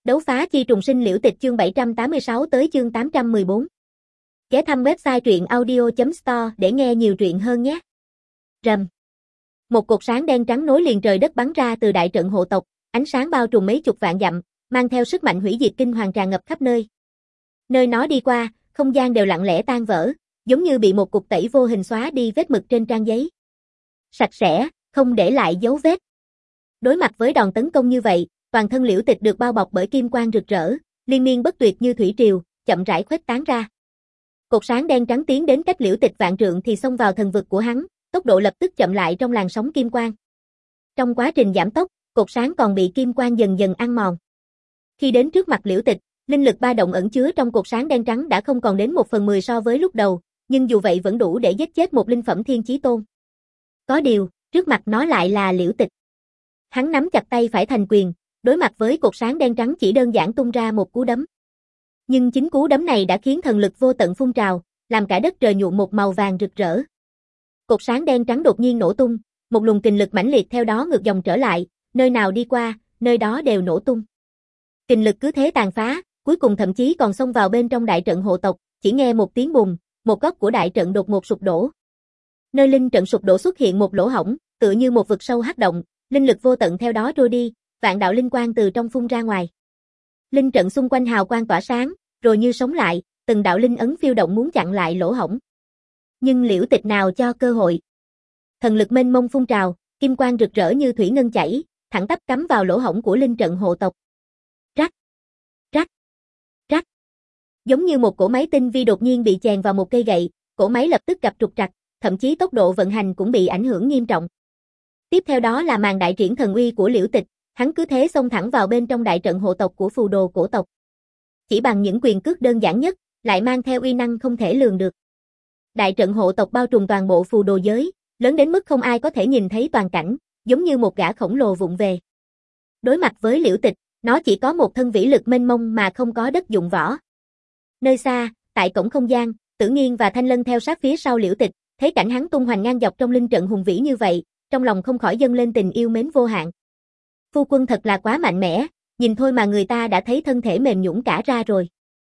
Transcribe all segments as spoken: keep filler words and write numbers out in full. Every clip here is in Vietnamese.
Đấu phá chi trùng sinh liễu tịch chương bảy trăm tám mươi sáu tới chương tám trăm mười bốn. Ghé thăm website truyện audio chấm store để nghe nhiều truyện hơn nhé. Rầm. Một cột sáng đen trắng nối liền trời đất bắn ra từ đại trận hộ tộc, ánh sáng bao trùm mấy chục vạn dặm, mang theo sức mạnh hủy diệt kinh hoàng tràn ngập khắp nơi. Nơi nó đi qua, không gian đều lặng lẽ tan vỡ, giống như bị một cục tẩy vô hình xóa đi vết mực trên trang giấy. Sạch sẽ, không để lại dấu vết. Đối mặt với đòn tấn công như vậy, toàn thân liễu tịch được bao bọc bởi kim quang rực rỡ, liên miên bất tuyệt như thủy triều, chậm rãi khuếch tán ra. Cột sáng đen trắng tiến đến cách liễu tịch vạn trượng thì xông vào thần vực của hắn, tốc độ lập tức chậm lại trong làn sóng kim quang. Trong quá trình giảm tốc, cột sáng còn bị kim quang dần dần ăn mòn. Khi đến trước mặt liễu tịch, linh lực ba động ẩn chứa trong cột sáng đen trắng đã không còn đến một phần mười so với lúc đầu, nhưng dù vậy vẫn đủ để giết chết một linh phẩm thiên chí tôn. Có điều, trước mặt nó lại là liễu tịch. Hắn nắm chặt tay phải thành quyền, đối mặt với cột sáng đen trắng chỉ đơn giản tung ra một cú đấm. Nhưng chính cú đấm này đã khiến thần lực vô tận phun trào, làm cả đất trời nhuộm một màu vàng rực rỡ. Cột sáng đen trắng đột nhiên nổ tung, một luồng kình lực mãnh liệt theo đó ngược dòng trở lại, nơi nào đi qua, nơi đó đều nổ tung. Kình lực cứ thế tàn phá, cuối cùng thậm chí còn xông vào bên trong đại trận hộ tộc, chỉ nghe một tiếng bùng, một góc của đại trận đột ngột sụp đổ. Nơi linh trận sụp đổ xuất hiện một lỗ hổng, tựa như một vực sâu hắc động, linh lực vô tận theo đó trôi đi, vạn đạo linh quang từ trong phun ra ngoài. Linh trận xung quanh hào quang tỏa sáng, rồi như sống lại, từng đạo linh ấn phiêu động muốn chặn lại lỗ hổng. Nhưng liễu tịch nào cho cơ hội. Thần lực mênh mông phun trào, kim quang rực rỡ như thủy ngân chảy, thẳng tắp cắm vào lỗ hổng của linh trận hộ tộc. Rắc, rắc, rắc. Giống như một cỗ máy tinh vi đột nhiên bị chèn vào một cây gậy, cỗ máy lập tức gặp trục trặc, thậm chí tốc độ vận hành cũng bị ảnh hưởng nghiêm trọng. Tiếp theo đó là màn đại triển thần uy của liễu tịch, hắn cứ thế xông thẳng vào bên trong đại trận hộ tộc của phù đồ cổ tộc. Chỉ bằng những quyền cước đơn giản nhất, lại mang theo uy năng không thể lường được. Đại trận hộ tộc bao trùm toàn bộ phù đồ giới, lớn đến mức không ai có thể nhìn thấy toàn cảnh, giống như một gã khổng lồ vụng về. Đối mặt với liễu tịch, nó chỉ có một thân vĩ lực mênh mông mà không có đất dụng võ. Nơi xa, tại cổng không gian, Tử Nghiên và Thanh Lân theo sát phía sau liễu tịch, thấy cảnh hắn tung hoành ngang dọc trong linh trận hùng vĩ như vậy, trong lòng không khỏi dâng lên tình yêu mến vô hạn. Phu quân thật là quá mạnh mẽ, nhìn thôi mà người ta đã thấy thân thể mềm nhũn cả ra rồi.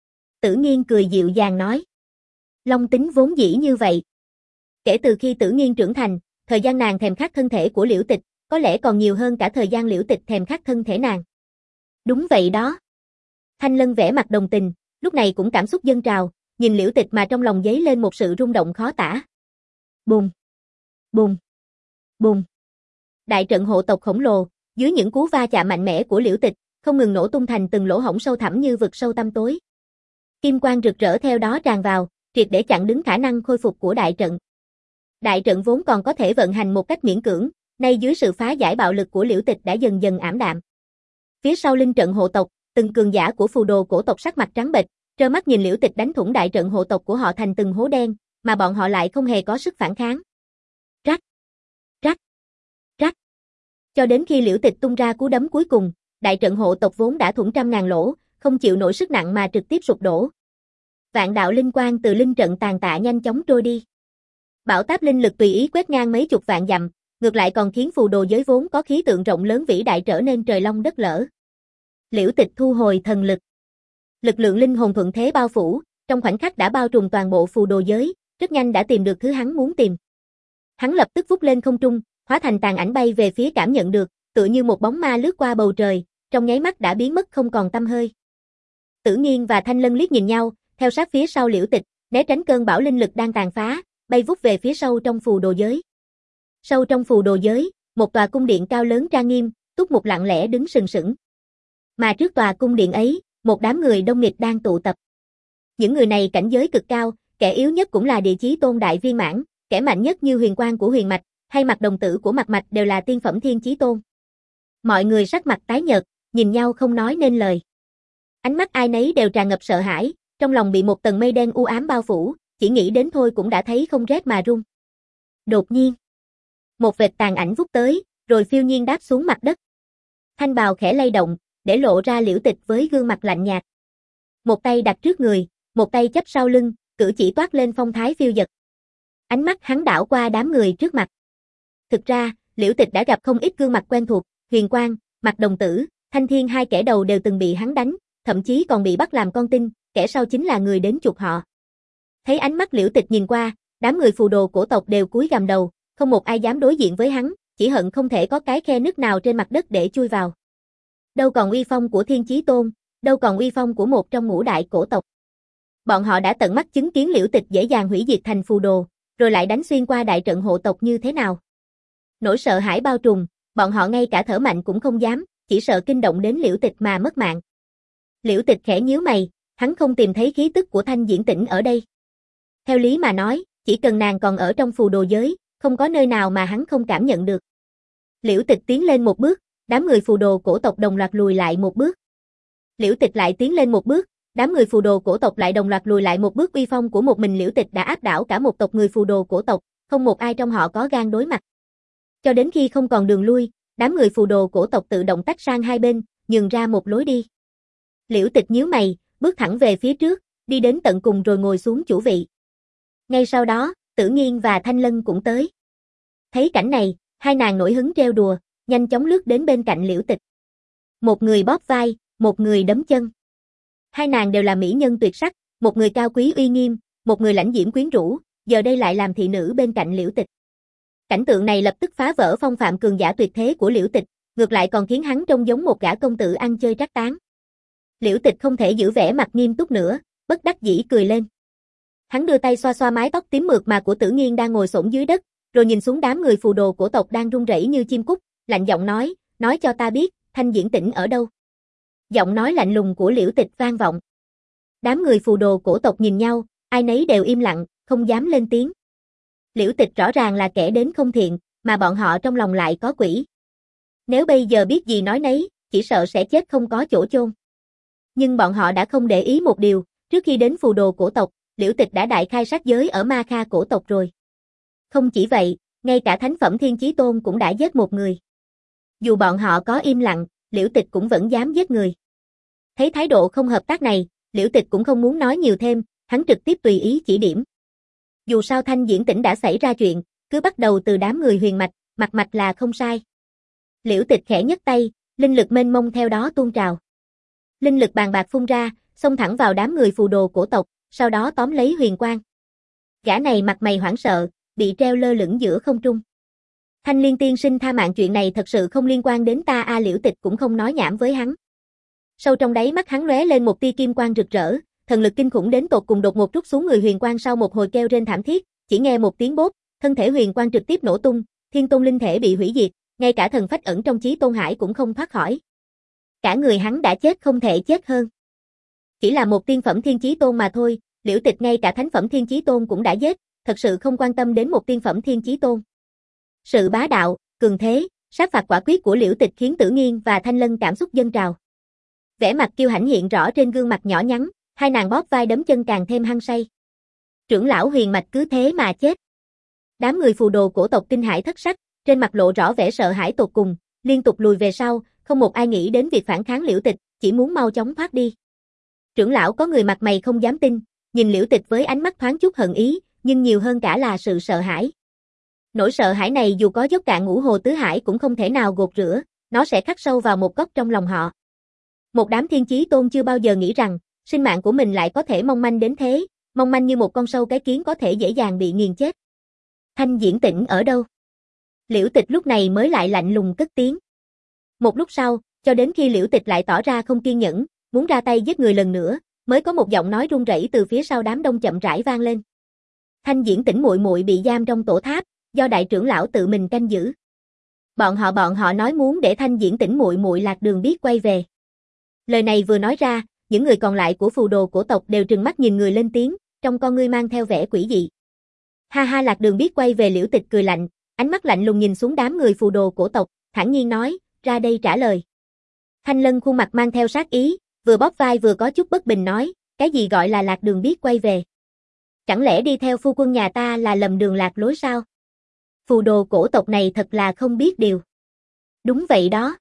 Tử Nghiên cười dịu dàng nói. Long tính vốn dĩ như vậy. Kể từ khi Tử Nghiên trưởng thành, thời gian nàng thèm khát thân thể của liễu tịch, có lẽ còn nhiều hơn cả thời gian liễu tịch thèm khát thân thể nàng. Đúng vậy đó. Thanh Lân vẻ mặt đồng tình, lúc này cũng cảm xúc dâng trào, nhìn liễu tịch mà trong lòng dấy lên một sự rung động khó tả. Bùng, bùng, bùng. Đại trận hộ tộc khổng lồ, dưới những cú va chạm mạnh mẽ của liễu tịch, không ngừng nổ tung thành từng lỗ hổng sâu thẳm như vực sâu tăm tối. Kim quang rực rỡ theo đó tràn vào, triệt để chặn đứng khả năng khôi phục của đại trận. Đại trận vốn còn có thể vận hành một cách miễn cưỡng, nay dưới sự phá giải bạo lực của liễu tịch đã dần dần ảm đạm. Phía sau linh trận hộ tộc, từng cường giả của phù đồ cổ tộc sắc mặt trắng bệch, trơ mắt nhìn liễu tịch đánh thủng đại trận hộ tộc của họ thành từng hố đen, mà bọn họ lại không hề có sức phản kháng. Rắc, rắc, rắc. Cho đến khi liễu tịch tung ra cú đấm cuối cùng, đại trận hộ tộc vốn đã thủng trăm ngàn lỗ, không chịu nổi sức nặng mà trực tiếp sụp đổ. Vạn đạo linh quang từ linh trận tàn tạ nhanh chóng trôi đi. Bão táp linh lực tùy ý quét ngang mấy chục vạn dặm, ngược lại còn khiến phù đồ giới vốn có khí tượng rộng lớn vĩ đại trở nên trời long đất lở. Liễu tịch thu hồi thần lực. Lực lượng linh hồn thuận thế bao phủ, trong khoảnh khắc đã bao trùm toàn bộ phù đồ giới, rất nhanh đã tìm được thứ hắn muốn tìm. Hắn lập tức vút lên không trung, hóa thành tàn ảnh bay về phía cảm nhận được, tựa như một bóng ma lướt qua bầu trời, trong nháy mắt đã biến mất không còn tăm hơi. Tử Nghiên và Thanh Lân liếc nhìn nhau, theo sát phía sau liễu tịch, né tránh cơn bão linh lực đang tàn phá, bay vút về phía sâu trong phù đồ giới. Sâu trong phù đồ giới, một tòa cung điện cao lớn trang nghiêm, túc mục lặng lẽ đứng sừng sững. Mà trước tòa cung điện ấy, một đám người đông nghịt đang tụ tập. Những người này cảnh giới cực cao, kẻ yếu nhất cũng là địa chí tôn đại viên mãn, kẻ mạnh nhất như huyền quang của huyền mạch, hay mặt đồng tử của mặt mạch đều là tiên phẩm thiên chí tôn. Mọi người sắc mặt tái nhợt, nhìn nhau không nói nên lời. Ánh mắt ai nấy đều tràn ngập sợ hãi, trong lòng bị một tầng mây đen u ám bao phủ, chỉ nghĩ đến thôi cũng đã thấy không rét mà run. Đột nhiên, một vệt tàn ảnh vút tới, rồi phiêu nhiên đáp xuống mặt đất. Thanh bào khẽ lay động, để lộ ra liễu tịch với gương mặt lạnh nhạt. Một tay đặt trước người, một tay chắp sau lưng, cử chỉ toát lên phong thái phiêu dật. Ánh mắt hắn đảo qua đám người trước mặt. Thực ra, liễu tịch đã gặp không ít gương mặt quen thuộc, huyền quang, mặt đồng tử, Thanh Thiên hai kẻ đầu đều từng bị hắn đánh, thậm chí còn bị bắt làm con tin, kẻ sau chính là người đến chuộc họ. Thấy ánh mắt Liễu Tịch nhìn qua, đám người phù đồ cổ tộc đều cúi gằm đầu, không một ai dám đối diện với hắn, chỉ hận không thể có cái khe nứt nào trên mặt đất để chui vào. Đâu còn uy phong của Thiên Chí Tôn, đâu còn uy phong của một trong ngũ đại cổ tộc. Bọn họ đã tận mắt chứng kiến Liễu Tịch dễ dàng hủy diệt thành phù đồ, rồi lại đánh xuyên qua đại trận hộ tộc như thế nào. Nỗi sợ hãi bao trùm, bọn họ ngay cả thở mạnh cũng không dám, chỉ sợ kinh động đến Liễu Tịch mà mất mạng. Liễu Tịch khẽ nhíu mày, hắn không tìm thấy khí tức của Thanh Diễn Tĩnh ở đây. Theo lý mà nói, chỉ cần nàng còn ở trong phù đồ giới, không có nơi nào mà hắn không cảm nhận được. Liễu Tịch tiến lên một bước, đám người phù đồ cổ tộc đồng loạt lùi lại một bước. Liễu Tịch lại tiến lên một bước, đám người phù đồ cổ tộc lại đồng loạt lùi lại một bước. Uy phong của một mình Liễu Tịch đã áp đảo cả một tộc người phù đồ cổ tộc, không một ai trong họ có gan đối mặt. Cho đến khi không còn đường lui, đám người phù đồ cổ tộc tự động tách sang hai bên, nhường ra một lối đi. Liễu Tịch nhíu mày, bước thẳng về phía trước, đi đến tận cùng rồi ngồi xuống chủ vị. Ngay sau đó, Tử Nghiên và Thanh Lân cũng tới. Thấy cảnh này, hai nàng nổi hứng trêu đùa, nhanh chóng lướt đến bên cạnh Liễu Tịch. Một người bóp vai, một người đấm chân. Hai nàng đều là mỹ nhân tuyệt sắc, một người cao quý uy nghiêm, một người lãnh diễm quyến rũ, giờ đây lại làm thị nữ bên cạnh Liễu Tịch. Cảnh tượng này lập tức phá vỡ phong phạm cường giả tuyệt thế của Liễu Tịch, ngược lại còn khiến hắn trông giống một gã công tử ăn chơi trác táng. Liễu Tịch không thể giữ vẻ mặt nghiêm túc nữa, bất đắc dĩ cười lên. Hắn đưa tay xoa xoa mái tóc tím mượt mà của Tử Nghiên đang ngồi xổm dưới đất, rồi nhìn xuống đám người phù đồ cổ tộc đang run rẩy như chim cút, lạnh giọng nói, nói cho ta biết, Thanh Diễn Tĩnh ở đâu? Giọng nói lạnh lùng của Liễu Tịch vang vọng. Đám người phù đồ cổ tộc nhìn nhau, ai nấy đều im lặng, không dám lên tiếng. Liễu Tịch rõ ràng là kẻ đến không thiện, mà bọn họ trong lòng lại có quỷ. Nếu bây giờ biết gì nói nấy, chỉ sợ sẽ chết không có chỗ chôn. Nhưng bọn họ đã không để ý một điều, trước khi đến phù đồ cổ tộc, Liễu Tịch đã đại khai sát giới ở Ma Kha cổ tộc rồi. Không chỉ vậy, ngay cả thánh phẩm Thiên Chí Tôn cũng đã giết một người. Dù bọn họ có im lặng, Liễu Tịch cũng vẫn dám giết người. Thấy thái độ không hợp tác này, Liễu Tịch cũng không muốn nói nhiều thêm, hắn trực tiếp tùy ý chỉ điểm. Dù sao Thanh Diễn Tĩnh đã xảy ra chuyện, cứ bắt đầu từ đám người huyền mạch, mặt mạch là không sai. Liễu Tịch khẽ nhấc tay, linh lực mênh mông theo đó tuôn trào. Linh lực bàn bạc phun ra, xông thẳng vào đám người phù đồ cổ tộc, sau đó tóm lấy Huyền Quang. Gã này mặt mày hoảng sợ, bị treo lơ lửng giữa không trung. Thanh Liên tiên sinh tha mạng, chuyện này thật sự không liên quan đến ta a. Liễu Tịch cũng không nói nhảm với hắn. Sâu trong đáy mắt hắn lóe lên một tia kim quang rực rỡ, thần lực kinh khủng đến tột cùng đột ngột trút xuống người Huyền Quang. Sau một hồi kêu rên thảm thiết, chỉ nghe một tiếng bốp, thân thể Huyền Quang trực tiếp nổ tung, thiên tôn linh thể bị hủy diệt, ngay cả thần phách ẩn trong Chí Tôn Hải cũng không thoát khỏi. Cả người hắn đã chết không thể chết hơn. Chỉ là một tiên phẩm Thiên Chí Tôn mà thôi, Liễu Tịch ngay cả thánh phẩm Thiên Chí Tôn cũng đã giết, thật sự không quan tâm đến một tiên phẩm Thiên Chí Tôn. Sự bá đạo, cường thế, sát phạt quả quyết của Liễu Tịch khiến Tử Nghiên và Thanh Lân cảm xúc dâng trào. Vẻ mặt kiêu hãnh hiện rõ trên gương mặt nhỏ nhắn, hai nàng bóp vai đấm chân càng thêm hăng say. Trưởng lão huyền mạch cứ thế mà chết. Đám người phù đồ cổ tộc kinh hãi thất sắc, trên mặt lộ rõ vẻ sợ hãi tột cùng, liên tục lùi về sau, không một ai nghĩ đến việc phản kháng Liễu Tịch, chỉ muốn mau chóng thoát đi. Trưởng lão có người mặt mày không dám tin, nhìn Liễu Tịch với ánh mắt thoáng chút hận ý, nhưng nhiều hơn cả là sự sợ hãi. Nỗi sợ hãi này dù có dốc cạn ngũ hồ tứ hải cũng không thể nào gột rửa, nó sẽ khắc sâu vào một góc trong lòng họ. Một đám Thiên Chí Tôn chưa bao giờ nghĩ rằng, sinh mạng của mình lại có thể mong manh đến thế, mong manh như một con sâu cái kiến có thể dễ dàng bị nghiền chết. Thanh Diễn Tĩnh ở đâu? Liễu Tịch lúc này mới lại lạnh lùng cất tiếng. Một lúc sau, cho đến khi Liễu Tịch lại tỏ ra không kiên nhẫn, muốn ra tay giết người lần nữa, mới có một giọng nói run rẩy từ phía sau đám đông chậm rãi vang lên. Thanh Diễn Tĩnh muội muội bị giam trong tổ tháp, do đại trưởng lão tự mình canh giữ. Bọn họ bọn họ nói muốn để Thanh Diễn Tĩnh muội muội Lạc Đường biết quay về. Lời này vừa nói ra, những người còn lại của phù đồ cổ tộc đều trừng mắt nhìn người lên tiếng, trong con ngươi mang theo vẻ quỷ dị. Ha ha, Lạc Đường biết quay về. Liễu Tịch cười lạnh, ánh mắt lạnh lùng nhìn xuống đám người phù đồ cổ tộc, thản nhiên nói, ra đây trả lời. Thanh Lân khuôn mặt mang theo sát ý, vừa bóp vai vừa có chút bất bình nói, cái gì gọi là Lạc Đường biết quay về? Chẳng lẽ đi theo phu quân nhà ta là lầm đường lạc lối sao? Phù đồ cổ tộc này thật là không biết điều. Đúng vậy đó.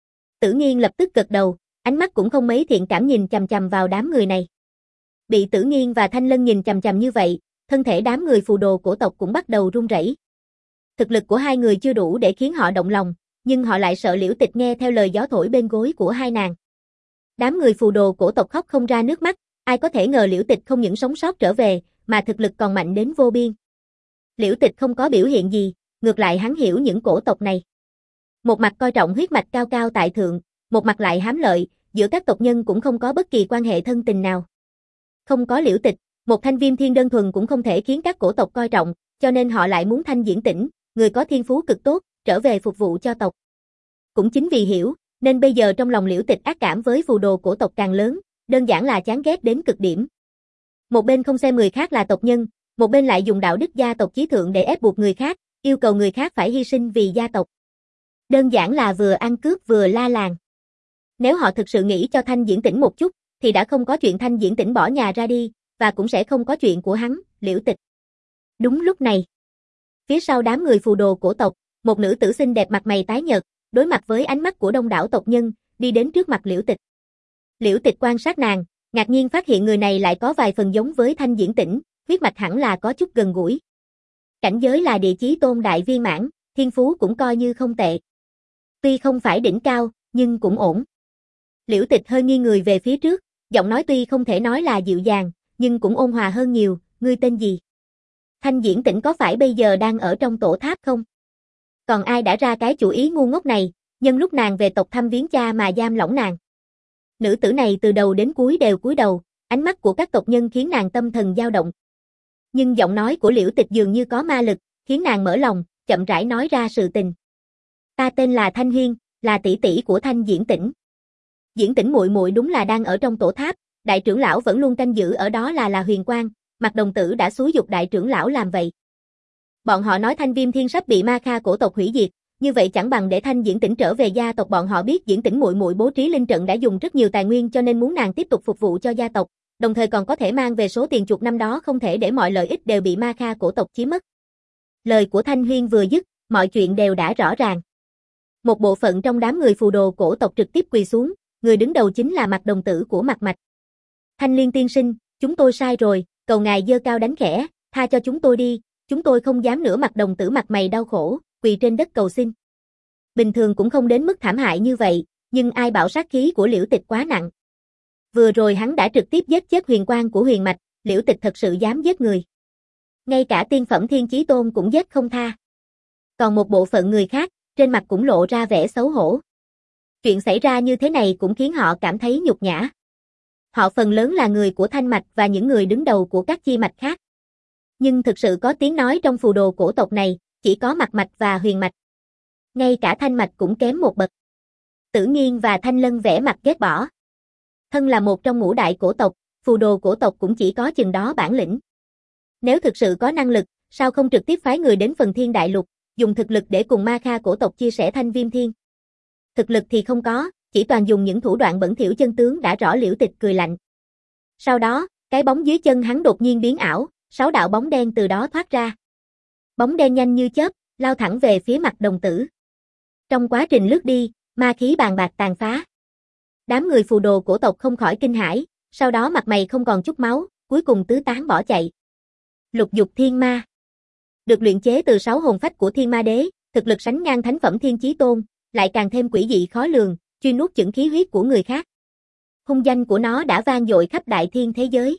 Tử Nghiên lập tức gật đầu, ánh mắt cũng không mấy thiện cảm nhìn chằm chằm vào đám người này. Bị Tử Nghiên và Thanh Lân nhìn chằm chằm như vậy, thân thể đám người phù đồ cổ tộc cũng bắt đầu run rẩy. Thực lực của hai người chưa đủ để khiến họ động lòng, nhưng họ lại sợ Liễu Tịch nghe theo lời gió thổi bên gối của hai nàng. Đám người phù đồ cổ tộc khóc không ra nước mắt, ai có thể ngờ Liễu Tịch không những sống sót trở về, mà thực lực còn mạnh đến vô biên. Liễu Tịch không có biểu hiện gì, ngược lại hắn hiểu những cổ tộc này. Một mặt coi trọng huyết mạch cao cao tại thượng, một mặt lại hám lợi, giữa các tộc nhân cũng không có bất kỳ quan hệ thân tình nào. Không có Liễu Tịch, một Thanh Viêm Thiên đơn thuần cũng không thể khiến các cổ tộc coi trọng, cho nên họ lại muốn Thanh Diễn Tĩnh, người có thiên phú cực tốt, trở về phục vụ cho tộc. Cũng chính vì hiểu, nên bây giờ trong lòng Liễu Tịch ác cảm với phù đồ cổ tộc càng lớn, đơn giản là chán ghét đến cực điểm. Một bên không xem người khác là tộc nhân, một bên lại dùng đạo đức gia tộc chí thượng để ép buộc người khác, yêu cầu người khác phải hy sinh vì gia tộc. Đơn giản là vừa ăn cướp vừa la làng. Nếu họ thực sự nghĩ cho Thanh Diễn Tĩnh một chút, thì đã không có chuyện Thanh Diễn Tĩnh bỏ nhà ra đi, và cũng sẽ không có chuyện của hắn, Liễu Tịch. Đúng lúc này, phía sau đám người phù đồ cổ tộc, một nữ tử xinh đẹp mặt mày tái nhợt, đối mặt với ánh mắt của đông đảo tộc nhân, đi đến trước mặt Liễu Tịch. Liễu Tịch quan sát nàng, ngạc nhiên phát hiện người này lại có vài phần giống với Thanh Diễn Tĩnh, huyết mạch hẳn là có chút gần gũi. Cảnh giới là địa chí tôn đại viên mãn, thiên phú cũng coi như không tệ. Tuy không phải đỉnh cao, nhưng cũng ổn. Liễu Tịch hơi nghiêng người về phía trước, giọng nói tuy không thể nói là dịu dàng, nhưng cũng ôn hòa hơn nhiều, ngươi tên gì? Thanh Diễn Tĩnh có phải bây giờ đang ở trong tổ tháp không? Còn ai đã ra cái chủ ý ngu ngốc này, nhân lúc nàng về tộc thăm viếng cha mà giam lỏng nàng? Nữ tử này từ đầu đến cuối đều cúi đầu, ánh mắt của các tộc nhân khiến nàng tâm thần dao động. Nhưng giọng nói của Liễu Tịch dường như có ma lực, khiến nàng mở lòng, chậm rãi nói ra sự tình. Ta tên là Thanh Huyên, là tỷ tỷ của Thanh Diễn Tĩnh. Diễn Tĩnh muội muội đúng là đang ở trong tổ tháp, đại trưởng lão vẫn luôn canh giữ ở đó là là Huyền Quang, Mạc Đồng Tử đã xúi giục đại trưởng lão làm vậy. Bọn họ nói Thanh Viêm Thiên sắp bị ma kha cổ tộc hủy diệt, như vậy chẳng bằng để Thanh Diễn Tĩnh trở về gia tộc. Bọn họ biết Diễn Tĩnh muội muội bố trí linh trận đã dùng rất nhiều tài nguyên, cho nên muốn nàng tiếp tục phục vụ cho gia tộc, đồng thời còn có thể mang về số tiền chuộc năm đó, không thể để mọi lợi ích đều bị ma kha cổ tộc chiếm mất. Lời của Thanh Huyên vừa dứt, mọi chuyện đều đã rõ ràng. Một bộ phận trong đám người phù đồ cổ tộc trực tiếp quỳ xuống, người đứng đầu chính là Mạc Đồng Tử của Mạc Mạch. Thanh Liên tiên sinh, chúng tôi sai rồi, cầu ngài giơ cao đánh khẽ, tha cho chúng tôi đi, chúng tôi không dám nữa. Mạc Đồng Tử mặt mày đau khổ, quỳ trên đất cầu xin. Bình thường cũng không đến mức thảm hại như vậy, nhưng ai bảo sát khí của Liễu Tịch quá nặng. Vừa rồi hắn đã trực tiếp giết chết Huyền Quang của Huyền Mạch, Liễu Tịch thật sự dám giết người. Ngay cả tiên phẩm Thiên Chí Tôn cũng giết không tha. Còn một bộ phận người khác, trên mặt cũng lộ ra vẻ xấu hổ. Chuyện xảy ra như thế này cũng khiến họ cảm thấy nhục nhã. Họ phần lớn là người của Thanh Mạch và những người đứng đầu của các chi mạch khác. Nhưng thực sự có tiếng nói trong phù đồ cổ tộc này, chỉ có Mạc Mạch và Huyền Mạch. Ngay cả Thanh Mạch cũng kém một bậc. Tử Nghiên và Thanh Lân vẻ mặt ghét bỏ. Thân là một trong ngũ đại cổ tộc, phù đồ cổ tộc cũng chỉ có chừng đó bản lĩnh. Nếu thực sự có năng lực, sao không trực tiếp phái người đến Phần Thiên Đại Lục, dùng thực lực để cùng ma kha cổ tộc chia sẻ Thanh Viêm Thiên? Thực lực thì không có, chỉ toàn dùng những thủ đoạn bẩn thỉu. Chân tướng đã rõ. Liễu Tịch cười lạnh. Sau đó, cái bóng dưới chân hắn đột nhiên biến ảo, sáu đạo bóng đen từ đó thoát ra. Bóng đen nhanh như chớp, lao thẳng về phía Mạc Đồng Tử. Trong quá trình lướt đi, ma khí bàn bạc tàn phá. Đám người phù đồ cổ tộc không khỏi kinh hãi, sau đó mặt mày không còn chút máu, cuối cùng tứ tán bỏ chạy. Lục Dục Thiên Ma được luyện chế từ sáu hồn phách của Thiên Ma Đế, thực lực sánh ngang thánh phẩm Thiên Chí Tôn, lại càng thêm quỷ dị khó lường, chuyên nuốt chửng khí huyết của người khác. Hung danh của nó đã vang dội khắp đại thiên thế giới.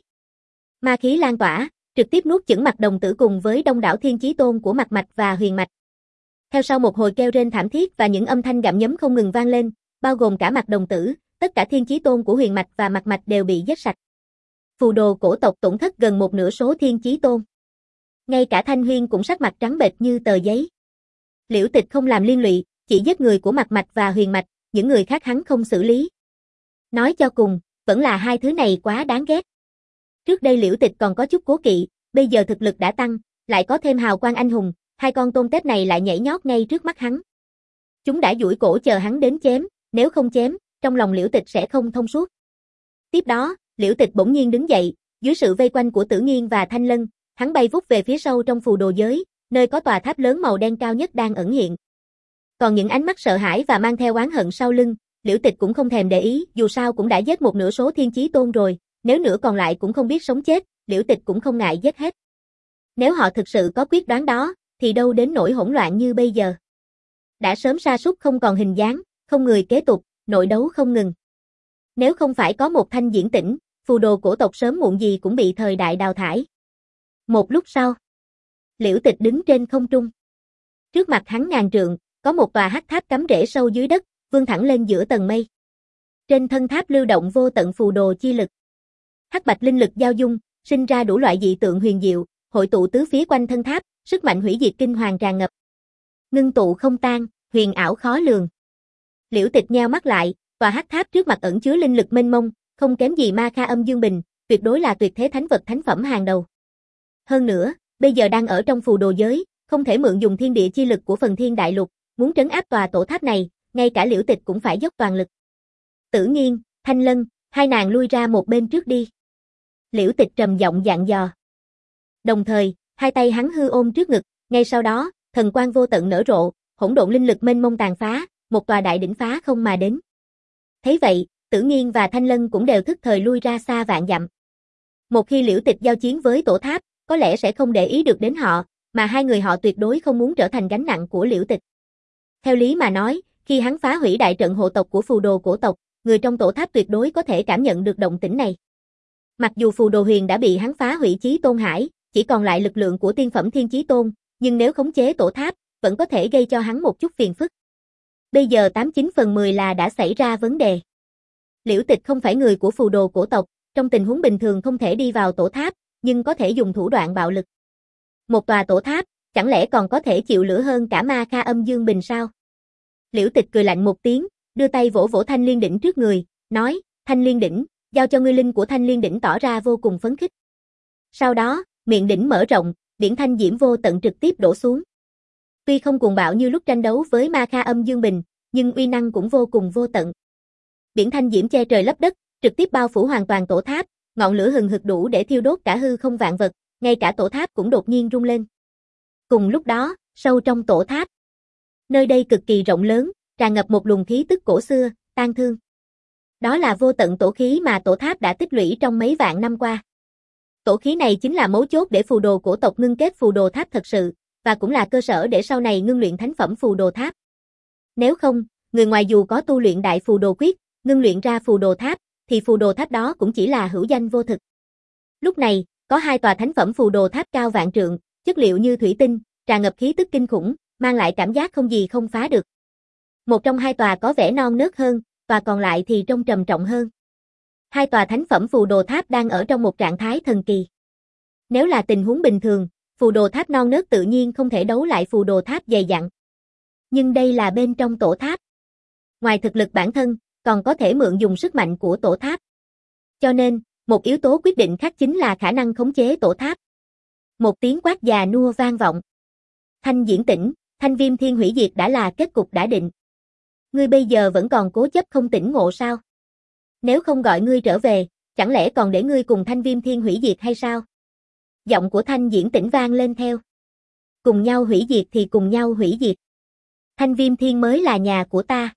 Ma khí lan tỏa, trực tiếp nuốt chửng Mạc Đồng Tử cùng với đông đảo Thiên Chí Tôn của Mạc Mạch và Huyền Mạch. Theo sau một hồi kêu rên thảm thiết và những âm thanh gặm nhấm không ngừng vang lên, bao gồm cả Mạc Đồng Tử, tất cả Thiên Chí Tôn của Huyền Mạch và Mạc Mạch đều bị giết sạch. Phù đồ cổ tộc tổn thất gần một nửa số Thiên Chí Tôn. Ngay cả Thanh Huyên cũng sắc mặt trắng bệch như tờ giấy. Liễu Tịch không làm liên lụy, chỉ giết người của Mạc Mạch và Huyền Mạch, những người khác hắn không xử lý. Nói cho cùng, vẫn là hai thứ này quá đáng ghét. Trước đây Liễu Tịch còn có chút cố kỵ, bây giờ thực lực đã tăng, lại có thêm hào quang anh hùng, hai con tôm tép này lại nhảy nhót ngay trước mắt hắn. Chúng đã duỗi cổ chờ hắn đến chém, nếu không chém, trong lòng Liễu Tịch sẽ không thông suốt. Tiếp đó, Liễu Tịch bỗng nhiên đứng dậy, dưới sự vây quanh của Tử Nghiên và Thanh Lân, hắn bay vút về phía sâu trong phù đồ giới, nơi có tòa tháp lớn màu đen cao nhất đang ẩn hiện. Còn những ánh mắt sợ hãi và mang theo oán hận sau lưng, Liễu Tịch cũng không thèm để ý, dù sao cũng đã giết một nửa số Thiên Chí Tôn rồi, nếu nửa còn lại cũng không biết sống chết, Liễu Tịch cũng không ngại giết hết. Nếu họ thực sự có quyết đoán đó, thì đâu đến nỗi hỗn loạn như bây giờ. Đã sớm sa sút không còn hình dáng, không người kế tục, nội đấu không ngừng. Nếu không phải có một Thanh Diễn Tĩnh, phù đồ cổ tộc sớm muộn gì cũng bị thời đại đào thải. Một lúc sau, Liễu Tịch đứng trên không trung. Trước mặt hắn ngàn trượng, có một tòa hắc tháp cắm rễ sâu dưới đất, vươn thẳng lên giữa tầng mây. Trên thân tháp lưu động vô tận phù đồ chi lực. Hắc bạch linh lực giao dung, sinh ra đủ loại dị tượng huyền diệu, hội tụ tứ phía quanh thân tháp, sức mạnh hủy diệt kinh hoàng tràn ngập. Ngưng tụ không tan, huyền ảo khó lường. Liễu Tịch nheo mắt lại, tòa hắc tháp trước mặt ẩn chứa linh lực mênh mông, không kém gì Ma Kha Âm Dương Bình, tuyệt đối là tuyệt thế thánh vật thánh phẩm hàng đầu. Hơn nữa, bây giờ đang ở trong phù đồ giới, không thể mượn dùng thiên địa chi lực của Phần Thiên Đại Lục, muốn trấn áp tòa tổ tháp này, ngay cả Liễu Tịch cũng phải dốc toàn lực. Tử Nghiên, Thanh Lân, hai nàng lui ra một bên trước đi. Liễu Tịch trầm giọng dặn dò. Đồng thời, hai tay hắn hư ôm trước ngực, ngay sau đó, thần quang vô tận nở rộ, hỗn độn linh lực mênh mông tàn phá, một tòa đại đỉnh phá không mà đến. Thấy vậy, Tử Nghiên và Thanh Lân cũng đều thức thời lui ra xa vạn dặm. Một khi Liễu Tịch giao chiến với tổ tháp, có lẽ sẽ không để ý được đến họ, mà hai người họ tuyệt đối không muốn trở thành gánh nặng của Liễu Tịch. Theo lý mà nói, khi hắn phá hủy đại trận hộ tộc của phù đồ cổ tộc, người trong tổ tháp tuyệt đối có thể cảm nhận được động tĩnh này. Mặc dù phù đồ huyền đã bị hắn phá hủy Chí Tôn Hải, chỉ còn lại lực lượng của tiên phẩm Thiên Chí Tôn, nhưng nếu khống chế tổ tháp, vẫn có thể gây cho hắn một chút phiền phức. Bây giờ tám chín phần mười là đã xảy ra vấn đề. Liễu Tịch không phải người của phù đồ cổ tộc, trong tình huống bình thường không thể đi vào tổ tháp, nhưng có thể dùng thủ đoạn bạo lực. Một tòa tổ tháp, chẳng lẽ còn có thể chịu lửa hơn cả Ma Kha Âm Dương Bình sao? Liễu Tịch cười lạnh một tiếng, đưa tay vỗ vỗ Thanh Liên Đỉnh trước người, nói, Thanh Liên Đỉnh, giao cho ngươi. Linh của Thanh Liên Đỉnh tỏ ra vô cùng phấn khích. Sau đó, miệng đỉnh mở rộng, biển thanh diễm vô tận trực tiếp đổ xuống. Tuy không cuồng bạo như lúc tranh đấu với Ma Kha Âm Dương Bình, nhưng uy năng cũng vô cùng vô tận. Biển thanh diễm che trời lấp đất, trực tiếp bao phủ hoàn toàn tổ tháp, ngọn lửa hừng hực đủ để thiêu đốt cả hư không vạn vật, ngay cả tổ tháp cũng đột nhiên rung lên. Cùng lúc đó, sâu trong tổ tháp, nơi đây cực kỳ rộng lớn, tràn ngập một luồng khí tức cổ xưa, tang thương. Đó là vô tận tổ khí mà tổ tháp đã tích lũy trong mấy vạn năm qua. Tổ khí này chính là mấu chốt để phù đồ cổ tộc ngưng kết phù đồ tháp thật sự, và cũng là cơ sở để sau này ngưng luyện thánh phẩm phù đồ tháp. Nếu không, người ngoài dù có tu luyện đại phù đồ quyết, ngưng luyện ra phù đồ tháp, thì phù đồ tháp đó cũng chỉ là hữu danh vô thực. Lúc này, có hai tòa thánh phẩm phù đồ tháp cao vạn trượng, chất liệu như thủy tinh, tràn ngập khí tức kinh khủng, mang lại cảm giác không gì không phá được. Một trong hai tòa có vẻ non nớt hơn, tòa còn lại thì trông trầm trọng hơn. Hai tòa thánh phẩm phù đồ tháp đang ở trong một trạng thái thần kỳ. Nếu là tình huống bình thường, phù đồ tháp non nớt tự nhiên không thể đấu lại phù đồ tháp dày dặn. Nhưng đây là bên trong tổ tháp. Ngoài thực lực bản thân, còn có thể mượn dùng sức mạnh của tổ tháp. Cho nên, một yếu tố quyết định khác chính là khả năng khống chế tổ tháp. Một tiếng quát già nua vang vọng. Thanh Diễn Tĩnh, Thanh Viêm Thiên hủy diệt đã là kết cục đã định. Ngươi bây giờ vẫn còn cố chấp không tỉnh ngộ sao? Nếu không gọi ngươi trở về, chẳng lẽ còn để ngươi cùng Thanh Viêm Thiên hủy diệt hay sao? Giọng của Thanh Diễn Tĩnh vang lên theo. Cùng nhau hủy diệt thì cùng nhau hủy diệt. Thanh Viêm Thiên mới là nhà của ta.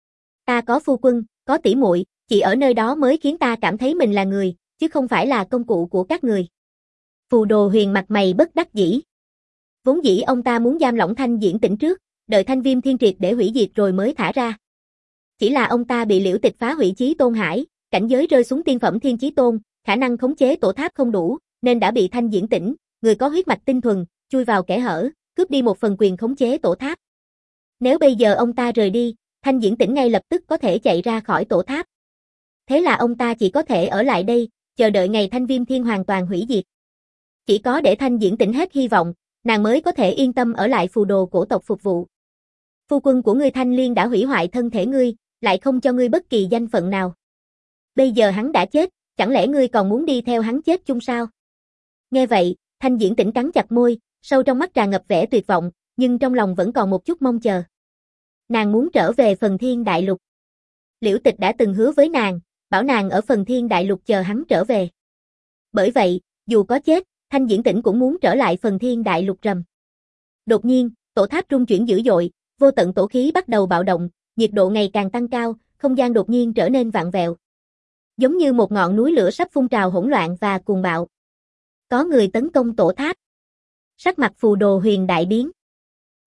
Ta có phu quân, có tỷ muội, chỉ ở nơi đó mới khiến ta cảm thấy mình là người, chứ không phải là công cụ của các người. Phù Đồ Huyền mặt mày bất đắc dĩ. Vốn dĩ ông ta muốn giam lỏng Thanh Diễn Tĩnh trước, đợi Thanh Viêm Thiên triệt để hủy diệt rồi mới thả ra. Chỉ là ông ta bị Liễu Tịch phá hủy Chí Tôn Hải, cảnh giới rơi xuống tiên phẩm Thiên Chí Tôn, khả năng khống chế tổ tháp không đủ, nên đã bị Thanh Diễn Tĩnh, người có huyết mạch tinh thuần, chui vào kẽ hở, cướp đi một phần quyền khống chế tổ tháp. Nếu bây giờ ông ta rời đi, Thanh Diễn Tĩnh ngay lập tức có thể chạy ra khỏi tổ tháp. Thế là ông ta chỉ có thể ở lại đây, chờ đợi ngày Thanh Viêm Thiên hoàn toàn hủy diệt. Chỉ có để Thanh Diễn Tĩnh hết hy vọng, nàng mới có thể yên tâm ở lại phù đồ cổ tộc phục vụ. Phu quân của ngươi Thanh Liên đã hủy hoại thân thể ngươi, lại không cho ngươi bất kỳ danh phận nào. Bây giờ hắn đã chết, chẳng lẽ ngươi còn muốn đi theo hắn chết chung sao? Nghe vậy, Thanh Diễn Tĩnh cắn chặt môi, sâu trong mắt tràn ngập vẻ tuyệt vọng, nhưng trong lòng vẫn còn một chút mong chờ. Nàng muốn trở về Phần Thiên Đại Lục. Liễu Tịch đã từng hứa với nàng, bảo nàng ở Phần Thiên Đại Lục chờ hắn trở về. Bởi vậy, dù có chết, Thanh Diễn Tĩnh cũng muốn trở lại Phần Thiên Đại Lục rầm. Đột nhiên, tổ tháp rung chuyển dữ dội, vô tận tổ khí bắt đầu bạo động, nhiệt độ ngày càng tăng cao, không gian đột nhiên trở nên vặn vẹo. Giống như một ngọn núi lửa sắp phun trào hỗn loạn và cuồng bạo. Có người tấn công tổ tháp. Sắc mặt Phù Đồ Huyền đại biến.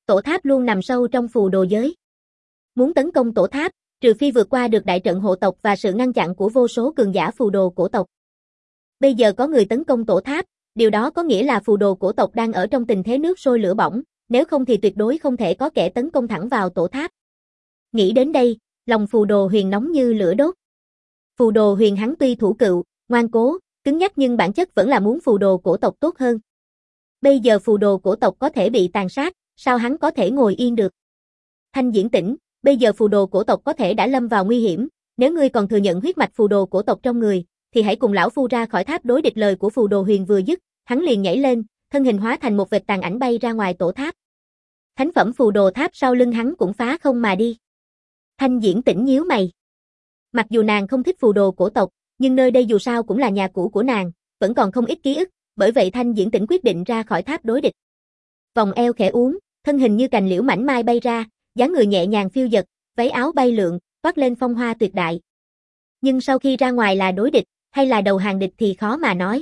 Tổ tháp luôn nằm sâu trong phù đồ giới. Muốn tấn công tổ tháp, trừ phi vượt qua được đại trận hộ tộc và sự ngăn chặn của vô số cường giả phù đồ cổ tộc. Bây giờ có người tấn công tổ tháp, điều đó có nghĩa là phù đồ cổ tộc đang ở trong tình thế nước sôi lửa bỏng, nếu không thì tuyệt đối không thể có kẻ tấn công thẳng vào tổ tháp. Nghĩ đến đây, lòng phù đồ huyền nóng như lửa đốt. Phù đồ huyền hắn tuy thủ cựu, ngoan cố, cứng nhắc nhưng bản chất vẫn là muốn phù đồ cổ tộc tốt hơn. Bây giờ phù đồ cổ tộc có thể bị tàn sát, sao hắn có thể ngồi yên được? Thanh Diễn Tĩnh, bây giờ phù đồ cổ tộc có thể đã lâm vào nguy hiểm, nếu ngươi còn thừa nhận huyết mạch phù đồ cổ tộc trong người, thì hãy cùng lão phu ra khỏi tháp. Đối địch lời của phù đồ huyền vừa dứt, hắn liền nhảy lên, thân hình hóa thành một vệt tàn ảnh bay ra ngoài tổ tháp. Thánh phẩm phù đồ tháp sau lưng hắn cũng phá không mà đi. Thanh Diễn Tĩnh nhíu mày. Mặc dù nàng không thích phù đồ cổ tộc, nhưng nơi đây dù sao cũng là nhà cũ của nàng, vẫn còn không ít ký ức, bởi vậy Thanh Diễn Tĩnh quyết định ra khỏi tháp đối địch. Vòng eo khẽ uốn, thân hình như cành liễu mảnh mai bay ra, dáng người nhẹ nhàng phiêu dật, váy áo bay lượn, toát lên phong hoa tuyệt đại. Nhưng sau khi ra ngoài là đối địch, hay là đầu hàng địch thì khó mà nói.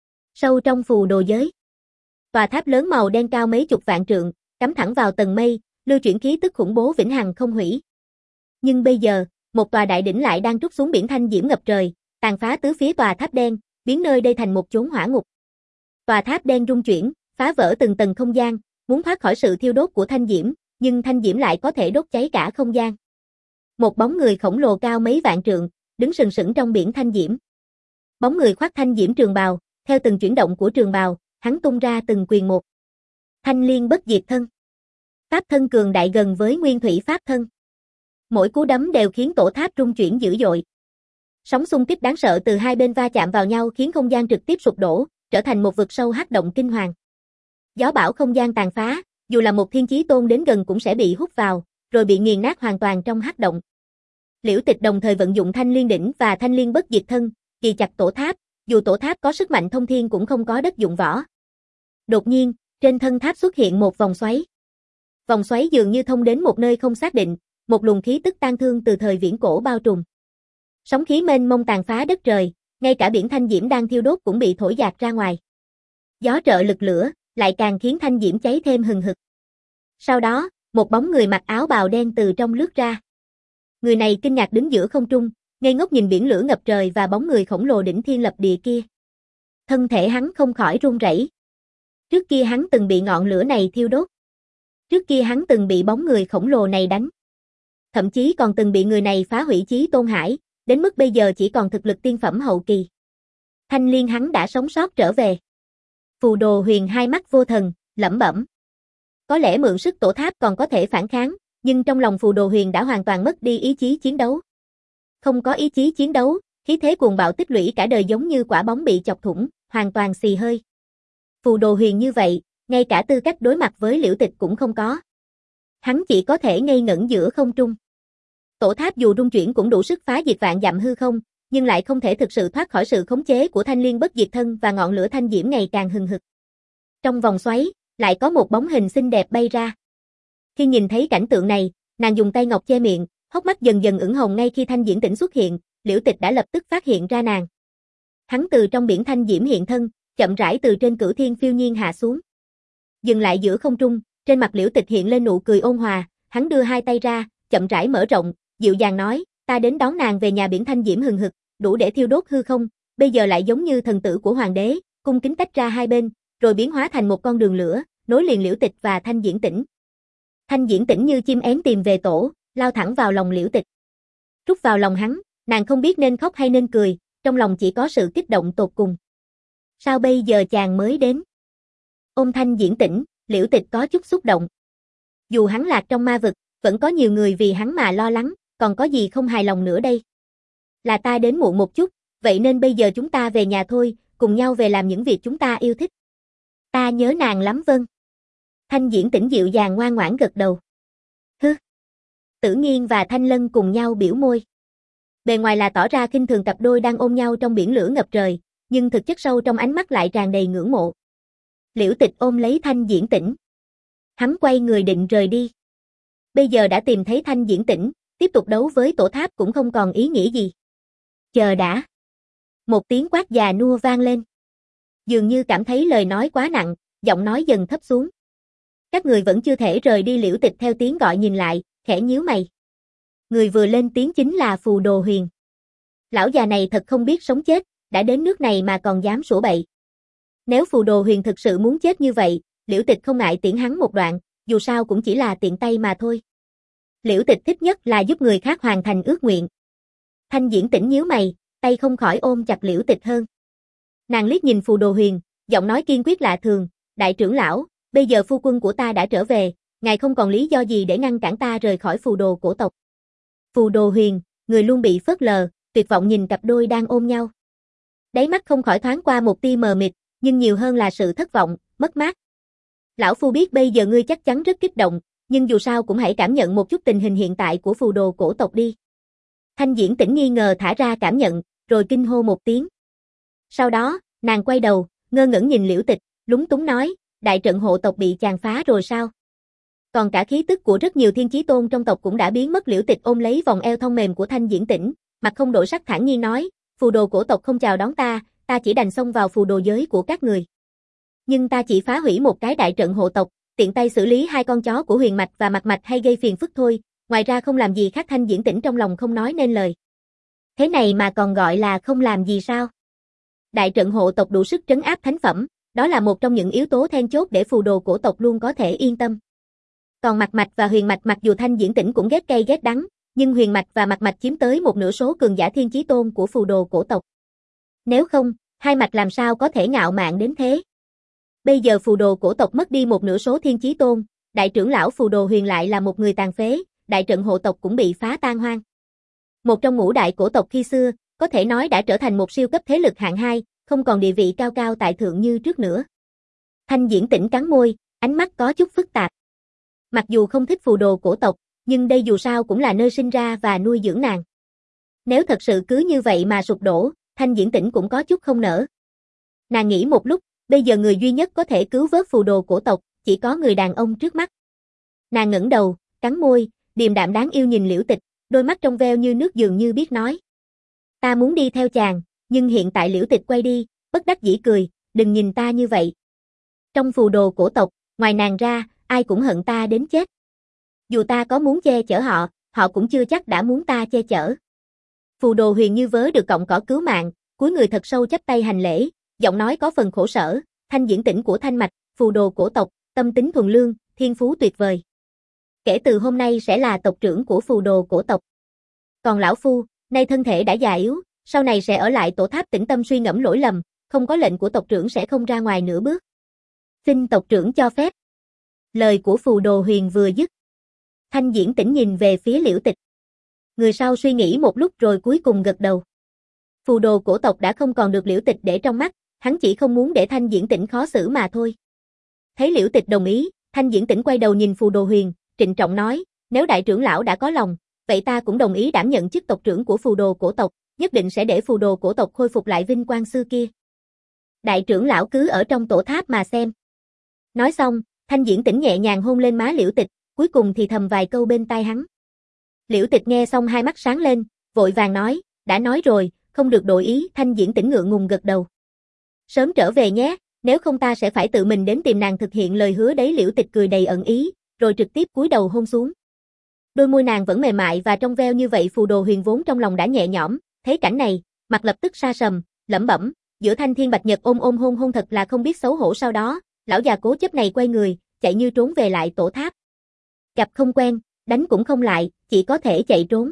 Sâu trong phù đồ giới, tòa tháp lớn màu đen cao mấy chục vạn trượng, cắm thẳng vào tầng mây, lưu chuyển khí tức khủng bố vĩnh hằng không hủy. Nhưng bây giờ, một tòa đại đỉnh lại đang trút xuống biển thanh diễm ngập trời, tàn phá tứ phía tòa tháp đen, biến nơi đây thành một chốn hỏa ngục. Tòa tháp đen rung chuyển, phá vỡ từng tầng không gian, muốn thoát khỏi sự thiêu đốt của thanh diễm, nhưng thanh diễm lại có thể đốt cháy cả không gian. Một bóng người khổng lồ cao mấy vạn trượng, đứng sừng sững trong biển thanh diễm. Bóng người khoác thanh diễm trường bào, theo từng chuyển động của trường bào, hắn tung ra từng quyền một. Thanh liên bất diệt thân. Pháp thân cường đại gần với nguyên thủy pháp thân. Mỗi cú đấm đều khiến tổ tháp rung chuyển dữ dội. Sóng xung kích đáng sợ từ hai bên va chạm vào nhau khiến không gian trực tiếp sụp đổ, trở thành một vực sâu hắc động kinh hoàng. Gió bão không gian tàn phá, dù là một thiên chí tôn đến gần cũng sẽ bị hút vào, rồi bị nghiền nát hoàn toàn trong hắc động. Liễu Tịch đồng thời vận dụng thanh liên đỉnh và thanh liên bất diệt thân, kỳ chặt tổ tháp, dù tổ tháp có sức mạnh thông thiên cũng không có đất dụng võ. Đột nhiên, trên thân tháp xuất hiện một vòng xoáy. Vòng xoáy dường như thông đến một nơi không xác định, một luồng khí tức tang thương từ thời viễn cổ bao trùm. Sóng khí mênh mông tàn phá đất trời, ngay cả biển thanh diễm đang thiêu đốt cũng bị thổi dạt ra ngoài. Gió trợ lực lửa, lại càng khiến thanh diễm cháy thêm hừng hực. Sau đó, một bóng người mặc áo bào đen từ trong lướt ra. Người này kinh ngạc đứng giữa không trung, ngây ngốc nhìn biển lửa ngập trời và bóng người khổng lồ đỉnh thiên lập địa kia. Thân thể hắn không khỏi run rẩy. Trước kia hắn từng bị ngọn lửa này thiêu đốt. Trước kia hắn từng bị bóng người khổng lồ này đánh. Thậm chí còn từng bị người này phá hủy chí tôn hải, đến mức bây giờ chỉ còn thực lực tiên phẩm hậu kỳ. Thanh liên hắn đã sống sót trở về. Phù đồ huyền hai mắt vô thần, lẩm bẩm. Có lẽ mượn sức tổ tháp còn có thể phản kháng, nhưng trong lòng phù đồ huyền đã hoàn toàn mất đi ý chí chiến đấu. Không có ý chí chiến đấu, khí thế cuồng bạo tích lũy cả đời giống như quả bóng bị chọc thủng, hoàn toàn xì hơi. Phù đồ huyền như vậy, ngay cả tư cách đối mặt với Liễu Tịch cũng không có. Hắn chỉ có thể ngây ngẩn giữa không trung. Tổ tháp dù rung chuyển cũng đủ sức phá diệt vạn dặm hư không, nhưng lại không thể thực sự thoát khỏi sự khống chế của thanh liên bất diệt thân và ngọn lửa thanh diễm ngày càng hừng hực. Trong vòng xoáy, lại có một bóng hình xinh đẹp bay ra. Khi nhìn thấy cảnh tượng này, nàng dùng tay ngọc che miệng, hốc mắt dần dần ửng hồng. Ngay khi Thanh Diễn Tĩnh xuất hiện, Liễu Tịch đã lập tức phát hiện ra nàng. Hắn từ trong biển thanh diễm hiện thân, chậm rãi từ trên cửu thiên phiêu nhiên hạ xuống. Dừng lại giữa không trung, trên mặt Liễu Tịch hiện lên nụ cười ôn hòa, hắn đưa hai tay ra, chậm rãi mở rộng, dịu dàng nói, ta đến đón nàng về nhà. Biển thanh diễm hừng hực, đủ để thiêu đốt hư không, bây giờ lại giống như thần tử của hoàng đế, cung kính tách ra hai bên, rồi biến hóa thành một con đường lửa, nối liền Liễu Tịch và Thanh Diễn Tĩnh. Thanh Diễn Tĩnh như chim én tìm về tổ, lao thẳng vào lòng Liễu Tịch. Rút vào lòng hắn, nàng không biết nên khóc hay nên cười, trong lòng chỉ có sự kích động tột cùng. Sao bây giờ chàng mới đến? Ôm Thanh Diễn Tĩnh, Liễu Tịch có chút xúc động. Dù hắn lạc trong ma vực, vẫn có nhiều người vì hắn mà lo lắng, còn có gì không hài lòng nữa đây? Là ta đến muộn một chút, vậy nên bây giờ chúng ta về nhà thôi, cùng nhau về làm những việc chúng ta yêu thích. Ta nhớ nàng lắm. Vâng. Thanh Diễn Tĩnh dịu dàng ngoan ngoãn gật đầu. Hứ. Tử Nghiên và Thanh Lân cùng nhau biểu môi. Bề ngoài là tỏ ra khinh thường cặp đôi đang ôm nhau trong biển lửa ngập trời, nhưng thực chất sâu trong ánh mắt lại tràn đầy ngưỡng mộ. Liễu Tịch ôm lấy Thanh Diễn Tĩnh. Hắn quay người định rời đi. Bây giờ đã tìm thấy Thanh Diễn Tĩnh, tiếp tục đấu với tổ tháp cũng không còn ý nghĩa gì. Chờ đã. Một tiếng quát già nua vang lên. Dường như cảm thấy lời nói quá nặng, giọng nói dần thấp xuống. Các người vẫn chưa thể rời đi. Liễu Tịch theo tiếng gọi nhìn lại, khẽ nhíu mày. Người vừa lên tiếng chính là Phù Đồ Huyền. Lão già này thật không biết sống chết, đã đến nước này mà còn dám sủa bậy. Nếu Phù Đồ Huyền thực sự muốn chết như vậy, Liễu Tịch không ngại tiễn hắn một đoạn, dù sao cũng chỉ là tiện tay mà thôi. Liễu Tịch thích nhất là giúp người khác hoàn thành ước nguyện. Thanh Diễn Tĩnh nhíu mày, tay không khỏi ôm chặt Liễu Tịch hơn. Nàng liếc nhìn Phù Đồ Huyền, giọng nói kiên quyết lạ thường, đại trưởng lão, bây giờ phu quân của ta đã trở về, ngài không còn lý do gì để ngăn cản ta rời khỏi phù đồ cổ tộc. Phù Đồ Huyền, người luôn bị phớt lờ, tuyệt vọng nhìn cặp đôi đang ôm nhau. Đáy mắt không khỏi thoáng qua một tia mờ mịt, nhưng nhiều hơn là sự thất vọng, mất mát. Lão phu biết bây giờ ngươi chắc chắn rất kích động, nhưng dù sao cũng hãy cảm nhận một chút tình hình hiện tại của phù đồ cổ tộc đi. Thanh Diễn Tĩnh nghi ngờ thả ra cảm nhận, rồi kinh hô một tiếng. Sau đó, nàng quay đầu, ngơ ngẩn nhìn Liễu Tịch, lúng túng nói, đại trận hộ tộc bị chàng phá rồi sao? Còn cả khí tức của rất nhiều thiên chí tôn trong tộc cũng đã biến mất. Liễu Tịch ôm lấy vòng eo thon mềm của Thanh Diễn Tĩnh, mặt không đổi sắc thản nhiên nói, phù đồ cổ tộc không chào đón ta, ta chỉ đành xông vào phù đồ giới của các người. Nhưng ta chỉ phá hủy một cái đại trận hộ tộc, tiện tay xử lý hai con chó của Huyền Mạch và Mạc Mạch hay gây phiền phức thôi, ngoài ra không làm gì khác. Thanh Diễn Tĩnh trong lòng không nói nên lời. Thế này mà còn gọi là không làm gì sao? Đại trận hộ tộc đủ sức trấn áp thánh phẩm, đó là một trong những yếu tố then chốt để phù đồ cổ tộc luôn có thể yên tâm. Còn Mạc Mạch và Huyền Mạch mặc dù Thanh Diễn Tĩnh cũng ghét cay ghét đắng, nhưng Huyền Mạch và Mạc Mạch chiếm tới một nửa số cường giả thiên chí tôn của phù đồ cổ tộc. Nếu không, hai mạch làm sao có thể ngạo mạn đến thế? Bây giờ phù đồ cổ tộc mất đi một nửa số thiên chí tôn, đại trưởng lão Phù Đồ Huyền lại là một người tàn phế, đại trận hộ tộc cũng bị phá tan hoang. Một trong ngũ đại cổ tộc khi xưa, có thể nói đã trở thành một siêu cấp thế lực hạng hai, không còn địa vị cao cao tại thượng như trước nữa. Thanh Diễn Tĩnh cắn môi, ánh mắt có chút phức tạp. Mặc dù không thích phù đồ cổ tộc, nhưng đây dù sao cũng là nơi sinh ra và nuôi dưỡng nàng. Nếu thật sự cứ như vậy mà sụp đổ, Thanh Diễn Tĩnh cũng có chút không nỡ. Nàng nghĩ một lúc, bây giờ người duy nhất có thể cứu vớt phù đồ cổ tộc, chỉ có người đàn ông trước mắt. Nàng ngẩng đầu, cắn môi, điềm đạm đáng yêu nhìn Liễu Tịch, đôi mắt trong veo như nước dường như biết nói. Ta muốn đi theo chàng, nhưng hiện tại Liễu Tịch quay đi, bất đắc dĩ cười, đừng nhìn ta như vậy. Trong phù đồ cổ tộc, ngoài nàng ra, ai cũng hận ta đến chết. Dù ta có muốn che chở họ, họ cũng chưa chắc đã muốn ta che chở. Phù Đồ Huyền như vớ được cọng cỏ cứu mạng, cúi người thật sâu chắp tay hành lễ, giọng nói có phần khổ sở, Thanh Diễn Tĩnh của Thanh Mạch, phù đồ cổ tộc, tâm tính thuần lương, thiên phú tuyệt vời. Kể từ hôm nay sẽ là tộc trưởng của phù đồ cổ tộc. Còn lão phu, nay thân thể đã già yếu, sau này sẽ ở lại tổ tháp tĩnh tâm suy ngẫm lỗi lầm, không có lệnh của tộc trưởng sẽ không ra ngoài nửa bước. Xin tộc trưởng cho phép. Lời của Phù Đồ Huyền vừa dứt. Thanh Diễn Tĩnh nhìn về phía Liễu Tịch. Người sau suy nghĩ một lúc rồi cuối cùng gật đầu. Phù đồ cổ tộc đã không còn được Liễu Tịch để trong mắt, hắn chỉ không muốn để Thanh Diễn Tĩnh khó xử mà thôi. Thấy Liễu Tịch đồng ý, Thanh Diễn Tĩnh quay đầu nhìn Phù Đồ Huyền, trịnh trọng nói, nếu đại trưởng lão đã có lòng, vậy ta cũng đồng ý đảm nhận chức tộc trưởng của phù đồ cổ tộc, nhất định sẽ để phù đồ cổ tộc khôi phục lại vinh quang xưa kia. Đại trưởng lão cứ ở trong tổ tháp mà xem. Nói xong, Thanh Diễn Tĩnh nhẹ nhàng hôn lên má Liễu Tịch, cuối cùng thì thầm vài câu bên tai hắn. Liễu Tịch nghe xong hai mắt sáng lên, vội vàng nói, đã nói rồi, không được đổi ý. Thanh Diễn Tĩnh ngượng ngùng gật đầu. Sớm trở về nhé, nếu không ta sẽ phải tự mình đến tìm nàng thực hiện lời hứa đấy. Liễu Tịch cười đầy ẩn ý, rồi trực tiếp cúi đầu hôn xuống. Đôi môi nàng vẫn mềm mại và trong veo như vậy. Phù Đồ Huyền vốn trong lòng đã nhẹ nhõm, thấy cảnh này, mặt lập tức sa sầm, lẩm bẩm, giữa thanh thiên bạch nhật ôm ôm hôn hôn thật là không biết xấu hổ. Sau đó, lão già cố chấp này quay người, chạy như trốn về lại tổ tháp. Gặp không quen, đánh cũng không lại, chỉ có thể chạy trốn.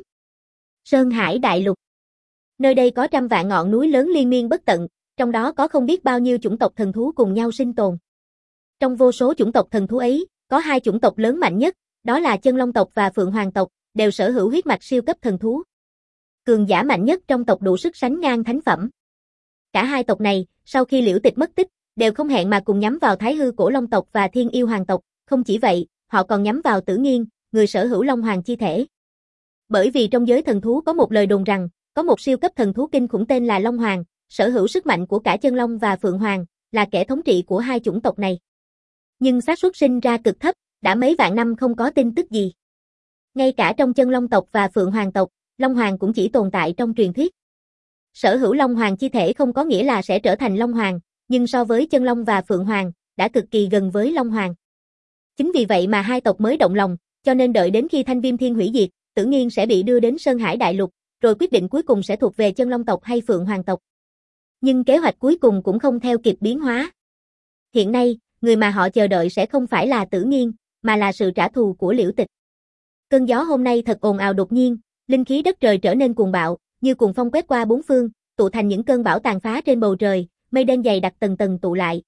Sơn Hải Đại Lục. Nơi đây có trăm vạn ngọn núi lớn liên miên bất tận, trong đó có không biết bao nhiêu chủng tộc thần thú cùng nhau sinh tồn. Trong vô số chủng tộc thần thú ấy, có hai chủng tộc lớn mạnh nhất, đó là Chân Long tộc và Phượng Hoàng tộc, đều sở hữu huyết mạch siêu cấp thần thú. Cường giả mạnh nhất trong tộc đủ sức sánh ngang thánh phẩm. Cả hai tộc này, sau khi Liễu Tịch mất tích, đều không hẹn mà cùng nhắm vào Thái Hư Cổ Long tộc và Thiên Yêu Hoàng tộc, không chỉ vậy, họ còn nhắm vào Tử Nghiên, người sở hữu Long Hoàng chi thể. Bởi vì trong giới thần thú có một lời đồn rằng, có một siêu cấp thần thú kinh khủng tên là Long Hoàng, sở hữu sức mạnh của cả Chân Long và Phượng Hoàng, là kẻ thống trị của hai chủng tộc này. Nhưng xác suất sinh ra cực thấp, đã mấy vạn năm không có tin tức gì. Ngay cả trong Chân Long tộc và Phượng Hoàng tộc, Long Hoàng cũng chỉ tồn tại trong truyền thuyết. Sở hữu Long Hoàng chi thể không có nghĩa là sẽ trở thành Long Hoàng, nhưng so với Chân Long và Phượng Hoàng, đã cực kỳ gần với Long Hoàng. Chính vì vậy mà hai tộc mới động lòng, cho nên đợi đến khi Thanh Viêm Thiên hủy diệt, Tử Nghiên sẽ bị đưa đến Sơn Hải Đại Lục, rồi quyết định cuối cùng sẽ thuộc về Chân Long tộc hay Phượng Hoàng tộc. Nhưng kế hoạch cuối cùng cũng không theo kịp biến hóa. Hiện nay, người mà họ chờ đợi sẽ không phải là Tử Nghiên, mà là sự trả thù của Liễu Tịch. Cơn gió hôm nay thật ồn ào đột nhiên, linh khí đất trời trở nên cuồng bạo, như cuồng phong quét qua bốn phương, tụ thành những cơn bão tàn phá trên bầu trời, mây đen dày đặc tầng tầng tụ lại.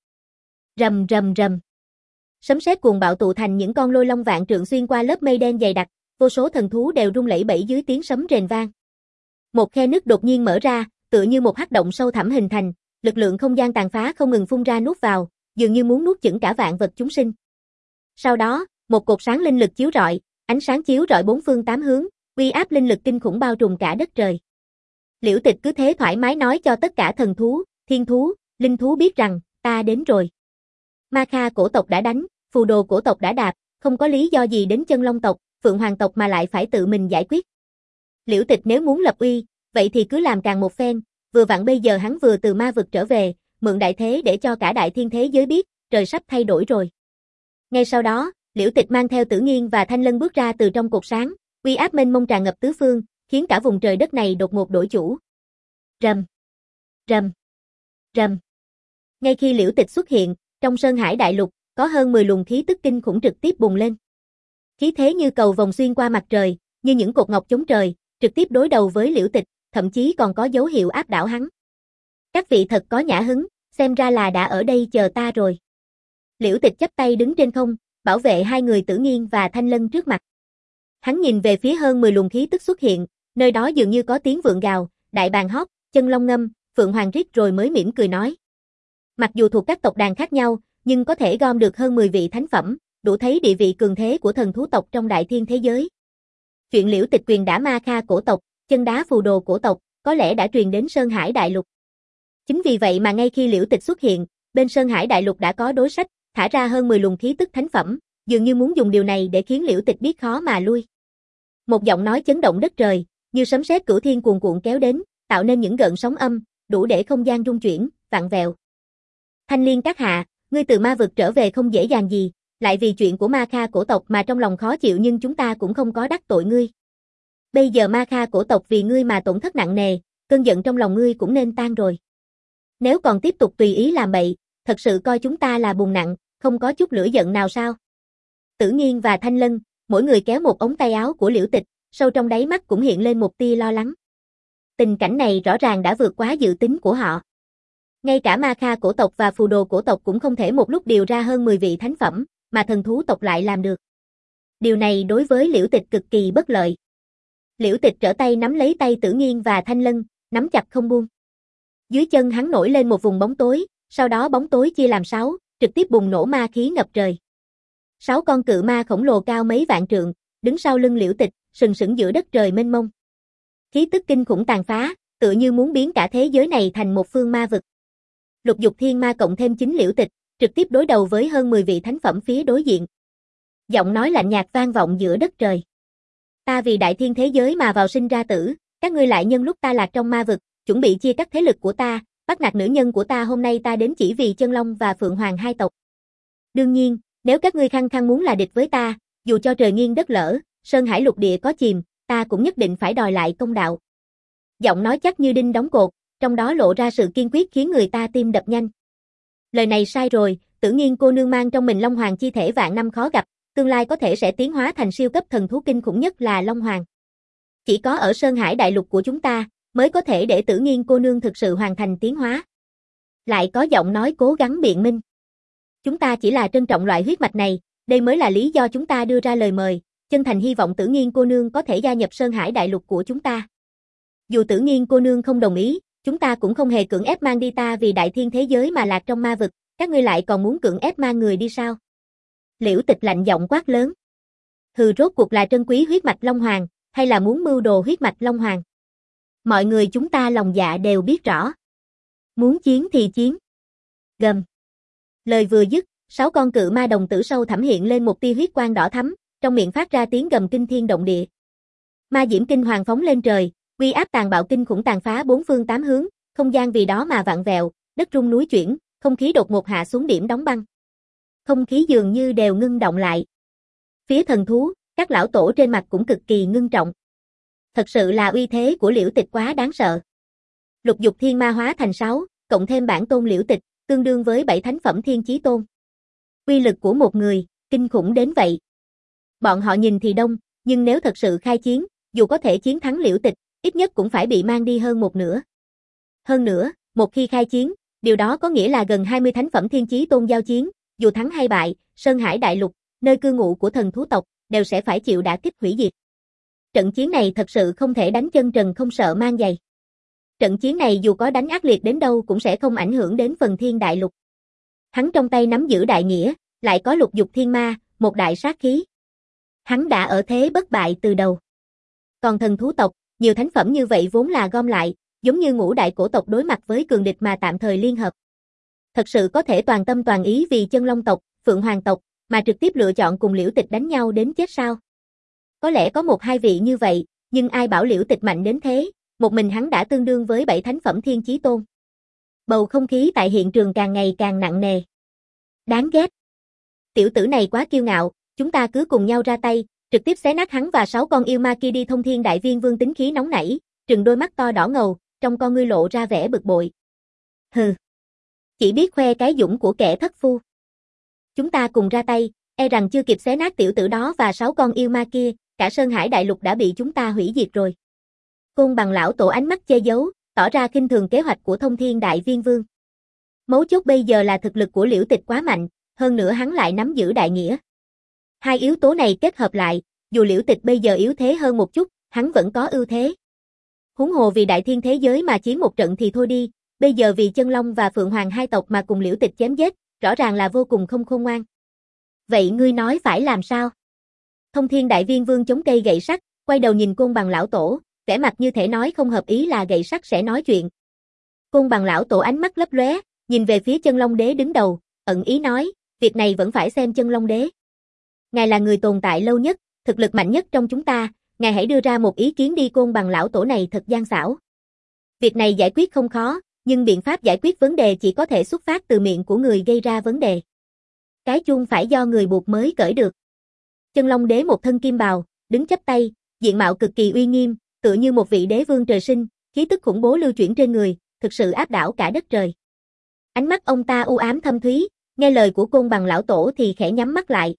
Rầm rầm rầm. Sấm sét cuồng bạo tụ thành những con lôi long vạn trượng xuyên qua lớp mây đen dày đặc, vô số thần thú đều rung lẩy bẩy dưới tiếng sấm rền vang. Một khe nứt đột nhiên mở ra, tựa như một hắc động sâu thẳm hình thành, lực lượng không gian tàn phá không ngừng phun ra nuốt vào, dường như muốn nuốt chửng cả vạn vật chúng sinh. Sau đó, một cột sáng linh lực chiếu rọi, ánh sáng chiếu rọi bốn phương tám hướng, uy áp linh lực kinh khủng bao trùm cả đất trời. Liễu Tịch cứ thế thoải mái nói cho tất cả thần thú, thiên thú, linh thú biết rằng, ta đến rồi. Ma Kha cổ tộc đã đánh, phù đồ cổ tộc đã đạp, không có lý do gì đến Chân Long tộc, Phượng Hoàng tộc mà lại phải tự mình giải quyết. Liễu Tịch nếu muốn lập uy, vậy thì cứ làm càng một phen, vừa vặn bây giờ hắn vừa từ ma vực trở về, mượn đại thế để cho cả đại thiên thế giới biết, trời sắp thay đổi rồi. Ngay sau đó, Liễu Tịch mang theo Tử Nghiên và Thanh Lân bước ra từ trong cột sáng, uy áp mênh mông tràn ngập tứ phương, khiến cả vùng trời đất này đột ngột đổi chủ. Rầm, rầm, rầm. Ngay khi Liễu Tịch xuất hiện, trong Sơn Hải Đại Lục, có hơn mười luồng khí tức kinh khủng trực tiếp bùng lên. Khí thế như cầu vồng xuyên qua mặt trời, như những cột ngọc chống trời, trực tiếp đối đầu với Liễu Tịch, thậm chí còn có dấu hiệu áp đảo hắn. Các vị thật có nhã hứng, xem ra là đã ở đây chờ ta rồi. Liễu Tịch chắp tay đứng trên không, bảo vệ hai người Tử Nghiên và Thanh Lân trước mặt. Hắn nhìn về phía hơn mười luồng khí tức xuất hiện, nơi đó dường như có tiếng vượn gào, đại bàng hót, chân long ngâm, phượng hoàng rít rồi mới mỉm cười nói. Mặc dù thuộc các tộc đàn khác nhau, nhưng có thể gom được hơn mười vị thánh phẩm, đủ thấy địa vị cường thế của thần thú tộc trong đại thiên thế giới. Chuyện Liễu Tịch quyền đả Ma Kha cổ tộc, chân đá phù đồ cổ tộc, có lẽ đã truyền đến Sơn Hải Đại Lục. Chính vì vậy mà ngay khi Liễu Tịch xuất hiện, bên Sơn Hải Đại Lục đã có đối sách, thả ra hơn mười luồng khí tức thánh phẩm, dường như muốn dùng điều này để khiến Liễu Tịch biết khó mà lui. Một giọng nói chấn động đất trời, như sấm sét cửu thiên cuồn cuộn kéo đến, tạo nên những gợn sóng âm, đủ để không gian rung chuyển, vặn vẹo. Thanh Liên các hạ, ngươi từ ma vực trở về không dễ dàng gì, lại vì chuyện của Ma Kha cổ tộc mà trong lòng khó chịu, nhưng chúng ta cũng không có đắc tội ngươi. Bây giờ Ma Kha cổ tộc vì ngươi mà tổn thất nặng nề, cơn giận trong lòng ngươi cũng nên tan rồi. Nếu còn tiếp tục tùy ý làm bậy, thật sự coi chúng ta là bùn nặng, không có chút lửa giận nào sao? Tử Nghiên và Thanh Lân, mỗi người kéo một ống tay áo của Liễu Tịch, sâu trong đáy mắt cũng hiện lên một tia lo lắng. Tình cảnh này rõ ràng đã vượt quá dự tính của họ. Ngay cả Ma Kha cổ tộc và phù đồ cổ tộc cũng không thể một lúc điều ra hơn mười vị thánh phẩm, mà thần thú tộc lại làm được. Điều này đối với Liễu Tịch cực kỳ bất lợi. Liễu Tịch trở tay nắm lấy tay Tử Nghiên và Thanh Lân, nắm chặt không buông. Dưới chân hắn nổi lên một vùng bóng tối, sau đó bóng tối chia làm sáu, trực tiếp bùng nổ ma khí ngập trời. Sáu con cự ma khổng lồ cao mấy vạn trượng, đứng sau lưng Liễu Tịch, sừng sững giữa đất trời mênh mông. Khí tức kinh khủng tàn phá, tựa như muốn biến cả thế giới này thành một phương ma vực. Lục Dục Thiên Ma cộng thêm chính Liễu Tịch, trực tiếp đối đầu với hơn mười vị thánh phẩm phía đối diện. Giọng nói lạnh nhạt vang vọng giữa đất trời. Ta vì đại thiên thế giới mà vào sinh ra tử, các ngươi lại nhân lúc ta lạc trong ma vực, chuẩn bị chia cắt thế lực của ta, bắt nạt nữ nhân của ta, hôm nay ta đến chỉ vì Chân Long và Phượng Hoàng hai tộc. Đương nhiên, nếu các ngươi khăng khăng muốn là địch với ta, dù cho trời nghiêng đất lở, sơn hải lục địa có chìm, ta cũng nhất định phải đòi lại công đạo. Giọng nói chắc như đinh đóng cột, trong đó lộ ra sự kiên quyết khiến người ta tim đập nhanh. Lời này sai rồi, Tử Nghiên cô nương mang trong mình Long Hoàng chi thể vạn năm khó gặp, tương lai có thể sẽ tiến hóa thành siêu cấp thần thú kinh khủng nhất là Long Hoàng. Chỉ có ở Sơn Hải Đại Lục của chúng ta, mới có thể để Tử Nghiên cô nương thực sự hoàn thành tiến hóa. Lại có giọng nói cố gắng biện minh. Chúng ta chỉ là trân trọng loại huyết mạch này, đây mới là lý do chúng ta đưa ra lời mời, chân thành hy vọng Tử Nghiên cô nương có thể gia nhập Sơn Hải Đại Lục của chúng ta. Dù Tử Nghiên cô nương không đồng ý, chúng ta cũng không hề cưỡng ép mang đi, ta vì đại thiên thế giới mà lạc trong ma vực, các ngươi lại còn muốn cưỡng ép mang người đi sao? Liễu Tịch lạnh giọng quát lớn. Hừ, rốt cuộc là trân quý huyết mạch Long Hoàng, hay là muốn mưu đồ huyết mạch Long Hoàng? Mọi người chúng ta lòng dạ đều biết rõ. Muốn chiến thì chiến. Gầm. Lời vừa dứt, sáu con cự ma đồng tử sâu thẳm hiện lên một tia huyết quang đỏ thắm, trong miệng phát ra tiếng gầm kinh thiên động địa. Ma diễm kinh hoàng phóng lên trời, uy áp tàn bạo kinh khủng tàn phá bốn phương tám hướng, không gian vì đó mà vặn vẹo, đất rung núi chuyển, không khí đột ngột hạ xuống điểm đóng băng. Không khí dường như đều ngưng động lại. Phía thần thú, các lão tổ trên mặt cũng cực kỳ ngưng trọng. Thật sự là uy thế của Liễu Tịch quá đáng sợ. Lục dục thiên ma hóa thành sáu, cộng thêm bản tôn Liễu Tịch, tương đương với bảy thánh phẩm thiên chí tôn. Uy lực của một người, kinh khủng đến vậy. Bọn họ nhìn thì đông, nhưng nếu thật sự khai chiến, dù có thể chiến thắng Liễu Tịch, ít nhất cũng phải bị mang đi hơn một nửa. Hơn nữa, một khi khai chiến, điều đó có nghĩa là gần hai mươi thánh phẩm thiên chí tôn giao chiến, dù thắng hay bại, Sơn Hải Đại Lục, nơi cư ngụ của thần thú tộc, đều sẽ phải chịu đả kích hủy diệt. Trận chiến này thật sự không thể đánh chân trần không sợ mang giày. Trận chiến này dù có đánh ác liệt đến đâu cũng sẽ không ảnh hưởng đến phần thiên đại lục. Hắn trong tay nắm giữ đại nghĩa, lại có lục dục thiên ma, một đại sát khí. Hắn đã ở thế bất bại từ đầu. Còn thần thú tộc, nhiều thánh phẩm như vậy vốn là gom lại, giống như ngũ đại cổ tộc đối mặt với cường địch mà tạm thời liên hợp. Thật sự có thể toàn tâm toàn ý vì chân long tộc, phượng hoàng tộc, mà trực tiếp lựa chọn cùng Liễu Tịch đánh nhau đến chết sao? Có lẽ có một hai vị như vậy, nhưng ai bảo Liễu Tịch mạnh đến thế, một mình hắn đã tương đương với bảy thánh phẩm thiên chí tôn. Bầu không khí tại hiện trường càng ngày càng nặng nề. Đáng ghét. Tiểu tử này quá kiêu ngạo, chúng ta cứ cùng nhau ra tay, trực tiếp xé nát hắn và sáu con yêu ma kia đi. Thông Thiên Đại Viên Vương tính khí nóng nảy, trừng đôi mắt to đỏ ngầu, trong con ngươi lộ ra vẻ bực bội. Hừ. Chỉ biết khoe cái dũng của kẻ thất phu. Chúng ta cùng ra tay, e rằng chưa kịp xé nát tiểu tử đó và sáu con yêu ma kia, cả Sơn Hải Đại Lục đã bị chúng ta hủy diệt rồi. Côn Bằng lão tổ ánh mắt che giấu, tỏ ra khinh thường kế hoạch của Thông Thiên Đại Viên Vương. Mấu chốt bây giờ là thực lực của Liễu Tịch quá mạnh, hơn nữa hắn lại nắm giữ đại nghĩa. Hai yếu tố này kết hợp lại, dù Liễu Tịch bây giờ yếu thế hơn một chút, hắn vẫn có ưu thế. Huống hồ vì đại thiên thế giới mà chiến một trận thì thôi đi, bây giờ vì chân long và phượng hoàng hai tộc mà cùng Liễu Tịch chém giết, rõ ràng là vô cùng không khôn ngoan. Vậy ngươi nói phải làm sao? Thông Thiên Đại Viên Vương chống cây gậy sắt, quay đầu nhìn Côn Bằng lão tổ, vẻ mặt như thể nói không hợp ý là gậy sắt sẽ nói chuyện. Côn Bằng lão tổ ánh mắt lấp lóe, nhìn về phía Chân Long Đế đứng đầu, ẩn ý nói, việc này vẫn phải xem Chân Long Đế. Ngài là người tồn tại lâu nhất, thực lực mạnh nhất trong chúng ta, ngài hãy đưa ra một ý kiến đi. Côn Bằng lão tổ này thật gian xảo. Việc này giải quyết không khó, nhưng biện pháp giải quyết vấn đề chỉ có thể xuất phát từ miệng của người gây ra vấn đề. Cái chuông phải do người buộc mới cởi được. Chân Long Đế một thân kim bào, đứng chắp tay, diện mạo cực kỳ uy nghiêm, tựa như một vị đế vương trời sinh, khí tức khủng bố lưu chuyển trên người, thực sự áp đảo cả đất trời. Ánh mắt ông ta u ám thâm thúy, nghe lời của Côn Bằng lão tổ thì khẽ nhắm mắt lại.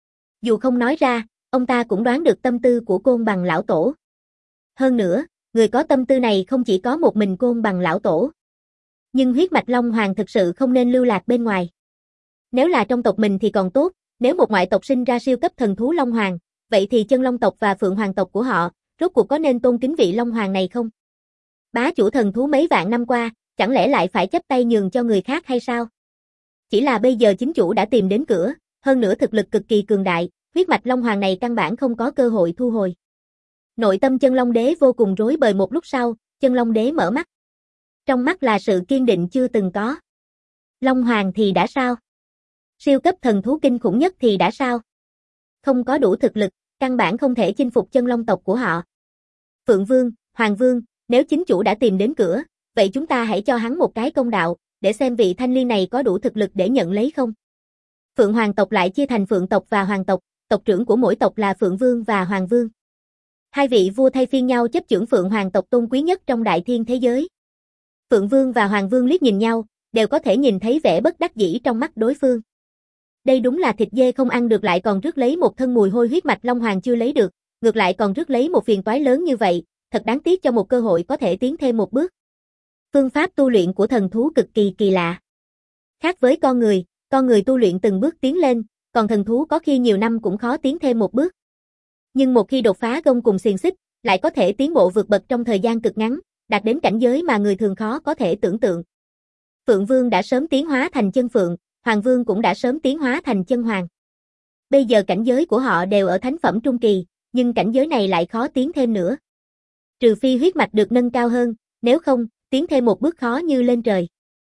Dù không nói ra, ông ta cũng đoán được tâm tư của Côn Bằng lão tổ. Hơn nữa, người có tâm tư này không chỉ có một mình Côn Bằng lão tổ. Nhưng huyết mạch Long Hoàng thực sự không nên lưu lạc bên ngoài. Nếu là trong tộc mình thì còn tốt, nếu một ngoại tộc sinh ra siêu cấp thần thú Long Hoàng, vậy thì Chân Long tộc và Phượng Hoàng tộc của họ, rốt cuộc có nên tôn kính vị Long Hoàng này không? Bá chủ thần thú mấy vạn năm qua, chẳng lẽ lại phải chấp tay nhường cho người khác hay sao? Chỉ là bây giờ chính chủ đã tìm đến cửa, hơn nữa thực lực cực kỳ cường đại, huyết mạch Long Hoàng này căn bản không có cơ hội thu hồi. Nội tâm Chân Long Đế vô cùng rối bời. Một lúc sau, Chân Long Đế mở mắt. Trong mắt là sự kiên định chưa từng có. Long Hoàng thì đã sao? Siêu cấp thần thú kinh khủng nhất thì đã sao? Không có đủ thực lực, căn bản không thể chinh phục chân long tộc của họ. Phượng Vương, Hoàng Vương, nếu chính chủ đã tìm đến cửa, vậy chúng ta hãy cho hắn một cái công đạo, để xem vị thanh liên này có đủ thực lực để nhận lấy không. Phượng Hoàng tộc lại chia thành Phượng tộc và Hoàng tộc, tộc trưởng của mỗi tộc là Phượng Vương và Hoàng Vương. Hai vị vua thay phiên nhau chấp chưởng Phượng Hoàng tộc tôn quý nhất trong đại thiên thế giới. Phượng Vương và Hoàng Vương liếc nhìn nhau, đều có thể nhìn thấy vẻ bất đắc dĩ trong mắt đối phương. Đây đúng là thịt dê không ăn được lại còn rước lấy một thân mùi hôi. Huyết mạch Long Hoàng chưa lấy được, ngược lại còn rước lấy một phiền toái lớn như vậy, thật đáng tiếc cho một cơ hội có thể tiến thêm một bước. Phương pháp tu luyện của thần thú cực kỳ kỳ lạ. Khác với con người, con người tu luyện từng bước tiến lên, còn thần thú có khi nhiều năm cũng khó tiến thêm một bước. Nhưng một khi đột phá gông cùng xiềng xích, lại có thể tiến bộ vượt bậc trong thời gian cực ngắn, đạt đến cảnh giới mà người thường khó có thể tưởng tượng. Phượng Vương đã sớm tiến hóa thành chân phượng, Hoàng Vương cũng đã sớm tiến hóa thành chân hoàng. Bây giờ cảnh giới của họ đều ở thánh phẩm trung kỳ, nhưng cảnh giới này lại khó tiến thêm nữa. Trừ phi huyết mạch được nâng cao hơn, nếu không, tiến thêm một bước khó như lên trời.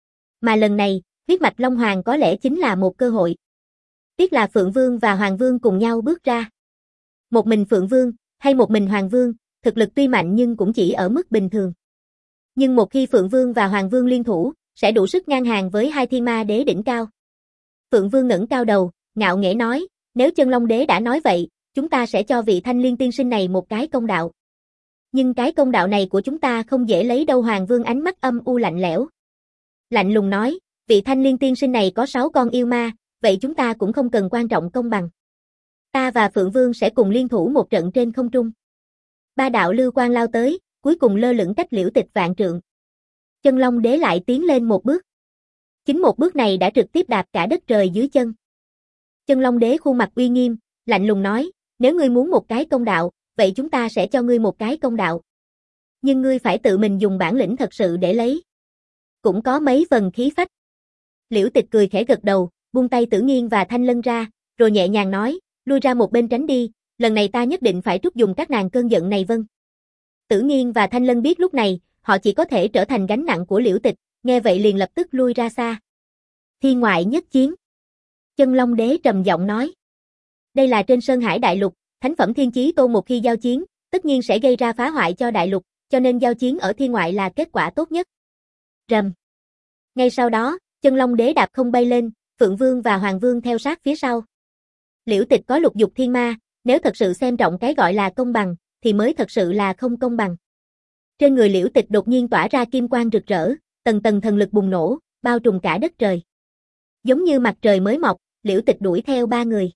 Mà lần này, huyết mạch Long Hoàng có lẽ chính là một cơ hội. Tiếc là Phượng Vương và Hoàng Vương cùng nhau bước ra. Một mình Phượng Vương, hay một mình Hoàng Vương, thực lực tuy mạnh nhưng cũng chỉ ở mức bình thường. Nhưng một khi Phượng Vương và Hoàng Vương liên thủ, sẽ đủ sức ngang hàng với hai thiên ma đế đỉnh cao. Phượng Vương ngẩng cao đầu, ngạo nghễ nói, nếu Chân Long Đế đã nói vậy, chúng ta sẽ cho vị Thanh Liên tiên sinh này một cái công đạo. Nhưng cái công đạo này của chúng ta không dễ lấy đâu. Hoàng Vương ánh mắt âm u lạnh lẽo. Lạnh lùng nói, vị Thanh Liên tiên sinh này có sáu con yêu ma, vậy chúng ta cũng không cần quan trọng công bằng. Ta và Phượng Vương sẽ cùng liên thủ một trận trên không trung. Ba đạo lưu quang lao tới, cuối cùng lơ lửng cách Liễu Tịch vạn trượng. Chân Long Đế lại tiến lên một bước. Chính một bước này đã trực tiếp đạp cả đất trời dưới chân. Chân Long Đế khuôn mặt uy nghiêm, lạnh lùng nói, nếu ngươi muốn một cái công đạo, vậy chúng ta sẽ cho ngươi một cái công đạo. Nhưng ngươi phải tự mình dùng bản lĩnh thật sự để lấy. Cũng có mấy phần khí phách. Liễu Tịch cười khẽ gật đầu, buông tay Tử Nghiên và Thanh Lân ra, rồi nhẹ nhàng nói, lui ra một bên tránh đi, lần này ta nhất định phải trút dùng các nàng cơn giận này. Vâng. Tử Nghiên và Thanh Lân biết lúc này, họ chỉ có thể trở thành gánh nặng của Liễu Tịch, nghe vậy liền lập tức lui ra xa. Thiên ngoại nhất chiến. Chân Long Đế trầm giọng nói. Đây là trên Sơn Hải Đại Lục, Thánh phẩm Thiên Chí Tôn một khi giao chiến, tất nhiên sẽ gây ra phá hoại cho đại lục, cho nên giao chiến ở thiên ngoại là kết quả tốt nhất. Rầm. Ngay sau đó, Chân Long Đế đạp không bay lên, Phượng Vương và Hoàng Vương theo sát phía sau. Liễu Tịch có lục dục thiên ma, nếu thật sự xem trọng cái gọi là công bằng, thì mới thật sự là không công bằng. Trên người Liễu Tịch đột nhiên tỏa ra kim quang rực rỡ, tầng tầng thần lực bùng nổ, bao trùm cả đất trời. Giống như mặt trời mới mọc, Liễu Tịch đuổi theo ba người.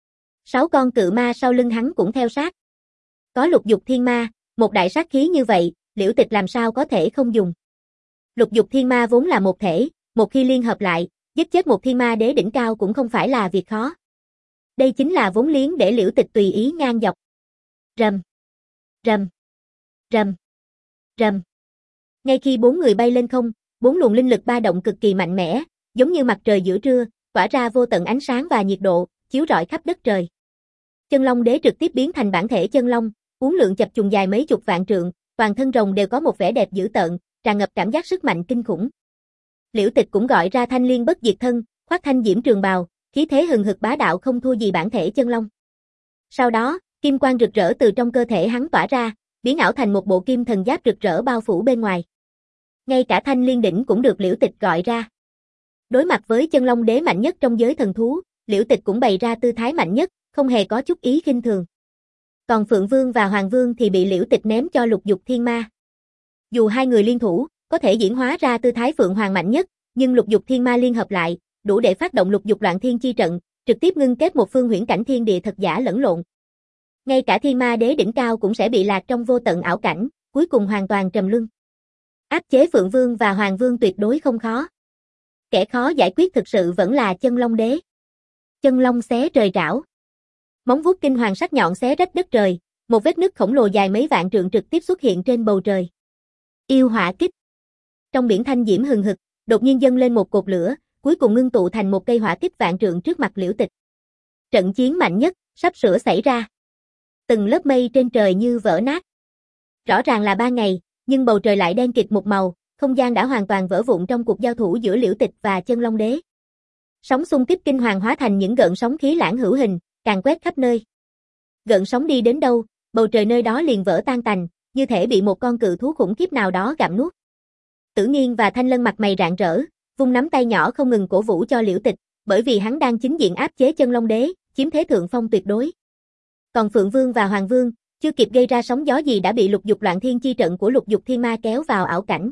Sáu con cự ma sau lưng hắn cũng theo sát. Có lục dục thiên ma, một đại sát khí như vậy, Liễu Tịch làm sao có thể không dùng. Lục dục thiên ma vốn là một thể, một khi liên hợp lại, giết chết một thiên ma đế đỉnh cao cũng không phải là việc khó. Đây chính là vốn liếng để Liễu Tịch tùy ý ngang dọc. Rầm, rầm, rầm, rầm. Ngay khi bốn người bay lên không, bốn luồng linh lực ba động cực kỳ mạnh mẽ, giống như mặt trời giữa trưa, tỏa ra vô tận ánh sáng và nhiệt độ, chiếu rọi khắp đất trời. Chân Long Đế trực tiếp biến thành bản thể chân long, uốn lượn chập trùng dài mấy chục vạn trượng, toàn thân rồng đều có một vẻ đẹp dữ tợn, tràn ngập cảm giác sức mạnh kinh khủng. Liễu Tịch cũng gọi ra Thanh Liên bất diệt thân, khoác thanh diễm trường bào, khí thế hừng hực bá đạo không thua gì bản thể chân long. Sau đó, kim quang rực rỡ từ trong cơ thể hắn tỏa ra, biến ảo thành một bộ kim thần giáp rực rỡ bao phủ bên ngoài. Ngay cả Thanh Liên đỉnh cũng được Liễu Tịch gọi ra. Đối mặt với Chân Long Đế mạnh nhất trong giới thần thú, Liễu Tịch cũng bày ra tư thái mạnh nhất, không hề có chút ý khinh thường. Còn Phượng Vương và Hoàng Vương thì bị Liễu Tịch ném cho lục dục thiên ma. Dù hai người liên thủ, có thể diễn hóa ra tư thái Phượng Hoàng mạnh nhất, nhưng lục dục thiên ma liên hợp lại, đủ để phát động lục dục loạn thiên chi trận, trực tiếp ngưng kết một phương huyễn cảnh thiên địa thật giả lẫn lộn. Ngay cả thiên ma đế đỉnh cao cũng sẽ bị lạc trong vô tận ảo cảnh, cuối cùng hoàn toàn trầm luân. Áp chế Phượng Vương và Hoàng Vương tuyệt đối không khó. Kẻ khó giải quyết thực sự vẫn là Chân Long Đế. Chân long xé trời rảo. Móng vuốt kinh hoàng sắc nhọn xé rách đất trời, một vết nứt khổng lồ dài mấy vạn trượng trực tiếp xuất hiện trên bầu trời. Yêu hỏa kích. Trong biển thanh diễm hừng hực, đột nhiên dâng lên một cột lửa, cuối cùng ngưng tụ thành một cây hỏa kích vạn trượng trước mặt Liễu Tịch. Trận chiến mạnh nhất sắp sửa xảy ra. Từng lớp mây trên trời như vỡ nát. Rõ ràng là ba ngày, nhưng bầu trời lại đen kịt một màu, không gian đã hoàn toàn vỡ vụn trong cuộc giao thủ giữa Liễu Tịch và Chân Long Đế. Sóng xung kích kinh hoàng hóa thành những gợn sóng khí lãng hữu hình, càn quét khắp nơi. Gợn sóng đi đến đâu, bầu trời nơi đó liền vỡ tan tành, như thể bị một con cự thú khủng khiếp nào đó gặm nuốt. Tử Nghiên và Thanh Lân mặt mày rạng rỡ, vung nắm tay nhỏ không ngừng cổ vũ cho Liễu Tịch, bởi vì hắn đang chính diện áp chế Chân Long Đế, chiếm thế thượng phong tuyệt đối. Còn Phượng Vương và Hoàng Vương, chưa kịp gây ra sóng gió gì đã bị lục dục loạn thiên chi trận của lục dục thiên ma kéo vào ảo cảnh.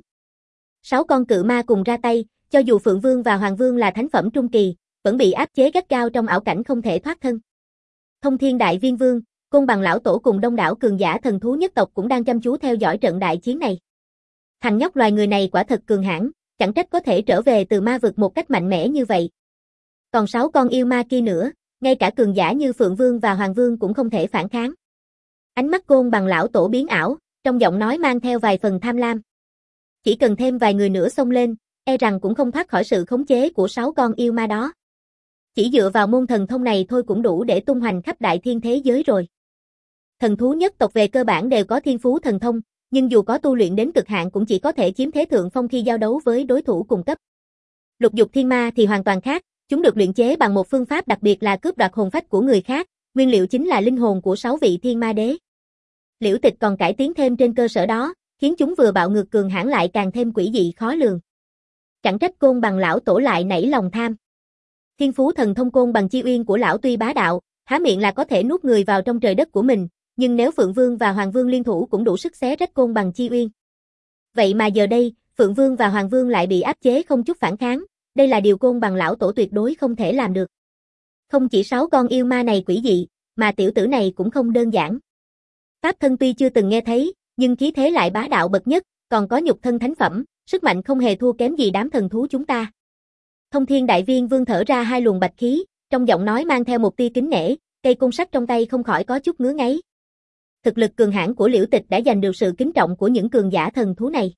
Sáu con cự ma cùng ra tay, cho dù Phượng Vương và Hoàng Vương là thánh phẩm trung kỳ, vẫn bị áp chế gắt gao trong ảo cảnh không thể thoát thân. Thông Thiên Đại Viên Vương, Côn Bằng lão tổ cùng đông đảo cường giả thần thú nhất tộc cũng đang chăm chú theo dõi trận đại chiến này. Thằng nhóc loài người này quả thật cường hãn, chẳng trách có thể trở về từ ma vực một cách mạnh mẽ như vậy. Còn sáu con yêu ma kia nữa, ngay cả cường giả như Phượng Vương và Hoàng Vương cũng không thể phản kháng. Ánh mắt Côn Bằng lão tổ biến ảo, trong giọng nói mang theo vài phần tham lam. Chỉ cần thêm vài người nữa xông lên, e rằng cũng không thoát khỏi sự khống chế của sáu con yêu ma đó. Chỉ dựa vào môn thần thông này thôi cũng đủ để tung hoành khắp đại thiên thế giới rồi. Thần thú nhất tộc về cơ bản đều có thiên phú thần thông, nhưng dù có tu luyện đến cực hạn cũng chỉ có thể chiếm thế thượng phong khi giao đấu với đối thủ cùng cấp. Lục dục thiên ma thì hoàn toàn khác, chúng được luyện chế bằng một phương pháp đặc biệt là cướp đoạt hồn phách của người khác, nguyên liệu chính là linh hồn của sáu vị thiên ma đế. Liễu Tịch còn cải tiến thêm trên cơ sở đó, khiến chúng vừa bạo ngược cường hãn lại càng thêm quỷ dị khó lường. Chẳng trách Côn Bằng lão tổ lại nảy lòng tham. Thiên phú thần thông côn bằng chi uyên của lão tuy bá đạo, há miệng là có thể nuốt người vào trong trời đất của mình, nhưng nếu Phượng Vương và Hoàng Vương liên thủ cũng đủ sức xé rách côn bằng chi uyên. Vậy mà giờ đây, Phượng Vương và Hoàng Vương lại bị áp chế không chút phản kháng, đây là điều côn bằng lão tổ tuyệt đối không thể làm được. Không chỉ sáu con yêu ma này quỷ dị, mà tiểu tử này cũng không đơn giản. Pháp thân tuy chưa từng nghe thấy, nhưng khí thế lại bá đạo bậc nhất, còn có nhục thân thánh phẩm, sức mạnh không hề thua kém gì đám thần thú chúng ta. Thông Thiên Đại Viên Vương thở ra hai luồng bạch khí, trong giọng nói mang theo một tia kính nể, cây côn sắt trong tay không khỏi có chút ngứa ngáy. Thực lực cường hãn của Liễu Tịch đã giành được sự kính trọng của những cường giả thần thú này.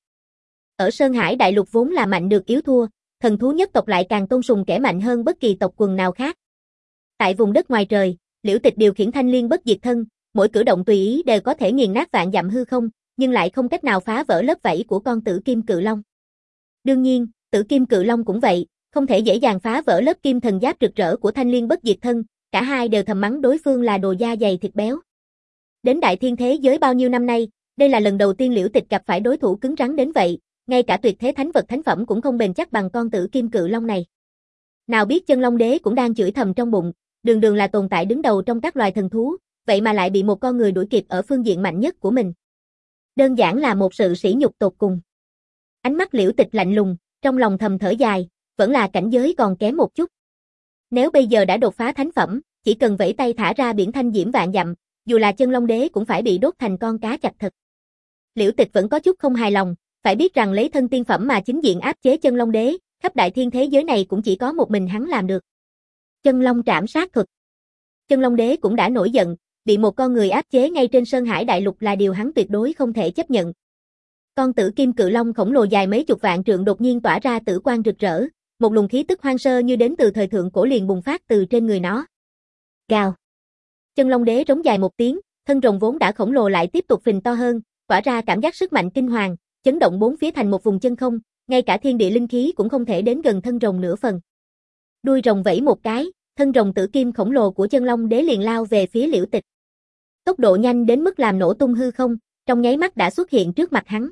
Ở Sơn Hải Đại Lục vốn là mạnh được yếu thua, thần thú nhất tộc lại càng tôn sùng kẻ mạnh hơn bất kỳ tộc quần nào khác. Tại vùng đất ngoài trời, Liễu Tịch điều khiển thanh liên bất diệt thân, mỗi cử động tùy ý đều có thể nghiền nát vạn dặm hư không, nhưng lại không cách nào phá vỡ lớp vảy của con Tử Kim Cự Long. Đương nhiên, Tử Kim Cự Long cũng vậy, không thể dễ dàng phá vỡ lớp kim thần giáp rực rỡ của thanh liên bất diệt thân, cả hai đều thầm mắng đối phương là đồ da dày thịt béo. Đến Đại Thiên thế giới bao nhiêu năm nay, đây là lần đầu tiên Liễu Tịch gặp phải đối thủ cứng rắn đến vậy, ngay cả tuyệt thế thánh vật thánh phẩm cũng không bền chắc bằng con Tử Kim Cự Long này. Nào biết Chân Long Đế cũng đang chửi thầm trong bụng, đường đường là tồn tại đứng đầu trong các loài thần thú, vậy mà lại bị một con người đuổi kịp ở phương diện mạnh nhất của mình. Đơn giản là một sự sỉ nhục tột cùng. Ánh mắt Liễu Tịch lạnh lùng, trong lòng thầm thở dài, vẫn là cảnh giới còn kém một chút. Nếu bây giờ đã đột phá thánh phẩm, chỉ cần vẫy tay thả ra biển thanh diễm vạn dặm, dù là Chân Long Đế cũng phải bị đốt thành con cá chạch thật. Liễu Tịch vẫn có chút không hài lòng, phải biết rằng lấy thân tiên phẩm mà chính diện áp chế Chân Long Đế, khắp Đại Thiên thế giới này cũng chỉ có một mình hắn làm được. Chân Long trảm sát thuật. Chân Long Đế cũng đã nổi giận, bị một con người áp chế ngay trên Sơn Hải Đại Lục là điều hắn tuyệt đối không thể chấp nhận. Con Tử Kim Cự Long khổng lồ dài mấy chục vạn trượng đột nhiên tỏa ra tử quang rực rỡ, một luồng khí tức hoang sơ như đến từ thời thượng cổ liền bùng phát từ trên người nó. Gào. Chân Long Đế rống dài một tiếng, thân rồng vốn đã khổng lồ lại tiếp tục phình to hơn, tỏa ra cảm giác sức mạnh kinh hoàng, chấn động bốn phía thành một vùng chân không, ngay cả thiên địa linh khí cũng không thể đến gần thân rồng nửa phần. Đuôi rồng vẫy một cái, thân rồng tử kim khổng lồ của Chân Long Đế liền lao về phía Liễu Tịch. Tốc độ nhanh đến mức làm nổ tung hư không, trong nháy mắt đã xuất hiện trước mặt hắn.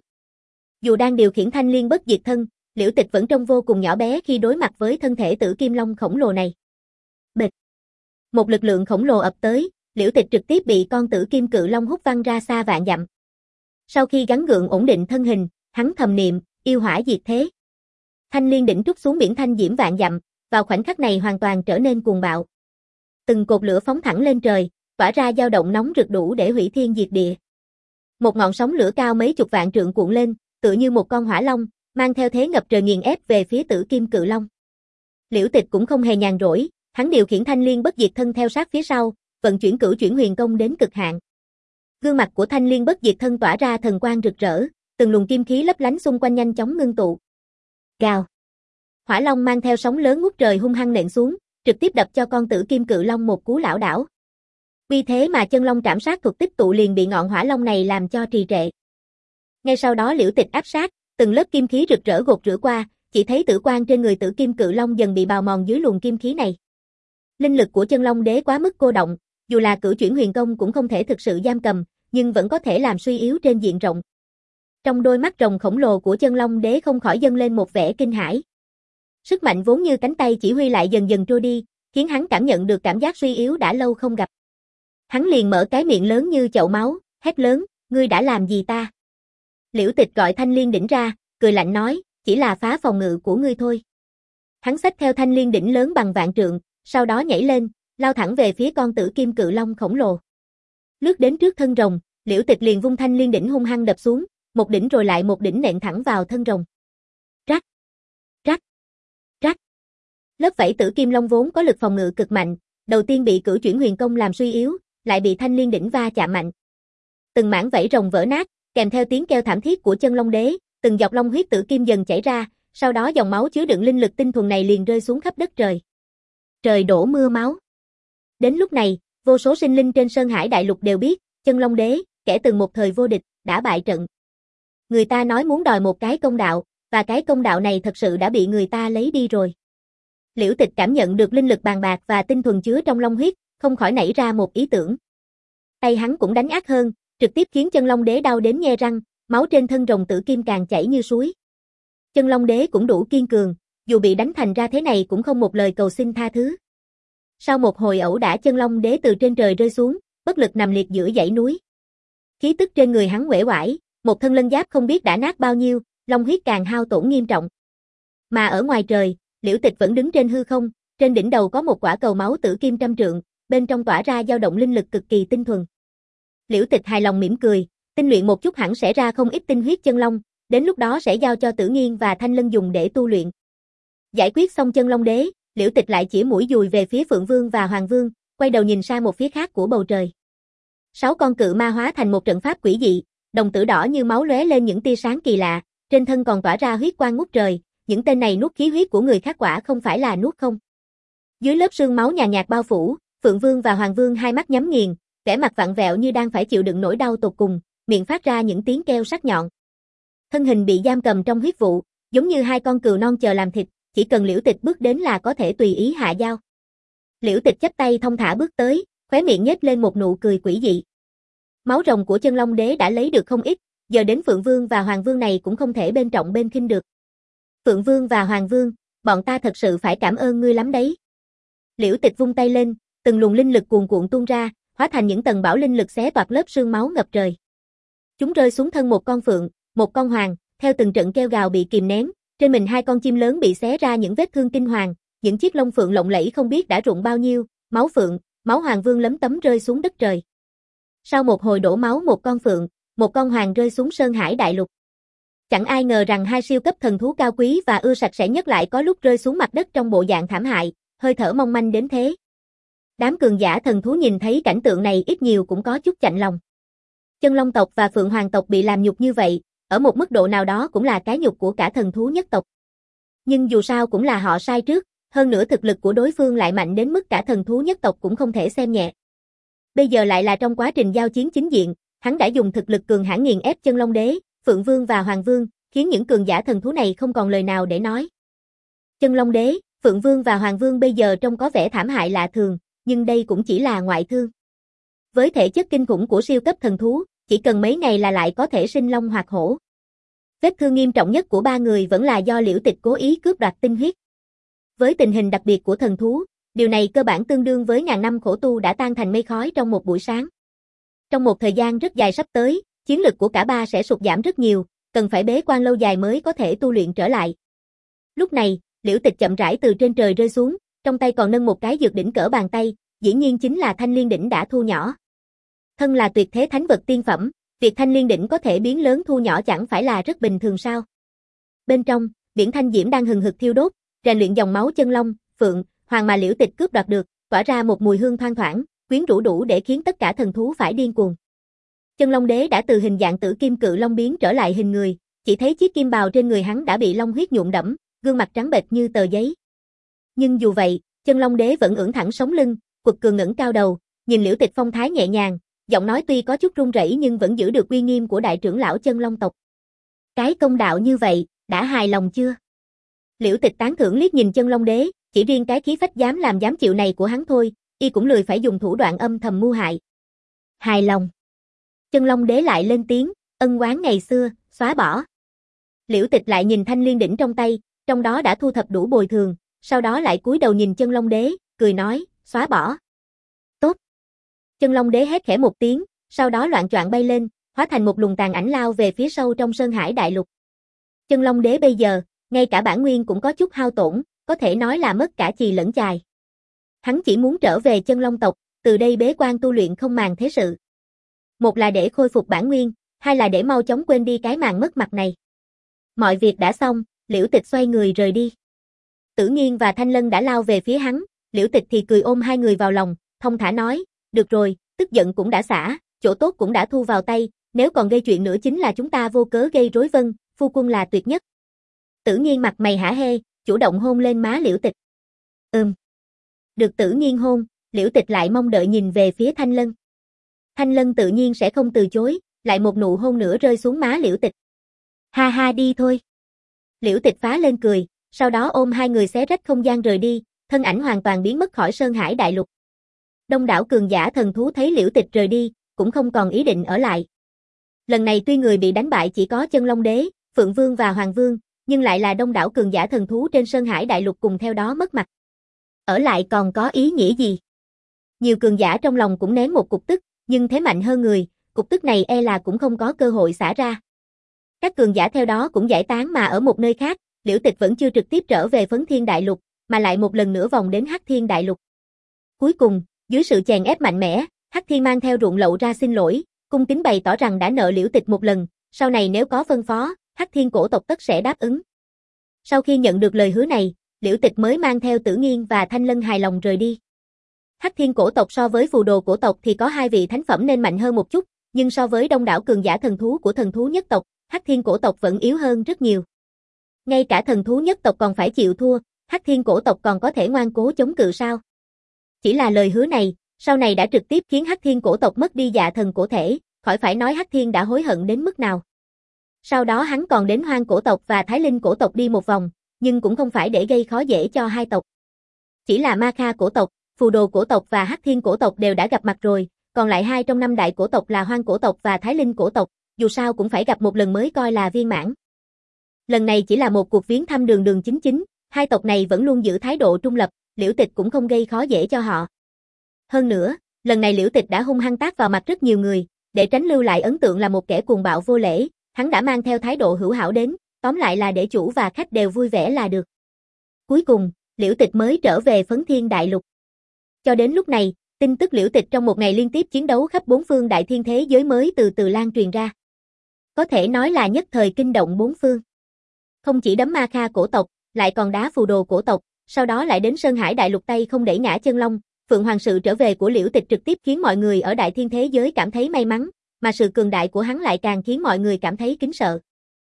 Dù đang điều khiển thanh liên bất diệt thân, Liễu Tịch vẫn trông vô cùng nhỏ bé khi đối mặt với thân thể tử kim long khổng lồ này. Bịch. Một lực lượng khổng lồ ập tới, Liễu Tịch trực tiếp bị con Tử Kim Cự Long hút văng ra xa vạn dặm. Sau khi gắng gượng ổn định thân hình, hắn thầm niệm, yêu hỏa diệt thế. Thanh liên đỉnh trút xuống biển thanh diễm vạn dặm, vào khoảnh khắc này hoàn toàn trở nên cuồng bạo. Từng cột lửa phóng thẳng lên trời, tỏa ra dao động nóng rực đủ để hủy thiên diệt địa. Một ngọn sóng lửa cao mấy chục vạn trượng cuộn lên, tựa như một con hỏa long, mang theo thế ngập trời nghiền ép về phía Tử Kim Cự Long. Liễu Tịch cũng không hề nhàn rỗi, hắn điều khiển thanh liên bất diệt thân theo sát phía sau, vận chuyển cửu chuyển huyền công đến cực hạn. Gương mặt của thanh liên bất diệt thân tỏa ra thần quang rực rỡ, từng luồng kim khí lấp lánh xung quanh nhanh chóng ngưng tụ. Gào. Hỏa long mang theo sóng lớn ngút trời hung hăng nện xuống, trực tiếp đập cho con Tử Kim Cự Long một cú lảo đảo. Vì thế mà Chân Long trảm sát thuật tích tụ liền bị ngọn hỏa long này làm cho trì trệ. Ngay sau đó Liễu Tịch áp sát, từng lớp kim khí rực rỡ gột rửa qua, chỉ thấy tử quang trên người Tử Kim Cự Long dần bị bào mòn dưới luồng kim khí này. Linh lực của Chân Long Đế quá mức cô động, dù là cửu chuyển huyền công cũng không thể thực sự giam cầm, nhưng vẫn có thể làm suy yếu trên diện rộng. Trong đôi mắt rồng khổng lồ của Chân Long Đế không khỏi dâng lên một vẻ kinh hãi. Sức mạnh vốn như cánh tay chỉ huy lại dần dần trôi đi, khiến hắn cảm nhận được cảm giác suy yếu đã lâu không gặp. Hắn liền mở cái miệng lớn như chậu máu, hét lớn, ngươi đã làm gì ta? Liễu Tịch gọi thanh liên đỉnh ra, cười lạnh nói, chỉ là phá phòng ngự của ngươi thôi. Hắn xách theo thanh liên đỉnh lớn bằng vạn trượng, sau đó nhảy lên, lao thẳng về phía con Tử Kim Cự Long khổng lồ. Lướt đến trước thân rồng, Liễu Tịch liền vung thanh liên đỉnh hung hăng đập xuống, một đỉnh rồi lại một đỉnh nện thẳng vào thân rồng. Rắc, rắc, rắc. Lớp vảy Tử Kim Long vốn có lực phòng ngự cực mạnh, đầu tiên bị cửu chuyển huyền công làm suy yếu, lại bị thanh liên đỉnh va chạm mạnh. Từng mảng vảy rồng vỡ nát, kèm theo tiếng kêu thảm thiết của Chân Long Đế, từng giọt long huyết tử kim dần chảy ra, sau đó dòng máu chứa đựng linh lực tinh thuần này liền rơi xuống khắp đất trời. Trời đổ mưa máu. Đến lúc này, vô số sinh linh trên Sơn Hải Đại Lục đều biết, Chân Long Đế, kẻ từng một thời vô địch, đã bại trận. Người ta nói muốn đòi một cái công đạo, và cái công đạo này thật sự đã bị người ta lấy đi rồi. Liễu Tịch cảm nhận được linh lực bàn bạc và tinh thuần chứa trong long huyết, không khỏi nảy ra một ý tưởng. Tay hắn cũng đánh ác hơn, trực tiếp khiến Chân Long Đế đau đến nhe răng, máu trên thân rồng tử kim càng chảy như suối. Chân Long Đế cũng đủ kiên cường, dù bị đánh thành ra thế này cũng không một lời cầu xin tha thứ. Sau một hồi ẩu đả, Chân Long Đế từ trên trời rơi xuống, bất lực nằm liệt giữa dãy núi. Khí tức trên người hắn uể oải, một thân lân giáp không biết đã nát bao nhiêu, long huyết càng hao tổn nghiêm trọng. Mà ở ngoài trời, Liễu Tịch vẫn đứng trên hư không, trên đỉnh đầu có một quả cầu máu tử kim trăm trượng, bên trong tỏa ra dao động linh lực cực kỳ tinh thuần. Liễu Tịch hài lòng mỉm cười, tinh luyện một chút hẳn sẽ ra không ít tinh huyết chân long, đến lúc đó sẽ giao cho Tử Nghiên và Thanh Lân dùng để tu luyện. Giải quyết xong Chân Long Đế, Liễu Tịch lại chỉ mũi dùi về phía Phượng Vương và Hoàng Vương, quay đầu nhìn sang một phía khác của bầu trời. Sáu con cự ma hóa thành một trận pháp quỷ dị, đồng tử đỏ như máu lóe lên những tia sáng kỳ lạ, trên thân còn tỏa ra huyết quang ngút trời, những tên này nuốt khí huyết của người khác quả không phải là nuốt không. Dưới lớp sương máu nhàn nhạt bao phủ, Phượng Vương và Hoàng Vương hai mắt nhắm nghiền, vẻ mặt vặn vẹo như đang phải chịu đựng nỗi đau tột cùng, miệng phát ra những tiếng kêu sắc nhọn. Thân hình bị giam cầm trong huyết vụ, giống như hai con cừu non chờ làm thịt, chỉ cần Liễu Tịch bước đến là có thể tùy ý hạ dao. Liễu Tịch chắp tay thong thả bước tới, khóe miệng nhếch lên một nụ cười quỷ dị. Máu rồng của Chân Long Đế đã lấy được không ít, giờ đến Phượng Vương và Hoàng Vương này cũng không thể bên trọng bên khinh được. Phượng Vương và Hoàng Vương, bọn ta thật sự phải cảm ơn ngươi lắm đấy. Liễu Tịch vung tay lên, từng luồng linh lực cuồn cuộn tuôn ra, hóa thành những tầng bão linh lực xé toạc lớp sương máu ngập trời. Chúng rơi xuống thân một con phượng, một con hoàng, theo từng trận kêu gào bị kìm nén, trên mình hai con chim lớn bị xé ra những vết thương kinh hoàng, những chiếc lông phượng lộng lẫy không biết đã rụng bao nhiêu, máu phượng, máu hoàng vương lấm tấm rơi xuống đất trời. Sau một hồi đổ máu một con phượng, một con hoàng rơi xuống Sơn Hải Đại Lục. Chẳng ai ngờ rằng hai siêu cấp thần thú cao quý và ưa sạch sẽ nhất lại có lúc rơi xuống mặt đất trong bộ dạng thảm hại, hơi thở mong manh đến thế. Đám cường giả thần thú nhìn thấy cảnh tượng này ít nhiều cũng có chút chạnh lòng. Chân Long tộc và Phượng Hoàng tộc bị làm nhục như vậy, ở một mức độ nào đó cũng là cái nhục của cả thần thú nhất tộc. Nhưng dù sao cũng là họ sai trước, hơn nữa thực lực của đối phương lại mạnh đến mức cả thần thú nhất tộc cũng không thể xem nhẹ. Bây giờ lại là trong quá trình giao chiến chính diện, hắn đã dùng thực lực cường hãn nghiền ép Chân Long Đế, Phượng Vương và Hoàng Vương, khiến những cường giả thần thú này không còn lời nào để nói. Chân Long Đế, Phượng Vương và Hoàng Vương bây giờ trông có vẻ thảm hại lạ thường, nhưng đây cũng chỉ là ngoại thương. Với thể chất kinh khủng của siêu cấp thần thú, chỉ cần mấy ngày là lại có thể sinh long hoặc hổ. Vết thương nghiêm trọng nhất của ba người vẫn là do Liễu Tịch cố ý cướp đoạt tinh huyết. Với tình hình đặc biệt của thần thú, điều này cơ bản tương đương với ngàn năm khổ tu đã tan thành mây khói trong một buổi sáng. Trong một thời gian rất dài sắp tới, chiến lực của cả ba sẽ sụt giảm rất nhiều, cần phải bế quan lâu dài mới có thể tu luyện trở lại. Lúc này, Liễu Tịch chậm rãi từ trên trời rơi xuống, trong tay còn nâng một cái dược đỉnh cỡ bàn tay, dĩ nhiên chính là Thanh Liên đỉnh đã thu nhỏ. Thân là tuyệt thế thánh vật tiên phẩm, việc Thanh Liên đỉnh có thể biến lớn thu nhỏ chẳng phải là rất bình thường sao? Bên trong, biển thanh diễm đang hừng hực thiêu đốt, rèn luyện dòng máu chân long, phượng, hoàng mà Liễu Tịch cướp đoạt được, tỏa ra một mùi hương thoang thoảng, quyến rũ đủ để khiến tất cả thần thú phải điên cuồng. Chân Long Đế đã từ hình dạng tử kim cự long biến trở lại hình người, chỉ thấy chiếc kim bào trên người hắn đã bị long huyết nhuộm đẫm, gương mặt trắng bệch như tờ giấy. Nhưng dù vậy, Chân Long Đế vẫn ưỡn thẳng sống lưng, quật cường ngẩng cao đầu, nhìn Liễu Tịch phong thái nhẹ nhàng, giọng nói tuy có chút run rẩy nhưng vẫn giữ được uy nghiêm của đại trưởng lão Chân Long tộc. Cái công đạo như vậy, đã hài lòng chưa? Liễu Tịch tán thưởng liếc nhìn Chân Long Đế, chỉ riêng cái khí phách dám làm dám chịu này của hắn thôi, y cũng lười phải dùng thủ đoạn âm thầm mưu hại. Hài lòng. Chân Long Đế lại lên tiếng, ân oán ngày xưa, xóa bỏ. Liễu Tịch lại nhìn Thanh Liên đỉnh trong tay, trong đó đã thu thập đủ bồi thường, sau đó lại cúi đầu nhìn Chân Long Đế, cười nói, xóa bỏ. Tốt. Chân Long Đế hét khẽ một tiếng, sau đó loạng choạng bay lên, hóa thành một luồng tàn ảnh lao về phía sâu trong Sơn Hải Đại Lục. Chân Long Đế bây giờ, ngay cả bản nguyên cũng có chút hao tổn, có thể nói là mất cả chì lẫn chài. Hắn chỉ muốn trở về Chân Long tộc, từ đây bế quan tu luyện không màng thế sự. Một là để khôi phục bản nguyên, hai là để mau chóng quên đi cái màn mất mặt này. Mọi việc đã xong, Liễu Tịch xoay người rời đi. Tử Nghiên và Thanh Lân đã lao về phía hắn, Liễu Tịch thì cười ôm hai người vào lòng, thông thả nói, được rồi, tức giận cũng đã xả, chỗ tốt cũng đã thu vào tay, nếu còn gây chuyện nữa chính là chúng ta vô cớ gây rối vân, phu quân là tuyệt nhất. Tử Nghiên mặt mày hả hê, chủ động hôn lên má Liễu Tịch. Ừm. Được Tử Nghiên hôn, Liễu Tịch lại mong đợi nhìn về phía Thanh Lân. Thanh Lân tự nhiên sẽ không từ chối, lại một nụ hôn nữa rơi xuống má Liễu Tịch. Ha ha đi thôi. Liễu Tịch phá lên cười, sau đó ôm hai người xé rách không gian rời đi, thân ảnh hoàn toàn biến mất khỏi Sơn Hải Đại Lục. Đông đảo cường giả thần thú thấy Liễu Tịch rời đi, cũng không còn ý định ở lại. Lần này tuy người bị đánh bại chỉ có Chân Long Đế, Phượng Vương và Hoàng Vương, nhưng lại là đông đảo cường giả thần thú trên Sơn Hải Đại Lục cùng theo đó mất mặt. Ở lại còn có ý nghĩa gì? Nhiều cường giả trong lòng cũng nén một cục tức, nhưng thế mạnh hơn người, cục tức này e là cũng không có cơ hội xả ra. Các cường giả theo đó cũng giải tán mà ở một nơi khác, Liễu Tịch vẫn chưa trực tiếp trở về Phấn Thiên Đại Lục, mà lại một lần nữa vòng đến Hắc Thiên Đại Lục. Cuối cùng, dưới sự chèn ép mạnh mẽ, Hắc Thiên mang theo ruộng lậu ra xin lỗi, cung kính bày tỏ rằng đã nợ Liễu Tịch một lần, sau này nếu có phân phó, Hắc Thiên cổ tộc tất sẽ đáp ứng. Sau khi nhận được lời hứa này, Liễu Tịch mới mang theo Tử Nghiên và Thanh Lân hài lòng rời đi. Hắc Thiên cổ tộc so với phù đồ cổ tộc thì có hai vị thánh phẩm nên mạnh hơn một chút, nhưng so với đông đảo cường giả thần thú của thần thú nhất tộc, Hắc Thiên cổ tộc vẫn yếu hơn rất nhiều. Ngay cả thần thú nhất tộc còn phải chịu thua, Hắc Thiên cổ tộc còn có thể ngoan cố chống cự sao? Chỉ là lời hứa này, sau này đã trực tiếp khiến Hắc Thiên cổ tộc mất đi dạ thần cổ thể, khỏi phải nói Hắc Thiên đã hối hận đến mức nào. Sau đó hắn còn đến Hoang cổ tộc và Thái Linh cổ tộc đi một vòng, nhưng cũng không phải để gây khó dễ cho hai tộc. Chỉ là Ma Kha cổ tộc, Phù Đồ cổ tộc và Hắc Thiên cổ tộc đều đã gặp mặt rồi, còn lại hai trong năm đại cổ tộc là Hoang cổ tộc và Thái Linh cổ tộc, dù sao cũng phải gặp một lần mới coi là viên mãn. Lần này chỉ là một cuộc viếng thăm đường đường chính chính, hai tộc này vẫn luôn giữ thái độ trung lập, Liễu Tịch cũng không gây khó dễ cho họ. Hơn nữa, lần này Liễu Tịch đã hung hăng tát vào mặt rất nhiều người, để tránh lưu lại ấn tượng là một kẻ cuồng bạo vô lễ, hắn đã mang theo thái độ hữu hảo đến, tóm lại là để chủ và khách đều vui vẻ là được. Cuối cùng, Liễu Tịch mới trở về Phấn Thiên Đại Lục. Cho đến lúc này, tin tức Liễu Tịch trong một ngày liên tiếp chiến đấu khắp bốn phương đại thiên thế giới mới từ từ lan truyền ra. Có thể nói là nhất thời kinh động bốn phương. Không chỉ đấm Ma Kha cổ tộc, lại còn đá Phù Đồ cổ tộc, sau đó lại đến Sơn Hải Đại Lục tay không đẩy ngã chân long, Phượng Hoàng sự trở về của Liễu Tịch trực tiếp khiến mọi người ở đại thiên thế giới cảm thấy may mắn, mà sự cường đại của hắn lại càng khiến mọi người cảm thấy kính sợ.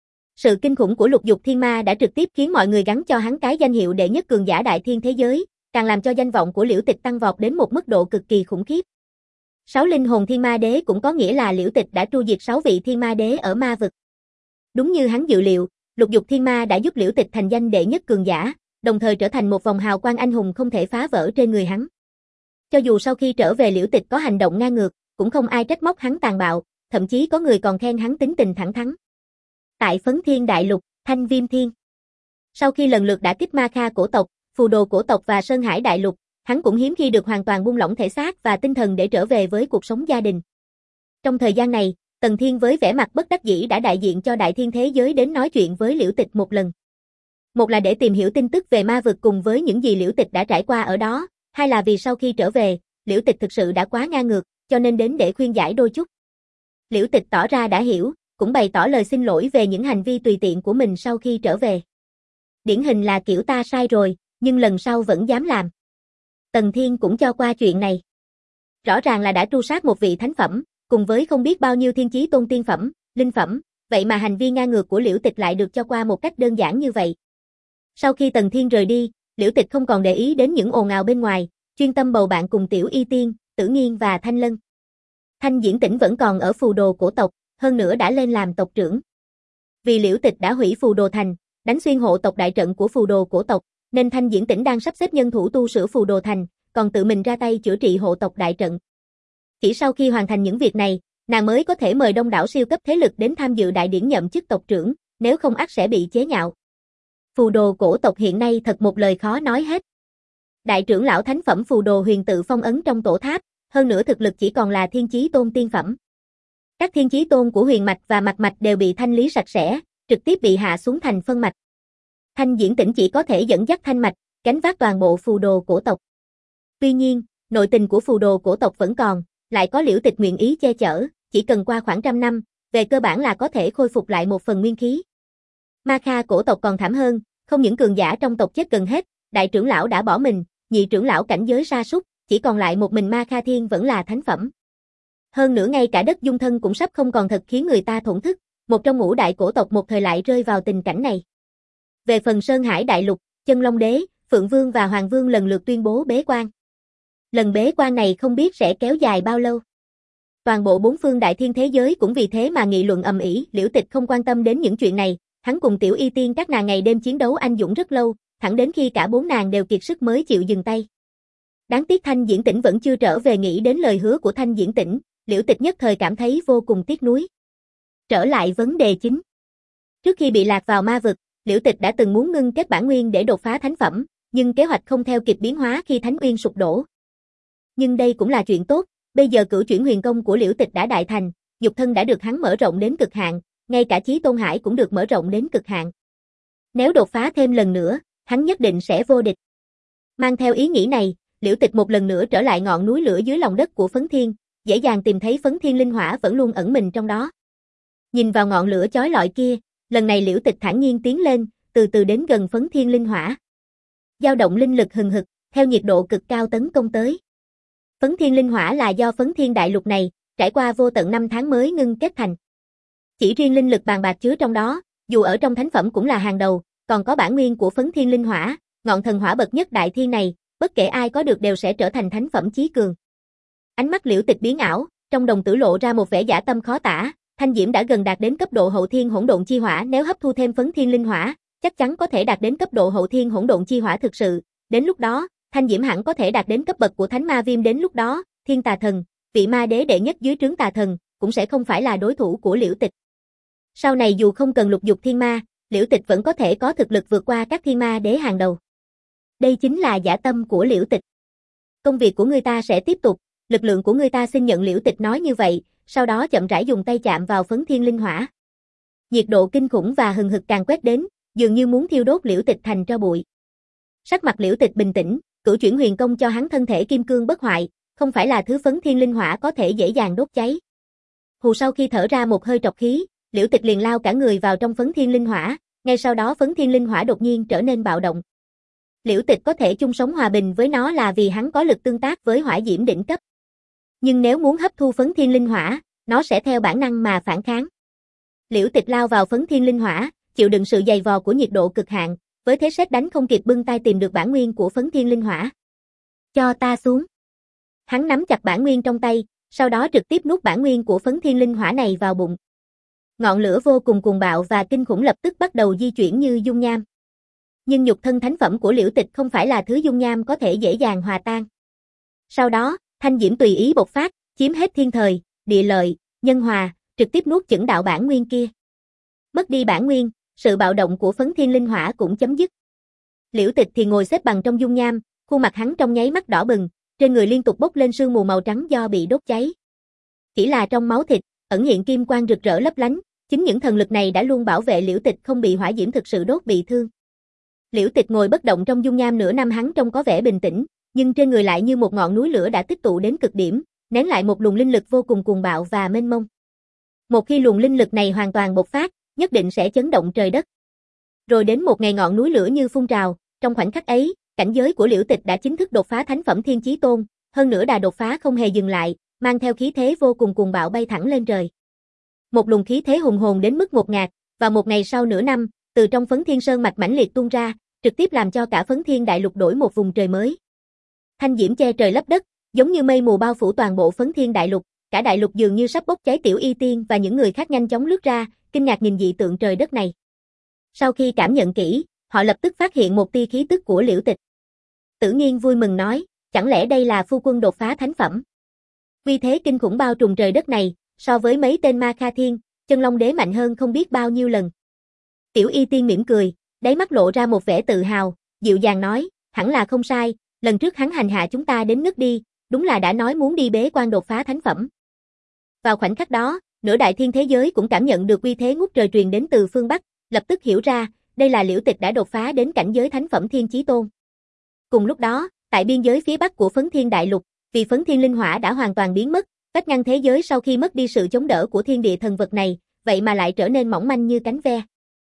Sự kinh khủng của Lục Dục Thiên Ma đã trực tiếp khiến mọi người gắn cho hắn cái danh hiệu đệ nhất cường giả đại thiên thế giới, càng làm cho danh vọng của Liễu Tịch tăng vọt đến một mức độ cực kỳ khủng khiếp. Sáu linh hồn thiên ma đế cũng có nghĩa là Liễu Tịch đã tru diệt sáu vị thiên ma đế ở ma vực. Đúng như hắn dự liệu, Lục Dục Thiên Ma đã giúp Liễu Tịch thành danh đệ nhất cường giả, đồng thời trở thành một vòng hào quang anh hùng không thể phá vỡ trên người hắn. Cho dù sau khi trở về Liễu Tịch có hành động ngang ngược, cũng không ai trách móc hắn tàn bạo, thậm chí có người còn khen hắn tính tình thẳng thắn. Tại Phấn Thiên Đại Lục, Thanh Viêm Thiên. Sau khi lần lượt đả kích Ma Kha cổ tộc, Phù Đồ cổ tộc và Sơn Hải Đại Lục, hắn cũng hiếm khi được hoàn toàn buông lỏng thể xác và tinh thần để trở về với cuộc sống gia đình. Trong thời gian này, Tần Thiên với vẻ mặt bất đắc dĩ đã đại diện cho đại thiên thế giới đến nói chuyện với Liễu Tịch một lần. Một là để tìm hiểu tin tức về ma vực cùng với những gì Liễu Tịch đã trải qua ở đó, hai là vì sau khi trở về, Liễu Tịch thực sự đã quá ngang ngược, cho nên đến để khuyên giải đôi chút. Liễu Tịch tỏ ra đã hiểu, cũng bày tỏ lời xin lỗi về những hành vi tùy tiện của mình sau khi trở về. Điển hình là kiểu ta sai rồi, nhưng lần sau vẫn dám làm. Tần Thiên cũng cho qua chuyện này. Rõ ràng là đã tru sát một vị thánh phẩm, cùng với không biết bao nhiêu thiên chí tôn tiên phẩm, linh phẩm, vậy mà hành vi ngang ngược của Liễu Tịch lại được cho qua một cách đơn giản như vậy. Sau khi Tần Thiên rời đi, Liễu Tịch không còn để ý đến những ồn ào bên ngoài, chuyên tâm bầu bạn cùng Tiểu Y Tiên, Tử Nghiên và Thanh Lân. Thanh Diễn Tĩnh vẫn còn ở Phù Đồ cổ tộc, hơn nữa đã lên làm tộc trưởng. Vì Liễu Tịch đã hủy Phù Đồ thành, đánh xuyên hộ tộc đại trận của Phù Đồ cổ tộc, nên Thanh Diễn Tĩnh đang sắp xếp nhân thủ tu sửa Phù Đồ thành, còn tự mình ra tay chữa trị hộ tộc đại trận. Chỉ sau khi hoàn thành những việc này, nàng mới có thể mời đông đảo siêu cấp thế lực đến tham dự đại điển nhậm chức tộc trưởng, nếu không ắt sẽ bị chế nhạo. Phù Đồ cổ tộc hiện nay thật một lời khó nói hết. Đại trưởng lão thánh phẩm Phù Đồ Huyền tự phong ấn trong tổ tháp, hơn nữa thực lực chỉ còn là thiên chí tôn tiên phẩm. Các thiên chí tôn của Huyền mạch và Mạch mạch đều bị thanh lý sạch sẽ, trực tiếp bị hạ xuống thành phân mạch. Thanh Diễn Tĩnh chỉ có thể dẫn dắt thanh mạch, gánh vác toàn bộ Phù Đồ cổ tộc. Tuy nhiên, nội tình của Phù Đồ cổ tộc vẫn còn, lại có Liễu Tịch nguyện ý che chở, chỉ cần qua khoảng trăm năm, về cơ bản là có thể khôi phục lại một phần nguyên khí. Ma Kha cổ tộc còn thảm hơn, không những cường giả trong tộc chết gần hết, đại trưởng lão đã bỏ mình, nhị trưởng lão cảnh giới sa sút, chỉ còn lại một mình Ma Kha Thiên vẫn là thánh phẩm. Hơn nữa ngay cả đất dung thân cũng sắp không còn thật khiến người ta thổn thức, một trong ngũ đại cổ tộc một thời lại rơi vào tình cảnh này. Về phần Sơn Hải Đại Lục, Chân Long Đế, Phượng Vương và Hoàng Vương lần lượt tuyên bố bế quan. Lần bế quan này không biết sẽ kéo dài bao lâu. Toàn bộ bốn phương đại thiên thế giới cũng vì thế mà nghị luận ầm ĩ, Liễu Tịch không quan tâm đến những chuyện này, hắn cùng Tiểu Y Tiên các nàng ngày đêm chiến đấu anh dũng rất lâu, thẳng đến khi cả bốn nàng đều kiệt sức mới chịu dừng tay. Đáng tiếc Thanh Diễn Tĩnh vẫn chưa trở về, nghĩ đến lời hứa của Thanh Diễn Tĩnh, Liễu Tịch nhất thời cảm thấy vô cùng tiếc nuối. Trở lại vấn đề chính. Trước khi bị lạc vào ma vực, Liễu Tịch đã từng muốn ngưng kết bản nguyên để đột phá thánh phẩm, nhưng kế hoạch không theo kịp biến hóa khi Thánh Uyên sụp đổ. Nhưng đây cũng là chuyện tốt, bây giờ cửu chuyển huyền công của Liễu Tịch đã đại thành, nhục thân đã được hắn mở rộng đến cực hạn, ngay cả Chí Tôn Hải cũng được mở rộng đến cực hạn. Nếu đột phá thêm lần nữa, hắn nhất định sẽ vô địch. Mang theo ý nghĩ này, Liễu Tịch một lần nữa trở lại ngọn núi lửa dưới lòng đất của Phấn Thiên, dễ dàng tìm thấy Phấn Thiên linh hỏa vẫn luôn ẩn mình trong đó. Nhìn vào ngọn lửa chói lọi kia, lần này Liễu Tịch thản nhiên tiến lên, từ từ đến gần Phấn Thiên linh hỏa. Dao động linh lực hừng hực, theo nhiệt độ cực cao tấn công tới. Phấn Thiên linh hỏa là do Phấn Thiên đại lục này, trải qua vô tận năm tháng mới ngưng kết thành. Chỉ riêng linh lực bàn bạc chứa trong đó, dù ở trong thánh phẩm cũng là hàng đầu, còn có bản nguyên của Phấn Thiên linh hỏa, ngọn thần hỏa bậc nhất đại thiên này, bất kể ai có được đều sẽ trở thành thánh phẩm chí cường. Ánh mắt Liễu Tịch biến ảo, trong đồng tử lộ ra một vẻ dã tâm khó tả, thanh diễm đã gần đạt đến cấp độ hậu thiên hỗn độn chi hỏa, nếu hấp thu thêm Phấn Thiên linh hỏa, chắc chắn có thể đạt đến cấp độ hậu thiên hỗn độn chi hỏa thực sự, đến lúc đó, thanh diễm hẳn có thể đạt đến cấp bậc của thánh ma viêm, đến lúc đó, Thiên Tà Thần, vị ma đế đệ nhất dưới trướng tà thần, cũng sẽ không phải là đối thủ của Liễu Tịch. Sau này dù không cần lục dục thiên ma, Liễu Tịch vẫn có thể có thực lực vượt qua các thiên ma đế hàng đầu. Đây chính là dã tâm của Liễu Tịch. Công việc của người ta sẽ tiếp tục, lực lượng của người ta xin nhận. Liễu Tịch nói như vậy, sau đó chậm rãi dùng tay chạm vào Phấn Thiên linh hỏa. Nhiệt độ kinh khủng và hừng hực càng quét đến, dường như muốn thiêu đốt Liễu Tịch thành tro bụi. Sắc mặt Liễu Tịch bình tĩnh, cửu chuyển huyền công cho hắn thân thể kim cương bất hoại, không phải là thứ Phấn Thiên linh hỏa có thể dễ dàng đốt cháy. Hù sau khi thở ra một hơi trọc khí, Liễu Tịch liền lao cả người vào trong Phấn Thiên linh hỏa, ngay sau đó Phấn Thiên linh hỏa đột nhiên trở nên bạo động. Liễu Tịch có thể chung sống hòa bình với nó là vì hắn có lực tương tác với hỏa diễm đỉnh cấp. Nhưng nếu muốn hấp thu Phấn Thiên linh hỏa, nó sẽ theo bản năng mà phản kháng. Liễu Tịch lao vào Phấn Thiên linh hỏa, chịu đựng sự dày vò của nhiệt độ cực hạn, với thế sét đánh không kịp bưng tay tìm được bản nguyên của Phấn Thiên linh hỏa. Cho ta xuống. Hắn nắm chặt bản nguyên trong tay, sau đó trực tiếp nuốt bản nguyên của Phấn Thiên linh hỏa này vào bụng. Ngọn lửa vô cùng cuồng bạo và kinh khủng lập tức bắt đầu di chuyển như dung nham. Nhưng nhục thân thánh phẩm của Liễu Tịch không phải là thứ dung nham có thể dễ dàng hòa tan. Sau đó, thanh diễm tùy ý bộc phát, chiếm hết thiên thời, địa lợi, nhân hòa, trực tiếp nuốt chửng đạo bản nguyên kia. Mất đi bản nguyên, sự bạo động của Phấn Thiên linh hỏa cũng chấm dứt. Liễu Tịch thì ngồi xếp bằng trong dung nham, khuôn mặt hắn trong nháy mắt đỏ bừng, trên người liên tục bốc lên sương mù màu trắng do bị đốt cháy. Chỉ là trong máu thịt, ẩn hiện kim quang rực rỡ lấp lánh, chính những thần lực này đã luôn bảo vệ Liễu Tịch không bị hỏa diễm thực sự đốt bị thương. Liễu Tịch ngồi bất động trong dung nham nửa năm, hắn trông có vẻ bình tĩnh, nhưng trên người lại như một ngọn núi lửa đã tích tụ đến cực điểm, nén lại một luồng linh lực vô cùng cuồng bạo và mênh mông. Một khi luồng linh lực này hoàn toàn bộc phát, nhất định sẽ chấn động trời đất. Rồi đến một ngày ngọn núi lửa như phun trào, trong khoảnh khắc ấy, cảnh giới của Liễu Tịch đã chính thức đột phá thánh phẩm Thiên Chí Tôn, hơn nữa đà đột phá không hề dừng lại, mang theo khí thế vô cùng cuồng bạo bay thẳng lên trời. Một luồng khí thế hùng hồn đến mức ngột ngạt, và một ngày sau nửa năm, từ trong Phấn Thiên Sơn mạch mãnh liệt tuôn ra, trực tiếp làm cho cả Phấn Thiên đại lục đổi một vùng trời mới. Thanh diễm che trời lấp đất, giống như mây mù bao phủ toàn bộ Phấn Thiên đại lục, cả đại lục dường như sắp bốc cháy. Tiểu Y Tiên và những người khác nhanh chóng lướt ra, kinh ngạc nhìn dị tượng trời đất này. Sau khi cảm nhận kỹ, họ lập tức phát hiện một tia khí tức của Liễu Tịch. Tử Nghiên vui mừng nói, chẳng lẽ đây là phu quân đột phá thánh phẩm? Vì thế kinh khủng bao trùm trời đất này, so với mấy tên Ma Kha Thiên, Chân Long Đế mạnh hơn không biết bao nhiêu lần. Tiểu Y Tiên mỉm cười, đáy mắt lộ ra một vẻ tự hào, dịu dàng nói, hẳn là không sai, lần trước hắn hành hạ chúng ta đến ngất đi, đúng là đã nói muốn đi bế quan đột phá thánh phẩm. Vào khoảnh khắc đó, nửa đại thiên thế giới cũng cảm nhận được uy thế ngút trời truyền đến từ phương Bắc, lập tức hiểu ra, đây là Liễu Tịch đã đột phá đến cảnh giới thánh phẩm Thiên Chí Tôn. Cùng lúc đó, tại biên giới phía bắc của Phấn Thiên đại lục, vì Phấn Thiên linh hỏa đã hoàn toàn biến mất, vách ngăn thế giới sau khi mất đi sự chống đỡ của thiên địa thần vật này, vậy mà lại trở nên mỏng manh như cánh ve.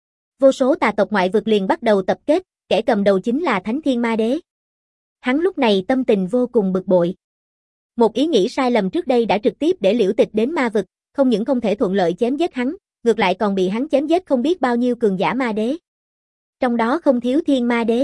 Vô số tà tộc ngoại vực liền bắt đầu tập kết, kẻ cầm đầu chính là Thánh Thiên Ma Đế. Hắn lúc này tâm tình vô cùng bực bội. Một ý nghĩ sai lầm trước đây đã trực tiếp để Liễu Tịch đến ma vực, không những không thể thuận lợi chém giết hắn, ngược lại còn bị hắn chém giết không biết bao nhiêu cường giả ma đế. Trong đó không thiếu Thiên Ma Đế.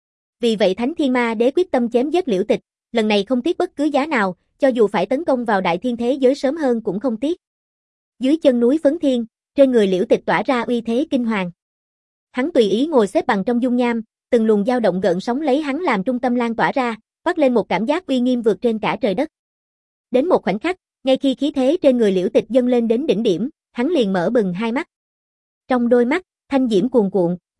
Vì vậy Thánh Thiên Ma Đế quyết tâm chém giết Liễu Tịch, lần này không tiếc bất cứ giá nào, cho dù phải tấn công vào đại thiên thế giới sớm hơn cũng không tiếc. Dưới chân núi Phấn Thiên, trên người Liễu Tịch tỏa ra uy thế kinh hoàng. Hắn tùy ý ngồi xếp bằng trong dung nham, từng luồng dao động gợn sóng lấy hắn làm trung tâm lan tỏa ra, toát lên một cảm giác uy nghiêm vượt trên cả trời đất. Đến một khoảnh khắc, ngay khi khí thế trên người Liễu Tịch dâng lên đến đỉnh điểm, hắn liền mở bừng hai mắt. Trong đôi mắt, thanh diễm cuồn cuộn,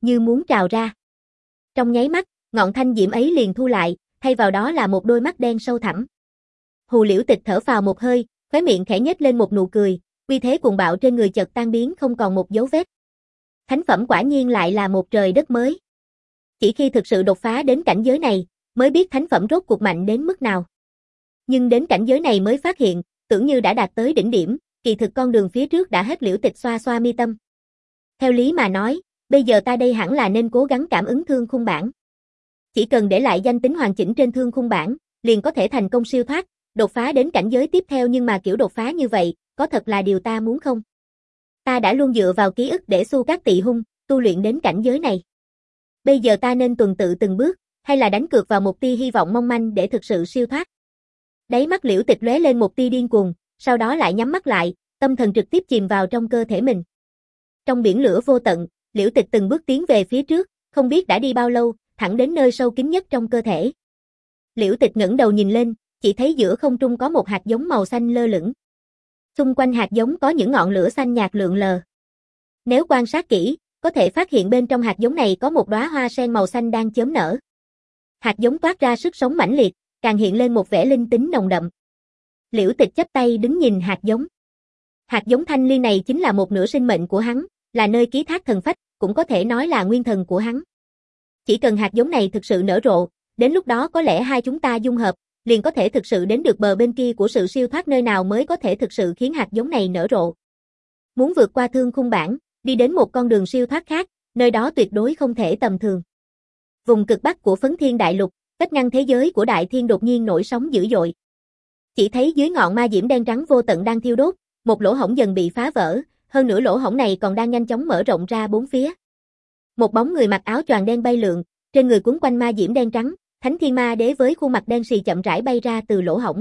như muốn trào ra. Trong nháy mắt, ngọn thanh diễm ấy liền thu lại, thay vào đó là một đôi mắt đen sâu thẳm. Hù Liễu Tịch thở phào một hơi, khóe miệng khẽ nhếch lên một nụ cười, uy thế cuồng bạo trên người chợt tan biến không còn một dấu vết. Thánh phẩm quả nhiên lại là một trời đất mới. Chỉ khi thực sự đột phá đến cảnh giới này, mới biết thánh phẩm rốt cuộc mạnh đến mức nào. Nhưng đến cảnh giới này mới phát hiện, tưởng như đã đạt tới đỉnh điểm, kỳ thực con đường phía trước đã hết. Liễu Tịch xoa xoa mi tâm. Theo lý mà nói, bây giờ ta đây hẳn là nên cố gắng cảm ứng thương khung bản. Chỉ cần để lại danh tính hoàn chỉnh trên thương khung bản, liền có thể thành công siêu thoát, đột phá đến cảnh giới tiếp theo, nhưng mà kiểu đột phá như vậy, có thật là điều ta muốn không? Ta đã luôn dựa vào ký ức để xu các tị hung, tu luyện đến cảnh giới này. Bây giờ ta nên tuần tự từng bước, hay là đánh cược vào một tia hy vọng mong manh để thực sự siêu thoát? Đáy mắt Liễu Tịch lóe lên một tia điên cuồng, sau đó lại nhắm mắt lại, tâm thần trực tiếp chìm vào trong cơ thể mình. Trong biển lửa vô tận, Liễu Tịch từng bước tiến về phía trước, không biết đã đi bao lâu, thẳng đến nơi sâu kín nhất trong cơ thể. Liễu Tịch ngẩng đầu nhìn lên, chỉ thấy giữa không trung có một hạt giống màu xanh lơ lửng. Xung quanh hạt giống có những ngọn lửa xanh nhạt lượn lờ. Nếu quan sát kỹ, có thể phát hiện bên trong hạt giống này có một đóa hoa sen màu xanh đang chớm nở. Hạt giống toát ra sức sống mãnh liệt, càng hiện lên một vẻ linh tính nồng đậm. Liễu Tịch chắp tay đứng nhìn hạt giống. Hạt giống thanh liên này chính là một nửa sinh mệnh của hắn, là nơi ký thác thần phách, cũng có thể nói là nguyên thần của hắn. Chỉ cần hạt giống này thực sự nở rộ, đến lúc đó có lẽ hai chúng ta dung hợp, liền có thể thực sự đến được bờ bên kia của sự siêu thoát. Nơi nào mới có thể thực sự khiến hạt giống này nở rộ? Muốn vượt qua thương khung bản, đi đến một con đường siêu thoát khác, nơi đó tuyệt đối không thể tầm thường. Vùng cực bắc của Phấn Thiên Đại Lục, cách ngăn thế giới của Đại Thiên đột nhiên nổi sóng dữ dội. Chỉ thấy dưới ngọn ma diễm đen trắng vô tận đang thiêu đốt, một lỗ hổng dần bị phá vỡ, hơn nữa lỗ hổng này còn đang nhanh chóng mở rộng ra bốn phía. Một bóng người mặc áo choàng đen bay lượn, trên người quấn quanh ma diễm đen trắng, Thánh Thiên Ma Đế với khuôn mặt đen sì chậm rãi bay ra từ lỗ hổng.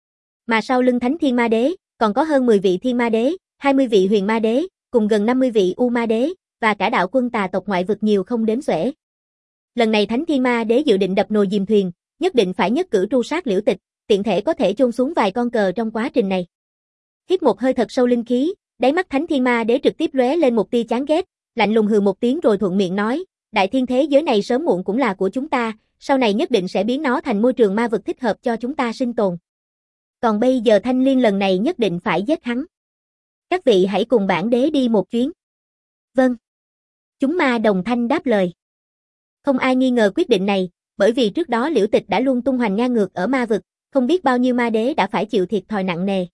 Mà sau lưng Thánh Thiên Ma Đế, còn có hơn mười vị Thiên Ma Đế, hai mươi vị Huyền Ma Đế, cùng gần năm mươi vị U Ma Đế, và cả đạo quân tà tộc ngoại vực nhiều không đếm xuể. Lần này Thánh Thiên Ma Đế dự định đập nồi dìm thuyền, nhất định phải nhất cử tru sát Liễu Tịch, tiện thể có thể chôn xuống vài con cờ trong quá trình này. Hít một hơi thật sâu linh khí, đáy mắt Thánh Thiên Ma Đế trực tiếp lóe lên một tia chán ghét, lạnh lùng hừ một tiếng rồi thuận miệng nói, Đại Thiên thế giới này sớm muộn cũng là của chúng ta, sau này nhất định sẽ biến nó thành môi trường ma vực thích hợp cho chúng ta sinh tồn. Còn bây giờ Thanh Liên lần này nhất định phải giết hắn. Các vị hãy cùng bản đế đi một chuyến. Vâng. Chúng ma đồng thanh đáp lời. Không ai nghi ngờ quyết định này, bởi vì trước đó Liễu Tịch đã luôn tung hoành ngang ngược ở ma vực, không biết bao nhiêu ma đế đã phải chịu thiệt thòi nặng nề.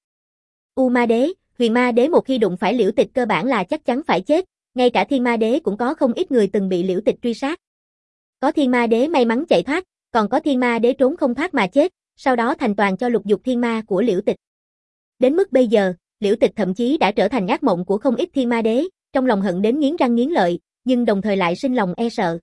U Ma Đế, Huyền Ma Đế một khi đụng phải Liễu Tịch cơ bản là chắc chắn phải chết, ngay cả Thiên Ma Đế cũng có không ít người từng bị Liễu Tịch truy sát. Có Thiên Ma Đế may mắn chạy thoát, còn có Thiên Ma Đế trốn không thoát mà chết, sau đó thành toàn cho lục dục thiên ma của Liễu Tịch. Đến mức bây giờ, Liễu Tịch thậm chí đã trở thành ác mộng của không ít Thiên Ma Đế, trong lòng hận đến nghiến răng nghiến lợi, nhưng đồng thời lại sinh lòng e sợ.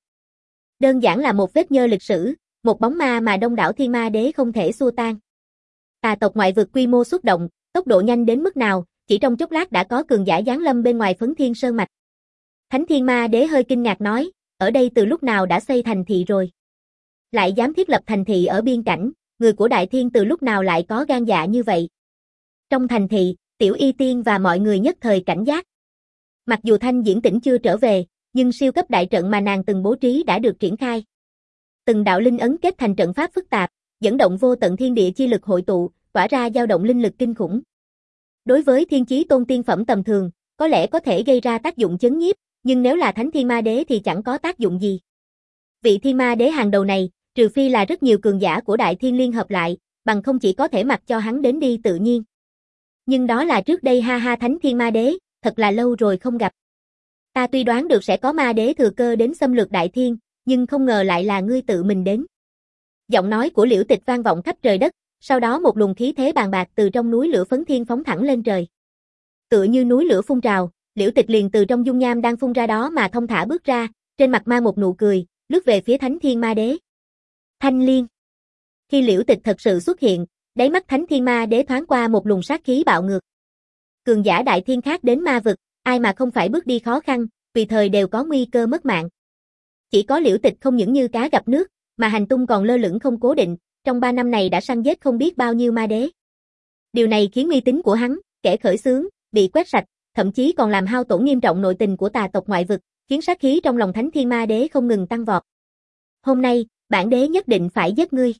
Đơn giản là một vết nhơ lịch sử, một bóng ma mà đông đảo Thiên Ma Đế không thể xua tan. Tà tộc ngoại vực quy mô xuất động, tốc độ nhanh đến mức nào, chỉ trong chốc lát đã có cường giả giáng lâm bên ngoài Phấn Thiên Sơn mạch. Thánh Thiên Ma Đế hơi kinh ngạc nói, ở đây từ lúc nào đã xây thành thị rồi? Lại dám thiết lập thành thị ở biên cảnh, người của Đại Thiên từ lúc nào lại có gan dạ như vậy? Trong thành thị, Tiểu Y Tiên và mọi người nhất thời cảnh giác. Mặc dù Thanh Diễn Tĩnh chưa trở về, nhưng siêu cấp đại trận mà nàng từng bố trí đã được triển khai. Từng đạo linh ấn kết thành trận pháp phức tạp, dẫn động vô tận thiên địa chi lực hội tụ, tỏa ra dao động linh lực kinh khủng. Đối với thiên chí tôn tiên phẩm tầm thường, có lẽ có thể gây ra tác dụng chấn nhiếp, nhưng nếu là Thánh Thiên Ma Đế thì chẳng có tác dụng gì. Vị Thiên Ma Đế hàng đầu này, trừ phi là rất nhiều cường giả của Đại Thiên liên hợp lại, bằng không chỉ có thể mặc cho hắn đến đi tự nhiên. Nhưng đó là trước đây ha ha. Thánh Thiên Ma Đế, thật là lâu rồi không gặp. Ta tuy đoán được sẽ có ma đế thừa cơ đến xâm lược Đại Thiên, nhưng không ngờ lại là ngươi tự mình đến. Giọng nói của Liễu Tịch vang vọng khắp trời đất, sau đó một luồng khí thế bàn bạc từ trong núi lửa Phấn Thiên phóng thẳng lên trời. Tựa như núi lửa phun trào, Liễu Tịch liền từ trong dung nham đang phun ra đó mà thông thả bước ra, trên mặt mang một nụ cười, lướt về phía Thánh Thiên Ma Đế. Thanh Liên. Khi Liễu Tịch thật sự xuất hiện, đáy mắt Thánh Thiên Ma Đế thoáng qua một luồng sát khí bạo ngược. Cường giả Đại Thiên khác đến ma vực, ai mà không phải bước đi khó khăn, tùy thời đều có nguy cơ mất mạng. Chỉ có Liễu Tịch không những như cá gặp nước, mà hành tung còn lơ lửng không cố định, trong ba năm này đã săn giết không biết bao nhiêu ma đế. Điều này khiến uy tín của hắn, kẻ khởi xướng, bị quét sạch, thậm chí còn làm hao tổn nghiêm trọng nội tình của tà tộc ngoại vực, khiến sát khí trong lòng Thánh Thiên Ma Đế không ngừng tăng vọt. Hôm nay, bản đế nhất định phải giết ngươi.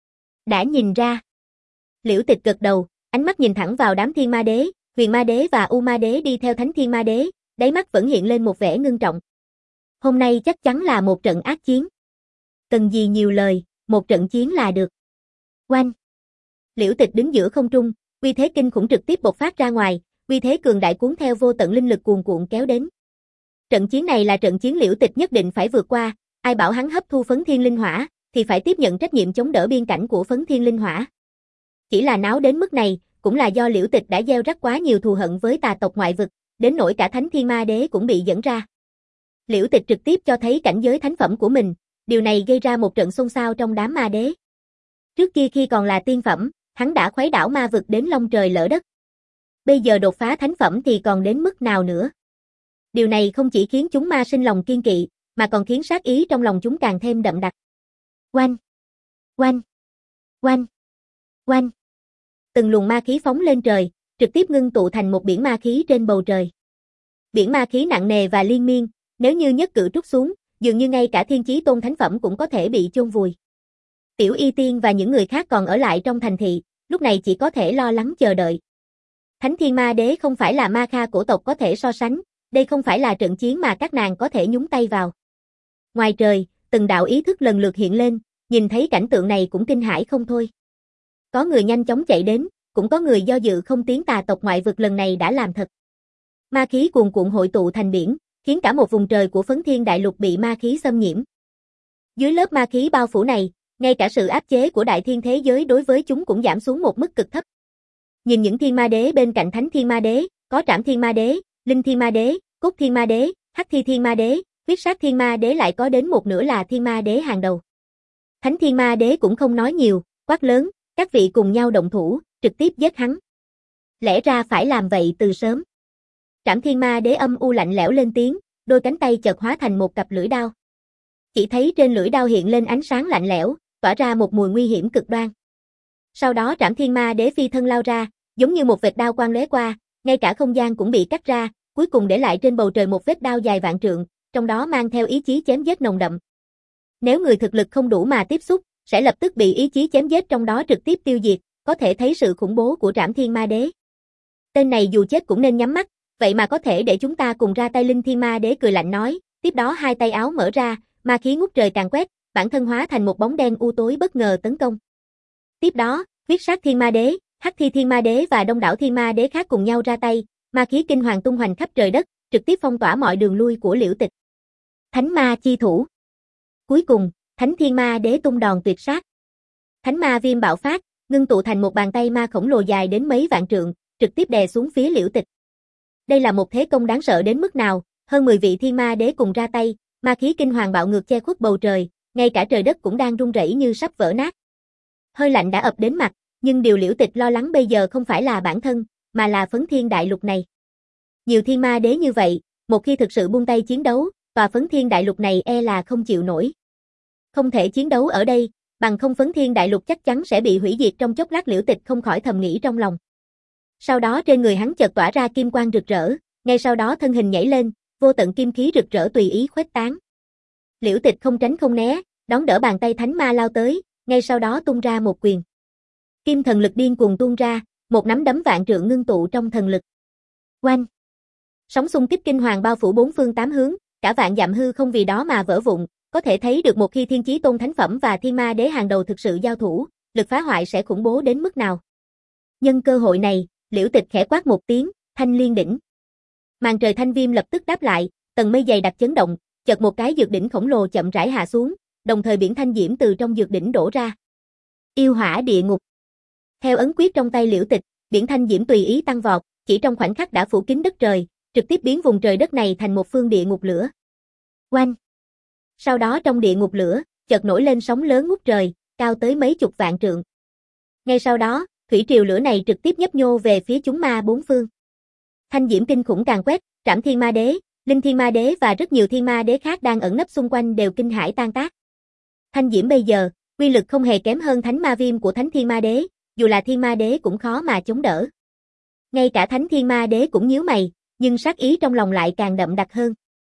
Đã nhìn ra. Liễu Tịch gật đầu, ánh mắt nhìn thẳng vào đám Thiên Ma Đế, Huyền Ma Đế và U Ma Đế đi theo Thánh Thiên Ma Đế, đáy mắt vẫn hiện lên một vẻ ngưng trọng. Hôm nay chắc chắn là một trận ác chiến. Cần gì nhiều lời, một trận chiến là được. Oanh! Liễu Tịch đứng giữa không trung, uy thế kinh khủng trực tiếp bộc phát ra ngoài, uy thế cường đại cuốn theo vô tận linh lực cuồn cuộn kéo đến. Trận chiến này là trận chiến Liễu Tịch nhất định phải vượt qua, ai bảo hắn hấp thu phấn thiên linh hỏa, thì phải tiếp nhận trách nhiệm chống đỡ biên cảnh của phấn thiên linh hỏa. Chỉ là náo đến mức này, cũng là do Liễu Tịch đã gieo rắc quá nhiều thù hận với tà tộc ngoại vực, đến nỗi cả Thánh Thiên Ma Đế cũng bị dẫn ra. Liễu Tịch trực tiếp cho thấy cảnh giới thánh phẩm của mình, điều này gây ra một trận xôn xao trong đám ma đế. Trước kia khi còn là tiên phẩm, hắn đã khuấy đảo ma vực đến long trời lỡ đất. Bây giờ đột phá thánh phẩm thì còn đến mức nào nữa? Điều này không chỉ khiến chúng ma sinh lòng kiên kỵ, mà còn khiến sát ý trong lòng chúng càng thêm đậm đặc. Oanh! Oanh! Oanh! Oanh! Từng luồng ma khí phóng lên trời, trực tiếp ngưng tụ thành một biển ma khí trên bầu trời. Biển ma khí nặng nề và liên miên, nếu như nhất cử trút xuống, dường như ngay cả Thiên Chí Tôn thánh phẩm cũng có thể bị chôn vùi. Tiểu Y Tiên và những người khác còn ở lại trong thành thị, lúc này chỉ có thể lo lắng chờ đợi. Thánh Thiên Ma Đế không phải là ma kha cổ tộc có thể so sánh, đây không phải là trận chiến mà các nàng có thể nhúng tay vào. Ngoài trời, từng đạo ý thức lần lượt hiện lên, nhìn thấy cảnh tượng này cũng kinh hãi không thôi. Có người nhanh chóng chạy đến, cũng có người do dự không tiến tà tộc ngoại vực lần này đã làm thật. Ma khí cuồn cuộn hội tụ thành biển, khiến cả một vùng trời của Phấn Thiên Đại Lục bị ma khí xâm nhiễm. Dưới lớp ma khí bao phủ này, ngay cả sự áp chế của đại thiên thế giới đối với chúng cũng giảm xuống một mức cực thấp. Nhìn những thiên ma đế bên cạnh Thánh Thiên Ma Đế, có Trảm Thiên Ma Đế, Linh Thiên Ma Đế, Cốt Thiên Ma Đế, Hắc Thi Thiên Ma Đế, Huyết Sát Thiên Ma Đế lại có đến một nửa là Thiên Ma Đế hàng đầu. Thánh Thiên Ma Đế cũng không nói nhiều, quát lớn, các vị cùng nhau động thủ, trực tiếp giết hắn. Lẽ ra phải làm vậy từ sớm. Trảm Thiên Ma Đế âm u lạnh lẽo lên tiếng, đôi cánh tay chợt hóa thành một cặp lưỡi đao. Chỉ thấy trên lưỡi đao hiện lên ánh sáng lạnh lẽo, tỏa ra một mùi nguy hiểm cực đoan. Sau đó Trảm Thiên Ma Đế phi thân lao ra, giống như một vệt đao quang lóe qua, ngay cả không gian cũng bị cắt ra, cuối cùng để lại trên bầu trời một vết đao dài vạn trượng, trong đó mang theo ý chí chém giết nồng đậm. Nếu người thực lực không đủ mà tiếp xúc, sẽ lập tức bị ý chí chém giết trong đó trực tiếp tiêu diệt, có thể thấy sự khủng bố của Trảm Thiên Ma Đế. Tên này dù chết cũng nên nhắm mắt, vậy mà có thể để chúng ta cùng ra tay. Linh Thiên Ma Đế cười lạnh nói, tiếp đó hai tay áo mở ra, ma khí ngút trời càn quét, bản thân hóa thành một bóng đen u tối bất ngờ tấn công. Tiếp đó, Huyết Sát Thiên Ma Đế, Hắc Thi Thiên Ma Đế và đông đảo Thiên Ma Đế khác cùng nhau ra tay, ma khí kinh hoàng tung hoành khắp trời đất, trực tiếp phong tỏa mọi đường lui của Liễu Tịch. Thánh Ma chi thủ. Cuối cùng, Thánh Thiên Ma Đế tung đòn tuyệt sát. Thánh Ma viêm bạo phát, ngưng tụ thành một bàn tay ma khổng lồ dài đến mấy vạn trượng, trực tiếp đè xuống phía Liễu Tịch. Đây là một thế công đáng sợ đến mức nào, hơn mười vị Thiên Ma Đế cùng ra tay, ma khí kinh hoàng bạo ngược che khuất bầu trời, ngay cả trời đất cũng đang rung rẩy như sắp vỡ nát. Hơi lạnh đã ập đến mặt, nhưng điều Liễu Tịch lo lắng bây giờ không phải là bản thân, mà là Phấn Thiên Đại Lục này. Nhiều Thiên Ma Đế như vậy, một khi thực sự buông tay chiến đấu, tòa Phấn Thiên Đại Lục này e là không chịu nổi. Không thể chiến đấu ở đây, bằng không Phấn Thiên Đại Lục chắc chắn sẽ bị hủy diệt trong chốc lát. Liễu Tịch không khỏi thầm nghĩ trong lòng. Sau đó trên người hắn chợt tỏa ra kim quang rực rỡ, ngay sau đó thân hình nhảy lên, vô tận kim khí rực rỡ tùy ý khuếch tán. Liễu Tịch không tránh không né, đón đỡ bàn tay thánh ma lao tới, ngay sau đó tung ra một quyền. Kim thần lực điên cuồng tuôn ra, một nắm đấm vạn trượng ngưng tụ trong thần lực. Oanh! Sóng xung kích kinh hoàng bao phủ bốn phương tám hướng, cả vạn dặm hư không vì đó mà vỡ vụn, có thể thấy được một khi Thiên Chí Tôn thánh phẩm và Thiên Ma Đế hàng đầu thực sự giao thủ, lực phá hoại sẽ khủng bố đến mức nào. Nhân cơ hội này, Liễu Tịch khẽ quát một tiếng, Thanh Liên đỉnh. Màn trời thanh viêm lập tức đáp lại, tầng mây dày đặc chấn động, chợt một cái dược đỉnh khổng lồ chậm rãi hạ xuống, đồng thời biển thanh diễm từ trong dược đỉnh đổ ra. Yêu hỏa địa ngục. Theo ấn quyết trong tay Liễu Tịch, biển thanh diễm tùy ý tăng vọt, chỉ trong khoảnh khắc đã phủ kín đất trời, trực tiếp biến vùng trời đất này thành một phương địa ngục lửa. Oanh! Sau đó trong địa ngục lửa, chợt nổi lên sóng lớn ngút trời, cao tới mấy chục vạn trượng. Ngay sau đó, thủy triều lửa này trực tiếp nhấp nhô về phía chúng ma bốn phương. Thanh diễm kinh khủng càn quét, Trảm Thiên Ma Đế, Linh Thiên Ma Đế và rất nhiều Thiên Ma Đế khác đang ẩn nấp xung quanh đều kinh hãi tan tác. Thanh diễm bây giờ, uy lực không hề kém hơn Thánh Ma Viêm của Thánh Thiên Ma Đế, dù là Thiên Ma Đế cũng khó mà chống đỡ. Ngay cả Thánh Thiên Ma Đế cũng nhíu mày, nhưng sát ý trong lòng lại càng đậm đặc hơn.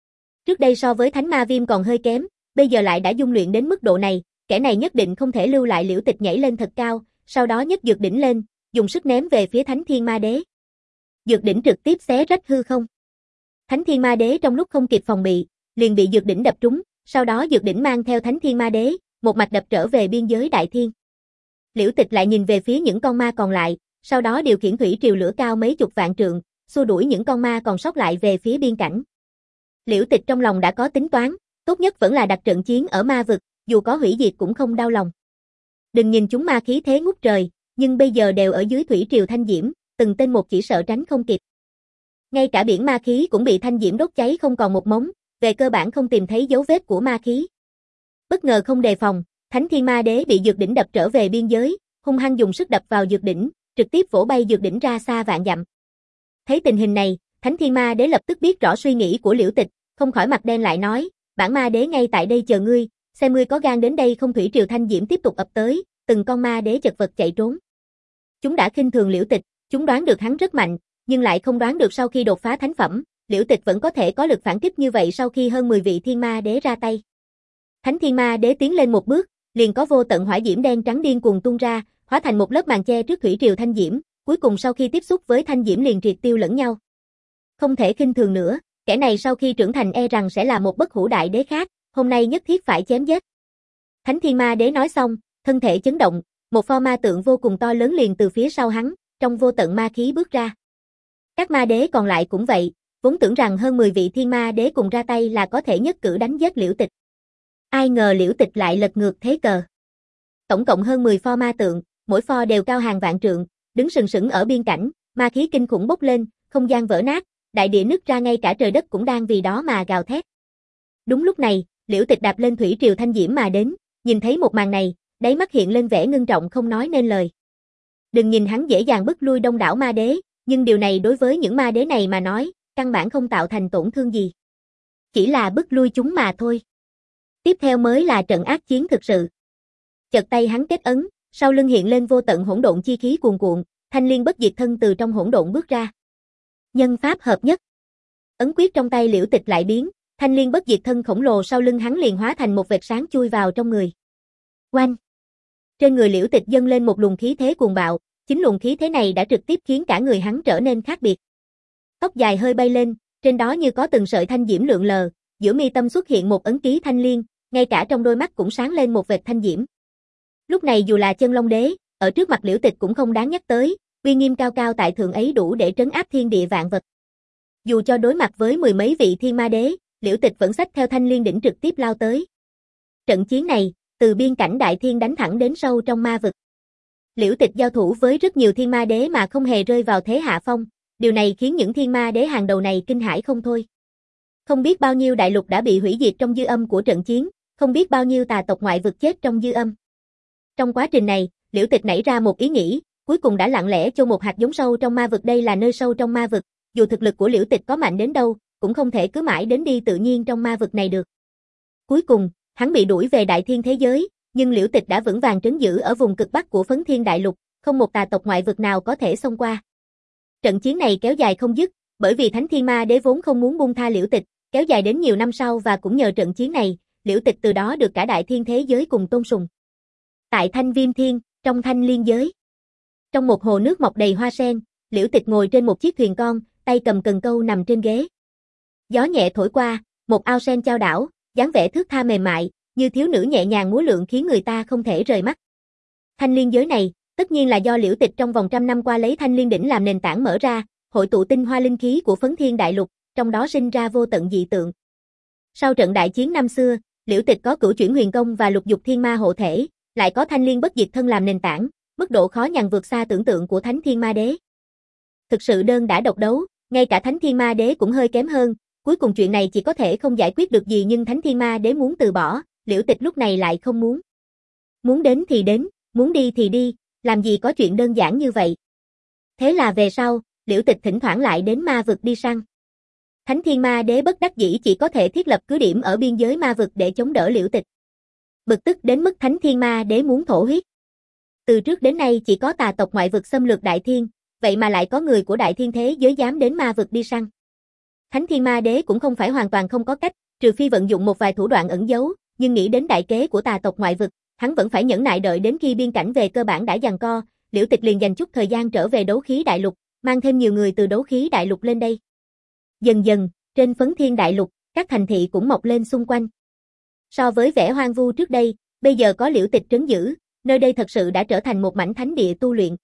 Trước đây so với thánh ma viêm còn hơi kém, bây giờ lại đã dung luyện đến mức độ này, kẻ này nhất định không thể lưu lại. Liễu Tịch nhảy lên thật cao, sau đó nhấc dược đỉnh lên, dùng sức ném về phía Thánh Thiên Ma Đế. Dược đỉnh trực tiếp xé rách hư không. Thánh Thiên Ma Đế trong lúc không kịp phòng bị, liền bị dược đỉnh đập trúng, sau đó dược đỉnh mang theo Thánh Thiên Ma Đế, một mạch đập trở về biên giới đại thiên. Liễu Tịch lại nhìn về phía những con ma còn lại, sau đó điều khiển thủy triều lửa cao mấy chục vạn trượng, xua đuổi những con ma còn sót lại về phía biên cảnh. Liễu Tịch trong lòng đã có tính toán, tốt nhất vẫn là đặt trận chiến ở ma vực, dù có hủy diệt cũng không đau lòng. Đừng nhìn chúng ma khí thế ngút trời, nhưng bây giờ đều ở dưới thủy triều thanh diễm, từng tên một chỉ sợ tránh không kịp. Ngay cả biển ma khí cũng bị thanh diễm đốt cháy không còn một mống, về cơ bản không tìm thấy dấu vết của ma khí. Bất ngờ không đề phòng, Thánh Thiên Ma Đế bị dược đỉnh đập trở về biên giới, hung hăng dùng sức đập vào dược đỉnh, trực tiếp vỗ bay dược đỉnh ra xa vạn dặm. Thấy tình hình này, Thánh Thiên Ma Đế lập tức biết rõ suy nghĩ của Liễu Tịch, không khỏi mặt đen lại nói, bản ma đế ngay tại đây chờ ngươi, xem ngươi có gan đến đây không. Thủy triều thanh diễm tiếp tục ập tới, từng con ma đế chật vật chạy trốn. Chúng đã khinh thường Liễu Tịch, chúng đoán được hắn rất mạnh, nhưng lại không đoán được sau khi đột phá thánh phẩm, Liễu Tịch vẫn có thể có lực phản kích như vậy sau khi hơn mười vị thiên ma đế ra tay. Thánh Thiên Ma Đế tiến lên một bước, liền có vô tận hỏa diễm đen trắng điên cuồng tung ra, hóa thành một lớp màn che trước thủy triều thanh diễm, cuối cùng sau khi tiếp xúc với thanh diễm liền triệt tiêu lẫn nhau. Không thể khinh thường nữa, kẻ này sau khi trưởng thành e rằng sẽ là một bất hủ đại đế khác, hôm nay nhất thiết phải chém giết. Thánh Thiên Ma Đế nói xong, thân thể chấn động, một pho ma tượng vô cùng to lớn liền từ phía sau hắn, trong vô tận ma khí bước ra. Các ma đế còn lại cũng vậy, vốn tưởng rằng hơn mười vị thiên ma đế cùng ra tay là có thể nhất cử đánh giết Liễu Tịch. Ai ngờ Liễu Tịch lại lật ngược thế cờ. Tổng cộng hơn mười pho ma tượng, mỗi pho đều cao hàng vạn trượng, đứng sừng sững ở biên cảnh, ma khí kinh khủng bốc lên, không gian vỡ nát, đại địa nứt ra, ngay cả trời đất cũng đang vì đó mà gào thét. Đúng lúc này, Liễu Tịch đạp lên thủy triều thanh diễm mà đến, nhìn thấy một màn này, đáy mắt hiện lên vẻ ngưng trọng không nói nên lời. Đừng nhìn hắn dễ dàng bức lui đông đảo ma đế, nhưng điều này đối với những ma đế này mà nói, căn bản không tạo thành tổn thương gì. Chỉ là bức lui chúng mà thôi. Tiếp theo mới là trận ác chiến thực sự. Chợt tay hắn kết ấn, sau lưng hiện lên vô tận hỗn độn chi khí cuồn cuộn, Thanh Liên Bất Diệt Thân từ trong hỗn độn bước ra. Nhân pháp hợp nhất. Ấn quyết trong tay Liễu Tịch lại biến, Thanh Liên Bất Diệt Thân khổng lồ sau lưng hắn liền hóa thành một vệt sáng chui vào trong người. Oanh! Trên người Liễu Tịch dâng lên một luồng khí thế cuồng bạo, chính luồng khí thế này đã trực tiếp khiến cả người hắn trở nên khác biệt. Tóc dài hơi bay lên, trên đó như có từng sợi thanh diễm lượn lờ, giữa mi tâm xuất hiện một ấn ký thanh liên, ngay cả trong đôi mắt cũng sáng lên một vệt thanh diễm. Lúc này dù là Chân Long Đế, ở trước mặt Liễu Tịch cũng không đáng nhắc tới, uy nghiêm cao cao tại thượng ấy đủ để trấn áp thiên địa vạn vật. Dù cho đối mặt với mười mấy vị thiên ma đế, Liễu Tịch vẫn xách theo Thanh Liên đỉnh trực tiếp lao tới. Trận chiến này, từ biên cảnh đại thiên đánh thẳng đến sâu trong ma vực. Liễu Tịch giao thủ với rất nhiều thiên ma đế mà không hề rơi vào thế hạ phong, điều này khiến những thiên ma đế hàng đầu này kinh hãi không thôi. Không biết bao nhiêu đại lục đã bị hủy diệt trong dư âm của trận chiến, không biết bao nhiêu tà tộc ngoại vực chết trong dư âm. Trong quá trình này, Liễu Tịch nảy ra một ý nghĩ, cuối cùng đã lặng lẽ chôn một hạt giống sâu trong ma vực. Đây là nơi sâu trong ma vực, dù thực lực của Liễu Tịch có mạnh đến đâu, cũng không thể cứ mãi đến đi tự nhiên trong ma vực này được. Cuối cùng, hắn bị đuổi về đại thiên thế giới, nhưng Liễu Tịch đã vững vàng trấn giữ ở vùng cực bắc của Phấn Thiên Đại Lục, không một tà tộc ngoại vực nào có thể xông qua. Trận chiến này kéo dài không dứt, bởi vì Thánh Thiên Ma Đế vốn không muốn buông tha Liễu Tịch, kéo dài đến nhiều năm sau và cũng nhờ trận chiến này, Liễu Tịch từ đó được cả đại thiên thế giới cùng tôn sùng. Tại Thanh Viêm Thiên, trong Thanh Liên giới. Trong một hồ nước mọc đầy hoa sen, Liễu Tịch ngồi trên một chiếc thuyền con, tay cầm cần câu nằm trên ghế. Gió nhẹ thổi qua, một ao sen chao đảo, dáng vẻ thướt tha mềm mại, như thiếu nữ nhẹ nhàng múa lượn khiến người ta không thể rời mắt. Thanh Liên giới này, tất nhiên là do Liễu Tịch trong vòng trăm năm qua lấy Thanh Liên đỉnh làm nền tảng mở ra, hội tụ tinh hoa linh khí của Phấn Thiên Đại Lục, trong đó sinh ra vô tận dị tượng. Sau trận đại chiến năm xưa, Liễu Tịch có Cửu Chuyển Huyền Công và Lục Dục Thiên Ma hộ thể, lại có Thanh Liên Bất Diệt Thân làm nền tảng, mức độ khó nhằn vượt xa tưởng tượng của Thánh Thiên Ma Đế. Thực sự đơn đã độc đấu, ngay cả Thánh Thiên Ma Đế cũng hơi kém hơn, cuối cùng chuyện này chỉ có thể không giải quyết được gì, nhưng Thánh Thiên Ma Đế muốn từ bỏ, Liễu Tịch lúc này lại không muốn. Muốn đến thì đến, muốn đi thì đi, làm gì có chuyện đơn giản như vậy. Thế là về sau, Liễu Tịch thỉnh thoảng lại đến ma vực đi săn. Thánh Thiên Ma Đế bất đắc dĩ chỉ có thể thiết lập cứ điểm ở biên giới ma vực để chống đỡ Liễu Tịch. Bực tức đến mức Thánh Thiên Ma Đế muốn thổ huyết. Từ trước đến nay chỉ có tà tộc ngoại vực xâm lược đại thiên, vậy mà lại có người của đại thiên thế giới dám đến ma vực đi săn. Thánh Thiên Ma Đế cũng không phải hoàn toàn không có cách, Trừ phi vận dụng một vài thủ đoạn ẩn giấu, nhưng nghĩ đến đại kế của tà tộc ngoại vực, hắn vẫn phải nhẫn nại đợi đến khi biên cảnh về cơ bản đã giằng co, Liễu Tịch liền dành chút thời gian trở về đấu khí đại lục, mang thêm nhiều người từ đấu khí đại lục lên đây. Dần dần, trên Phấn Thiên đại lục, các thành thị cũng mọc lên xung quanh. So với vẻ hoang vu trước đây, bây giờ có Liễu Tịch trấn giữ, nơi đây thật sự đã trở thành một mảnh thánh địa tu luyện.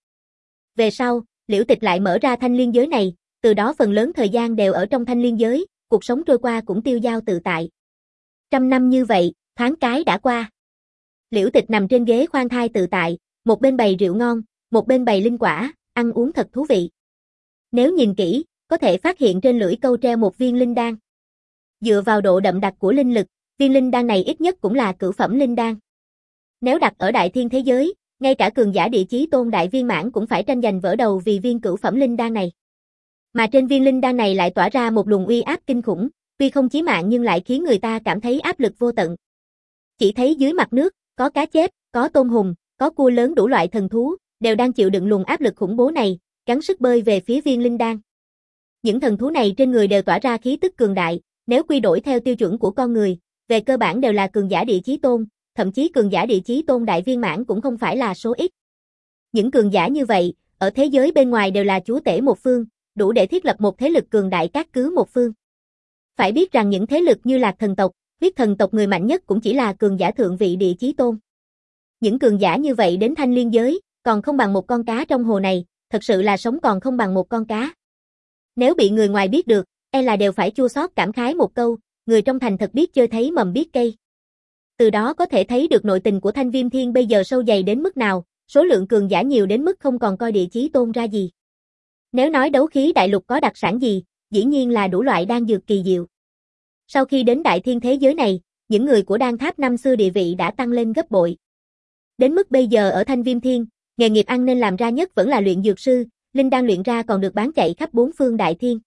Về sau, Liễu Tịch lại mở ra thanh liên giới này, từ đó phần lớn thời gian đều ở trong thanh liên giới, cuộc sống trôi qua cũng tiêu dao tự tại. Trăm năm như vậy, thoáng cái đã qua. Liễu Tịch nằm trên ghế khoan thai tự tại, một bên bày rượu ngon, một bên bày linh quả, ăn uống thật thú vị. Nếu nhìn kỹ, có thể phát hiện trên lưỡi câu treo một viên linh đan. Dựa vào độ đậm đặc của linh lực, viên linh đan này ít nhất cũng là cửu phẩm linh đan. Nếu đặt ở đại thiên thế giới, ngay cả cường giả địa chí tôn đại viên mãn cũng phải tranh giành vỡ đầu vì viên cửu phẩm linh đan này. Mà trên viên linh đan này lại tỏa ra một luồng uy áp kinh khủng, tuy không chí mạng nhưng lại khiến người ta cảm thấy áp lực vô tận. Chỉ thấy dưới mặt nước, có cá chép, có tôm hùm, có cua lớn đủ loại thần thú, đều đang chịu đựng luồng áp lực khủng bố này, gắng sức bơi về phía viên linh đan. Những thần thú này trên người đều tỏa ra khí tức cường đại, nếu quy đổi theo tiêu chuẩn của con người, về cơ bản đều là cường giả địa chí tôn, thậm chí cường giả địa chí tôn đại viên mãn cũng không phải là số ít. Những cường giả như vậy, ở thế giới bên ngoài đều là chúa tể một phương, đủ để thiết lập một thế lực cường đại cát cứ một phương. Phải biết rằng những thế lực như Lạc thần tộc, Huyết thần tộc người mạnh nhất cũng chỉ là cường giả thượng vị địa chí tôn. Những cường giả như vậy đến thanh liên giới, còn không bằng một con cá trong hồ này, thật sự là sống còn không bằng một con cá. Nếu bị người ngoài biết được, e là đều phải chua xót cảm khái một câu, người trong thành thật biết chơi thấy mầm biết cây. Từ đó có thể thấy được nội tình của Thanh Viêm Thiên bây giờ sâu dày đến mức nào, số lượng cường giả nhiều đến mức không còn coi địa chí tôn ra gì. Nếu nói đấu khí đại lục có đặc sản gì, dĩ nhiên là đủ loại đan dược kỳ diệu. Sau khi đến đại thiên thế giới này, những người của đan tháp năm xưa địa vị đã tăng lên gấp bội. Đến mức bây giờ ở Thanh Viêm Thiên, nghề nghiệp ăn nên làm ra nhất vẫn là luyện dược sư, linh đan luyện ra còn được bán chạy khắp bốn phương đại thiên.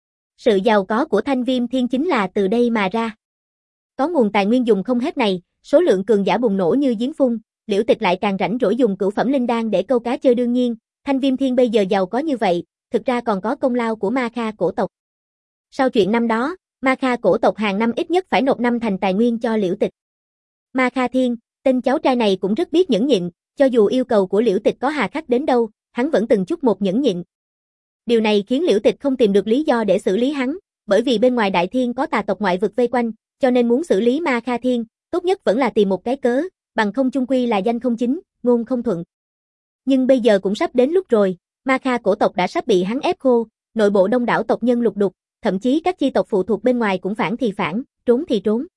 Sự giàu có của Thanh Viêm Thiên chính là từ đây mà ra. Có nguồn tài nguyên dùng không hết này, số lượng cường giả bùng nổ như giếng phun, Liễu Tịch lại càng rảnh rỗi dùng cửu phẩm linh đan để câu cá chơi đương nhiên, Thanh Viêm Thiên bây giờ giàu có như vậy, thực ra còn có công lao của Ma Kha cổ tộc. Sau chuyện năm đó, Ma Kha cổ tộc hàng năm ít nhất phải nộp năm thành tài nguyên cho Liễu Tịch. Ma Kha Thiên, tên cháu trai này cũng rất biết nhẫn nhịn, cho dù yêu cầu của Liễu Tịch có hà khắc đến đâu, hắn vẫn từng chút một nhẫn nhịn. Điều này khiến Liễu Tịch không tìm được lý do để xử lý hắn, bởi vì bên ngoài đại thiên có tà tộc ngoại vực vây quanh, cho nên muốn xử lý Ma Kha Thiên, tốt nhất vẫn là tìm một cái cớ, bằng không chung quy là danh không chính, ngôn không thuận. Nhưng bây giờ cũng sắp đến lúc rồi, Ma Kha cổ tộc đã sắp bị hắn ép khô, nội bộ đông đảo tộc nhân lục đục, thậm chí các chi tộc phụ thuộc bên ngoài cũng phản thì phản, trốn thì trốn.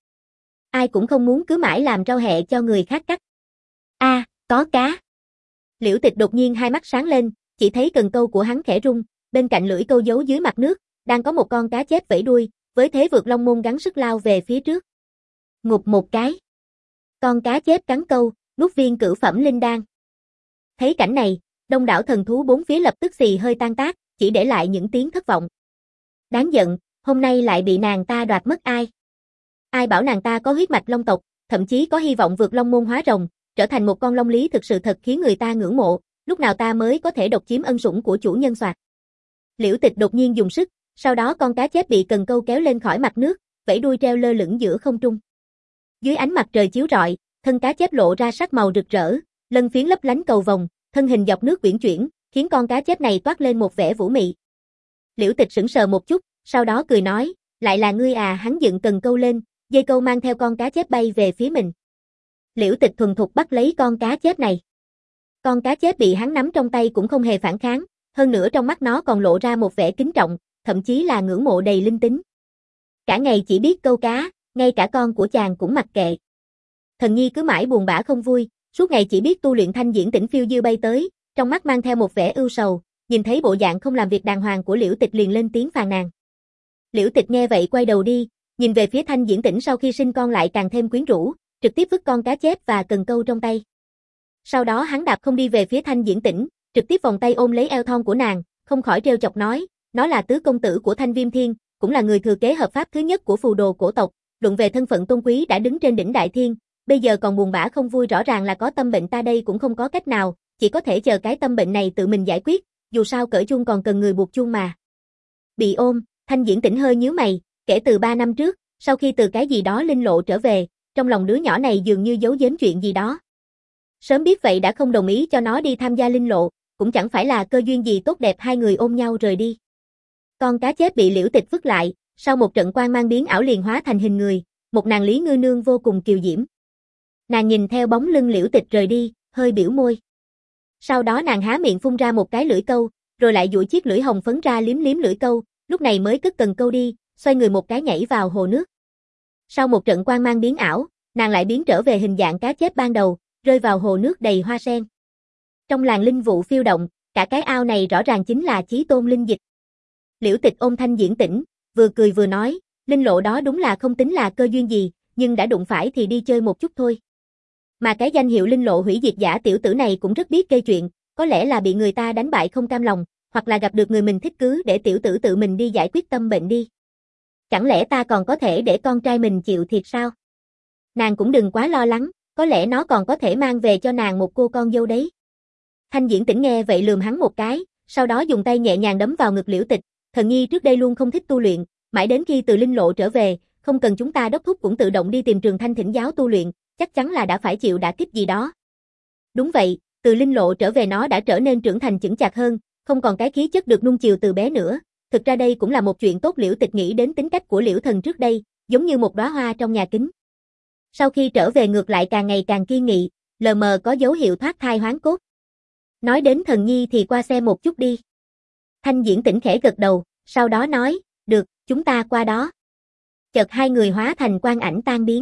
Ai cũng không muốn cứ mãi làm rau hẹ cho người khác cắt. A, à, có cá. Liễu Tịch đột nhiên hai mắt sáng lên, chỉ thấy cần câu của hắn khẽ rung, bên cạnh lưỡi câu giấu dưới mặt nước, đang có một con cá chép vẫy đuôi, với thế vượt long môn gắng sức lao về phía trước. Ngụp một cái. Con cá chép cắn câu, nuốt viên cửu phẩm linh đan. Thấy cảnh này, đông đảo thần thú bốn phía lập tức xì hơi tan tác, chỉ để lại những tiếng thất vọng. Đáng giận, hôm nay lại bị nàng ta đoạt mất ai? Ai bảo nàng ta có huyết mạch long tộc, thậm chí có hy vọng vượt long môn hóa rồng, trở thành một con long lý thực sự thật khiến người ta ngưỡng mộ, lúc nào ta mới có thể độc chiếm ân sủng của chủ nhân soạt. Liễu Tịch đột nhiên dùng sức, sau đó con cá chép bị cần câu kéo lên khỏi mặt nước, vẫy đuôi treo lơ lửng giữa không trung. Dưới ánh mặt trời chiếu rọi, thân cá chép lộ ra sắc màu rực rỡ, lân phiến lấp lánh cầu vồng, thân hình dọc nước uyển chuyển, khiến con cá chép này toát lên một vẻ vũ mị. Liễu Tịch sững sờ một chút, sau đó cười nói, lại là ngươi à, hắn dựng cần câu lên, dây câu mang theo con cá chép bay về phía mình. Liễu Tịch thuần thục bắt lấy con cá chép này. Con cá chép bị hắn nắm trong tay cũng không hề phản kháng, hơn nữa trong mắt nó còn lộ ra một vẻ kính trọng, thậm chí là ngưỡng mộ đầy linh tính. Cả ngày chỉ biết câu cá, ngay cả con của chàng cũng mặc kệ. Thần Nhi cứ mãi buồn bã không vui, suốt ngày chỉ biết tu luyện thanh diễn tỉnh phiêu dư bay tới, trong mắt mang theo một vẻ ưu sầu, nhìn thấy bộ dạng không làm việc đàng hoàng của Liễu Tịch liền lên tiếng phàn nàn. Liễu Tịch nghe vậy quay đầu đi, nhìn về phía thanh diễn tỉnh sau khi sinh con lại càng thêm quyến rũ, trực tiếp vứt con cá chép và cần câu trong tay. Sau đó hắn đạp không đi về phía thanh diễn tỉnh, trực tiếp vòng tay ôm lấy eo thon của nàng, không khỏi trêu chọc nói, nó là tứ công tử của Thanh Viêm Thiên, cũng là người thừa kế hợp pháp thứ nhất của phù đồ cổ tộc, luận về thân phận tôn quý đã đứng trên đỉnh đại thiên, bây giờ còn buồn bã không vui rõ ràng là có tâm bệnh, ta đây cũng không có cách nào, chỉ có thể chờ cái tâm bệnh này tự mình giải quyết, dù sao cởi chuông còn cần người buộc chuông mà. Bị ôm, Thanh Diễn Tỉnh hơi nhíu mày, kể từ ba năm trước, Sau khi từ cái gì đó linh lộ trở về, trong lòng đứa nhỏ này dường như giấu giếm chuyện gì đó. Sớm biết vậy đã không đồng ý cho nó đi tham gia linh lộ, cũng chẳng phải là cơ duyên gì tốt đẹp hai người ôm nhau rời đi. Con cá chép bị Liễu Tịch vứt lại, sau một trận quang mang biến ảo liền hóa thành hình người, một nàng Lý Ngư Nương vô cùng kiều diễm. Nàng nhìn theo bóng lưng Liễu Tịch rời đi, hơi biểu môi. Sau đó nàng há miệng phun ra một cái lưỡi câu, rồi lại duỗi chiếc lưỡi hồng phấn ra liếm liếm lưỡi câu, lúc này mới cất cần câu đi, xoay người một cái nhảy vào hồ nước. Sau một trận quang mang biến ảo, nàng lại biến trở về hình dạng cá chép ban đầu, rơi vào hồ nước đầy hoa sen. Trong làn linh vụ phiêu động, cả cái ao này rõ ràng chính là Chí Tôn linh dịch. Liễu Tịch ôm Thanh Diễn Tĩnh, vừa cười vừa nói, linh lộ đó đúng là không tính là cơ duyên gì, nhưng đã đụng phải thì đi chơi một chút thôi. Mà cái danh hiệu linh lộ hủy diệt giả tiểu tử này cũng rất biết gây chuyện, có lẽ là bị người ta đánh bại không cam lòng, hoặc là gặp được người mình thích cứ để tiểu tử tự mình đi giải quyết tâm bệnh đi. Chẳng lẽ ta còn có thể để con trai mình chịu thiệt sao? Nàng cũng đừng quá lo lắng, có lẽ nó còn có thể mang về cho nàng một cô con dâu đấy. Thanh Diễn Tĩnh nghe vậy lườm hắn một cái, sau đó dùng tay nhẹ nhàng đấm vào ngực Liễu Tịch, thần nhi trước đây luôn không thích tu luyện, mãi đến khi từ linh lộ trở về, không cần chúng ta đốc thúc cũng tự động đi tìm Trường Thanh thỉnh giáo tu luyện, chắc chắn là đã phải chịu đả kích gì đó. Đúng vậy, từ linh lộ trở về nó đã trở nên trưởng thành chững chạc hơn, không còn cái khí chất được nuông chiều từ bé nữa. Thực ra đây cũng là một chuyện tốt. Liễu Tịch nghĩ đến tính cách của Liễu Thần trước đây, giống như một đóa hoa trong nhà kính. Sau khi trở về ngược lại càng ngày càng kiên nghị, lờ mờ có dấu hiệu thoát thai hoán cốt. Nói đến thần nhi thì qua xem một chút đi. Thanh Diễn Tĩnh khẽ gật đầu, sau đó nói, được, chúng ta qua đó. Chợt hai người hóa thành quang ảnh tan biến.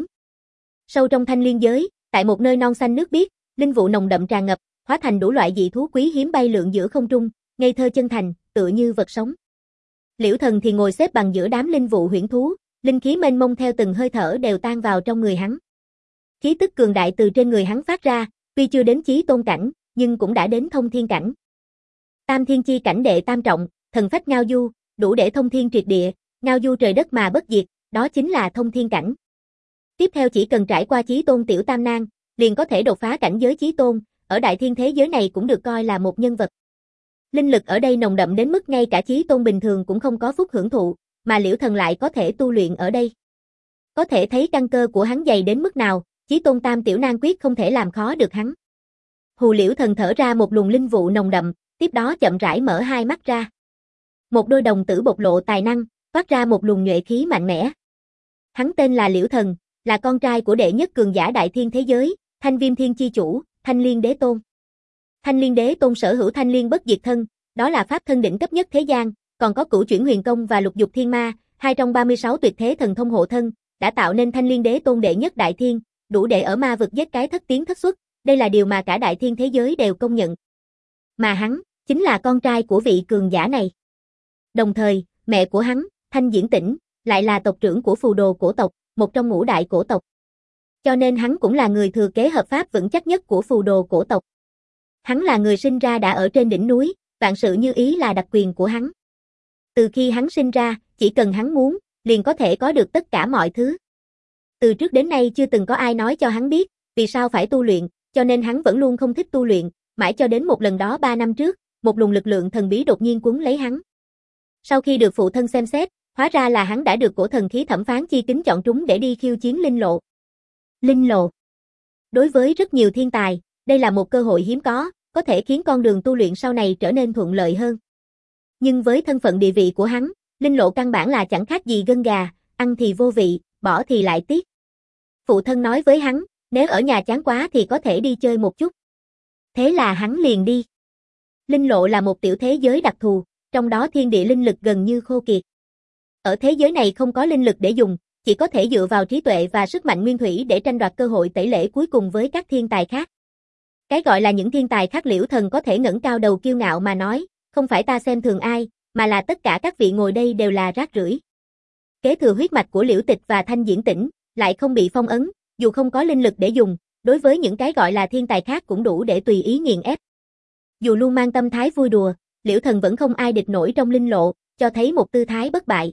Sâu trong thanh liên giới, tại một nơi non xanh nước biếc, linh vụ nồng đậm tràn ngập, hóa thành đủ loại dị thú quý hiếm bay lượn giữa không trung, ngây thơ chân thành, tựa như vật sống. Liễu Thần thì ngồi xếp bằng giữa đám linh vụ huyễn thú, linh khí mênh mông theo từng hơi thở đều tan vào trong người hắn. Khí tức cường đại từ trên người hắn phát ra, tuy chưa đến chí tôn cảnh, nhưng cũng đã đến thông thiên cảnh. Tam thiên chi cảnh đệ tam trọng, thần phách ngao du, đủ để thông thiên triệt địa, ngao du trời đất mà bất diệt, đó chính là thông thiên cảnh. Tiếp theo chỉ cần trải qua chí tôn tiểu tam nan, liền có thể đột phá cảnh giới chí tôn, ở đại thiên thế giới này cũng được coi là một nhân vật. Linh lực ở đây nồng đậm đến mức ngay cả chí tôn bình thường cũng không có phúc hưởng thụ, mà Liễu Thần lại có thể tu luyện ở đây. Có thể thấy căn cơ của hắn dày đến mức nào, chí tôn tam tiểu nan quyết không thể làm khó được hắn. Hù Liễu Thần thở ra một luồng linh vụ nồng đậm, tiếp đó chậm rãi mở hai mắt ra. Một đôi đồng tử bộc lộ tài năng, phát ra một luồng nhuệ khí mạnh mẽ. Hắn tên là Liễu Thần, là con trai của đệ nhất cường giả đại thiên thế giới, Thanh Viêm Thiên chi chủ, Thanh Liên Đế Tôn. Thanh Liên Đế Tôn sở hữu Thanh Liên bất diệt thân, đó là pháp thân đỉnh cấp nhất thế gian, còn có Cửu Chuyển Huyền Công và Lục Dục Thiên Ma, hai trong ba mươi sáu tuyệt thế thần thông hộ thân, đã tạo nên Thanh Liên Đế Tôn đệ nhất đại thiên, đủ để ở ma vực giết cái thất tiến thất xuất, đây là điều mà cả đại thiên thế giới đều công nhận. Mà hắn, chính là con trai của vị cường giả này. Đồng thời, mẹ của hắn, Thanh Diễn Tĩnh, lại là tộc trưởng của Phù Đồ cổ tộc, một trong ngũ đại cổ tộc. Cho nên hắn cũng là người thừa kế hợp pháp vững chắc nhất của Phù Đồ cổ tộc. Hắn là người sinh ra đã ở trên đỉnh núi, vạn sự như ý là đặc quyền của hắn. Từ khi hắn sinh ra, chỉ cần hắn muốn, liền có thể có được tất cả mọi thứ. Từ trước đến nay chưa từng có ai nói cho hắn biết, vì sao phải tu luyện, cho nên hắn vẫn luôn không thích tu luyện, mãi cho đến một lần đó ba năm trước, một luồng lực lượng thần bí đột nhiên cuốn lấy hắn. Sau khi được phụ thân xem xét, hóa ra là hắn đã được cổ thần khí thẩm phán chi kính chọn trúng để đi khiêu chiến linh lộ. Linh lộ. Đối với rất nhiều thiên tài, đây là một cơ hội hiếm có, có thể khiến con đường tu luyện sau này trở nên thuận lợi hơn. Nhưng với thân phận địa vị của hắn, linh lộ căn bản là chẳng khác gì gân gà, ăn thì vô vị, bỏ thì lại tiếc. Phụ thân nói với hắn, nếu ở nhà chán quá thì có thể đi chơi một chút. Thế là hắn liền đi. Linh lộ là một tiểu thế giới đặc thù, trong đó thiên địa linh lực gần như khô kiệt. Ở thế giới này không có linh lực để dùng, chỉ có thể dựa vào trí tuệ và sức mạnh nguyên thủy để tranh đoạt cơ hội tẩy lễ cuối cùng với các thiên tài khác. Cái gọi là những thiên tài khác Liễu Thần có thể ngẩng cao đầu kiêu ngạo mà nói, không phải ta xem thường ai, mà là tất cả các vị ngồi đây đều là rác rưởi. Kế thừa huyết mạch của Liễu Tịch và Thanh Diễn Tĩnh, lại không bị phong ấn, dù không có linh lực để dùng, đối với những cái gọi là thiên tài khác cũng đủ để tùy ý nghiền ép. Dù luôn mang tâm thái vui đùa, Liễu Thần vẫn không ai địch nổi trong linh lộ, cho thấy một tư thái bất bại.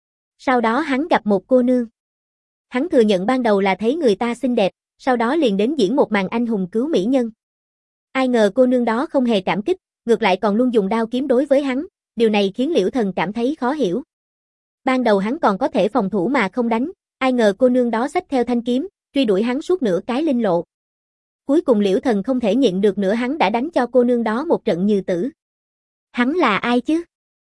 Sau đó hắn gặp một cô nương. Hắn thừa nhận ban đầu là thấy người ta xinh đẹp, sau đó liền đến diễn một màn anh hùng cứu mỹ nhân. Ai ngờ cô nương đó không hề cảm kích, ngược lại còn luôn dùng đao kiếm đối với hắn, điều này khiến Liễu Thần cảm thấy khó hiểu. Ban đầu hắn còn có thể phòng thủ mà không đánh, Ai ngờ cô nương đó xách theo thanh kiếm, truy đuổi hắn suốt nửa cái linh lộ. Cuối cùng Liễu Thần không thể nhịn được nữa, hắn đã đánh cho cô nương đó một trận nhừ tử. Hắn là ai chứ?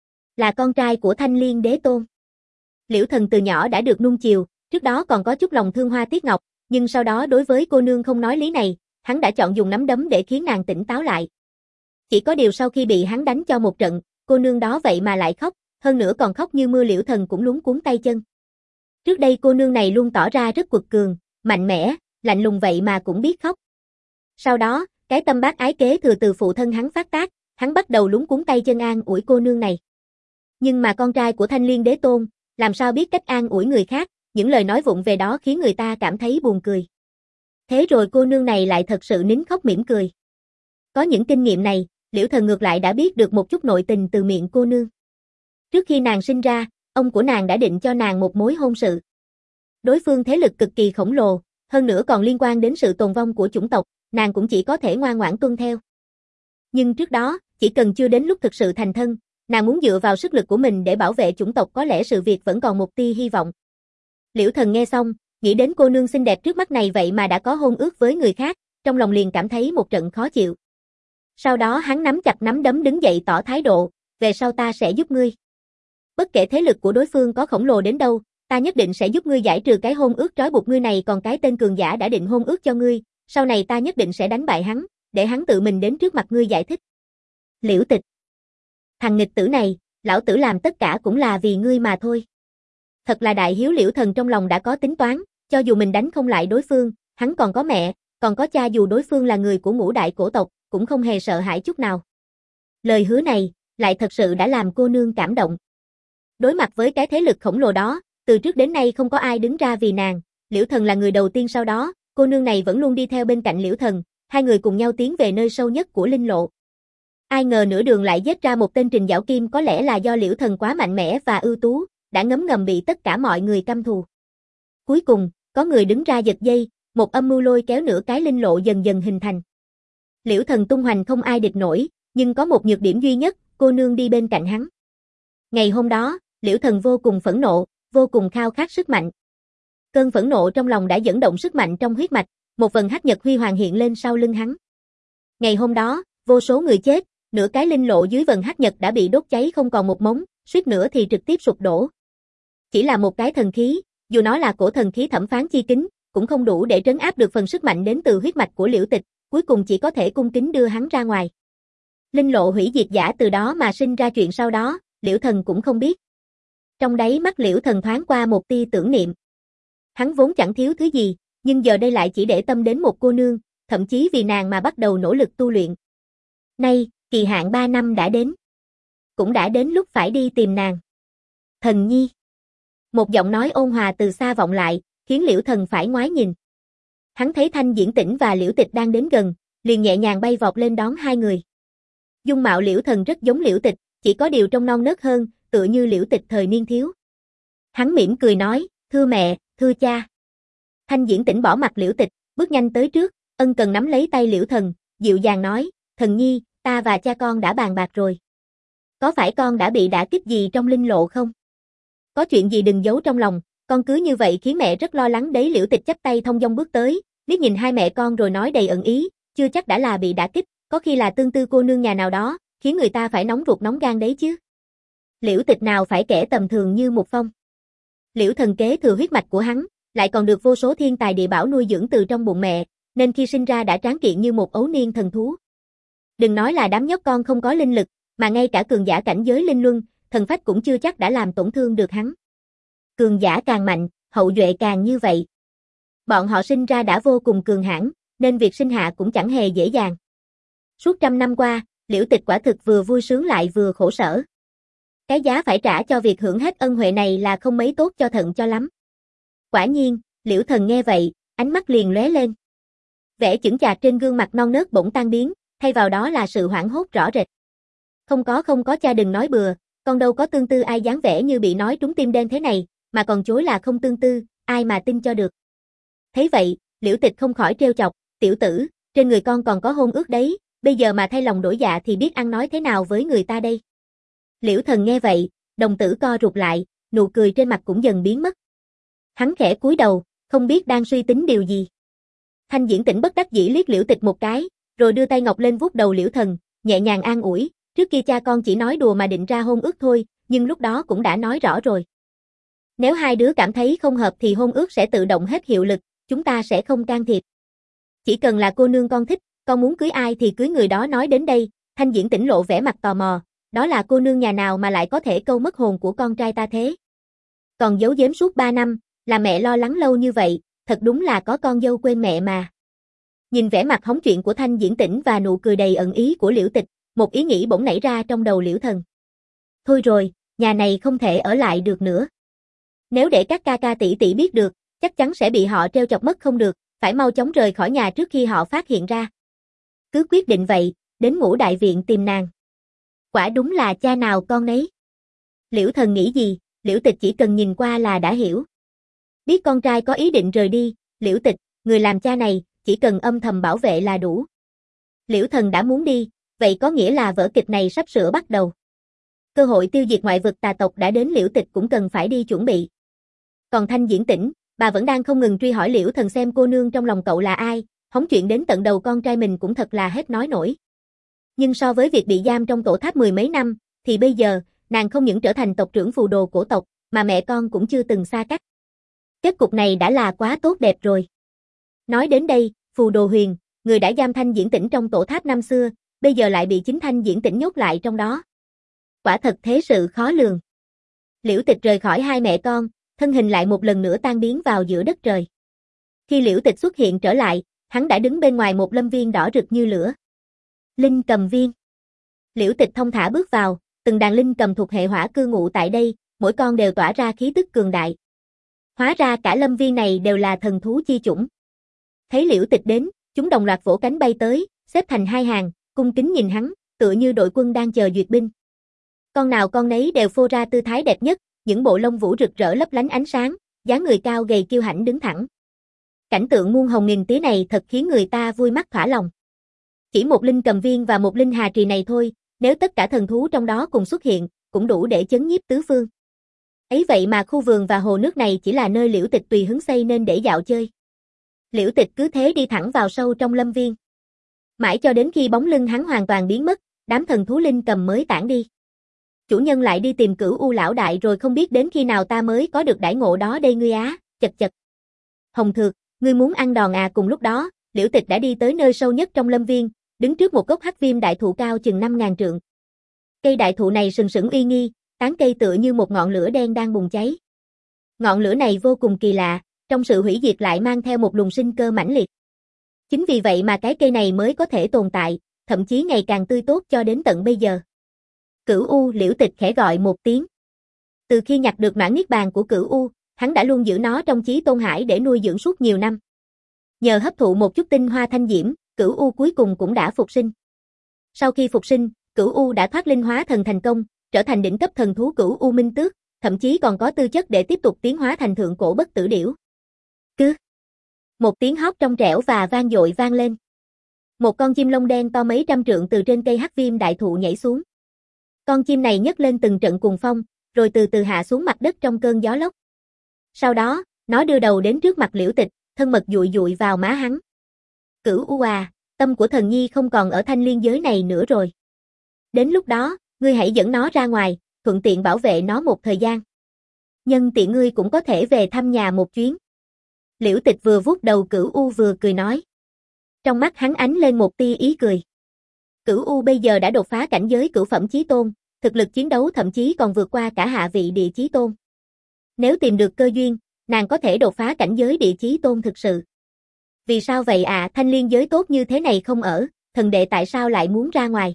Là con trai của Thanh Liên Đế Tôn. Liễu Thần từ nhỏ đã được nuông chiều, trước đó còn có chút lòng thương Hoa Tiết Ngọc, nhưng sau đó đối với cô nương không nói lý này, hắn đã chọn dùng nắm đấm để khiến nàng tỉnh táo lại. Chỉ có điều sau khi bị hắn đánh cho một trận, cô nương đó vậy mà lại khóc, hơn nữa còn khóc như mưa. Liễu Thần cũng luống cuống tay chân. Trước đây cô nương này luôn tỏ ra rất quật cường, mạnh mẽ, lạnh lùng, vậy mà cũng biết khóc. Sau đó, cái tâm bác ái kế thừa từ phụ thân hắn phát tác, hắn bắt đầu luống cuống tay chân an ủi cô nương này. Nhưng mà con trai của Thanh Liên Đế Tôn, làm sao biết cách an ủi người khác, những lời nói vụng về đó khiến người ta cảm thấy buồn cười. Thế rồi cô nương này lại thật sự nín khóc mỉm cười. Có những kinh nghiệm này, Liễu Thần ngược lại đã biết được một chút nội tình từ miệng cô nương. Trước khi nàng sinh ra, ông của nàng đã định cho nàng một mối hôn sự. Đối phương thế lực cực kỳ khổng lồ, hơn nữa còn liên quan đến sự tồn vong của chủng tộc, nàng cũng chỉ có thể ngoan ngoãn tuân theo. Nhưng trước đó, chỉ cần chưa đến lúc thực sự thành thân, nàng muốn dựa vào sức lực của mình để bảo vệ chủng tộc, có lẽ sự việc vẫn còn một tia hy vọng. Liễu Thần nghe xong, nghĩ đến cô nương xinh đẹp trước mắt này vậy mà đã có hôn ước với người khác, trong lòng liền cảm thấy một trận khó chịu. Sau đó hắn nắm chặt nắm đấm đứng dậy tỏ thái độ, về sau ta sẽ giúp ngươi. Bất kể thế lực của đối phương có khổng lồ đến đâu, ta nhất định sẽ giúp ngươi giải trừ cái hôn ước trói buộc ngươi này, còn cái tên cường giả đã định hôn ước cho ngươi, sau này ta nhất định sẽ đánh bại hắn, để hắn tự mình đến trước mặt ngươi giải thích. Liễu Tịch, thằng nghịch tử này, lão tử làm tất cả cũng là vì ngươi mà thôi. Thật là đại hiếu. Liễu Thần trong lòng đã có tính toán, cho dù mình đánh không lại đối phương, hắn còn có mẹ, còn có cha, dù đối phương là người của ngũ đại cổ tộc, cũng không hề sợ hãi chút nào. Lời hứa này, lại thật sự đã làm cô nương cảm động. Đối mặt với cái thế lực khổng lồ đó, từ trước đến nay không có ai đứng ra vì nàng, Liễu Thần là người đầu tiên. Sau đó, cô nương này vẫn luôn đi theo bên cạnh Liễu Thần, hai người cùng nhau tiến về nơi sâu nhất của linh lộ. Ai ngờ nửa đường lại giết ra một tên Trình Giảo Kim, có lẽ là do Liễu Thần quá mạnh mẽ và ưu tú, đã ngấm ngầm bị tất cả mọi người căm thù. Cuối cùng, có người đứng ra giật dây, một âm mưu lôi kéo nửa cái linh lộ dần dần hình thành. Liễu Thần tung hoành không ai địch nổi, nhưng có một nhược điểm duy nhất, cô nương đi bên cạnh hắn. Ngày hôm đó, Liễu Thần vô cùng phẫn nộ, vô cùng khao khát sức mạnh. Cơn phẫn nộ trong lòng đã dẫn động sức mạnh trong huyết mạch, một vầng hắc nhật huy hoàng hiện lên sau lưng hắn. Ngày hôm đó, vô số người chết, nửa cái linh lộ dưới vầng hắc nhật đã bị đốt cháy không còn một mống, suýt nữa thì trực tiếp sụp đổ. Chỉ là một cái thần khí, dù nó là cổ thần khí thẩm phán chi kính, cũng không đủ để trấn áp được phần sức mạnh đến từ huyết mạch của Liễu Tịch, cuối cùng chỉ có thể cung kính đưa hắn ra ngoài. Linh lộ hủy diệt giả từ đó mà sinh ra chuyện sau đó, Liễu Thần cũng không biết. Trong đáy mắt Liễu Thần thoáng qua một tia tưởng niệm. Hắn vốn chẳng thiếu thứ gì, nhưng giờ đây lại chỉ để tâm đến một cô nương, thậm chí vì nàng mà bắt đầu nỗ lực tu luyện. Nay, kỳ hạn ba năm đã đến. Cũng đã đến lúc phải đi tìm nàng. Thần nhi. Một giọng nói ôn hòa từ xa vọng lại, khiến Liễu Thần phải ngoái nhìn. Hắn thấy Thanh Diễn Tĩnh và Liễu Tịch đang đến gần, liền nhẹ nhàng bay vọt lên đón hai người. Dung mạo Liễu Thần rất giống Liễu Tịch, chỉ có điều trông non nớt hơn, tựa như Liễu Tịch thời niên thiếu. Hắn mỉm cười nói, thưa mẹ, thưa cha. Thanh Diễn Tĩnh bỏ mặt Liễu Tịch, bước nhanh tới trước, ân cần nắm lấy tay Liễu Thần, dịu dàng nói, thần nhi, ta và cha con đã bàn bạc rồi. Có phải con đã bị đả kích gì trong linh lộ không? Có chuyện gì đừng giấu trong lòng, con cứ như vậy khiến mẹ rất lo lắng đấy. Liễu Tịch chắp tay thong dong bước tới, liếc nhìn hai mẹ con rồi nói đầy ẩn ý, chưa chắc đã là bị đả kích, có khi là tương tư cô nương nhà nào đó, khiến người ta phải nóng ruột nóng gan đấy chứ. Liễu Tịch nào phải kẻ tầm thường như Mục Phong. Liễu Thần kế thừa huyết mạch của hắn, lại còn được vô số thiên tài địa bảo nuôi dưỡng từ trong bụng mẹ, nên khi sinh ra đã tráng kiện như một ấu niên thần thú. Đừng nói là đám nhóc con không có linh lực, mà ngay cả cường giả cảnh giới linh luân, thần phách cũng chưa chắc đã làm tổn thương được hắn. Cường giả càng mạnh, hậu duệ càng như vậy. Bọn họ sinh ra đã vô cùng cường hãn, nên việc sinh hạ cũng chẳng hề dễ dàng. Suốt trăm năm qua, Liễu Tịch quả thực vừa vui sướng lại vừa khổ sở. Cái giá phải trả cho việc hưởng hết ân huệ này là không mấy tốt cho thận cho lắm. Quả nhiên, Liễu Thần nghe vậy, ánh mắt liền lóe lên. Vẻ chững chạc trên gương mặt non nớt bỗng tan biến, thay vào đó là sự hoảng hốt rõ rệt. Không có không có cha đừng nói bừa, con đâu có tương tư ai dáng vẻ như bị nói trúng tim đen thế này, mà còn chối là không tương tư, ai mà tin cho được. Thấy vậy, Liễu Tịch không khỏi trêu chọc, tiểu tử, trên người con còn có hôn ước đấy, bây giờ mà thay lòng đổi dạ thì biết ăn nói thế nào với người ta đây. Liễu Thần nghe vậy, đồng tử co rụt lại, nụ cười trên mặt cũng dần biến mất. Hắn khẽ cúi đầu, không biết đang suy tính điều gì. Thanh Diễn Tĩnh bất đắc dĩ liếc Liễu Tịch một cái, rồi đưa tay ngọc lên vuốt đầu Liễu Thần, nhẹ nhàng an ủi, trước kia cha con chỉ nói đùa mà định ra hôn ước thôi, nhưng lúc đó cũng đã nói rõ rồi. Nếu hai đứa cảm thấy không hợp thì hôn ước sẽ tự động hết hiệu lực, chúng ta sẽ không can thiệp. Chỉ cần là cô nương con thích, con muốn cưới ai thì cưới người đó. Nói đến đây, Thanh Diễn Tĩnh lộ vẻ mặt tò mò, đó là cô nương nhà nào mà lại có thể câu mất hồn của con trai ta thế? Còn giấu giếm suốt ba năm, là mẹ lo lắng lâu như vậy, thật đúng là có con dâu quên mẹ mà. Nhìn vẻ mặt hóng chuyện của Thanh Diễn Tĩnh và nụ cười đầy ẩn ý của Liễu Tịch, một ý nghĩ bỗng nảy ra trong đầu Liễu Thần. Thôi rồi, nhà này không thể ở lại được nữa. Nếu để các ca ca tỷ tỷ biết được, chắc chắn sẽ bị họ trêu chọc mất không được, phải mau chóng rời khỏi nhà trước khi họ phát hiện ra. Cứ quyết định vậy, đến Ngũ Đại Viện tìm nàng. Quả đúng là cha nào con nấy. Liễu Thần nghĩ gì, Liễu Tịch chỉ cần nhìn qua là đã hiểu. Biết con trai có ý định rời đi, Liễu Tịch, người làm cha này, chỉ cần âm thầm bảo vệ là đủ. Liễu Thần đã muốn đi, vậy có nghĩa là vở kịch này sắp sửa bắt đầu. Cơ hội tiêu diệt ngoại vực tà tộc đã đến, Liễu Tịch cũng cần phải đi chuẩn bị. Còn Thanh Diễn Tĩnh, bà vẫn đang không ngừng truy hỏi Liễu Thần xem cô nương trong lòng cậu là ai, hóng chuyện đến tận đầu con trai mình cũng thật là hết nói nổi. Nhưng so với việc bị giam trong tổ tháp mười mấy năm, thì bây giờ, nàng không những trở thành tộc trưởng phù đồ cổ tộc, mà mẹ con cũng chưa từng xa cách. Kết cục này đã là quá tốt đẹp rồi. Nói đến đây, Phù Đồ Huyền, người đã giam Thanh Diễn Tĩnh trong tổ tháp năm xưa, bây giờ lại bị chính Thanh Diễn Tĩnh nhốt lại trong đó. Quả thật thế sự khó lường. Liễu Tịch rời khỏi hai mẹ con, thân hình lại một lần nữa tan biến vào giữa đất trời. Khi Liễu Tịch xuất hiện trở lại, hắn đã đứng bên ngoài một lâm viên đỏ rực như lửa. Linh cầm viên. Liễu Tịch thông thả bước vào, từng đàn linh cầm thuộc hệ hỏa cư ngụ tại đây, mỗi con đều tỏa ra khí tức cường đại. Hóa ra cả lâm viên này đều là thần thú chi chủng. Thấy Liễu Tịch đến, chúng đồng loạt vỗ cánh bay tới, xếp thành hai hàng, cung kính nhìn hắn, tựa như đội quân đang chờ duyệt binh. Con nào con nấy đều phô ra tư thái đẹp nhất, những bộ lông vũ rực rỡ lấp lánh ánh sáng, dáng người cao gầy kiêu hãnh đứng thẳng. Cảnh tượng muôn hồng nghìn tía này thật khiến người ta vui mắt thỏa lòng. Chỉ một linh cầm viên và một linh hà trì này thôi, nếu tất cả thần thú trong đó cùng xuất hiện, cũng đủ để chấn nhiếp tứ phương. Ấy vậy mà khu vườn và hồ nước này chỉ là nơi Liễu Tịch tùy hứng xây nên để dạo chơi. Liễu Tịch cứ thế đi thẳng vào sâu trong lâm viên. Mãi cho đến khi bóng lưng hắn hoàn toàn biến mất, đám thần thú linh cầm mới tản đi. Chủ nhân lại đi tìm Cửu U lão đại rồi, không biết đến khi nào ta mới có được đãi ngộ đó đây ngươi á, chật chật. Hồng Thược, ngươi muốn ăn đòn à? Cùng lúc đó, Liễu Tịch đã đi tới nơi sâu nhất trong lâm viên, đứng trước một gốc hắc viêm đại thụ cao chừng năm ngàn trượng. Cây đại thụ này sừng sững uy nghi, tán cây tựa như một ngọn lửa đen đang bùng cháy. Ngọn lửa này vô cùng kỳ lạ, trong sự hủy diệt lại mang theo một luồng sinh cơ mãnh liệt. Chính vì vậy mà cái cây này mới có thể tồn tại, thậm chí ngày càng tươi tốt cho đến tận bây giờ. Cửu U, Liễu Tịch khẽ gọi một tiếng. Từ khi nhặt được mãn niết bàn của Cửu U, hắn đã luôn giữ nó trong chí tôn hải để nuôi dưỡng suốt nhiều năm. Nhờ hấp thụ một chút tinh hoa thanh diễm, Cửu U cuối cùng cũng đã phục sinh. Sau khi phục sinh, Cửu U đã thoát linh hóa thần thành công, trở thành đỉnh cấp thần thú Cửu U Minh Tước, thậm chí còn có tư chất để tiếp tục tiến hóa thành thượng cổ bất tử điểu. Cứ một tiếng hót trong trẻo và vang dội vang lên. Một con chim lông đen to mấy trăm trượng từ trên cây hắc viêm đại thụ nhảy xuống. Con chim này nhấc lên từng trận cuồng phong, rồi từ từ hạ xuống mặt đất trong cơn gió lốc. Sau đó, nó đưa đầu đến trước mặt Liễu Tịch, thân mật dụi dụi vào má hắn. Cửu U à, tâm của thần nhi không còn ở thanh liên giới này nữa rồi. Đến lúc đó, ngươi hãy dẫn nó ra ngoài, thuận tiện bảo vệ nó một thời gian. Nhân tiện ngươi cũng có thể về thăm nhà một chuyến. Liễu Tịch vừa vuốt đầu Cửu U vừa cười nói. Trong mắt hắn ánh lên một tia ý cười. Cửu U bây giờ đã đột phá cảnh giới cửu phẩm chí tôn, thực lực chiến đấu thậm chí còn vượt qua cả hạ vị địa chí tôn. Nếu tìm được cơ duyên, nàng có thể đột phá cảnh giới địa chí tôn thực sự. Vì sao vậy à? Thanh liên giới tốt như thế này không ở, thần đệ tại sao lại muốn ra ngoài?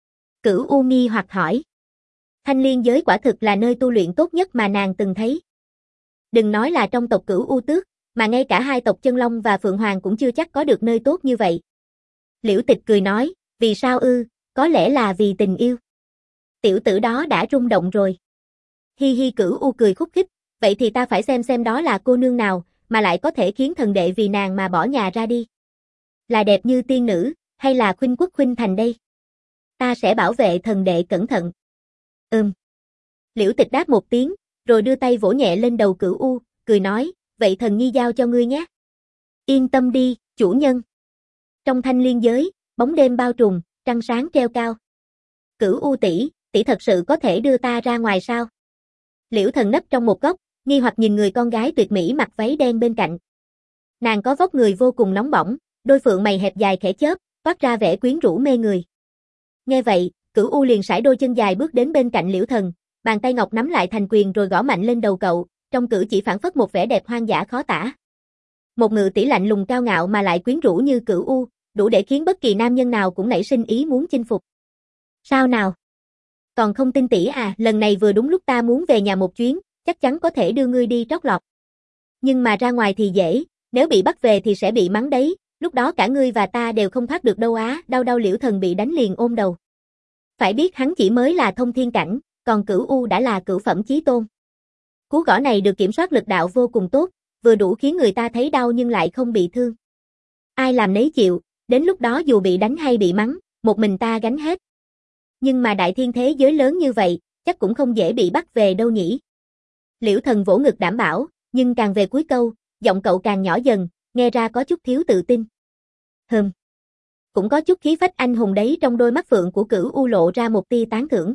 Cửu U nghi hoặc hỏi. Thanh liên giới quả thực là nơi tu luyện tốt nhất mà nàng từng thấy. Đừng nói là trong tộc Cửu U Tước, mà ngay cả hai tộc Chân Long và Phượng Hoàng cũng chưa chắc có được nơi tốt như vậy. Liễu Tịch cười nói, vì sao ư? Có lẽ là vì tình yêu. Tiểu tử đó đã rung động rồi. Hi hi, Cửu U cười khúc khích, vậy thì ta phải xem xem đó là cô nương nào, mà lại có thể khiến thần đệ vì nàng mà bỏ nhà ra đi. Là đẹp như tiên nữ, hay là khuynh quốc khuynh thành đây? Ta sẽ bảo vệ thần đệ cẩn thận. Ừm. Liễu Tịch đáp một tiếng, rồi đưa tay vỗ nhẹ lên đầu Cửu U, cười nói, vậy thần nhi giao cho ngươi nhé. Yên tâm đi, chủ nhân. Trong thanh liên giới, bóng đêm bao trùm, trăng sáng treo cao. Cửu U tỷ, tỷ thật sự có thể đưa ta ra ngoài sao? Liễu Thần nấp trong một góc, nghi hoặc nhìn người con gái tuyệt mỹ mặc váy đen bên cạnh. Nàng có vóc người vô cùng nóng bỏng, đôi phượng mày hẹp dài khẽ chớp, toát ra vẻ quyến rũ mê người. Nghe vậy, Cửu U liền sải đôi chân dài bước đến bên cạnh Liễu Thần, bàn tay ngọc nắm lại thành quyền rồi gõ mạnh lên đầu cậu, trong cử chỉ phảng phất một vẻ đẹp hoang dã khó tả. Một ngự tỷ lạnh lùng cao ngạo mà lại quyến rũ như Cửu U, đủ để khiến bất kỳ nam nhân nào cũng nảy sinh ý muốn chinh phục. Sao nào? Còn không tin tỷ à, lần này vừa đúng lúc ta muốn về nhà một chuyến, chắc chắn có thể đưa ngươi đi trót lọt. Nhưng mà ra ngoài thì dễ, nếu bị bắt về thì sẽ bị mắng đấy, lúc đó cả ngươi và ta đều không thoát được đâu á, đau đau Liễu Thần bị đánh liền ôm đầu. Phải biết hắn chỉ mới là thông thiên cảnh, còn Cửu U đã là cửu phẩm chí tôn. Cú gõ này được kiểm soát lực đạo vô cùng tốt, vừa đủ khiến người ta thấy đau nhưng lại không bị thương. Ai làm nấy chịu, đến lúc đó dù bị đánh hay bị mắng, một mình ta gánh hết. Nhưng mà đại thiên thế giới lớn như vậy, chắc cũng không dễ bị bắt về đâu nhỉ. Liễu Thần vỗ ngực đảm bảo, nhưng càng về cuối câu, giọng cậu càng nhỏ dần, nghe ra có chút thiếu tự tin. Hừm. Cũng có chút khí phách anh hùng đấy, trong đôi mắt phượng của Cửu U lộ ra một tia tán thưởng.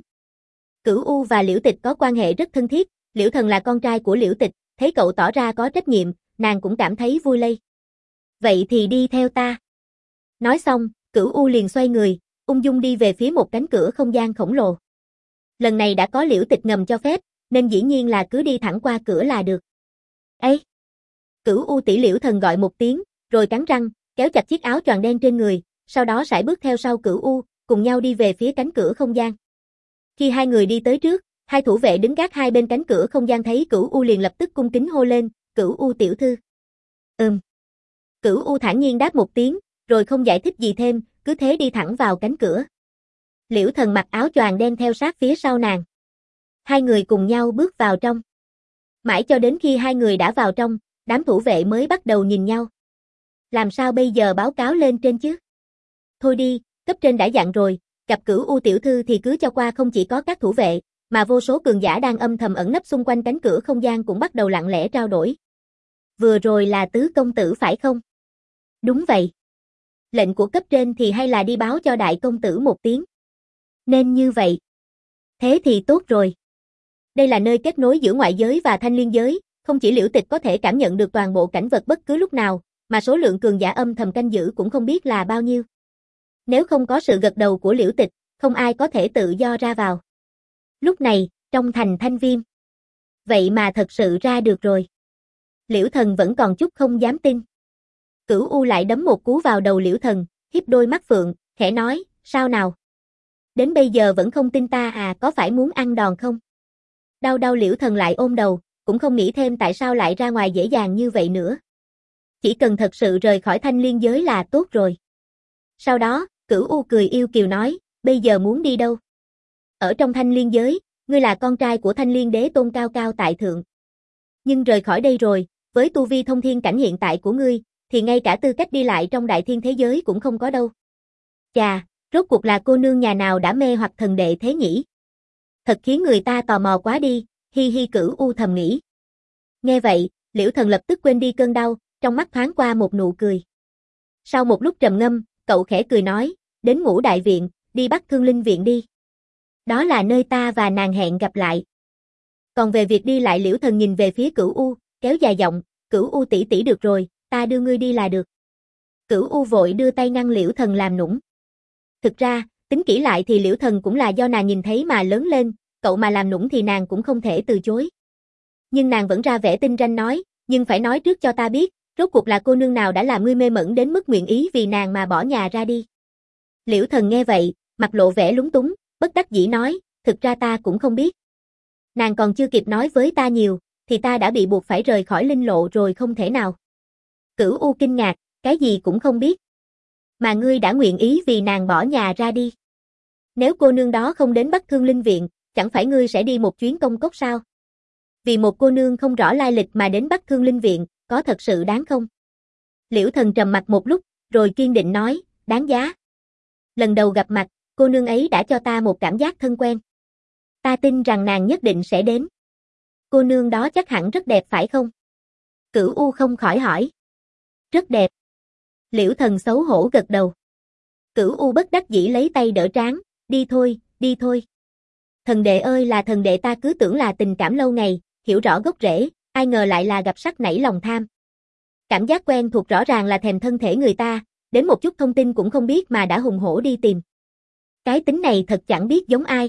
Cửu U và Liễu Tịch có quan hệ rất thân thiết, Liễu Thần là con trai của Liễu Tịch, thấy cậu tỏ ra có trách nhiệm, nàng cũng cảm thấy vui lây. Vậy thì đi theo ta. Nói xong, Cửu U liền xoay người, ung dung đi về phía một cánh cửa không gian khổng lồ. Lần này đã có Liễu Tịch ngầm cho phép, nên dĩ nhiên là cứ đi thẳng qua cửa là được. Ấy! Cửu U tỷ, Liễu Thần gọi một tiếng, rồi cắn răng, kéo chặt chiếc áo choàng đen trên người, sau đó sải bước theo sau Cửu U, cùng nhau đi về phía cánh cửa không gian. Khi hai người đi tới trước, hai thủ vệ đứng gác hai bên cánh cửa không gian thấy Cửu U liền lập tức cung kính hô lên, Cửu U tiểu thư. Ừm. Cửu U thản nhiên đáp một tiếng, rồi không giải thích gì thêm, cứ thế đi thẳng vào cánh cửa. Liễu Thần mặc áo choàng đen theo sát phía sau nàng. Hai người cùng nhau bước vào trong. Mãi cho đến khi hai người đã vào trong, đám thủ vệ mới bắt đầu nhìn nhau. Làm sao bây giờ báo cáo lên trên chứ? Thôi đi, cấp trên đã dặn rồi, gặp Cửu U tiểu thư thì cứ cho qua, không chỉ có các thủ vệ, mà vô số cường giả đang âm thầm ẩn nấp xung quanh cánh cửa không gian cũng bắt đầu lặng lẽ trao đổi. Vừa rồi là tứ công tử phải không? Đúng vậy. Lệnh của cấp trên thì hay là đi báo cho đại công tử một tiếng. Nên như vậy. Thế thì tốt rồi. Đây là nơi kết nối giữa ngoại giới và thanh liên giới, không chỉ Liễu Tịch có thể cảm nhận được toàn bộ cảnh vật bất cứ lúc nào, mà số lượng cường giả âm thầm canh giữ cũng không biết là bao nhiêu. Nếu không có sự gật đầu của Liễu Tịch, không ai có thể tự do ra vào. Lúc này, trong thành Thanh Viêm. Vậy mà thật sự ra được rồi. Liễu Thần vẫn còn chút không dám tin. Cửu U lại đấm một cú vào đầu Liễu Thần, hiếp đôi mắt phượng, khẽ nói, sao nào? Đến bây giờ vẫn không tin ta à, có phải muốn ăn đòn không? Đau đau Liễu Thần lại ôm đầu, cũng không nghĩ thêm tại sao lại ra ngoài dễ dàng như vậy nữa. Chỉ cần thật sự rời khỏi thanh liên giới là tốt rồi. Sau đó, Cửu U cười yêu kiều nói, bây giờ muốn đi đâu? Ở trong thanh liên giới, ngươi là con trai của thanh liên đế tôn cao cao tại thượng. Nhưng rời khỏi đây rồi, với tu vi thông thiên cảnh hiện tại của ngươi, thì ngay cả tư cách đi lại trong đại thiên thế giới cũng không có đâu. Chà, rốt cuộc là cô nương nhà nào đã mê hoặc thần đệ thế nhỉ? Thật khiến người ta tò mò quá đi, hi hi Cửu U thầm nghĩ. Nghe vậy, Liễu Thần lập tức quên đi cơn đau, trong mắt thoáng qua một nụ cười. Sau một lúc trầm ngâm, cậu khẽ cười nói, đến Ngũ Đại Viện, đi Bắc Thương Linh Viện đi. Đó là nơi ta và nàng hẹn gặp lại. Còn về việc đi lại, Liễu Thần nhìn về phía Cửu U, kéo dài giọng, Cửu U tỷ tỷ được rồi, ta đưa ngươi đi là được. Cửu U vội đưa tay ngăn Liễu Thần làm nũng. Thực ra, tính kỹ lại thì Liễu Thần cũng là do nàng nhìn thấy mà lớn lên, cậu mà làm nũng thì nàng cũng không thể từ chối. Nhưng nàng vẫn ra vẻ tinh ranh nói, nhưng phải nói trước cho ta biết, rốt cuộc là cô nương nào đã làm ngươi mê mẩn đến mức nguyện ý vì nàng mà bỏ nhà ra đi. Liễu Thần nghe vậy, mặt lộ vẻ lúng túng, bất đắc dĩ nói, thực ra ta cũng không biết. Nàng còn chưa kịp nói với ta nhiều, thì ta đã bị buộc phải rời khỏi linh lộ rồi, không thể nào. Cửu U kinh ngạc, cái gì cũng không biết. Mà ngươi đã nguyện ý vì nàng bỏ nhà ra đi. Nếu cô nương đó không đến Bắc Thương Linh Viện, chẳng phải ngươi sẽ đi một chuyến công cốc sao? Vì một cô nương không rõ lai lịch mà đến Bắc Thương Linh Viện, có thật sự đáng không? Liễu Thần trầm mặt một lúc, rồi kiên định nói, đáng giá. Lần đầu gặp mặt, cô nương ấy đã cho ta một cảm giác thân quen. Ta tin rằng nàng nhất định sẽ đến. Cô nương đó chắc hẳn rất đẹp phải không? Cửu U không khỏi hỏi. Rất đẹp. Liễu Thần xấu hổ gật đầu. Cửu U bất đắc dĩ lấy tay đỡ trán, đi thôi, đi thôi. Thần đệ ơi là thần đệ, ta cứ tưởng là tình cảm lâu ngày, hiểu rõ gốc rễ, ai ngờ lại là gặp sắc nảy lòng tham. Cảm giác quen thuộc rõ ràng là thèm thân thể người ta, đến một chút thông tin cũng không biết mà đã hùng hổ đi tìm. Cái tính này thật chẳng biết giống ai.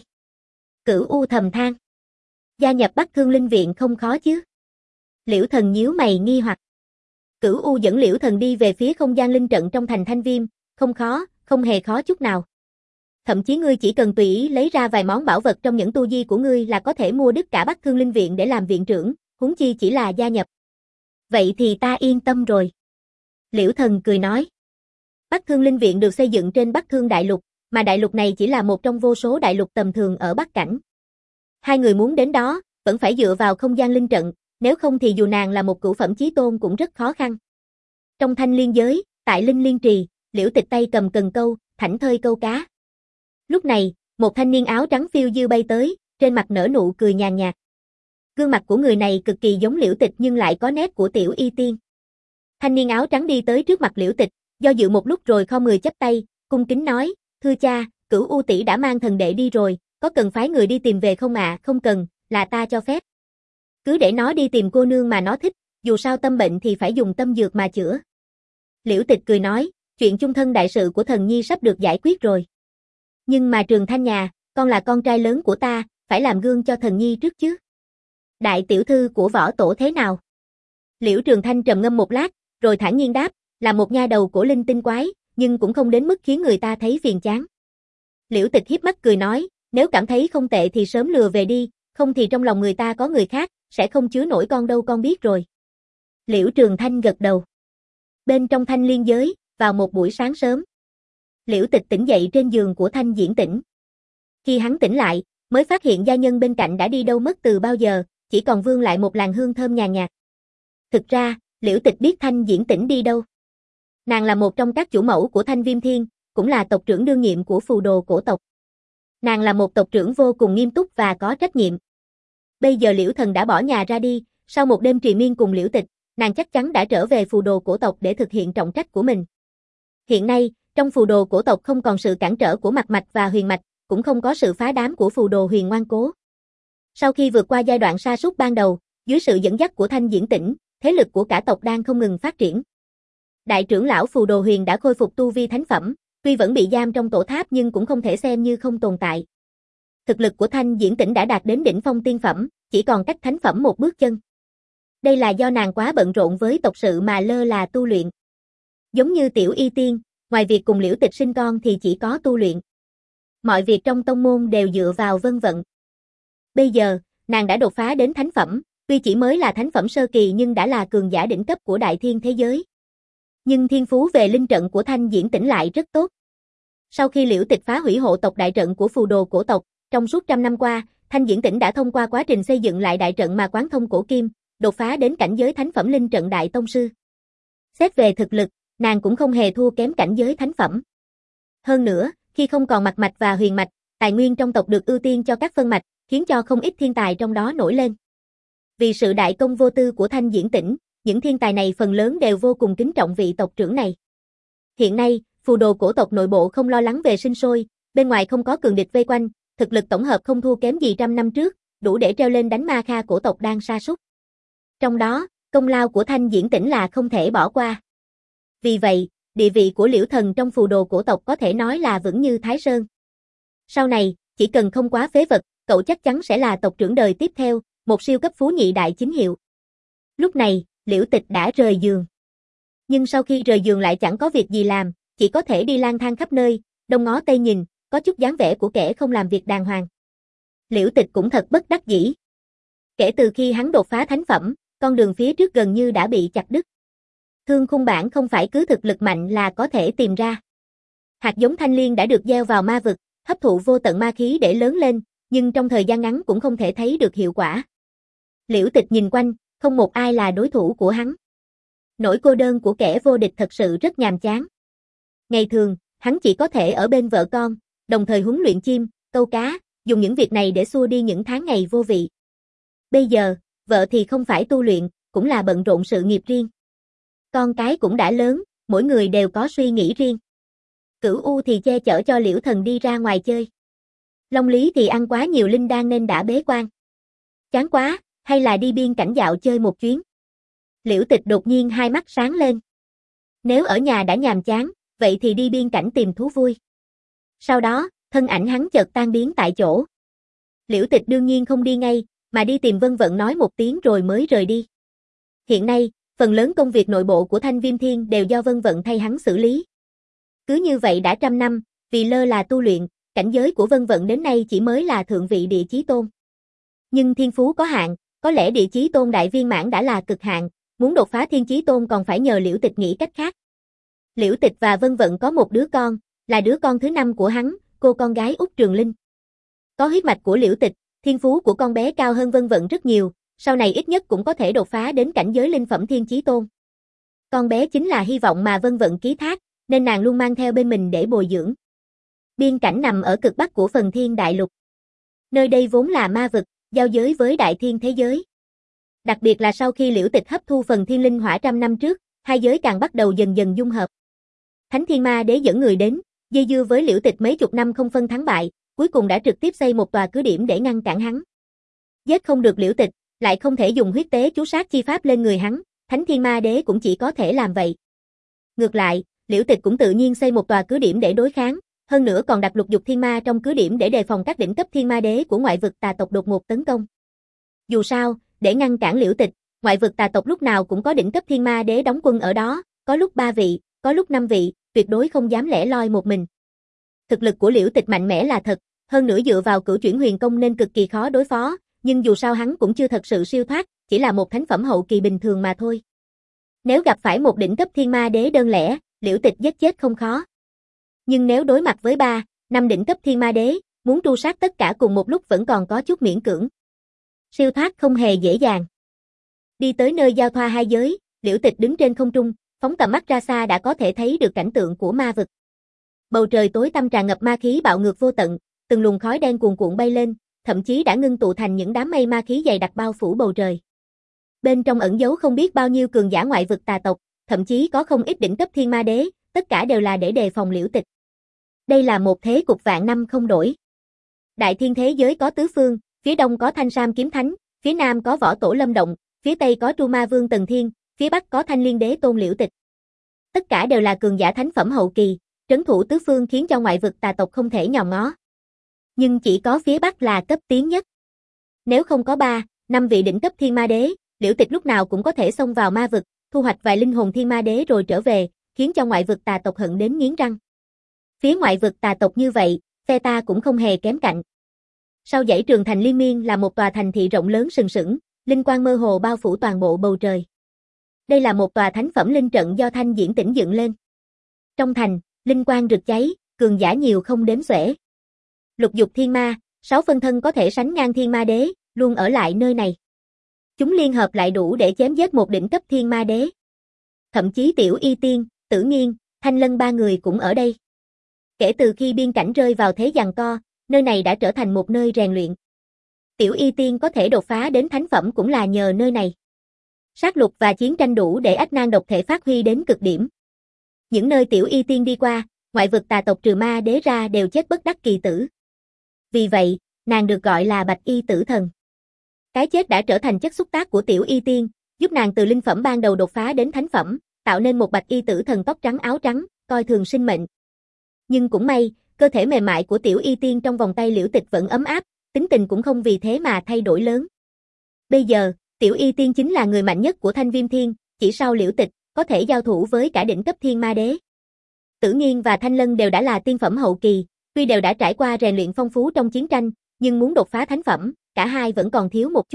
Cửu U thầm than. Gia nhập Bắc Thương Linh Viện không khó chứ? Liễu Thần nhíu mày nghi hoặc. Cửu U dẫn Liễu Thần đi về phía không gian linh trận trong thành Thanh Viêm, không khó, không hề khó chút nào. Thậm chí ngươi chỉ cần tùy ý lấy ra vài món bảo vật trong những tu di của ngươi là có thể mua đứt cả Bắc Thương Linh Viện để làm viện trưởng, huống chi chỉ là gia nhập. Vậy thì ta yên tâm rồi. Liễu Thần cười nói. Bắc Thương Linh Viện được xây dựng trên Bắc Thương Đại Lục, mà đại lục này chỉ là một trong vô số đại lục tầm thường ở Bắc Cảnh. Hai người muốn đến đó, vẫn phải dựa vào không gian linh trận, nếu không thì dù nàng là một cửu phẩm chí tôn cũng rất khó khăn. Trong thanh liên giới, tại Linh Liên Trì, Liễu Tịch tay cầm cần câu, thảnh thơi câu cá. Lúc này, một thanh niên áo trắng phiêu diêu bay tới, trên mặt nở nụ cười nhàn nhạt. Gương mặt của người này cực kỳ giống Liễu Tịch nhưng lại có nét của Tiểu Y Tiên. Thanh niên áo trắng đi tới trước mặt Liễu Tịch, do dự một lúc rồi khom người chắp tay, cung kính nói, thưa cha, Cửu U tỷ đã mang thần đệ đi rồi, có cần phái người đi tìm về không ạ? À? Không cần, là ta cho phép. Cứ để nó đi tìm cô nương mà nó thích, dù sao tâm bệnh thì phải dùng tâm dược mà chữa. Liễu Tịch cười nói, chuyện chung thân đại sự của thần nhi sắp được giải quyết rồi. Nhưng mà Trường Thanh nhà, con là con trai lớn của ta, phải làm gương cho thần nhi trước chứ. Đại tiểu thư của võ tổ thế nào? Liễu Trường Thanh trầm ngâm một lát, rồi thản nhiên đáp, là một nha đầu cổ linh tinh quái, nhưng cũng không đến mức khiến người ta thấy phiền chán. Liễu Tịch hiếp mắt cười nói, nếu cảm thấy không tệ thì sớm lừa về đi, không thì trong lòng người ta có người khác, sẽ không chứa nổi con đâu, con biết rồi. Liễu Trường Thanh gật đầu. Bên trong thanh liên giới, vào một buổi sáng sớm, Liễu Tịch tỉnh dậy trên giường của Thanh Diễn Tĩnh. Khi hắn tỉnh lại, mới phát hiện gia nhân bên cạnh đã đi đâu mất từ bao giờ, chỉ còn vương lại một làn hương thơm nhàn nhạt. Thực ra, Liễu Tịch biết Thanh Diễn Tĩnh đi đâu. Nàng là một trong các chủ mẫu của Thanh Viêm Thiên, cũng là tộc trưởng đương nhiệm của phù đồ cổ tộc. Nàng là một tộc trưởng vô cùng nghiêm túc và có trách nhiệm. Bây giờ Liễu Thần đã bỏ nhà ra đi, sau một đêm trì miên cùng Liễu Tịch, nàng chắc chắn đã trở về phù đồ cổ tộc để thực hiện trọng trách của mình. Hiện nay, trong phù đồ cổ tộc không còn sự cản trở của Mạc Mạch và Huyền Mạch, cũng không có sự phá đám của phù đồ Huyền Ngoan Cố. Sau khi vượt qua giai đoạn sa sút ban đầu, dưới sự dẫn dắt của Thanh Diễn Tĩnh, thế lực của cả tộc đang không ngừng phát triển. Đại trưởng lão phù đồ Huyền đã khôi phục tu vi thánh phẩm, tuy vẫn bị giam trong tổ tháp nhưng cũng không thể xem như không tồn tại. Thực lực của Thanh Diễn Tĩnh đã đạt đến đỉnh phong tiên phẩm, chỉ còn cách thánh phẩm một bước chân. Đây là do nàng quá bận rộn với tộc sự mà lơ là tu luyện. Giống như Tiểu Y Tiên, ngoài việc cùng Liễu Tịch sinh con thì chỉ có tu luyện. Mọi việc trong tông môn đều dựa vào vân vận. Bây giờ, nàng đã đột phá đến thánh phẩm, tuy chỉ mới là thánh phẩm sơ kỳ nhưng đã là cường giả đỉnh cấp của đại thiên thế giới. Nhưng thiên phú về linh trận của Thanh Diễn Tĩnh lại rất tốt. Sau khi Liễu Tịch phá hủy hộ tộc đại trận của phù đồ cổ tộc, trong suốt trăm năm qua, Thanh Diễn Tĩnh đã thông qua quá trình xây dựng lại đại trận mà quán thông cổ kim, đột phá đến cảnh giới thánh phẩm linh trận đại tông sư. Xét về thực lực, nàng cũng không hề thua kém cảnh giới thánh phẩm. Hơn nữa, khi không còn Mạc Mạch và Huyền Mạch, tài nguyên trong tộc được ưu tiên cho các phân mạch, khiến cho không ít thiên tài trong đó nổi lên. Vì sự đại công vô tư của Thanh Diễn Tĩnh, những thiên tài này phần lớn đều vô cùng kính trọng vị tộc trưởng này. Hiện nay, phù đồ cổ tộc nội bộ không lo lắng về sinh sôi, bên ngoài không có cường địch vây quanh, thực lực tổng hợp không thua kém gì trăm năm trước, đủ để treo lên đánh ma kha cổ tộc đang sa sút. Trong đó, công lao của Thanh Diễn Tĩnh là không thể bỏ qua. Vì vậy, địa vị của Liễu Thần trong phù đồ cổ tộc có thể nói là vững như Thái Sơn. Sau này, chỉ cần không quá phế vật, cậu chắc chắn sẽ là tộc trưởng đời tiếp theo, một siêu cấp phú nhị đại chính hiệu. Lúc này, Liễu Tịch đã rời giường. Nhưng sau khi rời giường lại chẳng có việc gì làm, chỉ có thể đi lang thang khắp nơi, đông ngó tây nhìn, có chút dáng vẻ của kẻ không làm việc đàng hoàng. Liễu Tịch cũng thật bất đắc dĩ. Kể từ khi hắn đột phá thánh phẩm, con đường phía trước gần như đã bị chặt đứt. Thương khung bản không phải cứ thực lực mạnh là có thể tìm ra. Hạt giống thanh liên đã được gieo vào ma vực, hấp thụ vô tận ma khí để lớn lên, nhưng trong thời gian ngắn cũng không thể thấy được hiệu quả. Liễu Tịch nhìn quanh, không một ai là đối thủ của hắn. Nỗi cô đơn của kẻ vô địch thật sự rất nhàm chán. Ngày thường, hắn chỉ có thể ở bên vợ con, đồng thời huấn luyện chim, câu cá, dùng những việc này để xua đi những tháng ngày vô vị. Bây giờ, vợ thì không phải tu luyện, cũng là bận rộn sự nghiệp riêng. Con cái cũng đã lớn, mỗi người đều có suy nghĩ riêng. Cửu U thì che chở cho Liễu Thần đi ra ngoài chơi. Long Lý thì ăn quá nhiều linh đan nên đã bế quan. Chán quá, hay là đi biên cảnh dạo chơi một chuyến. Liễu Tịch đột nhiên hai mắt sáng lên. Nếu ở nhà đã nhàm chán, vậy thì đi biên cảnh tìm thú vui. Sau đó, thân ảnh hắn chợt tan biến tại chỗ. Liễu Tịch đương nhiên không đi ngay, mà đi tìm Vân Vận nói một tiếng rồi mới rời đi. Hiện nay, phần lớn công việc nội bộ của Thanh Viêm Thiên đều do Vân Vận thay hắn xử lý. Cứ như vậy đã trăm năm, vì lơ là tu luyện, cảnh giới của Vân Vận đến nay chỉ mới là thượng vị địa chí tôn. Nhưng thiên phú có hạn, có lẽ địa chí tôn đại viên mãn đã là cực hạn, muốn đột phá thiên chí tôn còn phải nhờ Liễu Tịch nghĩ cách khác. Liễu Tịch và Vân Vận có một đứa con, là đứa con thứ năm của hắn, cô con gái út Trường Linh. Có huyết mạch của Liễu Tịch, thiên phú của con bé cao hơn Vân Vận rất nhiều, sau này ít nhất cũng có thể đột phá đến cảnh giới linh phẩm thiên chí tôn. Con bé chính là hy vọng mà Vân Vận ký thác, nên nàng luôn mang theo bên mình để bồi dưỡng. Biên cảnh nằm ở cực bắc của phần thiên đại lục. Nơi đây vốn là ma vực, giao giới với đại thiên thế giới. Đặc biệt là sau khi Liễu Tịch hấp thu phần thiên linh hỏa trăm năm trước, hai giới càng bắt đầu dần dần dung hợp. Thánh Thiên Ma Đế dẫn người đến, dây dưa với Liễu Tịch mấy chục năm không phân thắng bại, cuối cùng đã trực tiếp xây một tòa cứ điểm để ngăn cản hắn. Giết không được Liễu Tịch, lại không thể dùng huyết tế chú sát chi pháp lên người hắn, Thánh Thiên Ma Đế cũng chỉ có thể làm vậy. Ngược lại, Liễu Tịch cũng tự nhiên xây một tòa cứ điểm để đối kháng, hơn nữa còn đặt Lục Dục Thiên Ma trong cứ điểm để đề phòng các đỉnh cấp Thiên Ma Đế của ngoại vực tà tộc đột ngột tấn công. Dù sao, để ngăn cản Liễu Tịch, ngoại vực tà tộc lúc nào cũng có đỉnh cấp Thiên Ma Đế đóng quân ở đó, có lúc ba vị, có lúc năm vị, tuyệt đối không dám lẻ loi một mình. Thực lực của Liễu Tịch mạnh mẽ là thật, hơn nữa dựa vào cửu chuyển huyền công nên cực kỳ khó đối phó, nhưng dù sao hắn cũng chưa thật sự siêu thoát, chỉ là một thánh phẩm hậu kỳ bình thường mà thôi. Nếu gặp phải một đỉnh cấp Thiên Ma Đế đơn lẻ, Liễu Tịch giết chết không khó. Nhưng nếu đối mặt với ba, năm đỉnh cấp Thiên Ma Đế, muốn tru sát tất cả cùng một lúc vẫn còn có chút miễn cưỡng. Siêu thoát không hề dễ dàng. Đi tới nơi giao thoa hai giới, Liễu Tịch đứng trên không trung, phóng tầm mắt ra xa đã có thể thấy được cảnh tượng của ma vực. Bầu trời tối tăm tràn ngập ma khí bạo ngược vô tận, từng luồng khói đen cuồn cuộn bay lên, thậm chí đã ngưng tụ thành những đám mây ma khí dày đặc bao phủ bầu trời. Bên trong ẩn giấu không biết bao nhiêu cường giả ngoại vực tà tộc, thậm chí có không ít đỉnh cấp Thiên Ma Đế, tất cả đều là để đề phòng Liễu Tịch. Đây là một thế cục vạn năm không đổi. Đại thiên thế giới có tứ phương, phía đông có Thanh Sam Kiếm Thánh, phía nam có Võ Tổ Lâm Động, phía tây có Tru Ma Vương Tần Thiên, phía bắc có Thanh Liên Đế Tôn Liễu Tịch. Tất cả đều là cường giả thánh phẩm hậu kỳ, trấn thủ tứ phương khiến cho ngoại vực tà tộc không thể nhòm ngó. Nhưng chỉ có phía bắc là cấp tiến nhất. Nếu không có ba, năm vị đỉnh cấp Thiên Ma Đế, Liễu Tịch lúc nào cũng có thể xông vào ma vực, thu hoạch vài linh hồn Thiên Ma Đế rồi trở về, khiến cho ngoại vực tà tộc hận đến nghiến răng. Phía ngoại vực tà tộc như vậy, phe ta cũng không hề kém cạnh. Sau dãy trường thành liên miên là một tòa thành thị rộng lớn sừng sững, linh quang mơ hồ bao phủ toàn bộ bầu trời. Đây là một tòa thánh phẩm linh trận do Thanh Diễn Tĩnh dựng lên. Trong thành, linh quang rực cháy, cường giả nhiều không đếm xuể. Lục Dục Thiên Ma, sáu phân thân có thể sánh ngang Thiên Ma Đế, luôn ở lại nơi này. Chúng liên hợp lại đủ để chém giết một đỉnh cấp Thiên Ma Đế. Thậm chí Tiểu Y Tiên, Tử Nghiên, Thanh Lân ba người cũng ở đây. Kể từ khi biên cảnh rơi vào thế giằng co, nơi này đã trở thành một nơi rèn luyện. Tiểu Y Tiên có thể đột phá đến thánh phẩm cũng là nhờ nơi này. Sát lục và chiến tranh đủ để ách nan độc thể phát huy đến cực điểm. Những nơi Tiểu Y Tiên đi qua, ngoại vực tà tộc trừ ma đế ra đều chết bất đắc kỳ tử. Vì vậy, nàng được gọi là Bạch Y Tử Thần. Cái chết đã trở thành chất xúc tác của Tiểu Y Tiên, giúp nàng từ linh phẩm ban đầu đột phá đến thánh phẩm, tạo nên một Bạch Y Tử Thần tóc trắng áo trắng, coi thường sinh mệnh. Nhưng cũng may, cơ thể mềm mại của Tiểu Y Tiên trong vòng tay Liễu Tịch vẫn ấm áp, tính tình cũng không vì thế mà thay đổi lớn. Bây giờ, Tiểu Y Tiên chính là người mạnh nhất của Thanh Viêm Thiên, chỉ sau Liễu Tịch, có thể giao thủ với cả đỉnh cấp Thiên Ma Đế. Tử Nghiên và Thanh Lân đều đã là tiên phẩm hậu kỳ, tuy đều đã trải qua rèn luyện phong phú trong chiến tranh, nhưng muốn đột phá thánh phẩm, cả hai vẫn còn thiếu một chút.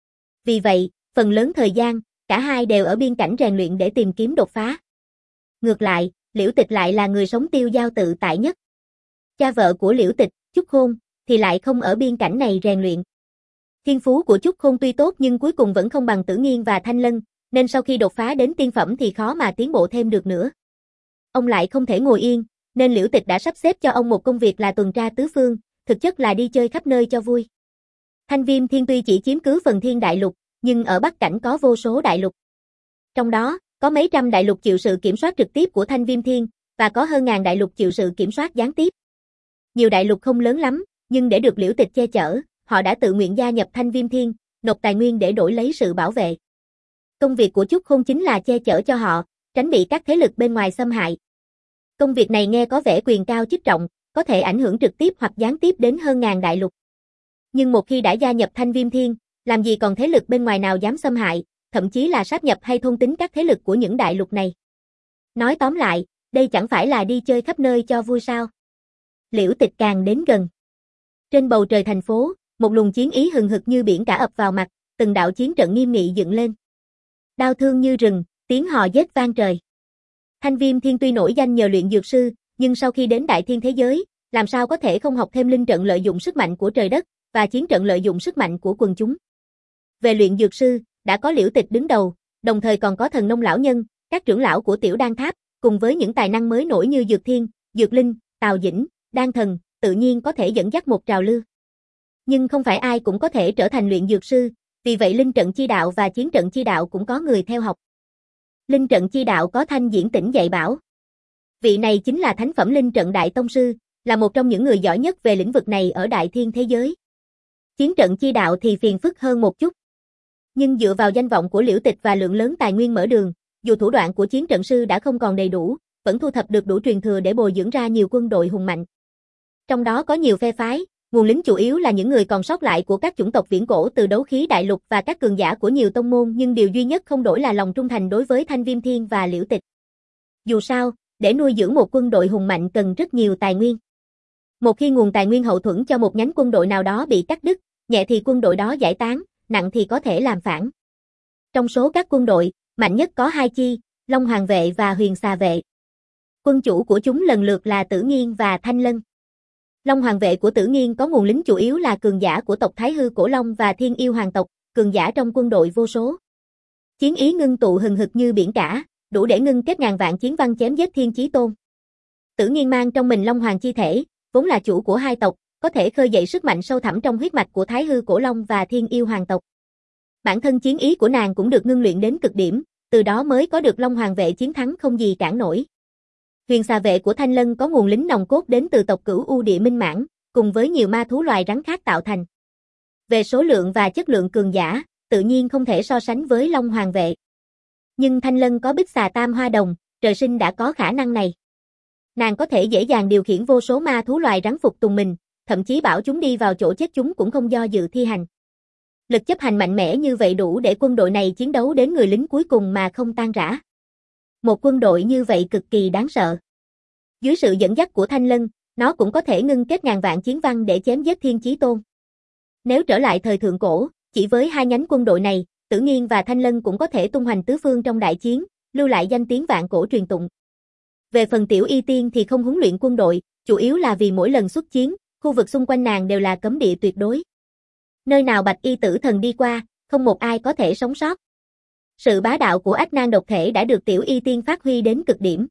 Vì vậy, phần lớn thời gian, cả hai đều ở biên cảnh rèn luyện để tìm kiếm đột phá. Ngược lại, Liễu Tịch lại là người sống tiêu dao tự tại nhất. Cha vợ của Liễu Tịch, Chúc Khôn, thì lại không ở biên cảnh này rèn luyện. Thiên phú của Chúc Khôn tuy tốt nhưng cuối cùng vẫn không bằng Tử Nghiên và Thanh Lân, nên sau khi đột phá đến tiên phẩm thì khó mà tiến bộ thêm được nữa. Ông lại không thể ngồi yên, nên Liễu Tịch đã sắp xếp cho ông một công việc là tuần tra tứ phương, thực chất là đi chơi khắp nơi cho vui. Thanh Viêm Thiên tuy chỉ chiếm cứ phần thiên đại lục, Nhưng ở Bắc Cảnh có vô số đại lục. Trong đó, có mấy trăm đại lục chịu sự kiểm soát trực tiếp của Thanh Viêm Thiên, và có hơn ngàn đại lục chịu sự kiểm soát gián tiếp. Nhiều đại lục không lớn lắm, nhưng để được Liễu Tịch che chở, họ đã tự nguyện gia nhập Thanh Viêm Thiên, nộp tài nguyên để đổi lấy sự bảo vệ. Công việc của Chúc Khôn chính là che chở cho họ, tránh bị các thế lực bên ngoài xâm hại. Công việc này nghe có vẻ quyền cao chức trọng, có thể ảnh hưởng trực tiếp hoặc gián tiếp đến hơn ngàn đại lục. Nhưng một khi đã gia nhập Thanh Viêm Thiên, làm gì còn thế lực bên ngoài nào dám xâm hại, thậm chí là sáp nhập hay thôn tính các thế lực của những đại lục này. Nói tóm lại, đây chẳng phải là đi chơi khắp nơi cho vui sao. Liễu Tịch càng đến gần. Trên bầu trời thành phố, một luồng chiến ý hừng hực như biển cả ập vào mặt, từng đạo chiến trận nghiêm nghị dựng lên. Đao thương như rừng, tiếng hò giết vang trời. Thanh Viêm Thiên tuy nổi danh nhờ luyện dược sư, nhưng sau khi đến đại thiên thế giới, làm sao có thể không học thêm linh trận lợi dụng sức mạnh của trời đất, và chiến trận lợi dụng sức mạnh của quần chúng. Về luyện dược sư, đã có Liễu Tịch đứng đầu, đồng thời còn có thần nông lão nhân, các trưởng lão của Tiểu Đan Tháp, cùng với những tài năng mới nổi như Dược Thiên, Dược Linh, Tào Dĩnh, Đan Thần, tự nhiên có thể dẫn dắt một trào lưu. Nhưng không phải ai cũng có thể trở thành luyện dược sư, vì vậy linh trận chi đạo và chiến trận chi đạo cũng có người theo học. Linh trận chi đạo có Thanh Diễn Tĩnh dạy bảo. Vị này chính là thánh phẩm linh trận đại tông sư, là một trong những người giỏi nhất về lĩnh vực này ở đại thiên thế giới. Chiến trận chi đạo thì phiền phức hơn một chút. Nhưng dựa vào danh vọng của Liễu Tịch và lượng lớn tài nguyên mở đường, dù thủ đoạn của chiến trận sư đã không còn đầy đủ, vẫn thu thập được đủ truyền thừa để bồi dưỡng ra nhiều quân đội hùng mạnh. Trong đó có nhiều phe phái, nguồn lính chủ yếu là những người còn sót lại của các chủng tộc viễn cổ từ đấu khí đại lục và các cường giả của nhiều tông môn, nhưng điều duy nhất không đổi là lòng trung thành đối với Thanh Viêm Thiên và Liễu Tịch. Dù sao, để nuôi dưỡng một quân đội hùng mạnh cần rất nhiều tài nguyên. Một khi nguồn tài nguyên hậu thuẫn cho một nhánh quân đội nào đó bị cắt đứt, nhẹ thì quân đội đó giải tán, nặng thì có thể làm phản. Trong số các quân đội, mạnh nhất có hai chi, Long Hoàng vệ và Huyền Xà vệ. Quân chủ của chúng lần lượt là Tử Nghiên và Thanh Lân. Long Hoàng vệ của Tử Nghiên có nguồn lính chủ yếu là cường giả của tộc Thái Hư Cổ Long và Thiên Yêu Hoàng tộc, cường giả trong quân đội vô số. Chiến ý ngưng tụ hừng hực như biển cả, đủ để ngưng kết ngàn vạn chiến văn chém giết Thiên Chí Tôn. Tử Nghiên mang trong mình Long Hoàng chi thể, vốn là chủ của hai tộc, có thể khơi dậy sức mạnh sâu thẳm trong huyết mạch của Thái Hư Cổ Long và Thiên Yêu Hoàng tộc. Bản thân chiến ý của nàng cũng được ngưng luyện đến cực điểm, từ đó mới có được Long Hoàng vệ chiến thắng không gì cản nổi. Huyền Xà vệ của Thanh Lân có nguồn lính nòng cốt đến từ tộc Cửu U Địa Minh Mãn, cùng với nhiều ma thú loài rắn khác tạo thành. Về số lượng và chất lượng cường giả, tự nhiên không thể so sánh với Long Hoàng vệ. Nhưng Thanh Lân có Bích Xà Tam Hoa Đồng, trời sinh đã có khả năng này. Nàng có thể dễ dàng điều khiển vô số ma thú loài rắn phục tùng mình, thậm chí bảo chúng đi vào chỗ chết chúng cũng không do dự thi hành. Lực chấp hành mạnh mẽ như vậy đủ để quân đội này chiến đấu đến người lính cuối cùng mà không tan rã. Một quân đội như vậy cực kỳ đáng sợ. Dưới sự dẫn dắt của Thanh Lân, nó cũng có thể ngưng kết ngàn vạn chiến văn để chém giết Thiên Chí Tôn. Nếu trở lại thời thượng cổ, chỉ với hai nhánh quân đội này, Tử Nghiên và Thanh Lân cũng có thể tung hoành tứ phương trong đại chiến, lưu lại danh tiếng vạn cổ truyền tụng. Về phần Tiểu Y Tiên thì không huấn luyện quân đội, chủ yếu là vì mỗi lần xuất chiến, khu vực xung quanh nàng đều là cấm địa tuyệt đối. Nơi nào Bạch Y Tử Thần đi qua, không một ai có thể sống sót. Sự bá đạo của Ách Nan độc thể đã được Tiểu Y Tiên phát huy đến cực điểm.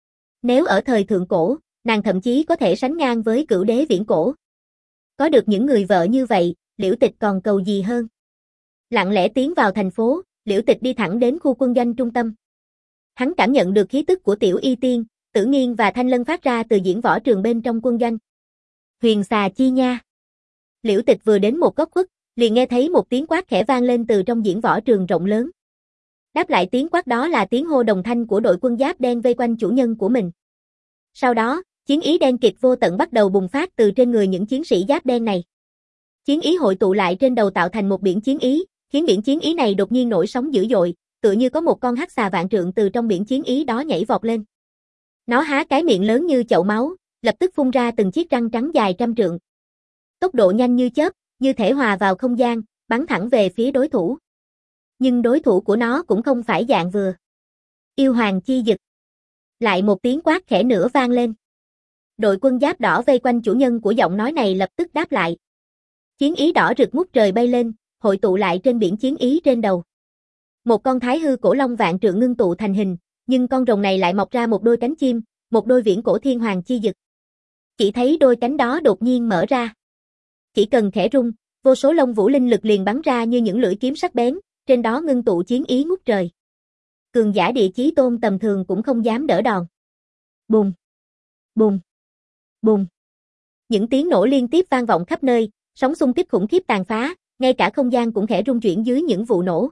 Nếu ở thời thượng cổ, nàng thậm chí có thể sánh ngang với Cửu Đế viễn cổ. Có được những người vợ như vậy, Liễu Tịch còn cầu gì hơn. Lặng lẽ tiến vào thành phố, Liễu Tịch đi thẳng đến khu quân doanh trung tâm. Hắn cảm nhận được khí tức của Tiểu Y Tiên, Tử Nghiên và Thanh Lân phát ra từ diễn võ trường bên trong quân doanh. Huyền Xà chi nha. Liễu Tịch vừa đến một góc khuất, liền nghe thấy một tiếng quát khẽ vang lên từ trong diễn võ trường rộng lớn. Đáp lại tiếng quát đó là tiếng hô đồng thanh của đội quân giáp đen vây quanh chủ nhân của mình. Sau đó, chiến ý đen kịt vô tận bắt đầu bùng phát từ trên người những chiến sĩ giáp đen này. Chiến ý hội tụ lại trên đầu tạo thành một biển chiến ý, khiến biển chiến ý này đột nhiên nổi sóng dữ dội, tựa như có một con hắc xà vạn trượng từ trong biển chiến ý đó nhảy vọt lên. Nó há cái miệng lớn như chậu máu, lập tức phun ra từng chiếc răng trắng dài trăm trượng. Tốc độ nhanh như chớp, như thể hòa vào không gian, bắn thẳng về phía đối thủ. Nhưng đối thủ của nó cũng không phải dạng vừa. Yêu Hoàng chi dực. Lại một tiếng quát khẽ nữa vang lên. Đội quân giáp đỏ vây quanh chủ nhân của giọng nói này lập tức đáp lại. Chiến ý đỏ rực ngút trời bay lên, hội tụ lại trên biển chiến ý trên đầu. Một con Thái Hư Cổ Long vạn trượng ngưng tụ thành hình, nhưng con rồng này lại mọc ra một đôi cánh chim, một đôi viễn cổ thiên hoàng chi dực. Chỉ thấy đôi cánh đó đột nhiên mở ra. Chỉ cần khẽ rung, vô số lông vũ linh lực liền bắn ra như những lưỡi kiếm sắc bén, trên đó ngưng tụ chiến ý ngút trời. Cường giả địa chí tôn tầm thường cũng không dám đỡ đòn. Bùng, bùng, bùng. Những tiếng nổ liên tiếp vang vọng khắp nơi, sóng xung kích khủng khiếp tàn phá, ngay cả không gian cũng khẽ rung chuyển dưới những vụ nổ.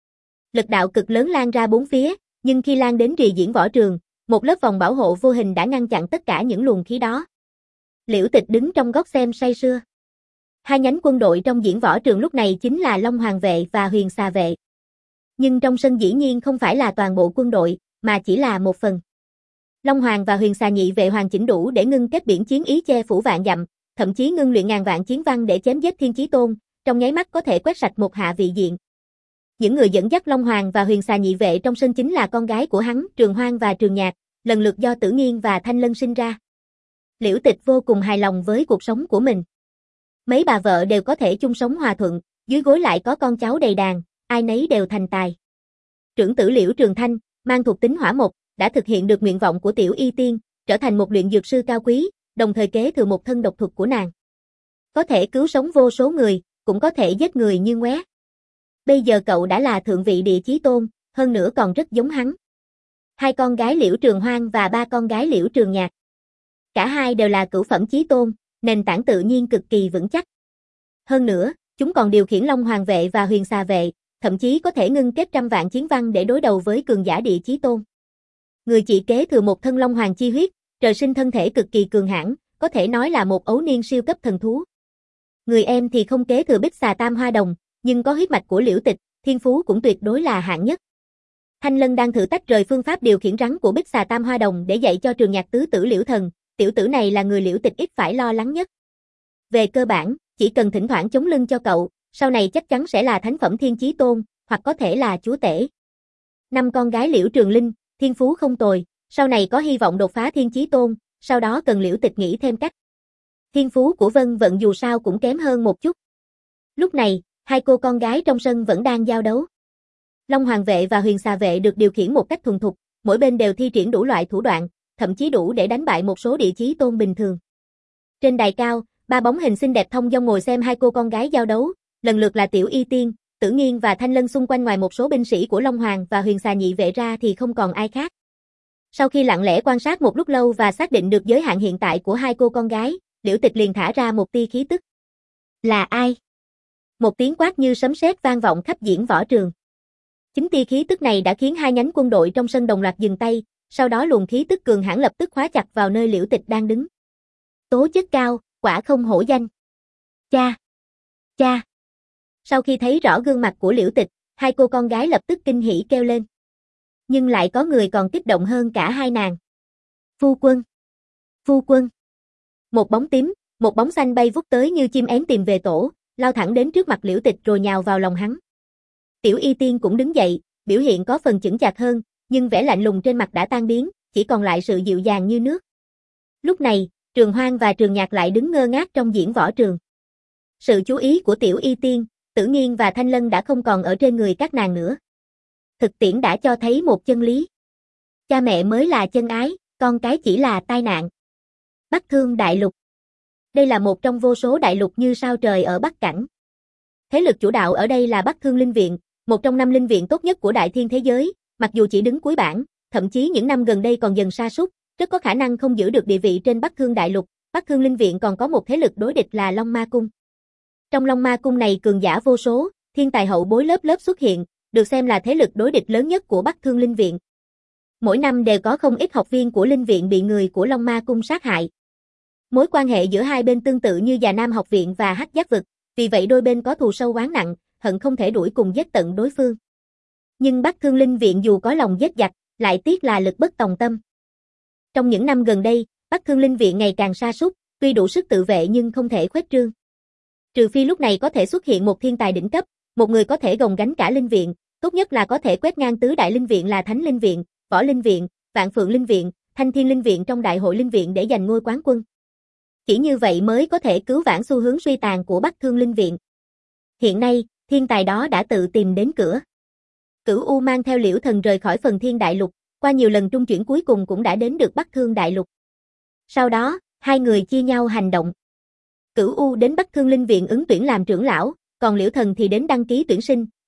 Lực đạo cực lớn lan ra bốn phía, nhưng khi lan đến rìa diễn võ trường, một lớp vòng bảo hộ vô hình đã ngăn chặn tất cả những luồng khí đó. Liễu Tịch đứng trong góc xem say sưa. Hai nhánh quân đội trong diễn võ trường lúc này chính là Long Hoàng vệ và Huyền Xà vệ. Nhưng trong sân dĩ nhiên không phải là toàn bộ quân đội, mà chỉ là một phần. Long Hoàng và Huyền Xà nhị vệ hoàn chỉnh đủ để ngưng kết biển chiến ý che phủ vạn dặm, thậm chí ngưng luyện ngàn vạn chiến văn để chém giết Thiên Chí Tôn, trong nháy mắt có thể quét sạch một hạ vị diện. Những người dẫn dắt Long Hoàng và Huyền Xà nhị vệ trong sân chính là con gái của hắn, Trường Hoang và Trường Nhạc, lần lượt do Tử Nghiên và Thanh Lân sinh ra. Liễu Tịch vô cùng hài lòng với cuộc sống của mình. Mấy bà vợ đều có thể chung sống hòa thuận, dưới gối lại có con cháu đầy đàn, ai nấy đều thành tài. Trưởng tử Liễu Trường Thanh, mang thuộc tính hỏa mộc, đã thực hiện được nguyện vọng của Tiểu Y Tiên, trở thành một luyện dược sư cao quý, đồng thời kế thừa một thân độc thuật của nàng. Có thể cứu sống vô số người, cũng có thể giết người như ngoé. Bây giờ cậu đã là thượng vị địa chí tôn, hơn nữa còn rất giống hắn. Hai con gái Liễu Trường Hoang và ba con gái Liễu Trường Nhạc. Cả hai đều là cửu phẩm chí tôn, nền tảng tự nhiên cực kỳ vững chắc. Hơn nữa, chúng còn điều khiển Long Hoàng vệ và Huyền Xà vệ, thậm chí có thể ngưng kết trăm vạn chiến văn để đối đầu với cường giả địa chí tôn. Người chị kế thừa một thân Long Hoàng chi huyết, trời sinh thân thể cực kỳ cường hãn, có thể nói là một ấu niên siêu cấp thần thú. Người em thì không kế thừa Bích Xà Tam Hoa Đồng, nhưng có huyết mạch của Liễu Tịch, thiên phú cũng tuyệt đối là hạng nhất. Thanh Lân đang thử tách rời phương pháp điều khiển rắn của Bích Xà Tam Hoa Đồng để dạy cho Trường Nhạc tứ tử Liễu Thần, tiểu tử này là người Liễu Tịch ít phải lo lắng nhất. Về cơ bản, chỉ cần thỉnh thoảng chống lưng cho cậu, sau này chắc chắn sẽ là thánh phẩm Thiên Chí Tôn, hoặc có thể là chúa tể. Năm con gái Liễu Trường Linh, thiên phú không tồi, sau này có hy vọng đột phá Thiên Chí Tôn, sau đó cần Liễu Tịch nghĩ thêm cách. Thiên phú của Vân Vận dù sao cũng kém hơn một chút. Lúc này, hai cô con gái trong sân vẫn đang giao đấu. Long Hoàng vệ và Huyền Xà vệ được điều khiển một cách thuần thục, mỗi bên đều thi triển đủ loại thủ đoạn, thậm chí đủ để đánh bại một số địa chí tôn bình thường. Trên đài cao, ba bóng hình xinh đẹp thông dong ngồi xem hai cô con gái giao đấu, lần lượt là Tiểu Y Tiên, Tử Nghiên và Thanh Lân, xung quanh ngoài một số binh sĩ của Long Hoàng và Huyền Xà nhị vệ ra thì không còn ai khác. Sau khi lặng lẽ quan sát một lúc lâu và xác định được giới hạn hiện tại của hai cô con gái, Liễu Tịch liền thả ra một tia khí tức. Là ai? Một tiếng quát như sấm sét vang vọng khắp diễn võ trường. Chính tia khí tức này đã khiến hai nhánh quân đội trong sân đồng loạt dừng tay, sau đó luồng khí tức cường hãn lập tức khóa chặt vào nơi Liễu Tịch đang đứng. Tố chất cao, quả không hổ danh. Cha! Cha! Sau khi thấy rõ gương mặt của Liễu Tịch, hai cô con gái lập tức kinh hỉ kêu lên. Nhưng lại có người còn kích động hơn cả hai nàng. Phu quân! Phu quân! Một bóng tím, một bóng xanh bay vút tới như chim én tìm về tổ, lao thẳng đến trước mặt Liễu Tịch rồi nhào vào lòng hắn. Tiểu Y Tiên cũng đứng dậy, biểu hiện có phần chững chạc hơn, nhưng vẻ lạnh lùng trên mặt đã tan biến, chỉ còn lại sự dịu dàng như nước. Lúc này, Trường Hoang và Trường Nhạc lại đứng ngơ ngác trong diễn võ trường. Sự chú ý của Tiểu Y Tiên, Tử Nghiên và Thanh Lân đã không còn ở trên người các nàng nữa. Thực tiễn đã cho thấy một chân lý. Cha mẹ mới là chân ái, con cái chỉ là tai nạn. Bắc Thương Đại Lục. Đây là một trong vô số đại lục như sao trời ở Bắc Cảnh. Thế lực chủ đạo ở đây là Bắc Thương Linh Viện, một trong năm linh viện tốt nhất của đại thiên thế giới, mặc dù chỉ đứng cuối bảng, thậm chí những năm gần đây còn dần sa sút, rất có khả năng không giữ được địa vị trên Bắc Thương Đại Lục. Bắc Thương Linh Viện còn có một thế lực đối địch là Long Ma Cung. Trong Long Ma Cung này cường giả vô số, thiên tài hậu bối lớp lớp xuất hiện, được xem là thế lực đối địch lớn nhất của Bắc Thương Linh Viện. Mỗi năm đều có không ít học viên của Linh Viện bị người của Long Ma Cung sát hại. Mối quan hệ giữa hai bên tương tự như Già Nam học viện và Hắc Giác vực, vì vậy đôi bên có thù sâu oán nặng, hận không thể đuổi cùng giết tận đối phương. Nhưng Bắc Thương Linh Viện dù có lòng giết giặc, lại tiếc là lực bất tòng tâm. Trong những năm gần đây, Bắc Thương Linh Viện ngày càng sa sút, tuy đủ sức tự vệ nhưng không thể khuếch trương. Trừ phi lúc này có thể xuất hiện một thiên tài đỉnh cấp, một người có thể gồng gánh cả linh viện, tốt nhất là có thể quét ngang tứ đại linh viện là Thánh Linh Viện, Võ Linh Viện, Vạn Phượng Linh Viện, Thanh Thiên Linh Viện trong đại hội linh viện để giành ngôi quán quân. Chỉ như vậy mới có thể cứu vãn xu hướng suy tàn của Bắc Thương Linh Viện. Hiện nay, thiên tài đó đã tự tìm đến cửa. Cửu U mang theo Liễu Thần rời khỏi Phần Thiên Đại Lục, qua nhiều lần trung chuyển cuối cùng cũng đã đến được Bắc Thương Đại Lục. Sau đó, hai người chia nhau hành động. Cửu U đến Bắc Thương Linh Viện ứng tuyển làm trưởng lão, còn Liễu Thần thì đến đăng ký tuyển sinh,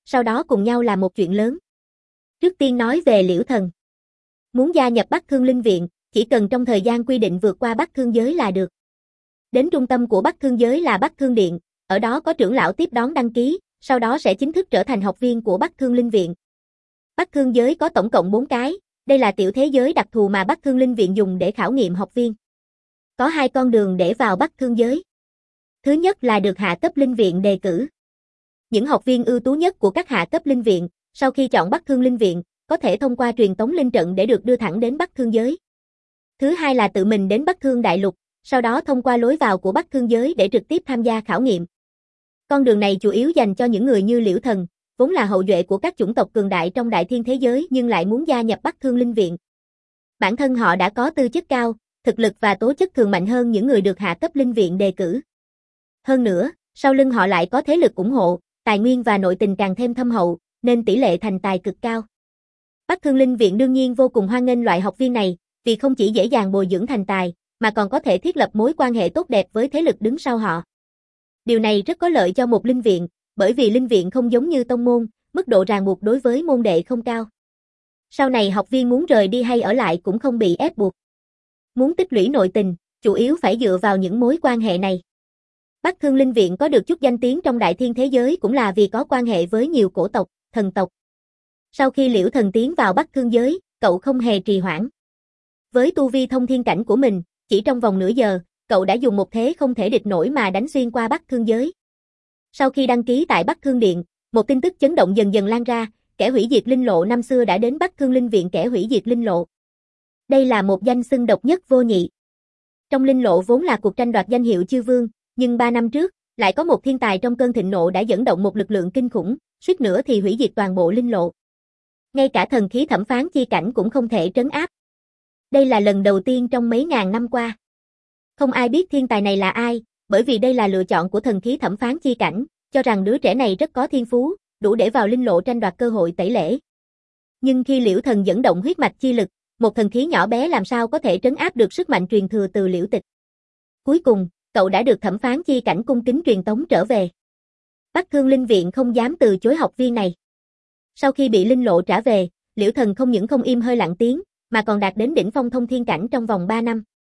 sau đó cùng nhau làm một chuyện lớn. Trước tiên nói về Liễu Thần. Muốn gia nhập Bắc Thương Linh Viện, chỉ cần trong thời gian quy định vượt qua Bắc Thương Giới là được. Đến trung tâm của Bắc Thương Giới là Bắc Thương Điện, ở đó có trưởng lão tiếp đón đăng ký, sau đó sẽ chính thức trở thành học viên của Bắc Thương Linh Viện. Bắc Thương Giới có tổng cộng bốn cái, đây là tiểu thế giới đặc thù mà Bắc Thương Linh Viện dùng để khảo nghiệm học viên. Có hai con đường để vào Bắc Thương Giới. Thứ nhất là được hạ cấp linh viện đề cử. Những học viên ưu tú nhất của các hạ cấp linh viện, sau khi chọn Bắc Thương Linh Viện, có thể thông qua truyền tống linh trận để được đưa thẳng đến Bắc Thương Giới. Thứ hai là tự mình đến Bắc Thương Đại Lục, sau đó thông qua lối vào của Bắc Thương Giới để trực tiếp tham gia khảo nghiệm. Con đường này chủ yếu dành cho những người như Liễu Thần, vốn là hậu duệ của các chủng tộc cường đại trong đại thiên thế giới nhưng lại muốn gia nhập Bắc Thương Linh Viện. Bản thân họ đã có tư chất cao, thực lực và tố chất thường mạnh hơn những người được hạ cấp linh viện đề cử. Hơn nữa, sau lưng họ lại có thế lực ủng hộ, tài nguyên và nội tình càng thêm thâm hậu, nên tỷ lệ thành tài cực cao. Bắc Thương Linh Viện đương nhiên vô cùng hoan nghênh loại học viên này, vì không chỉ dễ dàng bồi dưỡng thành tài, mà còn có thể thiết lập mối quan hệ tốt đẹp với thế lực đứng sau họ. Điều này rất có lợi cho một linh viện, bởi vì linh viện không giống như tông môn, mức độ ràng buộc đối với môn đệ không cao. Sau này học viên muốn rời đi hay ở lại cũng không bị ép buộc. Muốn tích lũy nội tình, chủ yếu phải dựa vào những mối quan hệ này. Bắc Thương Linh Viện có được chút danh tiếng trong đại thiên thế giới cũng là vì có quan hệ với nhiều cổ tộc, thần tộc. Sau khi Liễu Thần tiến vào Bắc Thương Giới, cậu không hề trì hoãn. Với tu vi thông thiên cảnh của mình, chỉ trong vòng nửa giờ, cậu đã dùng một thế không thể địch nổi mà đánh xuyên qua Bắc Thương Giới. Sau khi đăng ký tại Bắc Thương Điện, một tin tức chấn động dần dần lan ra, kẻ hủy diệt linh lộ năm xưa đã đến Bắc Thương Linh Viện kẻ hủy diệt linh lộ. Đây là một danh xưng độc nhất vô nhị. Trong linh lộ vốn là cuộc tranh đoạt danh hiệu chư vương, nhưng ba năm trước, lại có một thiên tài trong cơn thịnh nộ đã dẫn động một lực lượng kinh khủng, suýt nữa thì hủy diệt toàn bộ linh lộ. Ngay cả thần khí thẩm phán chi cảnh cũng không thể trấn áp. Đây là lần đầu tiên trong mấy ngàn năm qua. Không ai biết thiên tài này là ai, bởi vì đây là lựa chọn của thần khí thẩm phán chi cảnh, cho rằng đứa trẻ này rất có thiên phú, đủ để vào linh lộ tranh đoạt cơ hội tẩy lễ. Nhưng khi Liễu Thần dẫn động huyết mạch chi lực, một thần khí nhỏ bé làm sao có thể trấn áp được sức mạnh truyền thừa từ Liễu Tịch. Cuối cùng, cậu đã được thẩm phán chi cảnh cung kính truyền tống trở về. Bắc Thương Linh Viện không dám từ chối học viên này. Sau khi bị linh lộ trả về, Liễu Thần không những không im hơi lặng tiếng, mà còn đạt đến đỉnh phong thông thiên cảnh trong vòng ba năm.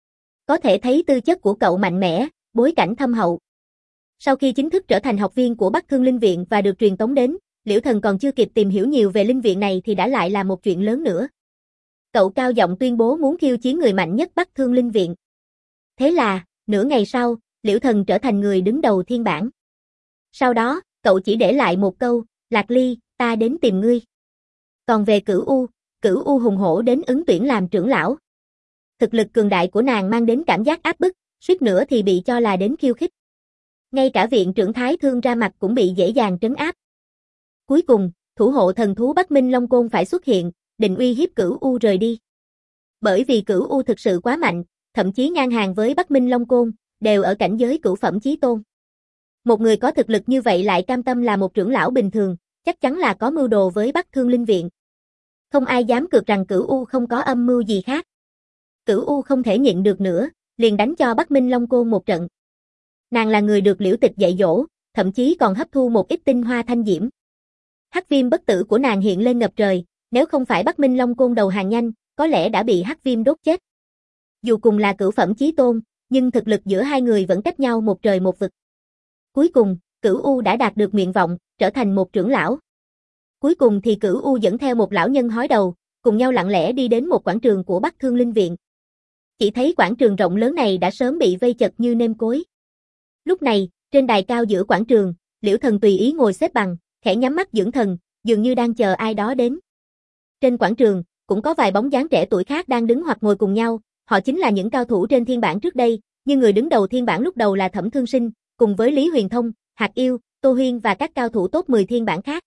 Có thể thấy tư chất của cậu mạnh mẽ, bối cảnh thâm hậu. Sau khi chính thức trở thành học viên của Bắc Thương Linh Viện và được truyền tống đến, Liễu Thần còn chưa kịp tìm hiểu nhiều về linh viện này thì đã lại là một chuyện lớn nữa. Cậu cao giọng tuyên bố muốn khiêu chiến người mạnh nhất Bắc Thương Linh Viện. Thế là, nửa ngày sau, Liễu Thần trở thành người đứng đầu thiên bảng. Sau đó, cậu chỉ để lại một câu, Lạc Ly, ta đến tìm ngươi. Còn về Cửu U, Cửu U hùng hổ đến ứng tuyển làm trưởng lão. Thực lực cường đại của nàng mang đến cảm giác áp bức, suýt nữa thì bị cho là đến khiêu khích. Ngay cả viện trưởng Thái Thương ra mặt cũng bị dễ dàng trấn áp. Cuối cùng, thủ hộ thần thú Bắc Minh Long Côn phải xuất hiện, định uy hiếp Cửu U rời đi. Bởi vì Cửu U thực sự quá mạnh, thậm chí ngang hàng với Bắc Minh Long Côn, đều ở cảnh giới cửu phẩm chí tôn. Một người có thực lực như vậy lại cam tâm là một trưởng lão bình thường, chắc chắn là có mưu đồ với Bắc Thương Linh Viện. Không ai dám cược rằng Cửu U không có âm mưu gì khác. Cửu U không thể nhịn được nữa, liền đánh cho Bắc Minh Long Côn một trận. Nàng là người được Liễu Tịch dạy dỗ, thậm chí còn hấp thu một ít tinh hoa thanh diễm. Hắc viêm bất tử của nàng hiện lên ngập trời, nếu không phải Bắc Minh Long Côn đầu hàng nhanh, có lẽ đã bị hắc viêm đốt chết. Dù cùng là cửu phẩm chí tôn, nhưng thực lực giữa hai người vẫn cách nhau một trời một vực. Cuối cùng, Cửu U đã đạt được nguyện vọng, trở thành một trưởng lão. Cuối cùng thì Cửu U dẫn theo một lão nhân hói đầu, cùng nhau lặng lẽ đi đến một quảng trường của Bắc Thương Linh Viện. Chỉ thấy quảng trường rộng lớn này đã sớm bị vây chật như nêm cối. Lúc này, trên đài cao giữa quảng trường, Liễu Thần tùy ý ngồi xếp bằng, khẽ nhắm mắt dưỡng thần, dường như đang chờ ai đó đến. Trên quảng trường, cũng có vài bóng dáng trẻ tuổi khác đang đứng hoặc ngồi cùng nhau, họ chính là những cao thủ trên thiên bảng trước đây, như người đứng đầu thiên bảng lúc đầu là Thẩm Thương Sinh, cùng với Lý Huyền Thông, Hạc Yêu, Tô Huyên và các cao thủ top mười thiên bảng khác.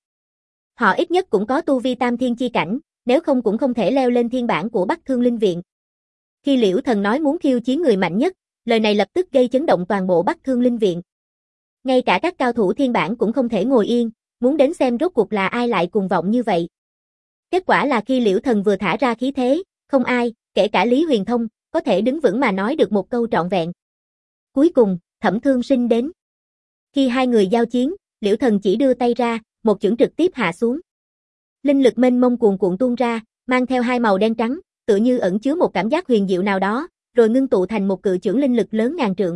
Họ ít nhất cũng có tu vi tam thiên chi cảnh, nếu không cũng không thể leo lên thiên bảng của Bắc Thương Linh Viện. Khi Liễu Thần nói muốn khiêu chiến người mạnh nhất, lời này lập tức gây chấn động toàn bộ Bắc Thương Linh Viện. Ngay cả các cao thủ thiên bảng cũng không thể ngồi yên, muốn đến xem rốt cuộc là ai lại cuồng vọng như vậy. Kết quả là khi Liễu Thần vừa thả ra khí thế, không ai, kể cả Lý Huyền Thông, có thể đứng vững mà nói được một câu trọn vẹn. Cuối cùng, Thẩm Thương Sinh đến. Khi hai người giao chiến, Liễu Thần chỉ đưa tay ra, một chưởng trực tiếp hạ xuống. Linh lực mênh mông cuồn cuộn tuôn ra, mang theo hai màu đen trắng, tựa như ẩn chứa một cảm giác huyền diệu nào đó, rồi ngưng tụ thành một cự chưởng linh lực lớn ngàn trượng.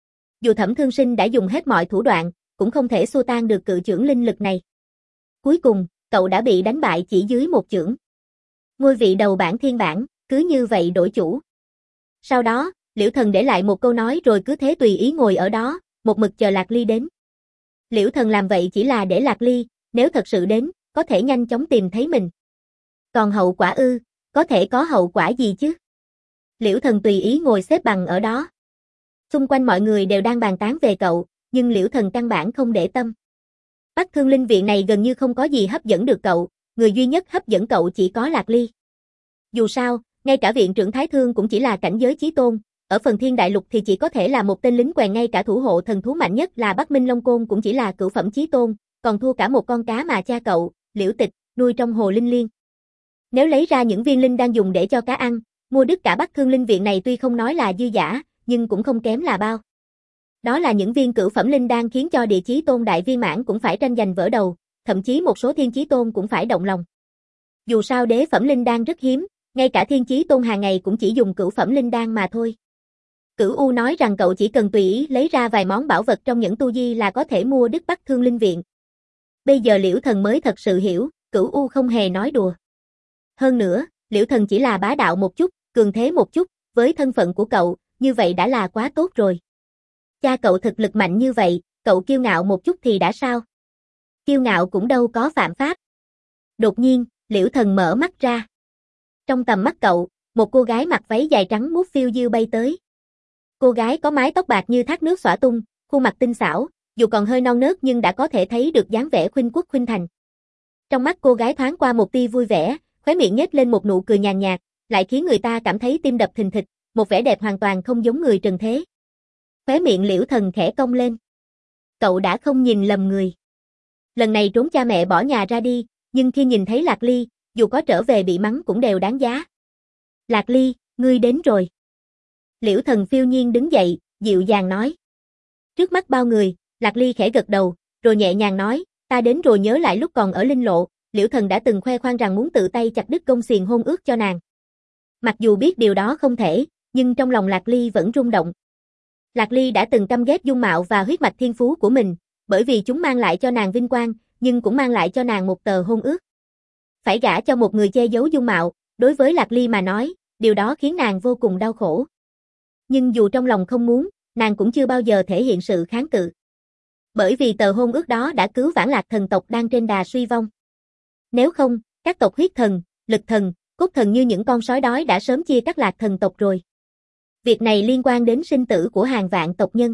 Dù Thẩm Thương Sinh đã dùng hết mọi thủ đoạn, cũng không thể xua tan được cự chưởng linh lực này. Cuối cùng, cậu đã bị đánh bại chỉ dưới một chưởng. Ngôi vị đầu bảng thiên bảng, cứ như vậy đổi chủ. Sau đó, Liễu Thần để lại một câu nói rồi cứ thế tùy ý ngồi ở đó, một mực chờ Lạc Ly đến. Liễu Thần làm vậy chỉ là để Lạc Ly, nếu thật sự đến, có thể nhanh chóng tìm thấy mình. Còn hậu quả ư, có thể có hậu quả gì chứ? Liễu Thần tùy ý ngồi xếp bằng ở đó. Xung quanh mọi người đều đang bàn tán về cậu, nhưng Liễu Thần căn bản không để tâm. Bắc Thương Linh Viện này gần như không có gì hấp dẫn được cậu, người duy nhất hấp dẫn cậu chỉ có Lạc Ly. Dù sao, ngay cả viện trưởng Thái Thương cũng chỉ là cảnh giới chí tôn, ở phần Thiên Đại Lục thì chỉ có thể là một tên lính quèn, ngay cả thủ hộ thần thú mạnh nhất là Bắc Minh Long Côn cũng chỉ là cửu phẩm chí tôn, còn thua cả một con cá mà cha cậu, Liễu Tịch, nuôi trong hồ linh liên. Nếu lấy ra những viên linh đang dùng để cho cá ăn, mua đứt cả Bắc Thương Linh Viện này tuy không nói là dư giả, nhưng cũng không kém là bao. Đó là những viên cửu phẩm linh đan khiến cho địa chí tôn đại viên mãn cũng phải tranh giành vỡ đầu, thậm chí một số thiên chí tôn cũng phải động lòng. Dù sao đế phẩm linh đan rất hiếm, ngay cả thiên chí tôn hàng ngày cũng chỉ dùng cửu phẩm linh đan mà thôi. Cửu U nói rằng cậu chỉ cần tùy ý lấy ra vài món bảo vật trong những tu di là có thể mua đứt Bắc Thương Linh Viện. Bây giờ Liễu Thần mới thật sự hiểu, Cửu U không hề nói đùa. Hơn nữa, Liễu Thần chỉ là bá đạo một chút, cường thế một chút, với thân phận của cậu, như vậy đã là quá tốt rồi. Cha cậu thực lực mạnh như vậy, cậu kiêu ngạo một chút thì đã sao? Kiêu ngạo cũng đâu có phạm pháp. Đột nhiên, Liễu Thần mở mắt ra. Trong tầm mắt cậu, một cô gái mặc váy dài trắng muốt phiêu diêu bay tới. Cô gái có mái tóc bạc như thác nước xõa tung, khuôn mặt tinh xảo, dù còn hơi non nớt nhưng đã có thể thấy được dáng vẻ khuynh quốc khuynh thành. Trong mắt cô gái thoáng qua một tia vui vẻ, khóe miệng nhếch lên một nụ cười nhàn nhạt, lại khiến người ta cảm thấy tim đập thình thịch, một vẻ đẹp hoàn toàn không giống người trần thế. Khóe miệng Liễu Thần khẽ cong lên. Cậu đã không nhìn lầm người. Lần này trốn cha mẹ bỏ nhà ra đi, nhưng khi nhìn thấy Lạc Ly, dù có trở về bị mắng cũng đều đáng giá. Lạc Ly, ngươi đến rồi. Liễu Thần phiêu nhiên đứng dậy, dịu dàng nói. Trước mắt bao người, Lạc Ly khẽ gật đầu, rồi nhẹ nhàng nói, ta đến rồi. Nhớ lại lúc còn ở Linh Lộ, Liễu Thần đã từng khoe khoang rằng muốn tự tay chặt đứt gông xiềng hôn ước cho nàng. Mặc dù biết điều đó không thể, nhưng trong lòng Lạc Ly vẫn rung động. Lạc Ly đã từng căm ghét dung mạo và huyết mạch thiên phú của mình, bởi vì chúng mang lại cho nàng vinh quang, nhưng cũng mang lại cho nàng một tờ hôn ước. Phải gả cho một người che giấu dung mạo, đối với Lạc Ly mà nói, điều đó khiến nàng vô cùng đau khổ. Nhưng dù trong lòng không muốn, nàng cũng chưa bao giờ thể hiện sự kháng cự. Bởi vì tờ hôn ước đó đã cứu vãn Lạc thần tộc đang trên đà suy vong. Nếu không, các tộc huyết thần, lực thần, cốt thần như những con sói đói đã sớm chia cắt Lạc thần tộc rồi. Việc này liên quan đến sinh tử của hàng vạn tộc nhân.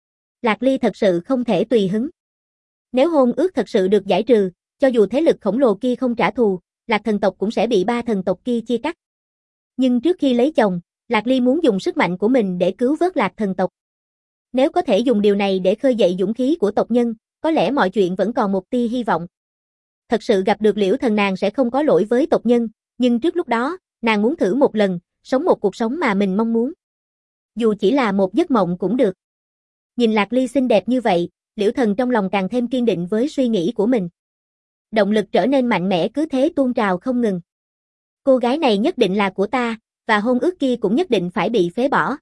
Lạc Ly thật sự không thể tùy hứng. Nếu hôn ước thật sự được giải trừ, cho dù thế lực khổng lồ kia không trả thù, Lạc thần tộc cũng sẽ bị ba thần tộc kia chia cắt. Nhưng trước khi lấy chồng, Lạc Ly muốn dùng sức mạnh của mình để cứu vớt Lạc thần tộc. Nếu có thể dùng điều này để khơi dậy dũng khí của tộc nhân, có lẽ mọi chuyện vẫn còn một tia hy vọng. Thật sự gặp được Liễu Thần nàng sẽ không có lỗi với tộc nhân, nhưng trước lúc đó, nàng muốn thử một lần, sống một cuộc sống mà mình mong muốn. Dù chỉ là một giấc mộng cũng được. Nhìn Lạc Ly xinh đẹp như vậy, Liễu Thần trong lòng càng thêm kiên định với suy nghĩ của mình. Động lực trở nên mạnh mẽ cứ thế tuôn trào không ngừng. Cô gái này nhất định là của ta, và hôn ước kia cũng nhất định phải bị phế bỏ.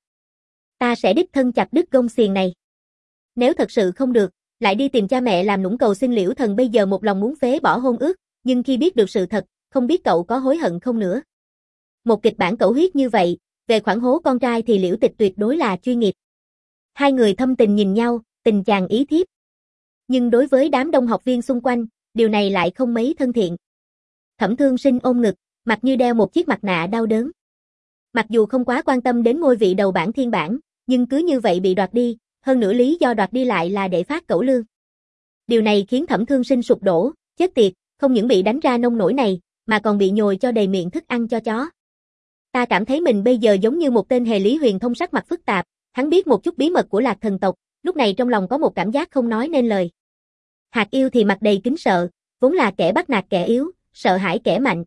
Ta sẽ đích thân chặt đứt gông xiềng này. Nếu thật sự không được, lại đi tìm cha mẹ làm nũng cầu xin. Liễu Thần bây giờ một lòng muốn phế bỏ hôn ước, nhưng khi biết được sự thật, không biết cậu có hối hận không nữa. Một kịch bản cẩu huyết như vậy, về khoản hố con trai thì Liễu Tịch tuyệt đối là chuyên nghiệp. Hai người thâm tình nhìn nhau, tình chàng ý thiếp. Nhưng đối với đám đông học viên xung quanh, điều này lại không mấy thân thiện. Thẩm Thương Sinh ôm ngực, mặt như đeo một chiếc mặt nạ đau đớn. Mặc dù không quá quan tâm đến ngôi vị đầu bảng thiên bảng, nhưng cứ như vậy bị đoạt đi, hơn nữa lý do đoạt đi lại là để phát cẩu lương. Điều này khiến Thẩm Thương Sinh sụp đổ, chết tiệt, không những bị đánh ra nông nổi này, mà còn bị nhồi cho đầy miệng thức ăn cho chó. Ta cảm thấy mình bây giờ giống như một tên hề Lý Huyền Thông sắc mặt phức tạp, hắn biết một chút bí mật của Lạc thần tộc, lúc này trong lòng có một cảm giác không nói nên lời. Hạt Yêu thì mặt đầy kính sợ, vốn là kẻ bắt nạt kẻ yếu, sợ hãi kẻ mạnh.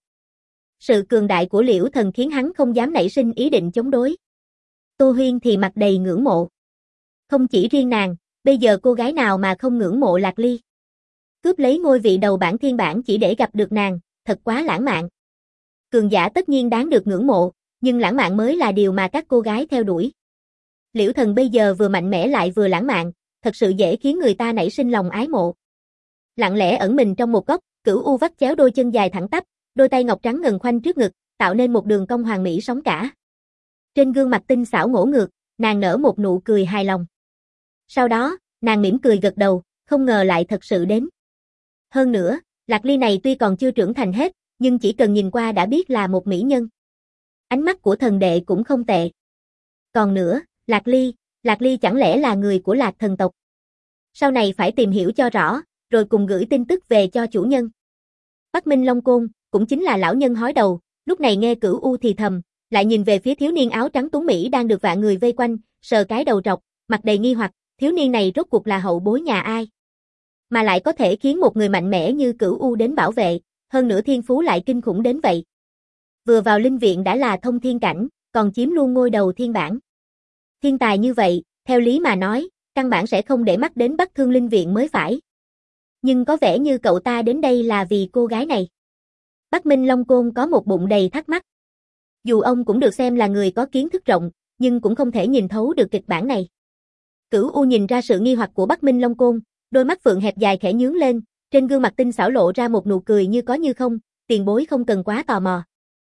Sự cường đại của Liễu Thần khiến hắn không dám nảy sinh ý định chống đối. Tô Huyên thì mặt đầy ngưỡng mộ. Không chỉ riêng nàng, bây giờ cô gái nào mà không ngưỡng mộ Lạc Ly. Cướp lấy ngôi vị đầu bảng thiên bảng chỉ để gặp được nàng, thật quá lãng mạn. Cường giả tất nhiên đáng được ngưỡng mộ, nhưng lãng mạn mới là điều mà các cô gái theo đuổi. Liễu Thần bây giờ vừa mạnh mẽ lại vừa lãng mạn, thật sự dễ khiến người ta nảy sinh lòng ái mộ. Lặng lẽ ẩn mình trong một góc, Cửu U vắt chéo đôi chân dài thẳng tắp, đôi tay ngọc trắng ngần khoanh trước ngực, tạo nên một đường cong hoàn mỹ sóng cả. Trên gương mặt tinh xảo ngổ ngược, nàng nở một nụ cười hài lòng. Sau đó, nàng mỉm cười gật đầu, không ngờ lại thật sự đến. Hơn nữa, Lạc Ly này tuy còn chưa trưởng thành hết, nhưng chỉ cần nhìn qua đã biết là một mỹ nhân. Ánh mắt của thần đệ cũng không tệ. Còn nữa, Lạc Ly, Lạc Ly chẳng lẽ là người của Lạc thần tộc? Sau này phải tìm hiểu cho rõ, rồi cùng gửi tin tức về cho chủ nhân. Bắc Minh Long Côn, cũng chính là lão nhân hói đầu, lúc này nghe Cửu U thì thầm, lại nhìn về phía thiếu niên áo trắng tuấn mỹ đang được vạn người vây quanh, sờ cái đầu trọc, mặt đầy nghi hoặc, thiếu niên này rốt cuộc là hậu bối nhà ai? Mà lại có thể khiến một người mạnh mẽ như Cửu U đến bảo vệ, hơn nữa thiên phú lại kinh khủng đến vậy. Vừa vào linh viện đã là thông thiên cảnh, còn chiếm luôn ngôi đầu thiên bảng. Thiên tài như vậy, theo lý mà nói, căn bản sẽ không để mắt đến Bắc Thương linh viện mới phải. Nhưng có vẻ như cậu ta đến đây là vì cô gái này. Bắc Minh Long Côn có một bụng đầy thắc mắc. Dù ông cũng được xem là người có kiến thức rộng, nhưng cũng không thể nhìn thấu được kịch bản này. Cửu U nhìn ra sự nghi hoặc của Bắc Minh Long Côn, đôi mắt phượng hẹp dài khẽ nhướng lên, trên gương mặt tinh xảo lộ ra một nụ cười như có như không, tiền bối không cần quá tò mò.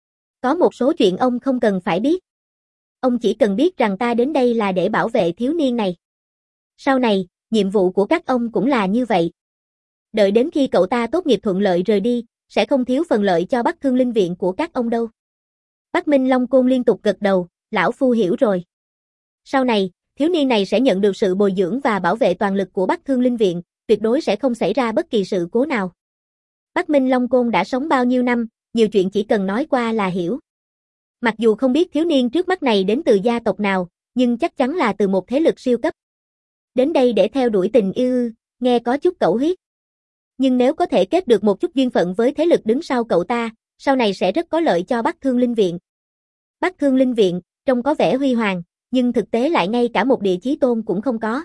Có một số chuyện ông không cần phải biết. Ông chỉ cần biết rằng ta đến đây là để bảo vệ thiếu niên này. Sau này, nhiệm vụ của các ông cũng là như vậy. Đợi đến khi cậu ta tốt nghiệp thuận lợi rời đi, sẽ không thiếu phần lợi cho Bắc Thương linh viện của các ông đâu. Bắc Minh Long Côn liên tục gật đầu, lão phu hiểu rồi. Sau này, thiếu niên này sẽ nhận được sự bồi dưỡng và bảo vệ toàn lực của Bắc Thương linh viện, tuyệt đối sẽ không xảy ra bất kỳ sự cố nào. Bắc Minh Long Côn đã sống bao nhiêu năm, nhiều chuyện chỉ cần nói qua là hiểu. Mặc dù không biết thiếu niên trước mắt này đến từ gia tộc nào, nhưng chắc chắn là từ một thế lực siêu cấp. Đến đây để theo đuổi tình yêu, nghe có chút cẩu huyết. Nhưng nếu có thể kết được một chút duyên phận với thế lực đứng sau cậu ta, sau này sẽ rất có lợi cho Bắc Thương linh viện. Bắc Thương linh viện, trông có vẻ huy hoàng, nhưng thực tế lại ngay cả một địa chí tôn cũng không có.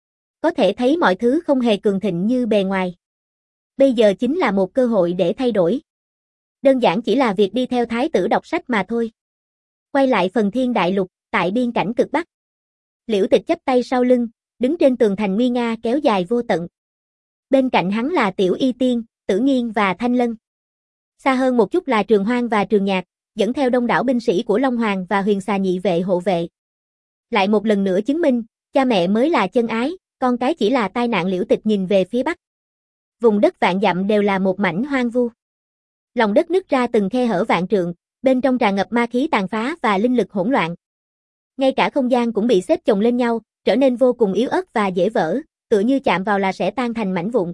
Có thể thấy mọi thứ không hề cường thịnh như bề ngoài. Bây giờ chính là một cơ hội để thay đổi. Đơn giản chỉ là việc đi theo thái tử đọc sách mà thôi. Quay lại phần thiên đại lục, tại biên cảnh cực Bắc. Liễu Tịch chắp tay sau lưng, đứng trên tường thành nguy nga kéo dài vô tận. Bên cạnh hắn là Tiểu Y Tiên, Tử Nghiên và Thanh Lân. Xa hơn một chút là Trường Hoang và Trường Nhạc, dẫn theo đông đảo binh sĩ của Long Hoàng và Huyền Xà nhị vệ hộ vệ. Lại một lần nữa chứng minh, cha mẹ mới là chân ái, con cái chỉ là tai nạn. Liễu Tịch nhìn về phía Bắc. Vùng đất vạn dặm đều là một mảnh hoang vu. Lòng đất nứt ra từng khe hở vạn trượng, bên trong tràn ngập ma khí tàn phá và linh lực hỗn loạn. Ngay cả không gian cũng bị xếp chồng lên nhau, trở nên vô cùng yếu ớt và dễ vỡ, tựa như chạm vào là sẽ tan thành mảnh vụn.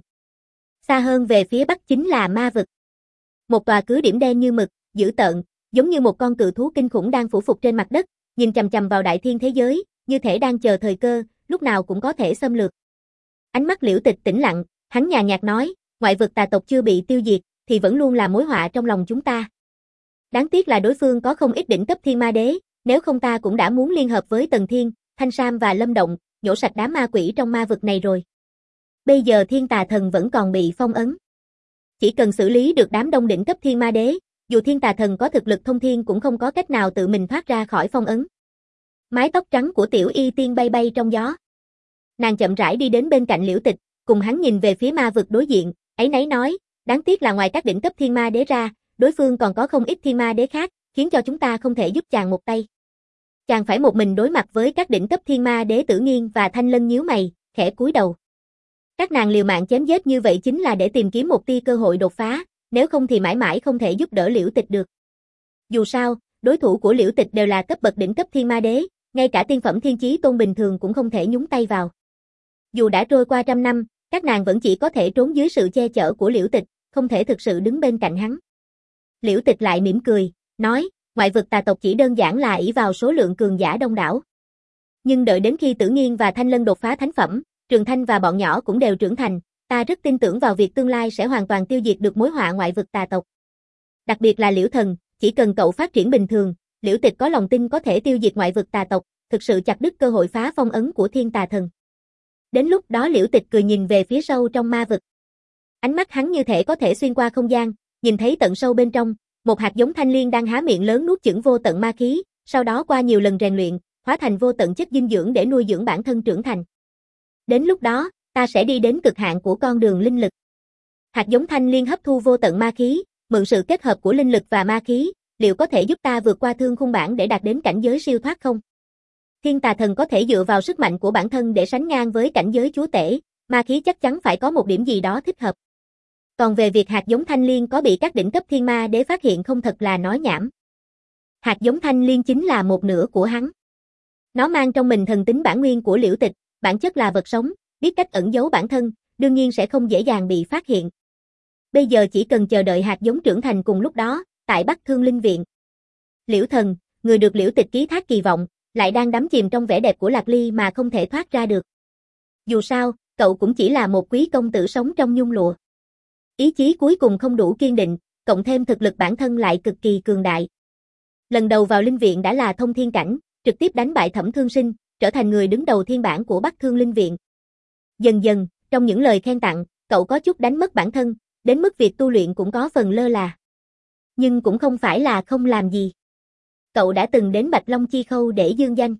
Xa hơn về phía bắc chính là ma vực. Một tòa cứ điểm đen như mực, dữ tợn, giống như một con cự thú kinh khủng đang phủ phục trên mặt đất, nhìn chằm chằm vào đại thiên thế giới, như thể đang chờ thời cơ, lúc nào cũng có thể xâm lược. Ánh mắt Liễu Tịch tĩnh lặng, hắn nhàn nhạt nói, ngoại vực tà tộc chưa bị tiêu diệt, thì vẫn luôn là mối họa trong lòng chúng ta. Đáng tiếc là đối phương có không ít đỉnh cấp thiên ma đế, nếu không ta cũng đã muốn liên hợp với Tần Thiên, Thanh Sam và Lâm Động, nhổ sạch đám ma quỷ trong ma vực này rồi. Bây giờ Thiên Tà Thần vẫn còn bị phong ấn. Chỉ cần xử lý được đám đông đỉnh cấp thiên ma đế, dù Thiên Tà Thần có thực lực thông thiên cũng không có cách nào tự mình thoát ra khỏi phong ấn. Mái tóc trắng của Tiểu Y Tiên bay bay trong gió. Nàng chậm rãi đi đến bên cạnh Liễu Tịch, cùng hắn nhìn về phía ma vực đối diện, áy náy nói, đáng tiếc là ngoài các đỉnh cấp thiên ma đế ra, đối phương còn có không ít thiên ma đế khác, khiến cho chúng ta không thể giúp chàng một tay. Chàng phải một mình đối mặt với các đỉnh cấp thiên ma đế. Tử Nghiên và Thanh Lân nhíu mày, khẽ cúi đầu. Các nàng liều mạng chém giết như vậy chính là để tìm kiếm một tia cơ hội đột phá, nếu không thì mãi mãi không thể giúp đỡ Liễu Tịch được. Dù sao, đối thủ của Liễu Tịch đều là cấp bậc đỉnh cấp thiên ma đế, ngay cả tiên phẩm thiên chí tôn bình thường cũng không thể nhúng tay vào. Dù đã trôi qua trăm năm, các nàng vẫn chỉ có thể trốn dưới sự che chở của Liễu Tịch, không thể thực sự đứng bên cạnh hắn. Liễu Tịch lại mỉm cười, nói, ngoại vực tà tộc chỉ đơn giản là ỷ vào số lượng cường giả đông đảo. Nhưng đợi đến khi Tử Nghiên và Thanh Lân đột phá thánh phẩm, Trường Thanh và bọn nhỏ cũng đều trưởng thành, ta rất tin tưởng vào việc tương lai sẽ hoàn toàn tiêu diệt được mối họa ngoại vực tà tộc. Đặc biệt là Liễu Thần, chỉ cần cậu phát triển bình thường, Liễu Tịch có lòng tin có thể tiêu diệt ngoại vực tà tộc, thực sự chặt đứt cơ hội phá phong ấn của Thiên Tà Thần. Đến lúc đó Liễu Tịch cười nhìn về phía sâu trong ma vực. Ánh mắt hắn như thể có thể xuyên qua không gian, nhìn thấy tận sâu bên trong, một hạt giống thanh liên đang há miệng lớn nuốt chửng vô tận ma khí, sau đó qua nhiều lần rèn luyện, hóa thành vô tận chất dinh dưỡng để nuôi dưỡng bản thân trưởng thành. Đến lúc đó, ta sẽ đi đến cực hạn của con đường linh lực. Hạt giống thanh liên hấp thu vô tận ma khí, mượn sự kết hợp của linh lực và ma khí, liệu có thể giúp ta vượt qua thương khung bản để đạt đến cảnh giới siêu thoát không? Thiên Tà Thần có thể dựa vào sức mạnh của bản thân để sánh ngang với cảnh giới chúa tể, ma khí chắc chắn phải có một điểm gì đó thích hợp. Còn về việc hạt giống thanh liên có bị các đỉnh cấp thiên ma đế phát hiện không thật là nói nhảm. Hạt giống thanh liên chính là một nửa của hắn. Nó mang trong mình thần tính bản nguyên của Liễu Tịch, bản chất là vật sống, biết cách ẩn giấu bản thân, đương nhiên sẽ không dễ dàng bị phát hiện. Bây giờ chỉ cần chờ đợi hạt giống trưởng thành cùng lúc đó, tại Bắc Thương Linh Viện. Liễu Thần, người được Liễu Tịch ký thác kỳ vọng, lại đang đắm chìm trong vẻ đẹp của Lạc Ly mà không thể thoát ra được. Dù sao, cậu cũng chỉ là một quý công tử sống trong nhung lụa. Ý chí cuối cùng không đủ kiên định, cộng thêm thực lực bản thân lại cực kỳ cường đại. Lần đầu vào linh viện đã là thông thiên cảnh, trực tiếp đánh bại Thẩm Thương Sinh, trở thành người đứng đầu thiên bản của Bắc Thương Linh Viện. Dần dần, trong những lời khen tặng, cậu có chút đánh mất bản thân, đến mức việc tu luyện cũng có phần lơ là. Nhưng cũng không phải là không làm gì. Cậu đã từng đến Bạch Long Chi Khâu để dương danh.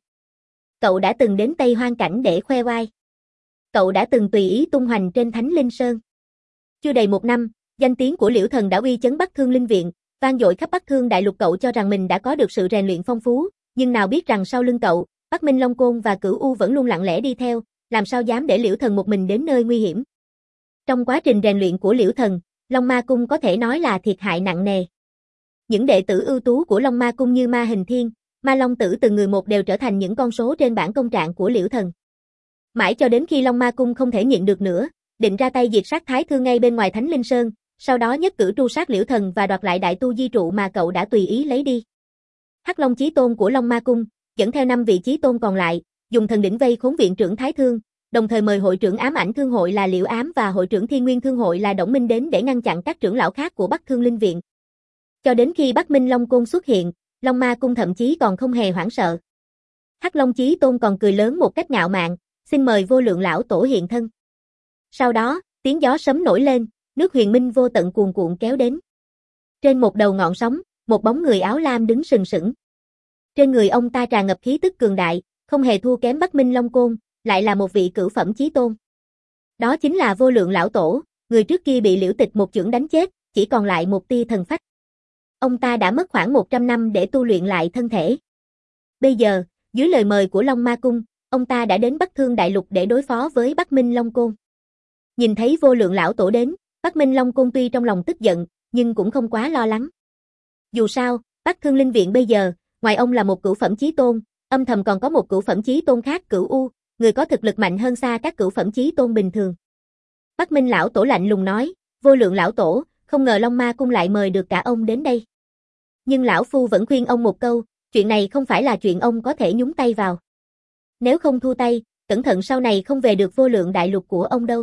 Cậu đã từng đến Tây Hoang Cảnh để khoe oai. Cậu đã từng tùy ý tung hoành trên Thánh Linh Sơn. Chưa đầy một năm, danh tiếng của Liễu Thần đã uy chấn Bắc Thương Linh Viện, vang dội khắp Bắc Thương Đại Lục. Cậu cho rằng mình đã có được sự rèn luyện phong phú, nhưng nào biết rằng sau lưng cậu, Bắc Minh Long Côn và Cửu U vẫn luôn lặng lẽ đi theo, làm sao dám để Liễu Thần một mình đến nơi nguy hiểm. Trong quá trình rèn luyện của Liễu Thần, Long Ma Cung có thể nói là thiệt hại nặng nề. Những đệ tử ưu tú của Long Ma Cung như Ma Hình Thiên, Ma Long Tử từng người một đều trở thành những con số trên bảng công trạng của Liễu Thần. Mãi cho đến khi Long Ma Cung không thể nhịn được nữa, định ra tay diệt sát Thái Thương ngay bên ngoài Thánh Linh Sơn, sau đó nhất cử tru sát Liễu Thần và đoạt lại đại tu di trụ mà cậu đã tùy ý lấy đi. Hắc Long Chí Tôn của Long Ma Cung, dẫn theo năm vị chí tôn còn lại, dùng thần đỉnh vây khốn viện trưởng Thái Thương, đồng thời mời hội trưởng Ám Ảnh Thương hội là Liễu Ám và hội trưởng Thiên Nguyên Thương hội là Đổng Minh đến để ngăn chặn các trưởng lão khác của Bắc Thương Linh Viện. Cho đến khi Bắc Minh Long Côn xuất hiện, Long Ma Cung thậm chí còn không hề hoảng sợ. Hắc Long Chí Tôn còn cười lớn một cách ngạo mạn, xin mời Vô Lượng lão tổ hiện thân. Sau đó, tiếng gió sấm nổi lên, nước huyền minh vô tận cuồn cuộn kéo đến. Trên một đầu ngọn sóng, một bóng người áo lam đứng sừng sững. Trên người ông ta tràn ngập khí tức cường đại, không hề thua kém Bắc Minh Long Côn, lại là một vị cửu phẩm chí tôn. Đó chính là Vô Lượng lão tổ, người trước kia bị Liễu Tịch một chưởng đánh chết, chỉ còn lại một tia thần phách. Ông ta đã mất khoảng một trăm năm để tu luyện lại thân thể. Bây giờ, dưới lời mời của Long Ma Cung, ông ta đã đến Bắc Thương Đại Lục để đối phó với Bắc Minh Long Côn. Nhìn thấy Vô Lượng lão tổ đến, Bắc Minh Long Côn tuy trong lòng tức giận, nhưng cũng không quá lo lắng. Dù sao, Bắc Thương Linh Viện bây giờ, ngoài ông là một cửu phẩm chí tôn, âm thầm còn có một cửu phẩm chí tôn khác, Cửu U, người có thực lực mạnh hơn xa các cửu phẩm chí tôn bình thường. Bắc Minh lão tổ lạnh lùng nói, Vô Lượng lão tổ, không ngờ Long Ma Cung lại mời được cả ông đến đây. Nhưng lão phu vẫn khuyên ông một câu, chuyện này không phải là chuyện ông có thể nhúng tay vào. Nếu không thu tay, cẩn thận sau này không về được Vô Lượng đại lục của ông đâu.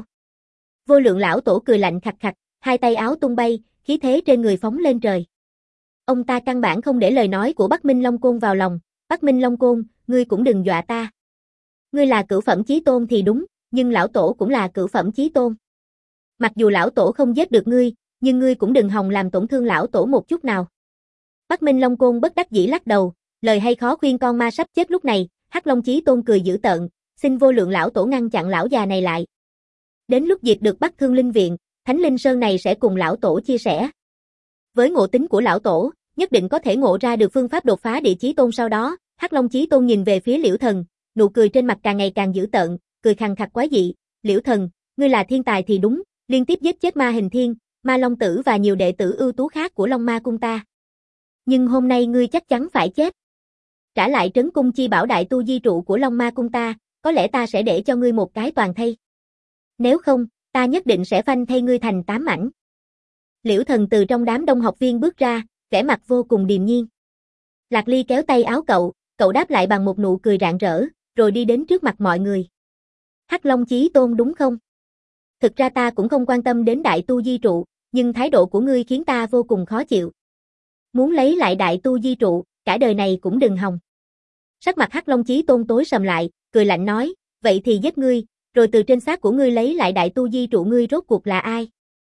Vô Lượng lão tổ cười lạnh khặt khặt, hai tay áo tung bay, khí thế trên người phóng lên trời. Ông ta căn bản không để lời nói của Bắc Minh Long Côn vào lòng, Bắc Minh Long Côn, ngươi cũng đừng dọa ta. Ngươi là cửu phẩm chí tôn thì đúng, nhưng lão tổ cũng là cửu phẩm chí tôn. Mặc dù lão tổ không giết được ngươi, nhưng ngươi cũng đừng hòng làm tổn thương lão tổ một chút nào. Bắc Minh Long Côn bất đắc dĩ lắc đầu, lời hay khó khuyên con ma sắp chết lúc này, Hắc Long Chí Tôn cười dữ tợn, xin Vô Lượng lão tổ ngăn chặn lão già này lại. Đến lúc diệt được Bắc Thương Linh Viện, Thánh Linh Sơn này sẽ cùng lão tổ chia sẻ. Với ngộ tính của lão tổ, nhất định có thể ngộ ra được phương pháp đột phá địa chí tôn sau đó. Hắc Long Chí Tôn nhìn về phía Liễu Thần, nụ cười trên mặt càng ngày càng dữ tợn, cười khằng khặc quái dị, Liễu Thần, ngươi là thiên tài thì đúng, liên tiếp giết chết Ma Hình Thiên, Ma Long Tử và nhiều đệ tử ưu tú khác của Long Ma Cung ta. Nhưng hôm nay ngươi chắc chắn phải chết. Trả lại trấn cung chi bảo đại tu di trụ của Long Ma Cung ta, có lẽ ta sẽ để cho ngươi một cái toàn thây. Nếu không, ta nhất định sẽ phanh thây ngươi thành tám mảnh. Liễu Thần từ trong đám đông học viên bước ra, vẻ mặt vô cùng điềm nhiên. Lạc Ly kéo tay áo cậu, cậu đáp lại bằng một nụ cười rạng rỡ, rồi đi đến trước mặt mọi người. Hắc Long Chí Tôn đúng không? Thực ra ta cũng không quan tâm đến đại tu di trụ, nhưng thái độ của ngươi khiến ta vô cùng khó chịu. Muốn lấy lại đại tu di trụ, cả đời này cũng đừng hòng. Sắc mặt Hắc Long Chí Tôn tối sầm lại, cười lạnh nói, vậy thì giết ngươi, rồi từ trên xác của ngươi lấy lại đại tu di trụ. Ngươi rốt cuộc là ai?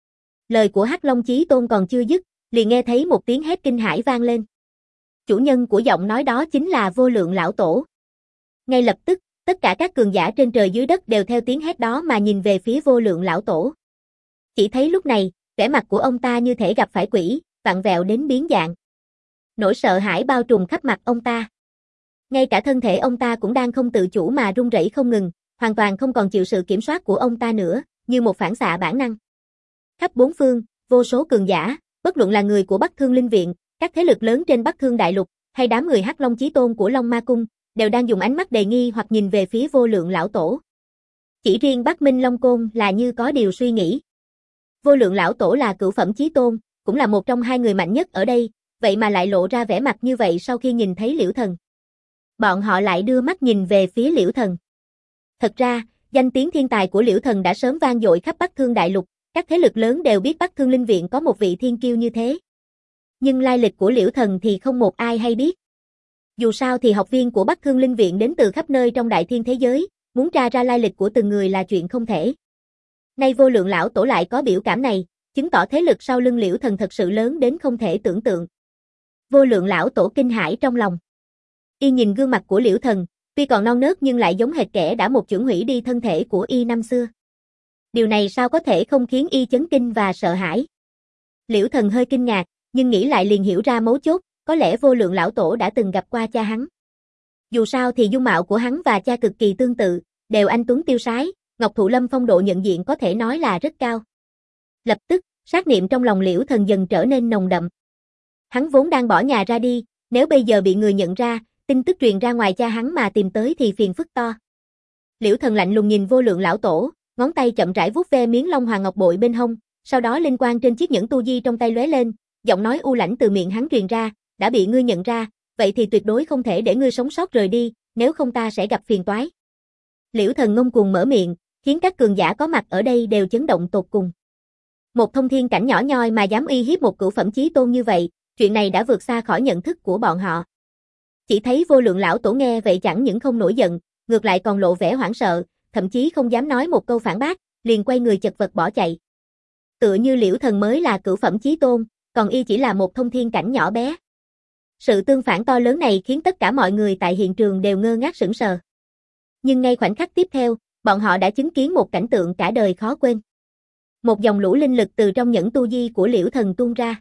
Lời của Hắc Long Chí Tôn còn chưa dứt, liền nghe thấy một tiếng hét kinh hãi vang lên. Chủ nhân của giọng nói đó chính là Vô Lượng lão tổ. Ngay lập tức, tất cả các cường giả trên trời dưới đất đều theo tiếng hét đó mà nhìn về phía Vô Lượng lão tổ. Chỉ thấy lúc này, vẻ mặt của ông ta như thể gặp phải quỷ, vặn vẹo đến biến dạng. Nỗi sợ hãi bao trùm khắp mặt ông ta. Ngay cả thân thể ông ta cũng đang không tự chủ mà run rẩy không ngừng, hoàn toàn không còn chịu sự kiểm soát của ông ta nữa, như một phản xạ bản năng. Khắp bốn phương, vô số cường giả, bất luận là người của Bắc Thương Linh Viện, các thế lực lớn trên Bắc Thương Đại Lục, hay đám người Hắc Long Chí Tôn của Long Ma Cung, đều đang dùng ánh mắt đề nghi hoặc nhìn về phía Vô Lượng lão tổ. Chỉ riêng Bắc Minh Long Côn là như có điều suy nghĩ. Vô Lượng lão tổ là cửu phẩm chí tôn, cũng là một trong hai người mạnh nhất ở đây, vậy mà lại lộ ra vẻ mặt như vậy sau khi nhìn thấy Liễu Thần. Bọn họ lại đưa mắt nhìn về phía Liễu Thần. Thật ra, danh tiếng thiên tài của Liễu Thần đã sớm vang dội khắp Bắc Thương Đại Lục, các thế lực lớn đều biết Bắc Thương Linh Viện có một vị thiên kiêu như thế. Nhưng lai lịch của Liễu Thần thì không một ai hay biết. Dù sao thì học viên của Bắc Thương Linh Viện đến từ khắp nơi trong đại thiên thế giới, muốn tra ra lai lịch của từng người là chuyện không thể. Nay Vô Lượng lão tổ lại có biểu cảm này, chứng tỏ thế lực sau lưng Liễu Thần thật sự lớn đến không thể tưởng tượng. Vô Lượng lão tổ kinh hãi trong lòng. Y nhìn gương mặt của Liễu Thần, tuy còn non nớt nhưng lại giống hệt kẻ đã một chưởng hủy đi thân thể của Y năm xưa. Điều này sao có thể không khiến Y chấn kinh và sợ hãi. Liễu Thần hơi kinh ngạc, nhưng nghĩ lại liền hiểu ra mấu chốt, có lẽ Vô Lượng lão tổ đã từng gặp qua cha hắn. Dù sao thì dung mạo của hắn và cha cực kỳ tương tự, đều anh tuấn tiêu sái, Ngọc Thụ Lâm phong độ nhận diện có thể nói là rất cao. Lập tức, sát niệm trong lòng Liễu Thần dần trở nên nồng đậm. Hắn vốn đang bỏ nhà ra đi, nếu bây giờ bị người nhận ra, tin tức truyền ra ngoài cha hắn mà tìm tới thì phiền phức to. Liễu Thần lạnh lùng nhìn Vô Lượng lão tổ, ngón tay chậm rãi vuốt ve miếng long hoàng ngọc bội bên hông, sau đó linh quang trên chiếc nhẫn tu di trong tay lóe lên, giọng nói u lãnh từ miệng hắn truyền ra, đã bị ngươi nhận ra, vậy thì tuyệt đối không thể để ngươi sống sót rời đi, nếu không ta sẽ gặp phiền toái. Liễu Thần ngông cuồng mở miệng, khiến các cường giả có mặt ở đây đều chấn động tột cùng. Một thông thiên cảnh nhỏ nhoi mà dám uy hiếp một cửu phẩm chí tôn như vậy, chuyện này đã vượt xa khỏi nhận thức của bọn họ. Chỉ thấy Vô Lượng lão tổ nghe vậy chẳng những không nổi giận, ngược lại còn lộ vẻ hoảng sợ, thậm chí không dám nói một câu phản bác, liền quay người chật vật bỏ chạy. Tựa như Liễu Thần mới là cửu phẩm chí tôn, còn y chỉ là một thông thiên cảnh nhỏ bé. Sự tương phản to lớn này khiến tất cả mọi người tại hiện trường đều ngơ ngác sững sờ. Nhưng ngay khoảnh khắc tiếp theo, bọn họ đã chứng kiến một cảnh tượng cả đời khó quên. Một dòng lũ linh lực từ trong nhẫn tu di của Liễu Thần tuôn ra.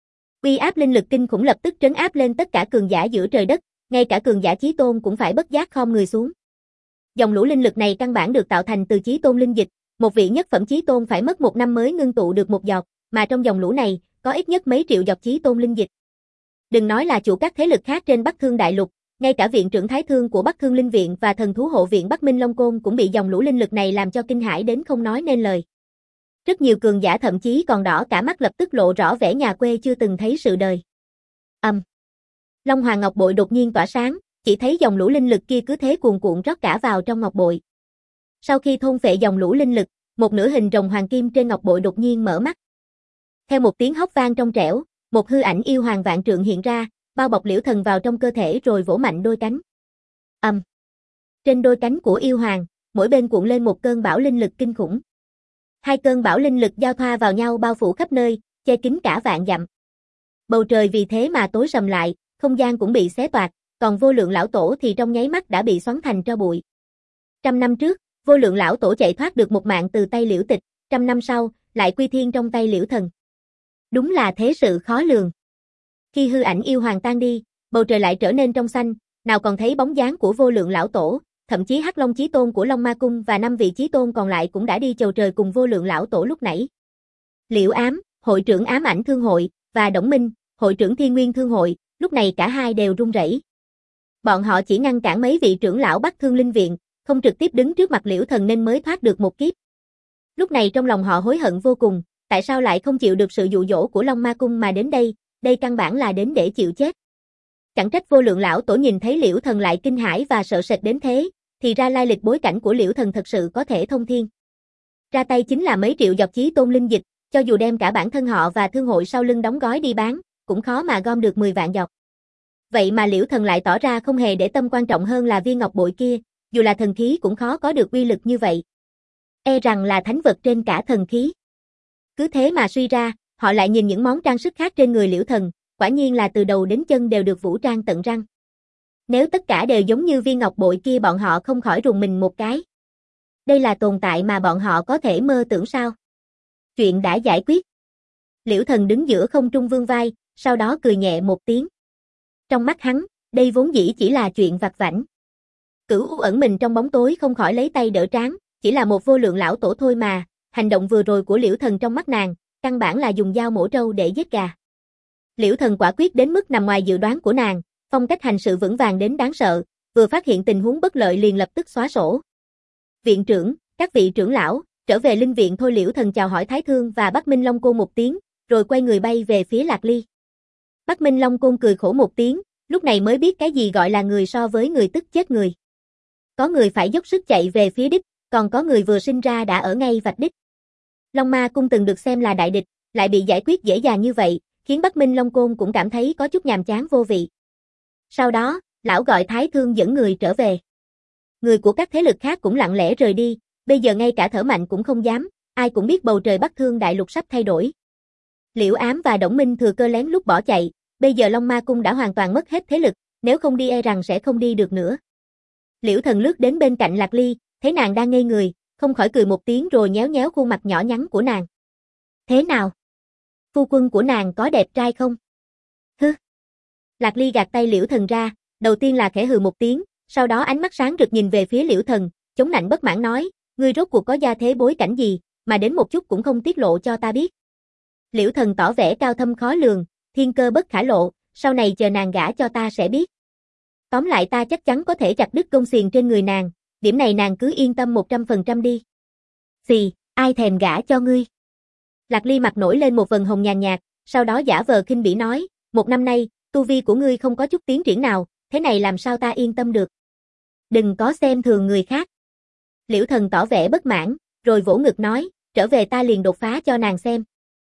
Uy áp linh lực kinh khủng lập tức trấn áp lên tất cả cường giả giữa trời đất, ngay cả cường giả chí tôn cũng phải bất giác khom người xuống. Dòng lũ linh lực này căn bản được tạo thành từ chí tôn linh dịch, một vị nhất phẩm chí tôn phải mất một năm mới ngưng tụ được một giọt, mà trong dòng lũ này, có ít nhất mấy triệu giọt chí tôn linh dịch. Đừng nói là chủ các thế lực khác trên Bắc Thương Đại Lục, ngay cả viện trưởng Thái Thương của Bắc Thương Linh Viện và thần thú hộ viện Bắc Minh Long Côn cũng bị dòng lũ linh lực này làm cho kinh hãi đến không nói nên lời. Rất nhiều cường giả thậm chí còn đỏ cả mắt lập tức lộ rõ vẻ nhà quê chưa từng thấy sự đời. Âm. Um. Long Hoàng Ngọc Bội đột nhiên tỏa sáng, chỉ thấy dòng lũ linh lực kia cứ thế cuồn cuộn rót cả vào trong ngọc bội. Sau khi thôn phệ dòng lũ linh lực, một nửa hình rồng hoàng kim trên ngọc bội đột nhiên mở mắt. Theo một tiếng hóc vang trong trẻo, một hư ảnh yêu hoàng vạn trượng hiện ra, bao bọc Liễu Thần vào trong cơ thể rồi vỗ mạnh đôi cánh. Ầm. Um. Trên đôi cánh của yêu hoàng, mỗi bên cuộn lên một cơn bão linh lực kinh khủng. Hai cơn bão linh lực giao thoa vào nhau bao phủ khắp nơi, che kín cả vạn dặm. Bầu trời vì thế mà tối sầm lại, không gian cũng bị xé toạc, còn Vô Lượng lão tổ thì trong nháy mắt đã bị xoắn thành tro bụi. Trăm năm trước, Vô Lượng lão tổ chạy thoát được một mạng từ tay Liễu Tịch, trăm năm sau, lại quy thiên trong tay Liễu Thần. Đúng là thế sự khó lường. Khi hư ảnh yêu hoàng tan đi, bầu trời lại trở nên trong xanh, nào còn thấy bóng dáng của Vô Lượng lão tổ, thậm chí Hắc Long chí tôn của Long Ma Cung và năm vị chí tôn còn lại cũng đã đi chầu trời cùng Vô Lượng lão tổ lúc nãy. Liễu Ám, hội trưởng Ám Ảnh Thương hội, và Đổng Minh, hội trưởng Thiên Nguyên Thương hội, lúc này cả hai đều run rẩy. Bọn họ chỉ ngăn cản mấy vị trưởng lão Bắc Thương Linh Viện, không trực tiếp đứng trước mặt Liễu Thần nên mới thoát được một kiếp. Lúc này trong lòng họ hối hận vô cùng, tại sao lại không chịu được sự dụ dỗ của Long Ma Cung mà đến đây, đây căn bản là đến để chịu chết. Chẳng trách Vô Lượng lão tổ nhìn thấy Liễu Thần lại kinh hãi và sợ sệt đến thế, thì ra lai lịch bối cảnh của Liễu Thần thật sự có thể thông thiên. Ra tay chính là mấy triệu giọt chí tôn linh dịch, cho dù đem cả bản thân họ và thương hội sau lưng đóng gói đi bán, cũng khó mà gom được mười vạn giọt. Vậy mà Liễu Thần lại tỏ ra không hề để tâm, quan trọng hơn là viên ngọc bội kia, dù là thần khí cũng khó có được uy lực như vậy. E rằng là thánh vật trên cả thần khí. Cứ thế mà suy ra, họ lại nhìn những món trang sức khác trên người Liễu Thần, quả nhiên là từ đầu đến chân đều được vũ trang tận răng. Nếu tất cả đều giống như viên ngọc bội kia bọn họ không khỏi rùng mình một cái. Đây là tồn tại mà bọn họ có thể mơ tưởng sao? Chuyện đã giải quyết. Liễu Thần đứng giữa không trung vươn vai, sau đó cười nhẹ một tiếng. Trong mắt hắn, đây vốn dĩ chỉ là chuyện vặt vãnh. Cửu U ẩn mình trong bóng tối không khỏi lấy tay đỡ trán, chỉ là một vô lượng lão tổ thôi mà, hành động vừa rồi của Liễu Thần trong mắt nàng, căn bản là dùng dao mổ trâu để giết gà. Liễu Thần quả quyết đến mức nằm ngoài dự đoán của nàng, phong cách hành sự vững vàng đến đáng sợ, vừa phát hiện tình huống bất lợi liền lập tức xóa sổ. Viện trưởng, các vị trưởng lão, trở về linh viện thôi. Liễu Thần chào hỏi Thái Thương và Bắc Minh Long Côn một tiếng, rồi quay người bay về phía Lạc Ly. Bắc Minh Long Côn cười khổ một tiếng, lúc này mới biết cái gì gọi là người so với người tức chết người. Có người phải dốc sức chạy về phía đích, còn có người vừa sinh ra đã ở ngay vạch đích. Long Ma Cung từng được xem là đại địch, lại bị giải quyết dễ dàng như vậy, khiến Bắc Minh Long Côn cũng cảm thấy có chút nhàm chán vô vị. Sau đó, lão gọi Thái Thương dẫn người trở về. Người của các thế lực khác cũng lặng lẽ rời đi, bây giờ ngay cả thở mạnh cũng không dám, ai cũng biết bầu trời Bắc Thương đại lục sắp thay đổi. Liễu Ám và Đổng Minh thừa cơ lén lút bỏ chạy, bây giờ Long Ma Cung đã hoàn toàn mất hết thế lực, nếu không đi e rằng sẽ không đi được nữa. Liễu Thần lướt đến bên cạnh Lạc Ly, thấy nàng đang ngây người, không khỏi cười một tiếng rồi nhéo nhéo khuôn mặt nhỏ nhắn của nàng. Thế nào? Phu quân của nàng có đẹp trai không? Hứ. Lạc Ly gạt tay Liễu Thần ra, đầu tiên là khẽ hừ một tiếng, sau đó ánh mắt sáng rực nhìn về phía Liễu Thần, chống nạnh bất mãn nói, ngươi rốt cuộc có gia thế bối cảnh gì, mà đến một chút cũng không tiết lộ cho ta biết. Liễu Thần tỏ vẻ cao thâm khó lường, thiên cơ bất khả lộ, sau này chờ nàng gả cho ta sẽ biết. Tóm lại ta chắc chắn có thể chặt đứt gông xiềng trên người nàng, điểm này nàng cứ yên tâm một trăm phần trăm đi. Xì, ai thèm gả cho ngươi? Lạc Ly mặt nổi lên một vầng hồng nhàn nhạt, sau đó giả vờ khinh bỉ nói, một năm nay, tu vi của ngươi không có chút tiến triển nào, thế này làm sao ta yên tâm được. Đừng có xem thường người khác. Liễu Thần tỏ vẻ bất mãn, rồi vỗ ngực nói, trở về ta liền đột phá cho nàng xem.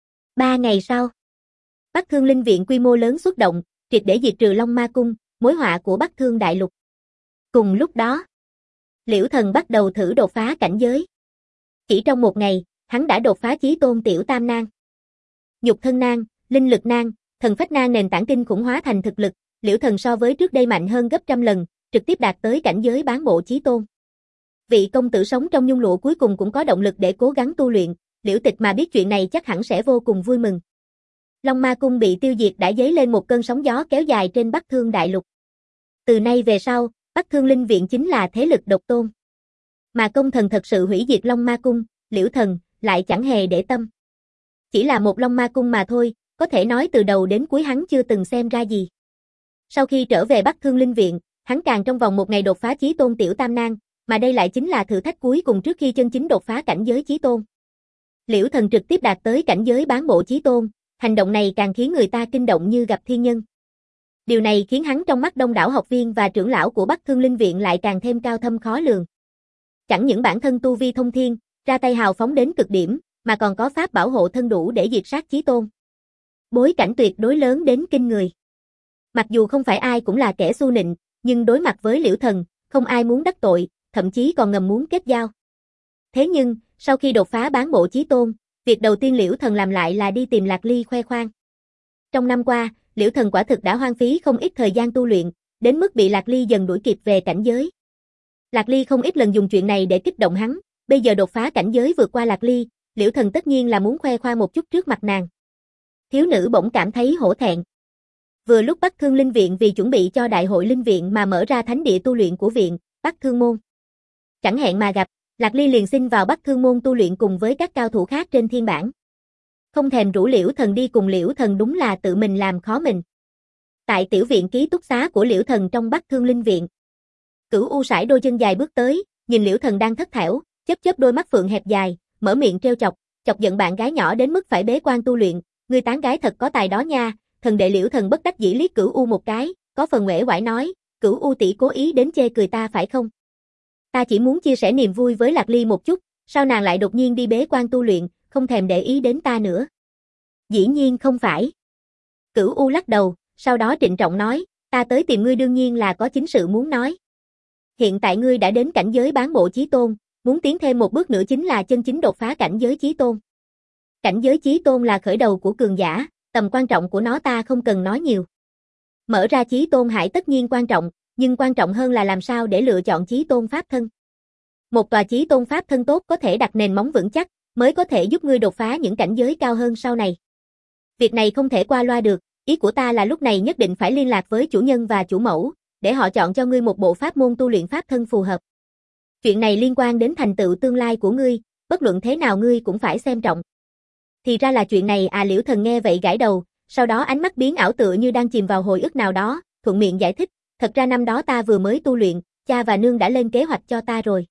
Ba ngày sau, Bắc Thương Linh Viện quy mô lớn xuất động, triệt để diệt trừ Long Ma Cung, mối họa của Bắc Thương Đại Lục. Cùng lúc đó, Liễu Thần bắt đầu thử đột phá cảnh giới. Chỉ trong một ngày, hắn đã đột phá chí tôn tiểu tam nan. Nhục thân nan, linh lực nan, thần phách nan nền tảng kinh khủng hóa thành thực lực, Liễu Thần so với trước đây mạnh hơn gấp trăm lần, trực tiếp đạt tới cảnh giới bán bộ chí tôn. Vị công tử sống trong nhung lụa cuối cùng cũng có động lực để cố gắng tu luyện, Liễu Tịch mà biết chuyện này chắc hẳn sẽ vô cùng vui mừng. Long Ma Cung bị tiêu diệt đã dấy lên một cơn sóng gió kéo dài trên Bắc Thương Đại Lục. Từ nay về sau, Bắc Thương Linh Viện chính là thế lực độc tôn. Mà công thần thật sự hủy diệt Long Ma Cung, Liễu Thần lại chẳng hề để tâm. Chỉ là một Long Ma Cung mà thôi, có thể nói từ đầu đến cuối hắn chưa từng xem ra gì. Sau khi trở về Bắc Thương Linh Viện, hắn càng trong vòng một ngày đột phá chí tôn tiểu tam nan, mà đây lại chính là thử thách cuối cùng trước khi chân chính đột phá cảnh giới chí tôn. Liễu Thần trực tiếp đạt tới cảnh giới bán bộ chí tôn, hành động này càng khiến người ta kinh động như gặp thiên nhân. Điều này khiến hắn trong mắt đông đảo học viên và trưởng lão của Bắc Thương Linh Viện lại càng thêm cao thâm khó lường. Chẳng những bản thân tu vi thông thiên, ra tay hào phóng đến cực điểm, mà còn có pháp bảo hộ thân đủ để diệt sát chí tôn. Bối cảnh tuyệt đối lớn đến kinh người. Mặc dù không phải ai cũng là kẻ xu nịnh, nhưng đối mặt với Liễu Thần, không ai muốn đắc tội, thậm chí còn ngầm muốn kết giao. Thế nhưng, sau khi đột phá bán bộ chí tôn, việc đầu tiên Liễu Thần làm lại là đi tìm Lạc Ly khoe khoang. Trong năm qua, Liễu Thần quả thực đã hoang phí không ít thời gian tu luyện, đến mức bị Lạc Ly dần đuổi kịp về cảnh giới. Lạc Ly không ít lần dùng chuyện này để kích động hắn, bây giờ đột phá cảnh giới vượt qua Lạc Ly, Liễu Thần tất nhiên là muốn khoe khoang một chút trước mặt nàng. Thiếu nữ bỗng cảm thấy hổ thẹn. Vừa lúc Bắc Thương Linh Viện vì chuẩn bị cho đại hội linh viện mà mở ra thánh địa tu luyện của viện, Bắc Thương Môn. Chẳng hẹn mà gặp, Lạc Ly liền xin vào Bắc Thương Môn tu luyện cùng với các cao thủ khác trên thiên bảng. Không thèm rủ Liễu Thần đi cùng, Liễu Thần đúng là tự mình làm khó mình. Tại tiểu viện ký túc xá của Liễu Thần trong Bắc Thương Linh Viện, Cửu U sải đôi chân dài bước tới, nhìn Liễu Thần đang thất thểu, chớp chớp đôi mắt phượng hẹp dài, mở miệng trêu chọc, chọc giận bạn gái nhỏ đến mức phải bế quan tu luyện, ngươi tán gái thật có tài đó nha. Thần đệ Liễu Thần bất đắc dĩ liếc Cửu U một cái, có phần uể oải nói, Cửu U tỷ cố ý đến chê cười ta phải không? Ta chỉ muốn chia sẻ niềm vui với Lạc Ly một chút, sao nàng lại đột nhiên đi bế quan tu luyện, không thèm để ý đến ta nữa? Dĩ nhiên không phải. Cửu U lắc đầu, sau đó trịnh trọng nói, ta tới tìm ngươi đương nhiên là có chính sự muốn nói. Hiện tại ngươi đã đến cảnh giới bán bộ chí tôn, muốn tiến thêm một bước nữa chính là chân chính đột phá cảnh giới chí tôn. Cảnh giới chí tôn là khởi đầu của cường giả, tầm quan trọng của nó ta không cần nói nhiều. Mở ra chí tôn hải tất nhiên quan trọng, nhưng quan trọng hơn là làm sao để lựa chọn chí tôn pháp thân. Một tòa chí tôn pháp thân tốt có thể đặt nền móng vững chắc, mới có thể giúp ngươi đột phá những cảnh giới cao hơn sau này. Việc này không thể qua loa được, ý của ta là lúc này nhất định phải liên lạc với chủ nhân và chủ mẫu, để họ chọn cho ngươi một bộ pháp môn tu luyện pháp thân phù hợp. Chuyện này liên quan đến thành tựu tương lai của ngươi, bất luận thế nào ngươi cũng phải xem trọng. Thì ra là chuyện này à. Liễu Thần nghe vậy gãi đầu, sau đó ánh mắt biến ảo tựa như đang chìm vào hồi ức nào đó, thuận miệng giải thích, thật ra năm đó ta vừa mới tu luyện, cha và nương đã lên kế hoạch cho ta rồi.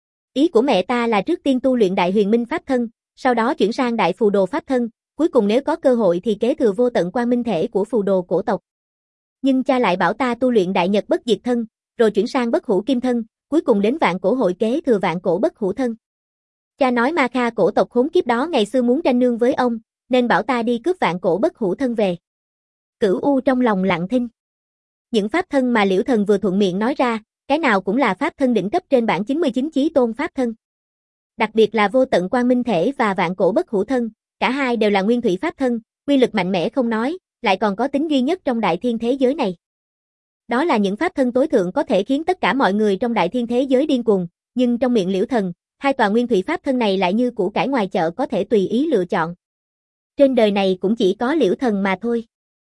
Ý của mẹ ta là trước tiên tu luyện Đại Huyền Minh pháp thân, sau đó chuyển sang Đại Phù Đồ pháp thân, cuối cùng nếu có cơ hội thì kế thừa vô tận quang minh thể của phù đồ cổ tộc. Nhưng cha lại bảo ta tu luyện Đại Nhật bất diệt thân, rồi chuyển sang Bất Hủ Kim thân, cuối cùng đến Vạn Cổ hội kế thừa Vạn Cổ bất hủ thân. Cha nói Ma Kha cổ tộc khốn kiếp đó ngày xưa muốn tranh nương với ông, nên bảo ta đi cướp Vạn Cổ bất hủ thân về. Cửu U trong lòng lặng thinh. Những pháp thân mà Liễu Thần vừa thuận miệng nói ra, cái nào cũng là pháp thân đỉnh cấp trên bảng chín mươi chín chí tôn pháp thân. Đặc biệt là vô tận quang minh thể và Vạn Cổ bất hủ thân, cả hai đều là nguyên thủy pháp thân, uy lực mạnh mẽ không nói, lại còn có tính duy nhất trong đại thiên thế giới này. Đó là những pháp thân tối thượng có thể khiến tất cả mọi người trong đại thiên thế giới điên cuồng, nhưng trong miệng Liễu Thần, hai tòa nguyên thủy pháp thân này lại như củ cải ngoài chợ có thể tùy ý lựa chọn. Trên đời này cũng chỉ có Liễu Thần mà thôi.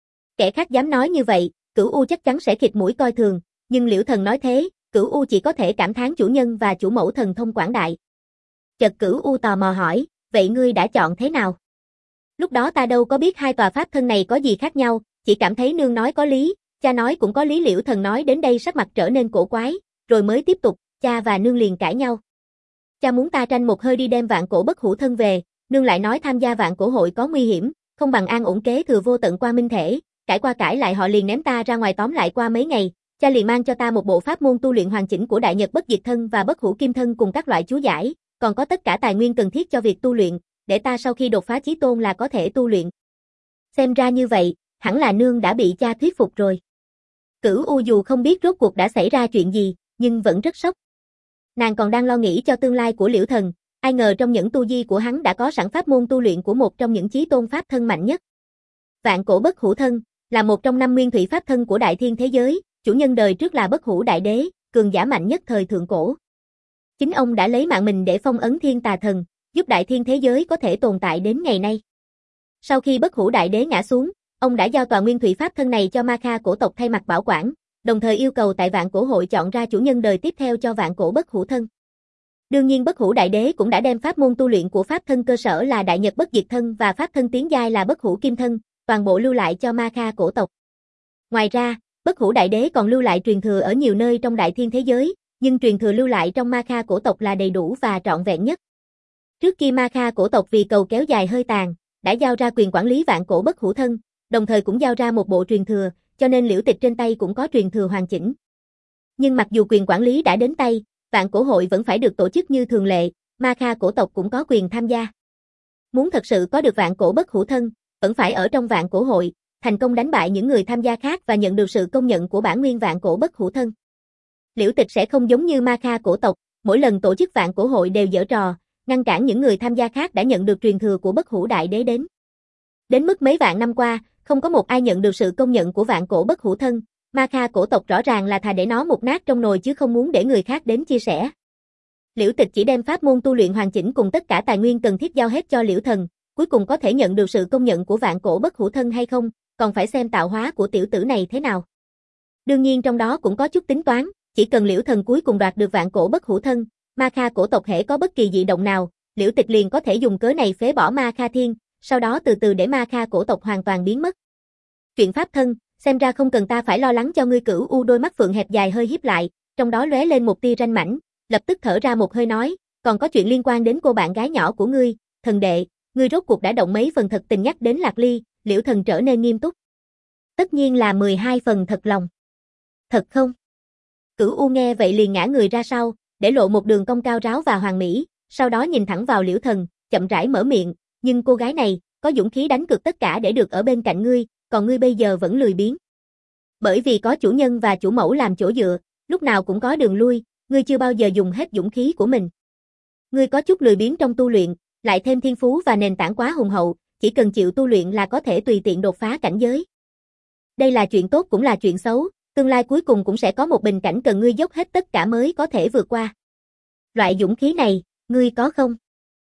Kẻ khác dám nói như vậy, Cửu U chắc chắn sẽ khịt mũi coi thường, nhưng Liễu Thần nói thế, Cửu U chỉ có thể cảm thán chủ nhân và chủ mẫu thần thông quảng đại. Chợt Cửu U tò mò hỏi, vậy ngươi đã chọn thế nào? Lúc đó ta đâu có biết hai tòa pháp thân này có gì khác nhau, chỉ cảm thấy nương nói có lý, cha nói cũng có lý. Liễu Thần nói đến đây sắc mặt trở nên cổ quái, rồi mới tiếp tục, cha và nương liền cãi nhau. Cha muốn ta tranh một hơi đi đem Vạn Cổ bất hủ thân về, nương lại nói tham gia Vạn Cổ hội có nguy hiểm, không bằng an ổn kế thừa vô tận qua minh thể, cãi qua cãi lại họ liền ném ta ra ngoài. Tóm lại qua mấy ngày, cha liền mang cho ta một bộ pháp môn tu luyện hoàn chỉnh của Đại Nhật bất diệt thân và Bất Hủ Kim thân cùng các loại chú giải, còn có tất cả tài nguyên cần thiết cho việc tu luyện, để ta sau khi đột phá chí tôn là có thể tu luyện. Xem ra như vậy, hẳn là nương đã bị cha thuyết phục rồi. Cửu U dù không biết rốt cuộc đã xảy ra chuyện gì, nhưng vẫn rất sốc. Nàng còn đang lo nghĩ cho tương lai của Liễu Thần, ai ngờ trong những tu di của hắn đã có sẵn pháp môn tu luyện của một trong những chí tôn pháp thân mạnh nhất. Vạn Cổ bất hủ thân là một trong năm nguyên thủy pháp thân của đại thiên thế giới, chủ nhân đời trước là Bất Hủ Đại Đế, cường giả mạnh nhất thời thượng cổ. Chính ông đã lấy mạng mình để phong ấn Thiên Tà Thần, giúp đại thiên thế giới có thể tồn tại đến ngày nay. Sau khi Bất Hủ Đại Đế ngã xuống, ông đã giao tòa nguyên thủy pháp thân này cho Ma Kha cổ tộc thay mặt bảo quản, đồng thời yêu cầu tại Vạn Cổ hội chọn ra chủ nhân đời tiếp theo cho Vạn Cổ bất hủ thân. Đương nhiên Bất Hủ Đại Đế cũng đã đem pháp môn tu luyện của pháp thân cơ sở là Đại Nhật bất diệt thân và pháp thân tiến giai là Bất Hủ Kim thân, toàn bộ lưu lại cho Ma Kha cổ tộc. Ngoài ra, Bất Hủ Đại Đế còn lưu lại truyền thừa ở nhiều nơi trong đại thiên thế giới, nhưng truyền thừa lưu lại trong Ma Kha cổ tộc là đầy đủ và trọn vẹn nhất. Trước kia Ma Kha cổ tộc vì cầu kéo dài hơi tàn, đã giao ra quyền quản lý Vạn Cổ bất hủ thân, đồng thời cũng giao ra một bộ truyền thừa, cho nên Liễu Tịch trên tay cũng có truyền thừa hoàn chỉnh. Nhưng mặc dù quyền quản lý đã đến tay, Vạn Cổ hội vẫn phải được tổ chức như thường lệ, Ma Kha cổ tộc cũng có quyền tham gia. Muốn thật sự có được Vạn Cổ bất hủ thân, vẫn phải ở trong Vạn Cổ hội, thành công đánh bại những người tham gia khác và nhận được sự công nhận của bản nguyên Vạn Cổ bất hủ thân. Liễu Tịch sẽ không giống như Ma Kha cổ tộc, mỗi lần tổ chức Vạn Cổ hội đều giở trò, ngăn cản những người tham gia khác đã nhận được truyền thừa của Bất Hủ Đại Đế đến. Đến mức mấy vạn năm qua, không có một ai nhận được sự công nhận của Vạn Cổ bất hủ thân, Ma Kha cổ tộc rõ ràng là thà để nó mục nát trong nồi chứ không muốn để người khác đến chia sẻ. Liễu Tịch chỉ đem pháp môn tu luyện hoàn chỉnh cùng tất cả tài nguyên cần thiết giao hết cho Liễu Thần, cuối cùng có thể nhận được sự công nhận của Vạn Cổ bất hủ thân hay không, còn phải xem tạo hóa của tiểu tử này thế nào. Đương nhiên trong đó cũng có chút tính toán, chỉ cần Liễu Thần cuối cùng đoạt được Vạn Cổ bất hủ thân, Ma Kha cổ tộc hễ có bất kỳ dị động nào, Liễu Tịch liền có thể dùng cớ này phế bỏ Ma Kha Thiên, sau đó từ từ để Ma Kha cổ tộc hoàn toàn biến mất. Chuyện pháp thân, xem ra không cần ta phải lo lắng cho ngươi. Cửu U đôi mắt phượng hẹp dài hơi híp lại, trong đó lóe lên một tia ranh mãnh, lập tức thở ra một hơi nói, còn có chuyện liên quan đến cô bạn gái nhỏ của ngươi, Thần đệ, ngươi rốt cuộc đã động mấy phần thật tình nhắc đến Lạc Ly. Liễu Thần trở nên nghiêm túc. Tất nhiên là mười hai phần thật lòng. Thật không? Cửu U nghe vậy liền ngã người ra sau, để lộ một đường cong cao ráo và hoàn mỹ, sau đó nhìn thẳng vào Liễu Thần, chậm rãi mở miệng, nhưng cô gái này, có dũng khí đánh cược tất cả để được ở bên cạnh ngươi, còn ngươi bây giờ vẫn lười biếng. Bởi vì có chủ nhân và chủ mẫu làm chỗ dựa, lúc nào cũng có đường lui, ngươi chưa bao giờ dùng hết dũng khí của mình. Ngươi có chút lười biếng trong tu luyện, Lại thêm thiên phú và nền tảng quá hùng hậu, chỉ cần chịu tu luyện là có thể tùy tiện đột phá cảnh giới. Đây là chuyện tốt cũng là chuyện xấu, tương lai cuối cùng cũng sẽ có một bình cảnh cần ngươi dốc hết tất cả mới có thể vượt qua. Loại dũng khí này, ngươi có không?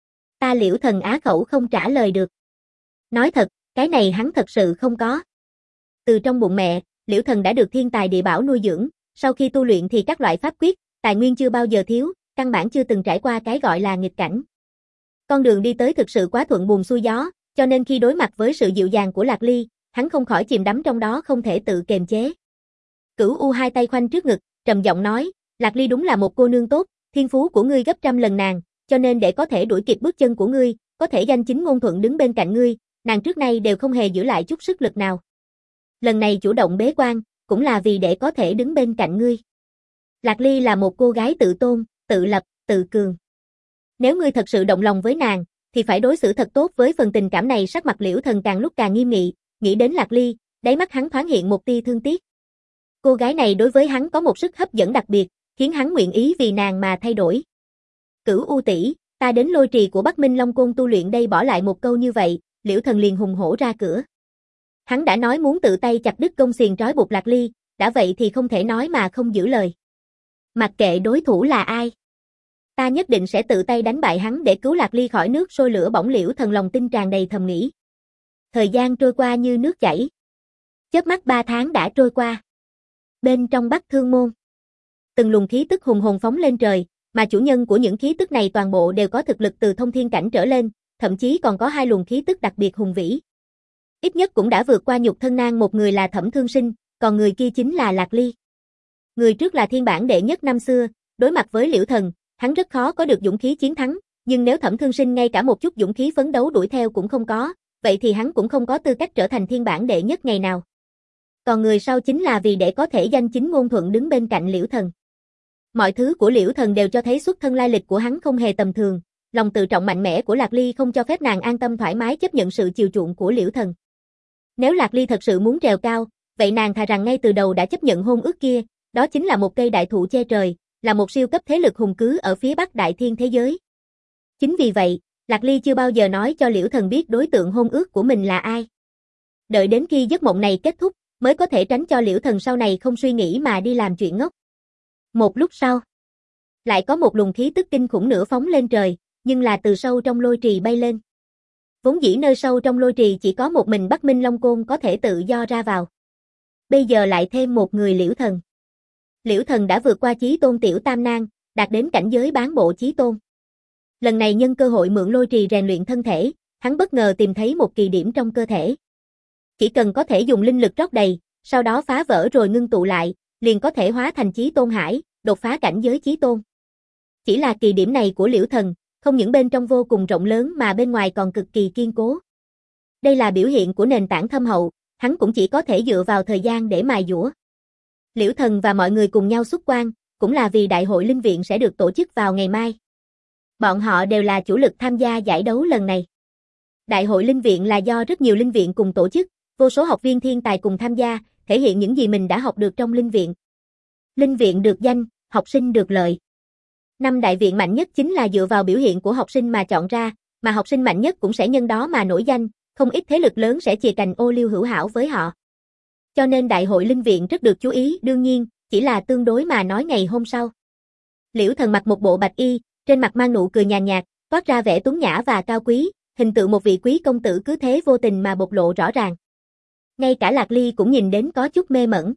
Ta Liễu Thần á khẩu không trả lời được. Nói thật, cái này hắn thật sự không có. Từ trong bụng mẹ, Liễu Thần đã được thiên tài địa bảo nuôi dưỡng, sau khi tu luyện thì các loại pháp quyết, tài nguyên chưa bao giờ thiếu, căn bản chưa từng trải qua cái gọi là nghịch cảnh. Con đường đi tới thực sự quá thuận buồm xuôi gió, cho nên khi đối mặt với sự dịu dàng của Lạc Ly, hắn không khỏi chìm đắm trong đó không thể tự kiềm chế. Cửu U hai tay khoanh trước ngực, trầm giọng nói, Lạc Ly đúng là một cô nương tốt, thiên phú của ngươi gấp trăm lần nàng, cho nên để có thể đuổi kịp bước chân của ngươi, có thể danh chính ngôn thuận đứng bên cạnh ngươi, nàng trước nay đều không hề giữ lại chút sức lực nào. Lần này chủ động bế quan, cũng là vì để có thể đứng bên cạnh ngươi. Lạc Ly là một cô gái tự tôn, tự lập, tự cường. Nếu ngươi thật sự động lòng với nàng, thì phải đối xử thật tốt với phần tình cảm này. Sắc mặt Liễu Thần càng lúc càng nghiêm nghị, nghĩ đến Lạc Ly, đáy mắt hắn thoáng hiện một tia thương tiếc. Cô gái này đối với hắn có một sức hấp dẫn đặc biệt, khiến hắn nguyện ý vì nàng mà thay đổi. Cửu U tỷ, ta đến lôi trì của Bắc Minh Long Côn tu luyện đây. Bỏ lại một câu như vậy, Liễu Thần liền hùng hổ ra cửa. Hắn đã nói muốn tự tay chặt đứt gông xiềng trói buộc Lạc Ly, đã vậy thì không thể nói mà không giữ lời. Mặc kệ đối thủ là ai, ta nhất định sẽ tự tay đánh bại hắn để cứu Lạc Ly khỏi nước sôi lửa bỏng. Liễu Thần lòng tin tràn đầy thầm nghĩ. Thời gian trôi qua như nước chảy. Chớp mắt ba tháng đã trôi qua. Bên trong Bắc Thương Môn, từng luồng khí tức hùng hồn phóng lên trời, mà chủ nhân của những khí tức này toàn bộ đều có thực lực từ thông thiên cảnh trở lên, thậm chí còn có hai luồng khí tức đặc biệt hùng vĩ. Ít nhất cũng đã vượt qua Nhục Thân Nang, một người là Thẩm Thương Sinh, còn người kia chính là Lạc Ly. Người trước là thiên bản đệ nhất năm xưa, đối mặt với Liễu Thần, hắn rất khó có được dũng khí chiến thắng, nhưng nếu Thẩm Thương Sinh ngay cả một chút dũng khí phấn đấu đuổi theo cũng không có, vậy thì hắn cũng không có tư cách trở thành thiên bản đệ nhất ngày nào. Còn người sau chính là vì để có thể danh chính ngôn thuận đứng bên cạnh Liễu Thần. Mọi thứ của Liễu Thần đều cho thấy xuất thân lai lịch của hắn không hề tầm thường, lòng tự trọng mạnh mẽ của Lạc Ly không cho phép nàng an tâm thoải mái chấp nhận sự chiều chuộng của Liễu Thần. Nếu Lạc Ly thật sự muốn trèo cao, vậy nàng thà rằng ngay từ đầu đã chấp nhận hôn ước kia, đó chính là một cây đại thụ che trời, là một siêu cấp thế lực hùng cứ ở phía Bắc đại thiên thế giới. Chính vì vậy, Lạc Ly chưa bao giờ nói cho Liễu Thần biết đối tượng hôn ước của mình là ai. Đợi đến khi giấc mộng này kết thúc, mới có thể tránh cho Liễu Thần sau này không suy nghĩ mà đi làm chuyện ngốc. Một lúc sau, lại có một luồng khí tức kinh khủng nữa phóng lên trời, nhưng là từ sâu trong lôi trì bay lên. Vốn dĩ nơi sâu trong lôi trì chỉ có một mình Bắc Minh Long Côn có thể tự do ra vào. Bây giờ lại thêm một người Liễu Thần. Liễu Thần đã vượt qua chí tôn tiểu tam nang, đạt đến cảnh giới bán bộ chí tôn. Lần này nhân cơ hội mượn lôi trì rèn luyện thân thể, hắn bất ngờ tìm thấy một kỳ điểm trong cơ thể. Chỉ cần có thể dùng linh lực rót đầy, sau đó phá vỡ rồi ngưng tụ lại, liền có thể hóa thành chí tôn hải, đột phá cảnh giới chí tôn. Chỉ là kỳ điểm này của Liễu Thần, không những bên trong vô cùng rộng lớn mà bên ngoài còn cực kỳ kiên cố. Đây là biểu hiện của nền tảng thâm hậu, hắn cũng chỉ có thể dựa vào thời gian để mài dũa. Liễu Thần và mọi người cùng nhau xuất quan, cũng là vì đại hội linh viện sẽ được tổ chức vào ngày mai. Bọn họ đều là chủ lực tham gia giải đấu lần này. Đại hội linh viện là do rất nhiều linh viện cùng tổ chức, vô số học viên thiên tài cùng tham gia, thể hiện những gì mình đã học được trong linh viện. Linh viện được danh, học sinh được lợi. Năm đại viện mạnh nhất chính là dựa vào biểu hiện của học sinh mà chọn ra, mà học sinh mạnh nhất cũng sẽ nhân đó mà nổi danh, không ít thế lực lớn sẽ chìa cành ô liu hữu hảo với họ. Cho nên đại hội linh viện rất được chú ý, đương nhiên, chỉ là tương đối mà nói ngày hôm sau. Liễu Thần mặc một bộ bạch y, trên mặt mang nụ cười nhàn nhạt, toát ra vẻ tuấn nhã và cao quý, hình tượng một vị quý công tử cứ thế vô tình mà bộc lộ rõ ràng. Ngay cả Lạc Ly cũng nhìn đến có chút mê mẩn.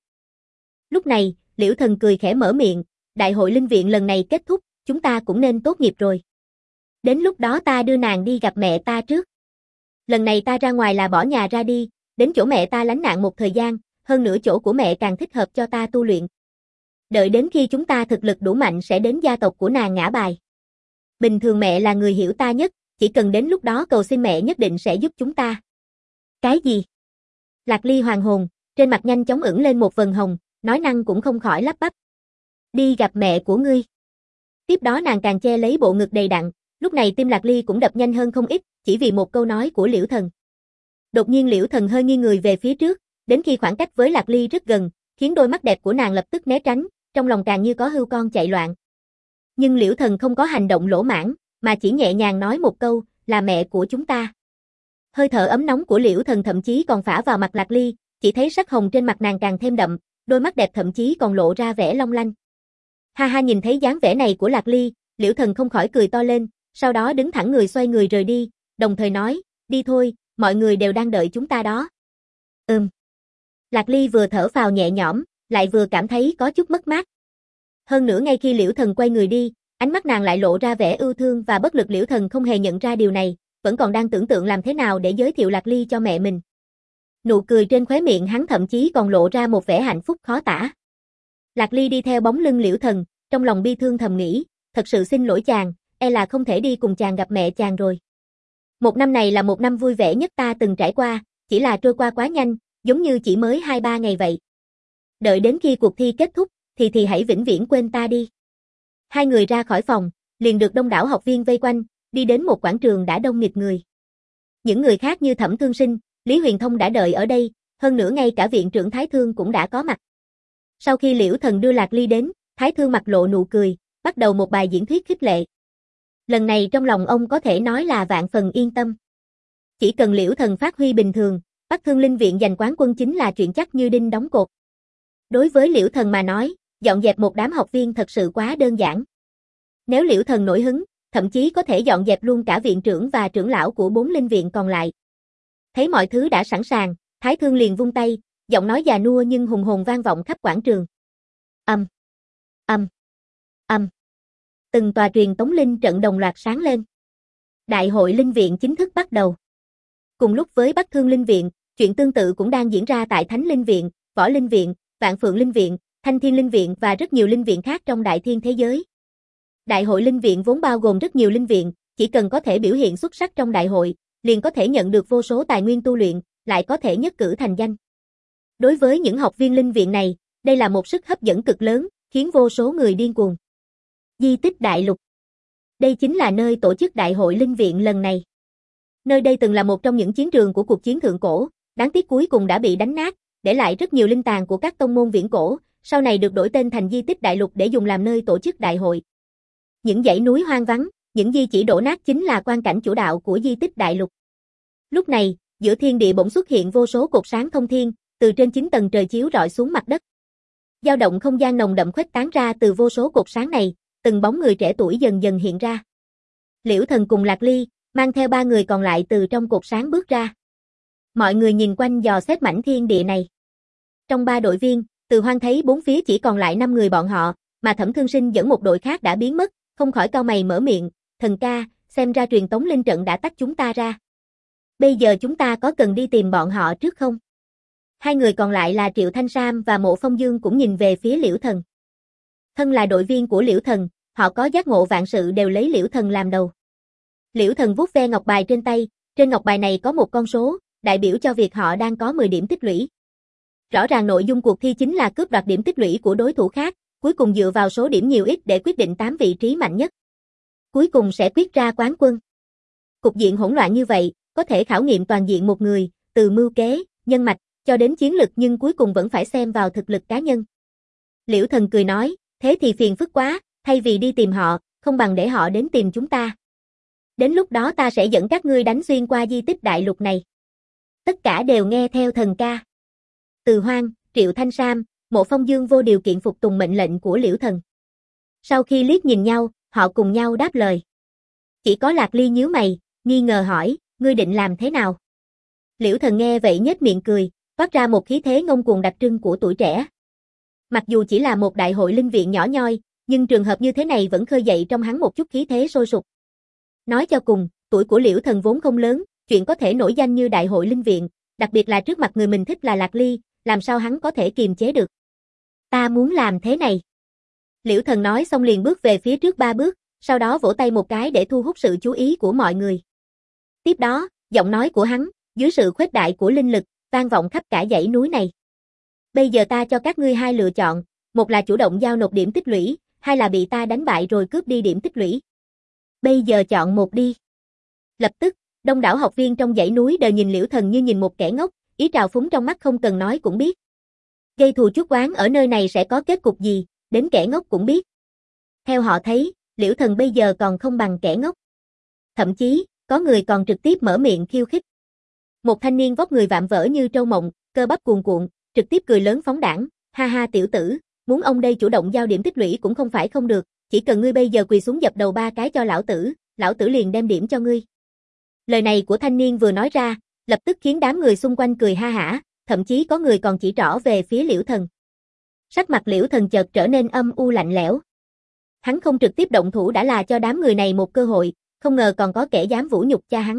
Lúc này, Liễu Thần cười khẽ mở miệng, đại hội linh viện lần này kết thúc, chúng ta cũng nên tốt nghiệp rồi. Đến lúc đó ta đưa nàng đi gặp mẹ ta trước. Lần này ta ra ngoài là bỏ nhà ra đi, đến chỗ mẹ ta lánh nạn một thời gian, hơn nữa chỗ của mẹ càng thích hợp cho ta tu luyện. Đợi đến khi chúng ta thực lực đủ mạnh sẽ đến gia tộc của nàng ngã bài. Bình thường mẹ là người hiểu ta nhất, chỉ cần đến lúc đó cầu xin mẹ nhất định sẽ giúp chúng ta. Cái gì? Lạc Ly hoàng hồn, trên mặt nhanh chóng ửng lên một vần hồng, nói năng cũng không khỏi lắp bắp. Đi gặp mẹ của ngươi. Tiếp đó nàng càng che lấy bộ ngực đầy đặn, lúc này tim Lạc Ly cũng đập nhanh hơn không ít, chỉ vì một câu nói của Liễu Thần. Đột nhiên Liễu Thần hơi nghiêng người về phía trước, đến khi khoảng cách với Lạc Ly rất gần, khiến đôi mắt đẹp của nàng lập tức né tránh, trong lòng càng như có hươu con chạy loạn. Nhưng Liễu Thần không có hành động lỗ mãng, mà chỉ nhẹ nhàng nói một câu, là mẹ của chúng ta. Hơi thở ấm nóng của Liễu Thần thậm chí còn phả vào mặt Lạc Ly, chỉ thấy sắc hồng trên mặt nàng càng thêm đậm, đôi mắt đẹp thậm chí còn lộ ra vẻ long lanh. Ha ha, nhìn thấy dáng vẻ này của Lạc Ly, Liễu Thần không khỏi cười to lên, sau đó đứng thẳng người xoay người rời đi, đồng thời nói, đi thôi, mọi người đều đang đợi chúng ta đó. Ừm. Lạc Ly vừa thở phào nhẹ nhõm, lại vừa cảm thấy có chút mất mát. Hơn nữa ngay khi Liễu Thần quay người đi, ánh mắt nàng lại lộ ra vẻ ưu thương và bất lực. Liễu Thần không hề nhận ra điều này, vẫn còn đang tưởng tượng làm thế nào để giới thiệu Lạc Ly cho mẹ mình. Nụ cười trên khóe miệng hắn thậm chí còn lộ ra một vẻ hạnh phúc khó tả. Lạc Ly đi theo bóng lưng Liễu Thần, trong lòng bi thương thầm nghĩ, thật sự xin lỗi chàng, e là không thể đi cùng chàng gặp mẹ chàng rồi. Một năm này là một năm vui vẻ nhất ta từng trải qua, chỉ là trôi qua quá nhanh, giống như chỉ mới hai ba ngày vậy. Đợi đến khi cuộc thi kết thúc, thì thì hãy vĩnh viễn quên ta đi. Hai người ra khỏi phòng, liền được đông đảo học viên vây quanh, đi đến một quảng trường đã đông nghịt người. Những người khác như Thẩm Thương Sinh, Lý Huyền Thông đã đợi ở đây, hơn nữa ngay cả viện trưởng Thái Thương cũng đã có mặt. Sau khi Liễu Thần đưa Lạc Ly đến, Thái Thương mặt lộ nụ cười, bắt đầu một bài diễn thuyết khích lệ. Lần này trong lòng ông có thể nói là vạn phần yên tâm. Chỉ cần Liễu Thần phát huy bình thường, Bắc Thương Linh Viện giành quán quân chính là chuyện chắc như đinh đóng cột. Đối với Liễu Thần mà nói, dọn dẹp một đám học viên thật sự quá đơn giản. Nếu Liễu Thần nổi hứng, thậm chí có thể dọn dẹp luôn cả viện trưởng và trưởng lão của bốn linh viện còn lại. Thấy mọi thứ đã sẵn sàng, Thái Thương liền vung tay, giọng nói già nua nhưng hùng hồn vang vọng khắp quảng trường. Ầm, ầm, ầm. Từng tòa truyền tống linh trận đồng loạt sáng lên. Đại hội linh viện chính thức bắt đầu. Cùng lúc với Bắc Thương Linh Viện, chuyện tương tự cũng đang diễn ra tại Thánh Linh Viện, Võ Linh Viện, Vạn Phượng Linh Viện, Thanh Thiên Linh Viện và rất nhiều linh viện khác trong đại thiên thế giới. Đại hội linh viện vốn bao gồm rất nhiều linh viện, chỉ cần có thể biểu hiện xuất sắc trong đại hội, liền có thể nhận được vô số tài nguyên tu luyện, lại có thể nhất cử thành danh. Đối với những học viên linh viện này, đây là một sức hấp dẫn cực lớn, khiến vô số người điên cuồng. Di tích Đại Lục. Đây chính là nơi tổ chức đại hội linh viện lần này. Nơi đây từng là một trong những chiến trường của cuộc chiến thượng cổ, đáng tiếc cuối cùng đã bị đánh nát, để lại rất nhiều linh tàn của các tông môn viễn cổ, sau này được đổi tên thành Di tích Đại Lục để dùng làm nơi tổ chức đại hội. Những dãy núi hoang vắng, những di chỉ đổ nát chính là quan cảnh chủ đạo của Di tích Đại Lục. Lúc này, giữa thiên địa bỗng xuất hiện vô số cột sáng thông thiên, từ trên chín tầng trời chiếu rọi xuống mặt đất. Dao động không gian nồng đậm khuếch tán ra từ vô số cột sáng này, từng bóng người trẻ tuổi dần dần hiện ra. Liễu Thần cùng Lạc Ly, mang theo ba người còn lại từ trong cột sáng bước ra. Mọi người nhìn quanh dò xét mảnh thiên địa này. Trong ba đội viên, Từ Hoang thấy bốn phía chỉ còn lại năm người bọn họ, mà Thẩm Thương Sinh dẫn một đội khác đã biến mất, không khỏi cau mày mở miệng, thần ca, xem ra truyền tống linh trận đã tách chúng ta ra. Bây giờ chúng ta có cần đi tìm bọn họ trước không? Hai người còn lại là Triệu Thanh Sam và Mộ Phong Dương cũng nhìn về phía Liễu Thần. Thân là đội viên của Liễu Thần, họ có giác ngộ vạn sự đều lấy Liễu Thần làm đầu. Liễu Thần vuốt ve ngọc bài trên tay, trên ngọc bài này có một con số, đại biểu cho việc họ đang có mười điểm tích lũy. Rõ ràng nội dung cuộc thi chính là cướp đoạt điểm tích lũy của đối thủ khác, cuối cùng dựa vào số điểm nhiều ít để quyết định tám vị trí mạnh nhất. Cuối cùng sẽ quyết ra quán quân. Cục diện hỗn loạn như vậy, có thể khảo nghiệm toàn diện một người, từ mưu kế, nhân mạch, cho đến chiến lực, nhưng cuối cùng vẫn phải xem vào thực lực cá nhân. Liễu Thần cười nói, thế thì phiền phức quá, thay vì đi tìm họ, không bằng để họ đến tìm chúng ta. Đến lúc đó ta sẽ dẫn các ngươi đánh xuyên qua di tích đại lục này. Tất cả đều nghe theo thần ca. Từ Hoang, Triệu Thanh Sam, Mộ Phong Dương vô điều kiện phục tùng mệnh lệnh của Liễu Thần. Sau khi liếc nhìn nhau, họ cùng nhau đáp lời. Chỉ có Lạc Ly nhíu mày, nghi ngờ hỏi, ngươi định làm thế nào? Liễu Thần nghe vậy nhếch miệng cười, toát ra một khí thế ngông cuồng đặc trưng của tuổi trẻ. Mặc dù chỉ là một đại hội linh viện nhỏ nhoi, nhưng trường hợp như thế này vẫn khơi dậy trong hắn một chút khí thế sôi sục. Nói cho cùng, tuổi của Liễu Thần vốn không lớn, chuyện có thể nổi danh như đại hội linh viện, đặc biệt là trước mặt người mình thích là Lạc Ly, làm sao hắn có thể kiềm chế được. Ta muốn làm thế này. Liễu Thần nói xong liền bước về phía trước ba bước, sau đó vỗ tay một cái để thu hút sự chú ý của mọi người. Tiếp đó, giọng nói của hắn, dưới sự khuếch đại của linh lực, vang vọng khắp cả dãy núi này. Bây giờ ta cho các ngươi hai lựa chọn, một là chủ động giao nộp điểm tích lũy, hai là bị ta đánh bại rồi cướp đi điểm tích lũy. Bây giờ chọn một đi. Lập tức, đông đảo học viên trong dãy núi đều nhìn Liễu Thần như nhìn một kẻ ngốc, ý trào phúng trong mắt không cần nói cũng biết. Gây thù chuốc oán ở nơi này sẽ có kết cục gì, đến kẻ ngốc cũng biết. Theo họ thấy, Liễu Thần bây giờ còn không bằng kẻ ngốc. Thậm chí, có người còn trực tiếp mở miệng khiêu khích. Một thanh niên vóc người vạm vỡ như trâu mộng, cơ bắp cuồn cuộn, trực tiếp cười lớn phóng đãng, ha ha tiểu tử, muốn ông đây chủ động giao điểm tích lũy cũng không phải không được, chỉ cần ngươi bây giờ quỳ xuống dập đầu ba cái cho lão tử, lão tử liền đem điểm cho ngươi. Lời này của thanh niên vừa nói ra, lập tức khiến đám người xung quanh cười ha hả, thậm chí có người còn chỉ trỏ về phía Liễu Thần. Sắc mặt Liễu Thần chợt trở nên âm u lạnh lẽo. Hắn không trực tiếp động thủ đã là cho đám người này một cơ hội, không ngờ còn có kẻ dám vũ nhục cha hắn.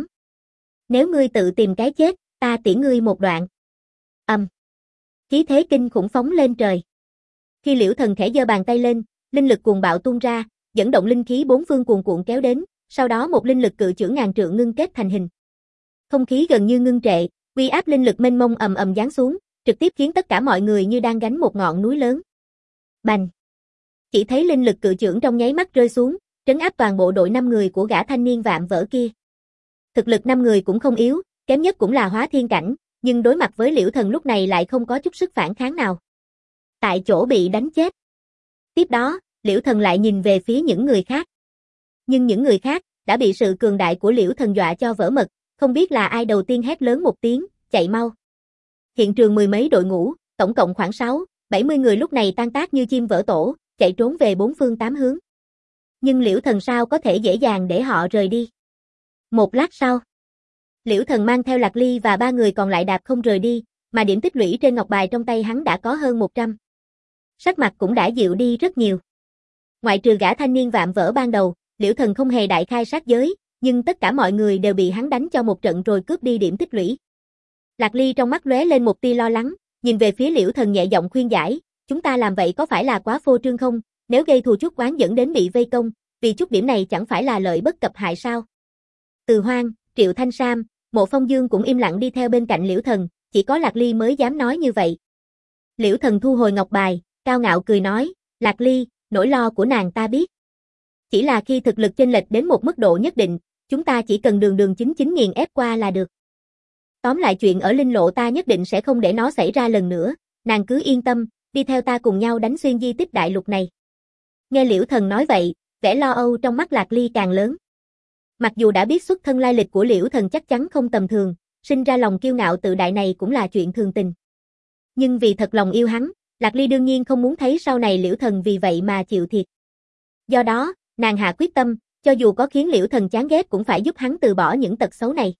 Nếu ngươi tự tìm cái chết, ta tiễn ngươi một đoạn. Âm. Um. Khí thế kinh khủng phóng lên trời. Khi Liễu Thần khẽ giơ bàn tay lên, linh lực cuồng bạo tuôn ra, dẫn động linh khí bốn phương cuồn cuộn kéo đến, sau đó một linh lực cự chưởng ngàn trượng ngưng kết thành hình. Không khí gần như ngưng trệ, uy áp linh lực mênh mông ầm ầm giáng xuống, trực tiếp khiến tất cả mọi người như đang gánh một ngọn núi lớn. Bành! Chỉ thấy linh lực cự chưởng trong nháy mắt rơi xuống, trấn áp toàn bộ đội năm người của gã thanh niên vạm vỡ kia. Thực lực năm người cũng không yếu, kém nhất cũng là hóa thiên cảnh, nhưng đối mặt với Liễu Thần lúc này lại không có chút sức phản kháng nào. Tại chỗ bị đánh chết. Tiếp đó, Liễu Thần lại nhìn về phía những người khác. Nhưng những người khác đã bị sự cường đại của Liễu Thần dọa cho vỡ mật, không biết là ai đầu tiên hét lớn một tiếng, chạy mau. Hiện trường mười mấy đội ngũ, tổng cộng khoảng sáu, bảy mươi người lúc này tan tác như chim vỡ tổ, chạy trốn về bốn phương tám hướng. Nhưng Liễu Thần sao có thể dễ dàng để họ rời đi. Một lát sau, Liễu Thần mang theo Lạc Ly và ba người còn lại đạp không rời đi, mà điểm tích lũy trên ngọc bài trong tay hắn đã có hơn một trăm. Sắc mặt cũng đã dịu đi rất nhiều. Ngoại trừ gã thanh niên vạm vỡ ban đầu, Liễu Thần không hề đại khai sát giới, nhưng tất cả mọi người đều bị hắn đánh cho một trận rồi cướp đi điểm tích lũy. Lạc Ly trong mắt lóe lên một tia lo lắng, nhìn về phía Liễu Thần nhẹ giọng khuyên giải, chúng ta làm vậy có phải là quá phô trương không, nếu gây thù chuốc oán dẫn đến bị vây công, vì chút điểm này chẳng phải là lợi bất cập hại sao. Từ Hoang, Triệu Thanh Sam, Mộ Phong Dương cũng im lặng đi theo bên cạnh Liễu Thần, chỉ có Lạc Ly mới dám nói như vậy. Liễu Thần thu hồi ngọc bài, cao ngạo cười nói, Lạc Ly, nỗi lo của nàng ta biết. Chỉ là khi thực lực chênh lệch đến một mức độ nhất định, chúng ta chỉ cần đường đường chính chính nghiền ép qua là được. Tóm lại chuyện ở linh lộ ta nhất định sẽ không để nó xảy ra lần nữa, nàng cứ yên tâm, đi theo ta cùng nhau đánh xuyên di tích đại lục này. Nghe Liễu Thần nói vậy, vẻ lo âu trong mắt Lạc Ly càng lớn. Mặc dù đã biết xuất thân lai lịch của Liễu Thần chắc chắn không tầm thường, sinh ra lòng kiêu ngạo tự đại này cũng là chuyện thường tình. Nhưng vì thật lòng yêu hắn, Lạc Ly đương nhiên không muốn thấy sau này Liễu Thần vì vậy mà chịu thiệt. Do đó, nàng hạ quyết tâm, cho dù có khiến Liễu Thần chán ghét cũng phải giúp hắn từ bỏ những tật xấu này.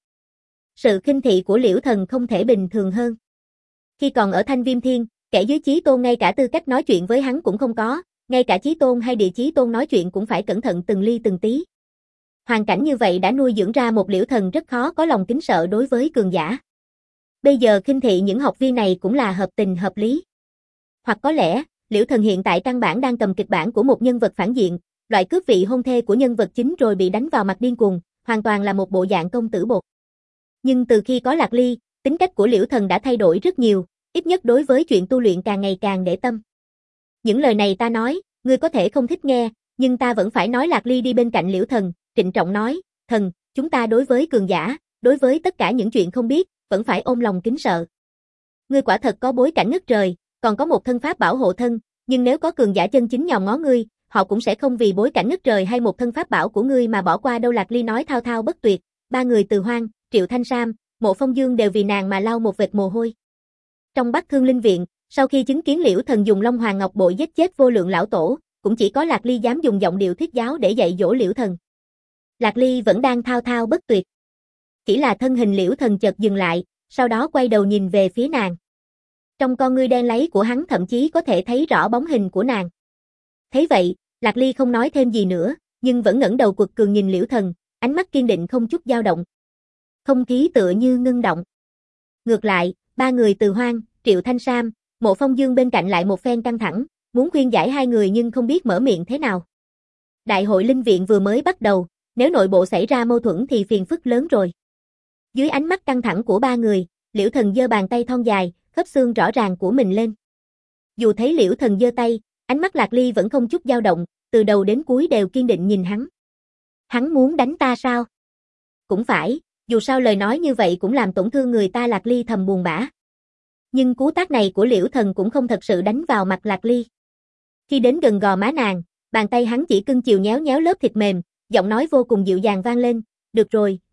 Sự khinh thị của Liễu Thần không thể bình thường hơn. Khi còn ở Thanh Viêm Thiên, kẻ dưới Chí Tôn ngay cả tư cách nói chuyện với hắn cũng không có, ngay cả Chí Tôn hay Địa Chí Tôn nói chuyện cũng phải cẩn thận từng ly từng tí. Hoàn cảnh như vậy đã nuôi dưỡng ra một Liễu Thần rất khó có lòng kính sợ đối với cường giả. Bây giờ khinh thị những học viên này cũng là hợp tình hợp lý. Hoặc có lẽ, Liễu Thần hiện tại căn bản đang cầm kịch bản của một nhân vật phản diện, loại cướp vị hôn thê của nhân vật chính rồi bị đánh vào mặt điên cuồng, hoàn toàn là một bộ dạng công tử bột. Nhưng từ khi có Lạc Ly, tính cách của Liễu Thần đã thay đổi rất nhiều, ít nhất đối với chuyện tu luyện càng ngày càng để tâm. Những lời này ta nói, ngươi có thể không thích nghe, nhưng ta vẫn phải nói. Lạc Ly đi bên cạnh Liễu Thần, trịnh trọng nói, thần, chúng ta đối với cường giả, đối với tất cả những chuyện không biết, vẫn phải ôm lòng kính sợ. Ngươi quả thật có bối cảnh ngất trời, còn có một thân pháp bảo hộ thân, nhưng nếu có cường giả chân chính nhòm ngó ngươi, họ cũng sẽ không vì bối cảnh ngất trời hay một thân pháp bảo của ngươi mà bỏ qua đâu. Lạc Ly nói thao thao bất tuyệt, ba người Từ Hoang, Triệu Thanh Sam, Mộ Phong Dương đều vì nàng mà lau một vệt mồ hôi. Trong Bắc Thương Linh Viện, sau khi chứng kiến Liễu Thần dùng Long Hoàng Ngọc Bội giết chết vô lượng lão tổ, cũng chỉ có Lạc Ly dám dùng giọng điệu thuyết giáo để dạy dỗ Liễu Thần. Lạc Ly vẫn đang thao thao bất tuyệt. Chỉ là thân hình Liễu Thần chợt dừng lại, sau đó quay đầu nhìn về phía nàng. Trong con ngươi đen láy của hắn thậm chí có thể thấy rõ bóng hình của nàng. Thấy vậy, Lạc Ly không nói thêm gì nữa, nhưng vẫn ngẩng đầu quật cường nhìn Liễu Thần, ánh mắt kiên định không chút dao động. Không khí tựa như ngưng động. Ngược lại, ba người Từ Hoang, Triệu Thanh Sam, Mộ Phong Dương bên cạnh lại một phen căng thẳng, muốn khuyên giải hai người nhưng không biết mở miệng thế nào. Đại hội linh viện vừa mới bắt đầu, nếu nội bộ xảy ra mâu thuẫn thì phiền phức lớn rồi. Dưới ánh mắt căng thẳng của ba người, Liễu Thần giơ bàn tay thon dài, khớp xương rõ ràng của mình lên. Dù thấy Liễu Thần giơ tay, ánh mắt Lạc Ly vẫn không chút dao động, từ đầu đến cuối đều kiên định nhìn hắn. Hắn muốn đánh ta sao? Cũng phải, dù sao lời nói như vậy cũng làm tổn thương người ta. Lạc Ly thầm buồn bã. Nhưng cú tát này của Liễu Thần cũng không thật sự đánh vào mặt Lạc Ly. Khi đến gần gò má nàng, bàn tay hắn chỉ cưng chiều nhéo nhéo lớp thịt mềm, giọng nói vô cùng dịu dàng vang lên, được rồi,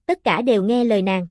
tất cả đều nghe lời nàng.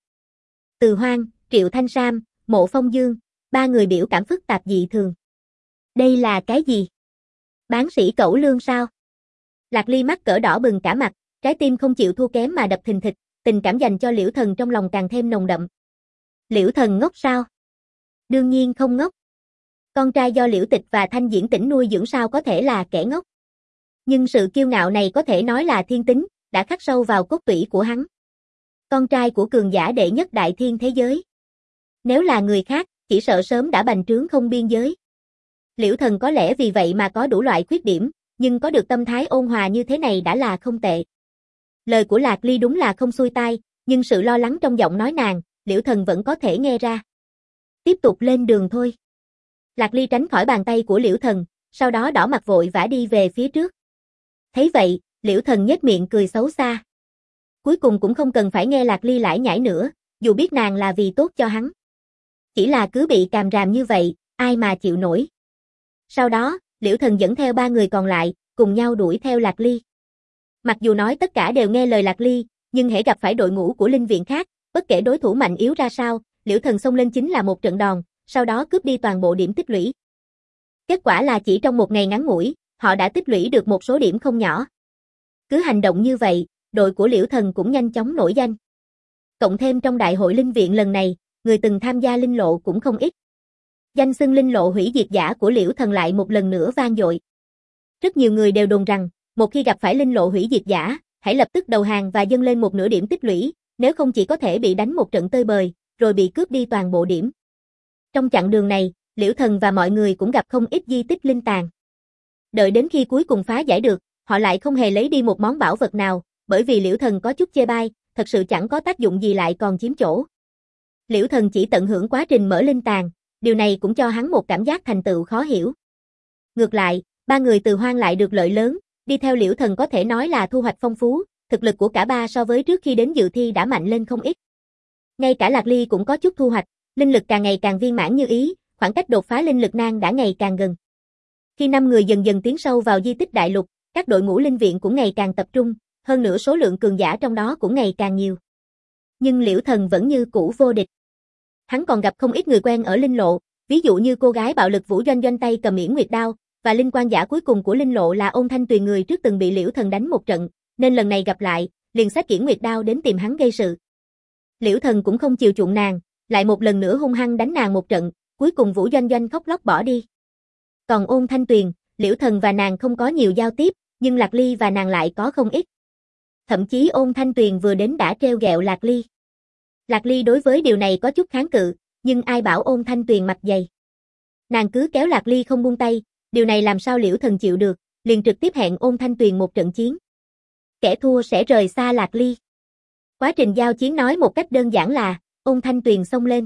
Từ Hoang, Triệu Thanh Sam, Mộ Phong Dương, ba người biểu cảm phức tạp dị thường. Đây là cái gì? Bán sĩ cẩu lương sao? Lạc Ly mắt cỡ đỏ bừng cả mặt, trái tim không chịu thua kém mà đập thình thịch, tình cảm dành cho Liễu Thần trong lòng càng thêm nồng đậm. Liễu Thần ngốc sao? Đương nhiên không ngốc. Con trai do Liễu Tịch và Thanh Diễn Tĩnh nuôi dưỡng sao có thể là kẻ ngốc. Nhưng sự kiêu ngạo này có thể nói là thiên tính, đã khắc sâu vào cốt tủy của hắn. Con trai của cường giả đệ nhất đại thiên thế giới. Nếu là người khác, chỉ sợ sớm đã bành trướng không biên giới. Liễu Thần có lẽ vì vậy mà có đủ loại khuyết điểm, nhưng có được tâm thái ôn hòa như thế này đã là không tệ. Lời của Lạc Ly đúng là không xuôi tai, nhưng sự lo lắng trong giọng nói nàng, Liễu Thần vẫn có thể nghe ra. Tiếp tục lên đường thôi. Lạc Ly tránh khỏi bàn tay của Liễu Thần, sau đó đỏ mặt vội vã đi về phía trước. Thấy vậy, Liễu Thần nhếch miệng cười xấu xa. Cuối cùng cũng không cần phải nghe Lạc Ly lải nhải nữa, dù biết nàng là vì tốt cho hắn. Chỉ là cứ bị càm ràm như vậy, ai mà chịu nổi. Sau đó, Liễu Thần dẫn theo ba người còn lại, cùng nhau đuổi theo Lạc Ly. Mặc dù nói tất cả đều nghe lời Lạc Ly, nhưng hễ gặp phải đội ngũ của linh viện khác, bất kể đối thủ mạnh yếu ra sao, Liễu Thần xông lên chính là một trận đòn, sau đó cướp đi toàn bộ điểm tích lũy. Kết quả là chỉ trong một ngày ngắn ngủi, họ đã tích lũy được một số điểm không nhỏ. Cứ hành động như vậy, đội của Liễu Thần cũng nhanh chóng nổi danh. Cộng thêm trong đại hội linh viện lần này, người từng tham gia linh lộ cũng không ít. Danh xưng linh lộ hủy diệt giả của Liễu Thần lại một lần nữa vang dội. Rất nhiều người đều đồn rằng, một khi gặp phải linh lộ hủy diệt giả, hãy lập tức đầu hàng và dâng lên một nửa điểm tích lũy, nếu không chỉ có thể bị đánh một trận tơi bời, rồi bị cướp đi toàn bộ điểm. Trong chặng đường này, Liễu Thần và mọi người cũng gặp không ít di tích linh tàng. Đợi đến khi cuối cùng phá giải được, họ lại không hề lấy đi một món bảo vật nào, bởi vì Liễu Thần có chút chê bai, thật sự chẳng có tác dụng gì lại còn chiếm chỗ. Liễu Thần chỉ tận hưởng quá trình mở linh tàng, điều này cũng cho hắn một cảm giác thành tựu khó hiểu. Ngược lại, ba người Từ Hoang lại được lợi lớn, đi theo Liễu Thần có thể nói là thu hoạch phong phú, thực lực của cả ba so với trước khi đến dự thi đã mạnh lên không ít. Ngay cả Lạc Ly cũng có chút thu hoạch, linh lực càng ngày càng viên mãn như ý, khoảng cách đột phá linh lực nang đã ngày càng gần. Khi năm người dần dần tiến sâu vào di tích đại lục, các đội ngũ linh viện cũng ngày càng tập trung, hơn nữa số lượng cường giả trong đó cũng ngày càng nhiều. Nhưng Liễu Thần vẫn như cũ vô địch. Hắn còn gặp không ít người quen ở linh lộ, ví dụ như cô gái bạo lực Vũ Doanh Doanh tay cầm Yển Nguyệt đao, và linh quan giả cuối cùng của linh lộ là Ôn Thanh Tuyền, người trước từng bị Liễu Thần đánh một trận, nên lần này gặp lại, liền xách Yển Nguyệt đao đến tìm hắn gây sự. Liễu Thần cũng không chiều chuộng nàng, lại một lần nữa hung hăng đánh nàng một trận, cuối cùng Vũ Doanh Doanh khóc lóc bỏ đi. Còn Ôn Thanh Tuyền, Liễu Thần và nàng không có nhiều giao tiếp, nhưng Lạc Ly và nàng lại có không ít. Thậm chí Ôn Thanh Tuyền vừa đến đã trêu ghẹo Lạc Ly. Lạc Ly đối với điều này có chút kháng cự, nhưng ai bảo Ôn Thanh Tuyền mặt dày. Nàng cứ kéo Lạc Ly không buông tay, điều này làm sao Liễu Thần chịu được, liền trực tiếp hẹn Ôn Thanh Tuyền một trận chiến. Kẻ thua sẽ rời xa Lạc Ly. Quá trình giao chiến nói một cách đơn giản là, Ôn Thanh Tuyền xông lên.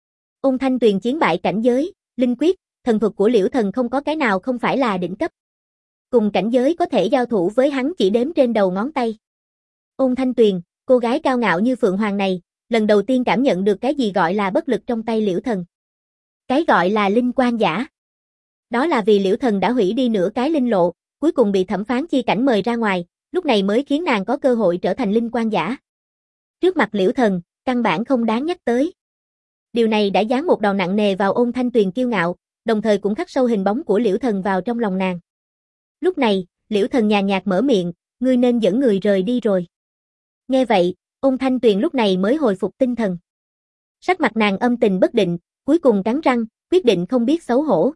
Ôn Thanh Tuyền chiến bại cảnh giới, linh quyết, thần thuật của Liễu Thần không có cái nào không phải là đỉnh cấp. Cùng cảnh giới có thể giao thủ với hắn chỉ đếm trên đầu ngón tay. Ôn Thanh Tuyền, cô gái cao ngạo như Phượng Hoàng này, lần đầu tiên cảm nhận được cái gì gọi là bất lực trong tay Liễu Thần. Cái gọi là linh quan giả. Đó là vì Liễu Thần đã hủy đi nửa cái linh lộ, cuối cùng bị thẩm phán chi cảnh mời ra ngoài, lúc này mới khiến nàng có cơ hội trở thành linh quan giả. Trước mặt Liễu Thần, căn bản không đáng nhắc tới. Điều này đã giáng một đòn nặng nề vào Ôn Thanh Tuyền kiêu ngạo, đồng thời cũng khắc sâu hình bóng của Liễu Thần vào trong lòng nàng. Lúc này, Liễu Thần nhàn nhạt mở miệng, ngươi nên dẫn người rời đi rồi. Nghe vậy, Ôn Thanh Tuyền lúc này mới hồi phục tinh thần. Sắc mặt nàng âm tình bất định, cuối cùng cắn răng, quyết định không biết xấu hổ.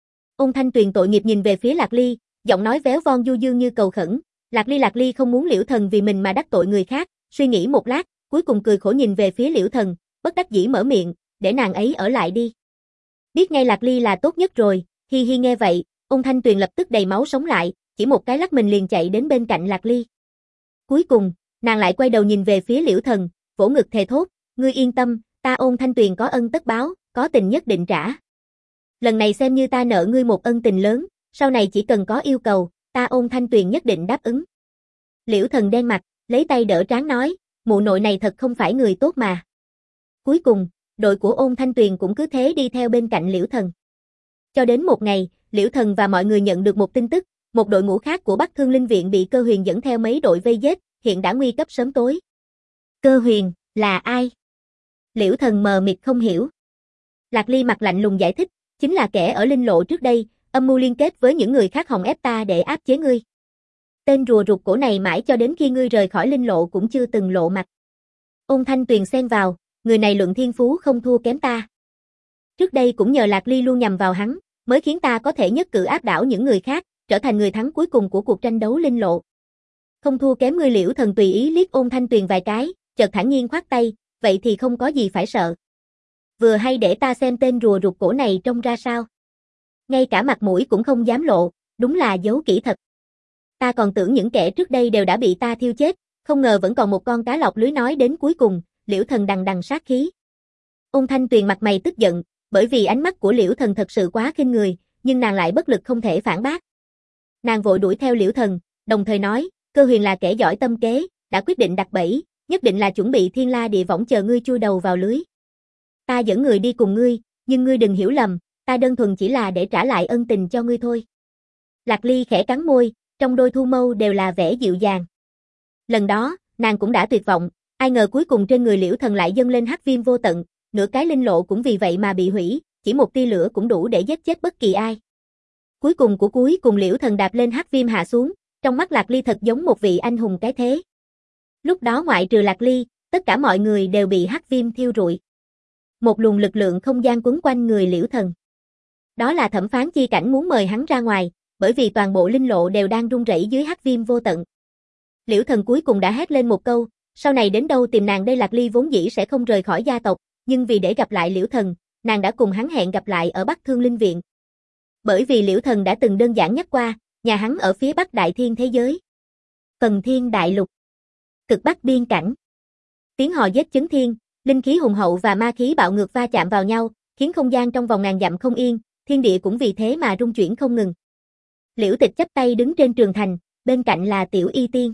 Ôn Thanh Tuyền tội nghiệp nhìn về phía Lạc Ly, giọng nói véo von du dương như cầu khẩn. Lạc Ly Lạc Ly không muốn Liễu Thần vì mình mà đắc tội người khác, suy nghĩ một lát, cuối cùng cười khổ nhìn về phía Liễu Thần, bất đắc dĩ mở miệng, để nàng ấy ở lại đi. Biết ngay Lạc Ly là tốt nhất rồi, hi hi nghe vậy, Ôn Thanh Tuyền lập tức đầy máu sống lại, chỉ một cái lắc mình liền chạy đến bên cạnh Lạc Ly. Cuối cùng, nàng lại quay đầu nhìn về phía Liễu Thần, vỗ ngực thề thốt, ngươi yên tâm, ta Ôn Thanh Tuyền có ân tất báo, có tình nhất định trả. Lần này xem như ta nợ ngươi một ân tình lớn, sau này chỉ cần có yêu cầu, ta Ôn Thanh Tuyền nhất định đáp ứng. Liễu Thần đen mặt, lấy tay đỡ trán nói, mụ nội này thật không phải người tốt mà. Cuối cùng, đội của Ôn Thanh Tuyền cũng cứ thế đi theo bên cạnh Liễu Thần. Cho đến một ngày, Liễu Thần và mọi người nhận được một tin tức, một đội ngũ khác của Bắc Thương Linh Viện bị Cơ Huyền dẫn theo mấy đội vây giết, hiện đã nguy cấp sớm tối. Cơ Huyền, là ai? Liễu Thần mờ mịt không hiểu. Lạc Ly mặt lạnh lùng giải thích, chính là kẻ ở linh lộ trước đây, âm mưu liên kết với những người khác hòng ép ta để áp chế ngươi. Tên rùa rụt cổ này mãi cho đến khi ngươi rời khỏi linh lộ cũng chưa từng lộ mặt. Ôn Thanh Tuyền xen vào, người này luận thiên phú không thua kém ta. Trước đây cũng nhờ Lạc Ly luôn nhằm vào hắn, mới khiến ta có thể nhất cử áp đảo những người khác, trở thành người thắng cuối cùng của cuộc tranh đấu linh lộ. Không thua kém ngươi. Liễu Thần tùy ý liếc Ôn Thanh Tuyền vài cái, chợt thản nhiên khoát tay, vậy thì không có gì phải sợ. Vừa hay để ta xem tên rùa rụt cổ này trông ra sao. Ngay cả mặt mũi cũng không dám lộ, đúng là giấu kỹ thật. Ta còn tưởng những kẻ trước đây đều đã bị ta thiêu chết, không ngờ vẫn còn một con cá lọt lưới. Nói đến cuối cùng, Liễu Thần đằng đằng sát khí. Ôn Thanh Tuyền mặt mày tức giận, bởi vì ánh mắt của Liễu Thần thật sự quá khinh người, nhưng nàng lại bất lực không thể phản bác. Nàng vội đuổi theo Liễu Thần, đồng thời nói, Cơ Huyền là kẻ giỏi tâm kế, đã quyết định đặt bẫy, nhất định là chuẩn bị thiên la địa võng chờ ngươi chui đầu vào lưới. Ta dẫn người đi cùng ngươi, nhưng ngươi đừng hiểu lầm, ta đơn thuần chỉ là để trả lại ân tình cho ngươi thôi. Lạc Ly khẽ cắn môi, trong đôi thu mâu đều là vẻ dịu dàng. Lần đó, nàng cũng đã tuyệt vọng, ai ngờ cuối cùng trên người Liễu Thần lại dâng lên hắc viêm vô tận, nửa cái linh lộ cũng vì vậy mà bị hủy, chỉ một tia lửa cũng đủ để giết chết bất kỳ ai. Cuối cùng của cuối cùng Liễu Thần đạp lên hắc viêm hạ xuống, trong mắt Lạc Ly thật giống một vị anh hùng cái thế. Lúc đó ngoại trừ Lạc Ly, tất cả mọi người đều bị hắc viêm thiêu rụi. Một luồng lực lượng không gian quấn quanh người Liễu Thần. Đó là Thẩm Phán Chi Cảnh muốn mời hắn ra ngoài, bởi vì toàn bộ linh lộ đều đang rung rẩy dưới hắc viêm vô tận. Liễu Thần cuối cùng đã hét lên một câu, sau này đến đâu tìm nàng đây. Lạc Ly vốn dĩ sẽ không rời khỏi gia tộc, nhưng vì để gặp lại Liễu Thần, nàng đã cùng hắn hẹn gặp lại ở Bắc Thương Linh Viện. Bởi vì Liễu Thần đã từng đơn giản nhắc qua, nhà hắn ở phía Bắc Đại Thiên thế giới. Phần Thiên Đại Lục. Cực Bắc biên cảnh. Tiếng hò giết chấn thiên, linh khí hùng hậu và ma khí bạo ngược va chạm vào nhau, khiến không gian trong vòng ngàn dặm không yên, thiên địa cũng vì thế mà rung chuyển không ngừng. Liễu Tịch chắp tay đứng trên trường thành, bên cạnh là Tiểu Y Tiên.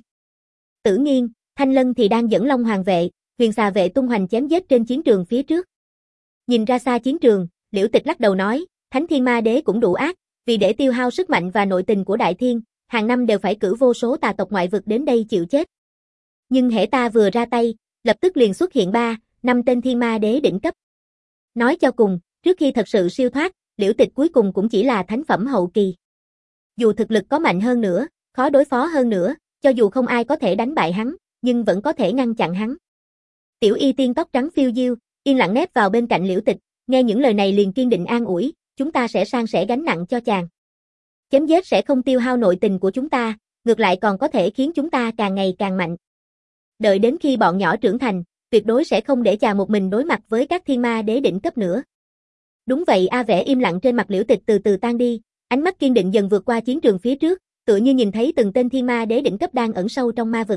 Tử Nghiên, Thanh Lân thì đang dẫn Long Hoàng vệ, Huyền Xà vệ tung hoành chém giết trên chiến trường phía trước. Nhìn ra xa chiến trường, Liễu Tịch lắc đầu nói, Thánh Thiên Ma Đế cũng đủ ác, vì để tiêu hao sức mạnh và nội tình của Đại Thiên, hàng năm đều phải cử vô số tà tộc ngoại vực đến đây chịu chết. Nhưng hễ ta vừa ra tay, lập tức liền xuất hiện ba, năm tên Thiên Ma Đế đỉnh cấp. Nói cho cùng, trước khi thật sự siêu thoát, Liễu Tịch cuối cùng cũng chỉ là thánh phẩm hậu kỳ. Dù thực lực có mạnh hơn nữa, khó đối phó hơn nữa, cho dù không ai có thể đánh bại hắn, nhưng vẫn có thể ngăn chặn hắn. Tiểu Y Tiên tóc trắng phiêu diêu, yên lặng nép vào bên cạnh Liễu Tịch, nghe những lời này liền kiên định an ủi, chúng ta sẽ san sẻ gánh nặng cho chàng. Chém giết sẽ không tiêu hao nội tình của chúng ta, ngược lại còn có thể khiến chúng ta càng ngày càng mạnh. Đợi đến khi bọn nhỏ trưởng thành, tuyệt đối sẽ không để chàng một mình đối mặt với các Thiên Ma Đế đỉnh cấp nữa. Đúng vậy. A vẻ im lặng trên mặt Liễu Tịch từ từ tan đi, ánh mắt kiên định dần vượt qua chiến trường phía trước, tựa như nhìn thấy từng tên Thiên Ma Đế đỉnh cấp đang ẩn sâu trong ma vực.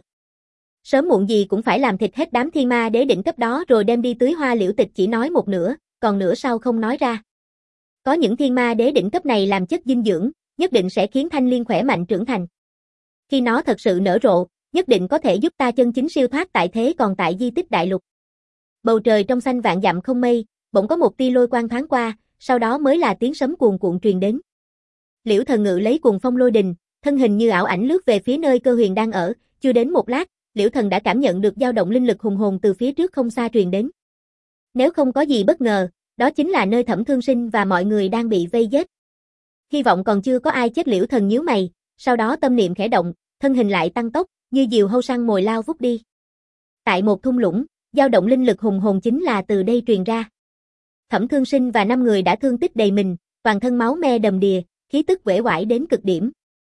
Sớm muộn gì cũng phải làm thịt hết đám Thiên Ma Đế đỉnh cấp đó rồi đem đi tưới hoa. Liễu Tịch chỉ nói một nửa, còn nửa sau không nói ra. Có những Thiên Ma Đế đỉnh cấp này làm chất dinh dưỡng, nhất định sẽ khiến Thanh Liên khỏe mạnh trưởng thành. Khi nó thật sự nở rộ, nhất định có thể giúp ta chân chính siêu thoát tại thế còn tại di tích đại lục. Bầu trời trong xanh vạn dặm không mây, bỗng có một tia lôi quang thoáng qua, sau đó mới là tiếng sấm cuồn cuộn truyền đến. Liễu Thần ngự lấy cuồng phong lôi đình, thân hình như ảo ảnh lướt về phía nơi Cơ Huyền đang ở, chưa đến một lát, Liễu Thần đã cảm nhận được dao động linh lực hùng hồn từ phía trước không xa truyền đến. Nếu không có gì bất ngờ, đó chính là nơi Thẩm Thương Sinh và mọi người đang bị vây giết. Hy vọng còn chưa có ai chết. Liễu Thần nhíu mày, sau đó tâm niệm khẽ động, thân hình lại tăng tốc, như diều hâu săn mồi lao vút đi. Tại một thung lũng, dao động linh lực hùng hồn chính là từ đây truyền ra. Thẩm Thương Sinh và năm người đã thương tích đầy mình, toàn thân máu me đầm đìa, khí tức uể oải đến cực điểm.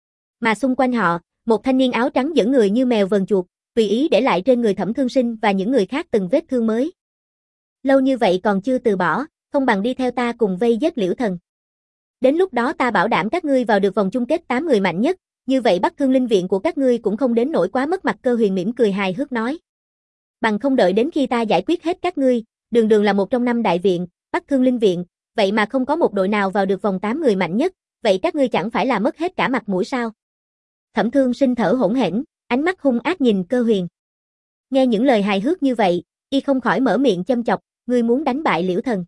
Mà xung quanh họ, một thanh niên áo trắng dẫn người như mèo vờn chuột, tùy ý để lại trên người Thẩm Thương Sinh và những người khác từng vết thương mới. Lâu như vậy còn chưa từ bỏ, không bằng đi theo ta cùng vây giết Liễu Thần. Đến lúc đó ta bảo đảm các ngươi vào được vòng chung kết tám người mạnh nhất, như vậy Bắc Thương Linh Viện của các ngươi cũng không đến nỗi quá mất mặt. Cơ Huyền mỉm cười hài hước nói. Bằng không đợi đến khi ta giải quyết hết các ngươi, đường đường là một trong năm đại viện, Bắc Thương Linh Viện, vậy mà không có một đội nào vào được vòng tám người mạnh nhất, vậy các ngươi chẳng phải là mất hết cả mặt mũi sao? Thẩm Thương Sinh thở hổn hển, ánh mắt hung ác nhìn Cơ Huyền. Nghe những lời hài hước như vậy, y không khỏi mở miệng châm chọc, ngươi muốn đánh bại Liễu Thần.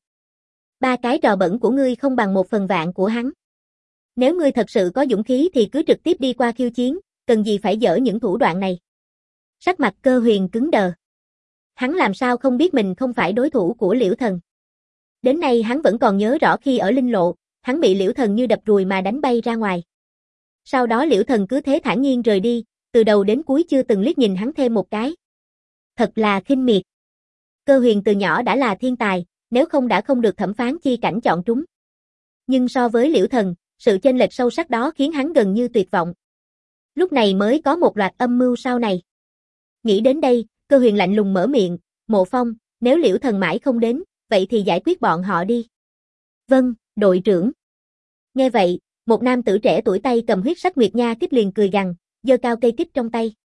Ba cái trò bẩn của ngươi không bằng một phần vạn của hắn. Nếu ngươi thật sự có dũng khí thì cứ trực tiếp đi qua khiêu chiến, cần gì phải dở những thủ đoạn này. Sắc mặt Cơ Huyền cứng đờ. Hắn làm sao không biết mình không phải đối thủ của Liễu Thần. Đến nay hắn vẫn còn nhớ rõ khi ở Linh Lộ, hắn bị Liễu Thần như đập ruồi mà đánh bay ra ngoài. Sau đó Liễu Thần cứ thế thản nhiên rời đi, từ đầu đến cuối chưa từng liếc nhìn hắn thêm một cái. Thật là khinh miệt. Cơ Huyền từ nhỏ đã là thiên tài, nếu không đã không được thẩm phán chi cảnh chọn trúng. Nhưng so với Liễu Thần, sự chênh lệch sâu sắc đó khiến hắn gần như tuyệt vọng. Lúc này mới có một loạt âm mưu sau này. Nghĩ đến đây, Cơ Huyền lạnh lùng mở miệng, Mộ Phong, nếu Liễu Thần mãi không đến, vậy thì giải quyết bọn họ đi. Vâng, đội trưởng. Nghe vậy, một nam tử trẻ tuổi tay cầm huyết sắc nguyệt nha kích liền cười gằn, giơ cao cây kích trong tay.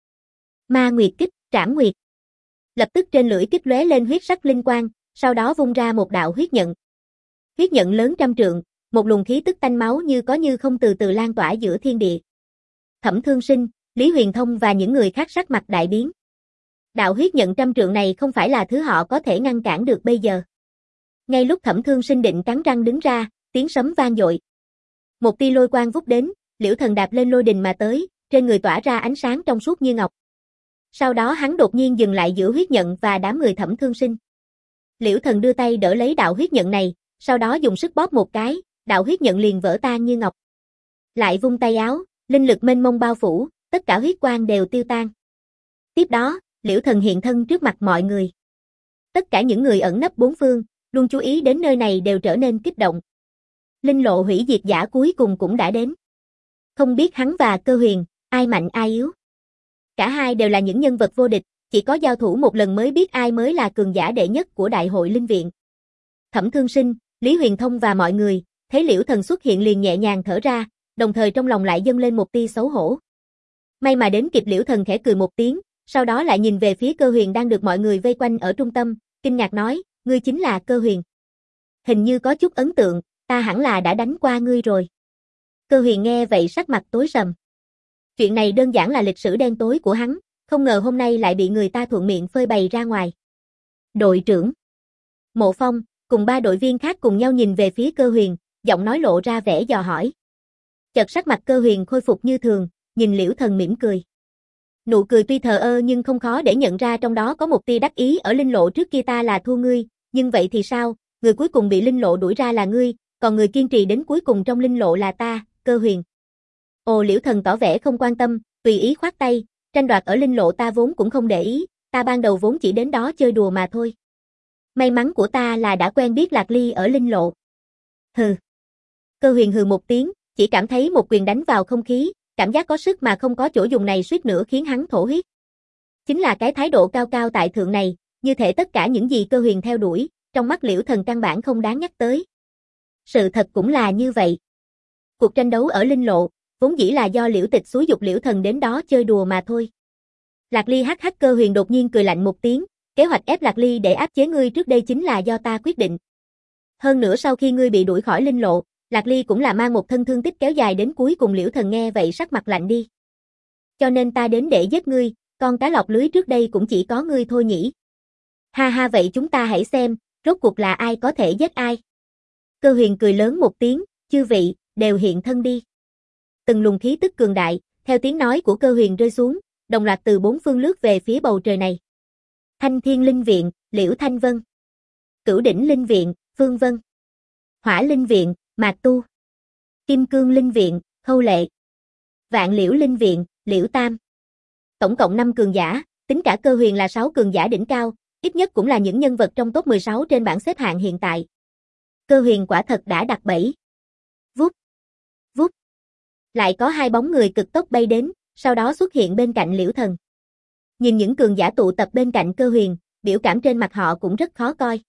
Ma Nguyệt kích, Trảm Nguyệt. Lập tức trên lưỡi kích lóe lên huyết sắc linh quang, sau đó vung ra một đạo huyết nhận. Huyết nhận lớn trăm trượng, một luồng khí tức tanh máu như có như không từ từ lan tỏa giữa thiên địa. Thẩm Thương Sinh, Lý Huyền Thông và những người khác sắc mặt đại biến. Đạo huyết nhận trăm trượng này không phải là thứ họ có thể ngăn cản được bây giờ. Ngay lúc Thẩm Thương Sinh định cắn răng đứng ra, tiếng sấm vang dội. Một tia lôi quang vút đến, Liễu Thần đạp lên lôi đình mà tới, trên người tỏa ra ánh sáng trong suốt như ngọc. Sau đó hắn đột nhiên dừng lại giữa huyết nhận và đám người Thẩm Thương Sinh. Liễu Thần đưa tay đỡ lấy đạo huyết nhận này, sau đó dùng sức bóp một cái, đạo huyết nhận liền vỡ tan như ngọc. Lại vung tay áo, linh lực mênh mông bao phủ, tất cả huyết quang đều tiêu tan. Tiếp đó, Liễu Thần hiện thân trước mặt mọi người. Tất cả những người ẩn nấp bốn phương, luôn chú ý đến nơi này đều trở nên kích động. Linh Lộ hủy diệt giả cuối cùng cũng đã đến. Không biết hắn và Cơ Huyền, ai mạnh ai yếu. Cả hai đều là những nhân vật vô địch, chỉ có giao thủ một lần mới biết ai mới là cường giả đệ nhất của Đại hội Linh Viện. Thẩm Thương Sinh, Lý Huyền Thông và mọi người, thấy Liễu Thần xuất hiện liền nhẹ nhàng thở ra, đồng thời trong lòng lại dâng lên một tia xấu hổ. May mà đến kịp Liễu Thần khẽ cười một tiếng, sau đó lại nhìn về phía Cơ Huyền đang được mọi người vây quanh ở trung tâm, kinh ngạc nói, ngươi chính là Cơ Huyền. Hình như có chút ấn tượng, ta hẳn là đã đánh qua ngươi rồi. Cơ Huyền nghe vậy sắc mặt tối sầm. Chuyện này đơn giản là lịch sử đen tối của hắn, không ngờ hôm nay lại bị người ta thuận miệng phơi bày ra ngoài. Đội trưởng Mộ Phong, cùng ba đội viên khác cùng nhau nhìn về phía Cơ Huyền, giọng nói lộ ra vẻ dò hỏi. Chợt sắc mặt Cơ Huyền khôi phục như thường, nhìn Liễu Thần mỉm cười. Nụ cười tuy thờ ơ nhưng không khó để nhận ra trong đó có một tia đắc ý. Ở Linh Lộ trước kia ta là thua ngươi, nhưng vậy thì sao, người cuối cùng bị Linh Lộ đuổi ra là ngươi, còn người kiên trì đến cuối cùng trong Linh Lộ là ta, Cơ Huyền. Ồ, Liễu Thần tỏ vẻ không quan tâm, tùy ý khoát tay, tranh đoạt ở Linh Lộ ta vốn cũng không để ý, ta ban đầu vốn chỉ đến đó chơi đùa mà thôi. May mắn của ta là đã quen biết Lạc Ly ở Linh Lộ. Hừ. Cơ Huyền hừ một tiếng, chỉ cảm thấy một quyền đánh vào không khí, cảm giác có sức mà không có chỗ dùng này suýt nữa khiến hắn thổ huyết. Chính là cái thái độ cao cao tại thượng này, như thể tất cả những gì Cơ Huyền theo đuổi, trong mắt Liễu Thần căn bản không đáng nhắc tới. Sự thật cũng là như vậy. Cuộc tranh đấu ở Linh Lộ, vốn dĩ là do Liễu Tịch xúi dục Liễu Thần đến đó chơi đùa mà thôi. Lạc Ly hắc hắc. Cơ Huyền đột nhiên cười lạnh một tiếng, kế hoạch ép Lạc Ly để áp chế ngươi trước đây chính là do ta quyết định. Hơn nữa sau khi ngươi bị đuổi khỏi Linh Lộ, Lạc Ly cũng là mang một thân thương tích kéo dài đến cuối cùng. Liễu Thần nghe vậy sắc mặt lạnh đi. Cho nên ta đến để giết ngươi, con cá lọt lưới trước đây cũng chỉ có ngươi thôi nhỉ. Ha ha, vậy chúng ta hãy xem, rốt cuộc là ai có thể giết ai. Cơ Huyền cười lớn một tiếng, chư vị, đều hiện thân đi. Từng luồng khí tức cường đại, theo tiếng nói của Cơ Huyền rơi xuống, đồng loạt từ bốn phương lướt về phía bầu trời này. Thanh Thiên Linh Viện, Liễu Thanh Vân. Cửu Đỉnh Linh Viện, Phương Vân. Hỏa Linh Viện, Mạc Tu. Kim Cương Linh Viện, Khâu Lệ. Vạn Liễu Linh Viện, Liễu Tam. Tổng cộng năm cường giả, tính cả Cơ Huyền là sáu cường giả đỉnh cao, ít nhất cũng là những nhân vật trong top mười sáu trên bảng xếp hạng hiện tại. Cơ Huyền quả thật đã đặt bẫy. Vút, vút. Lại có hai bóng người cực tốc bay đến, sau đó xuất hiện bên cạnh Liễu Thần. Nhìn những cường giả tụ tập bên cạnh Cơ Huyền, biểu cảm trên mặt họ cũng rất khó coi.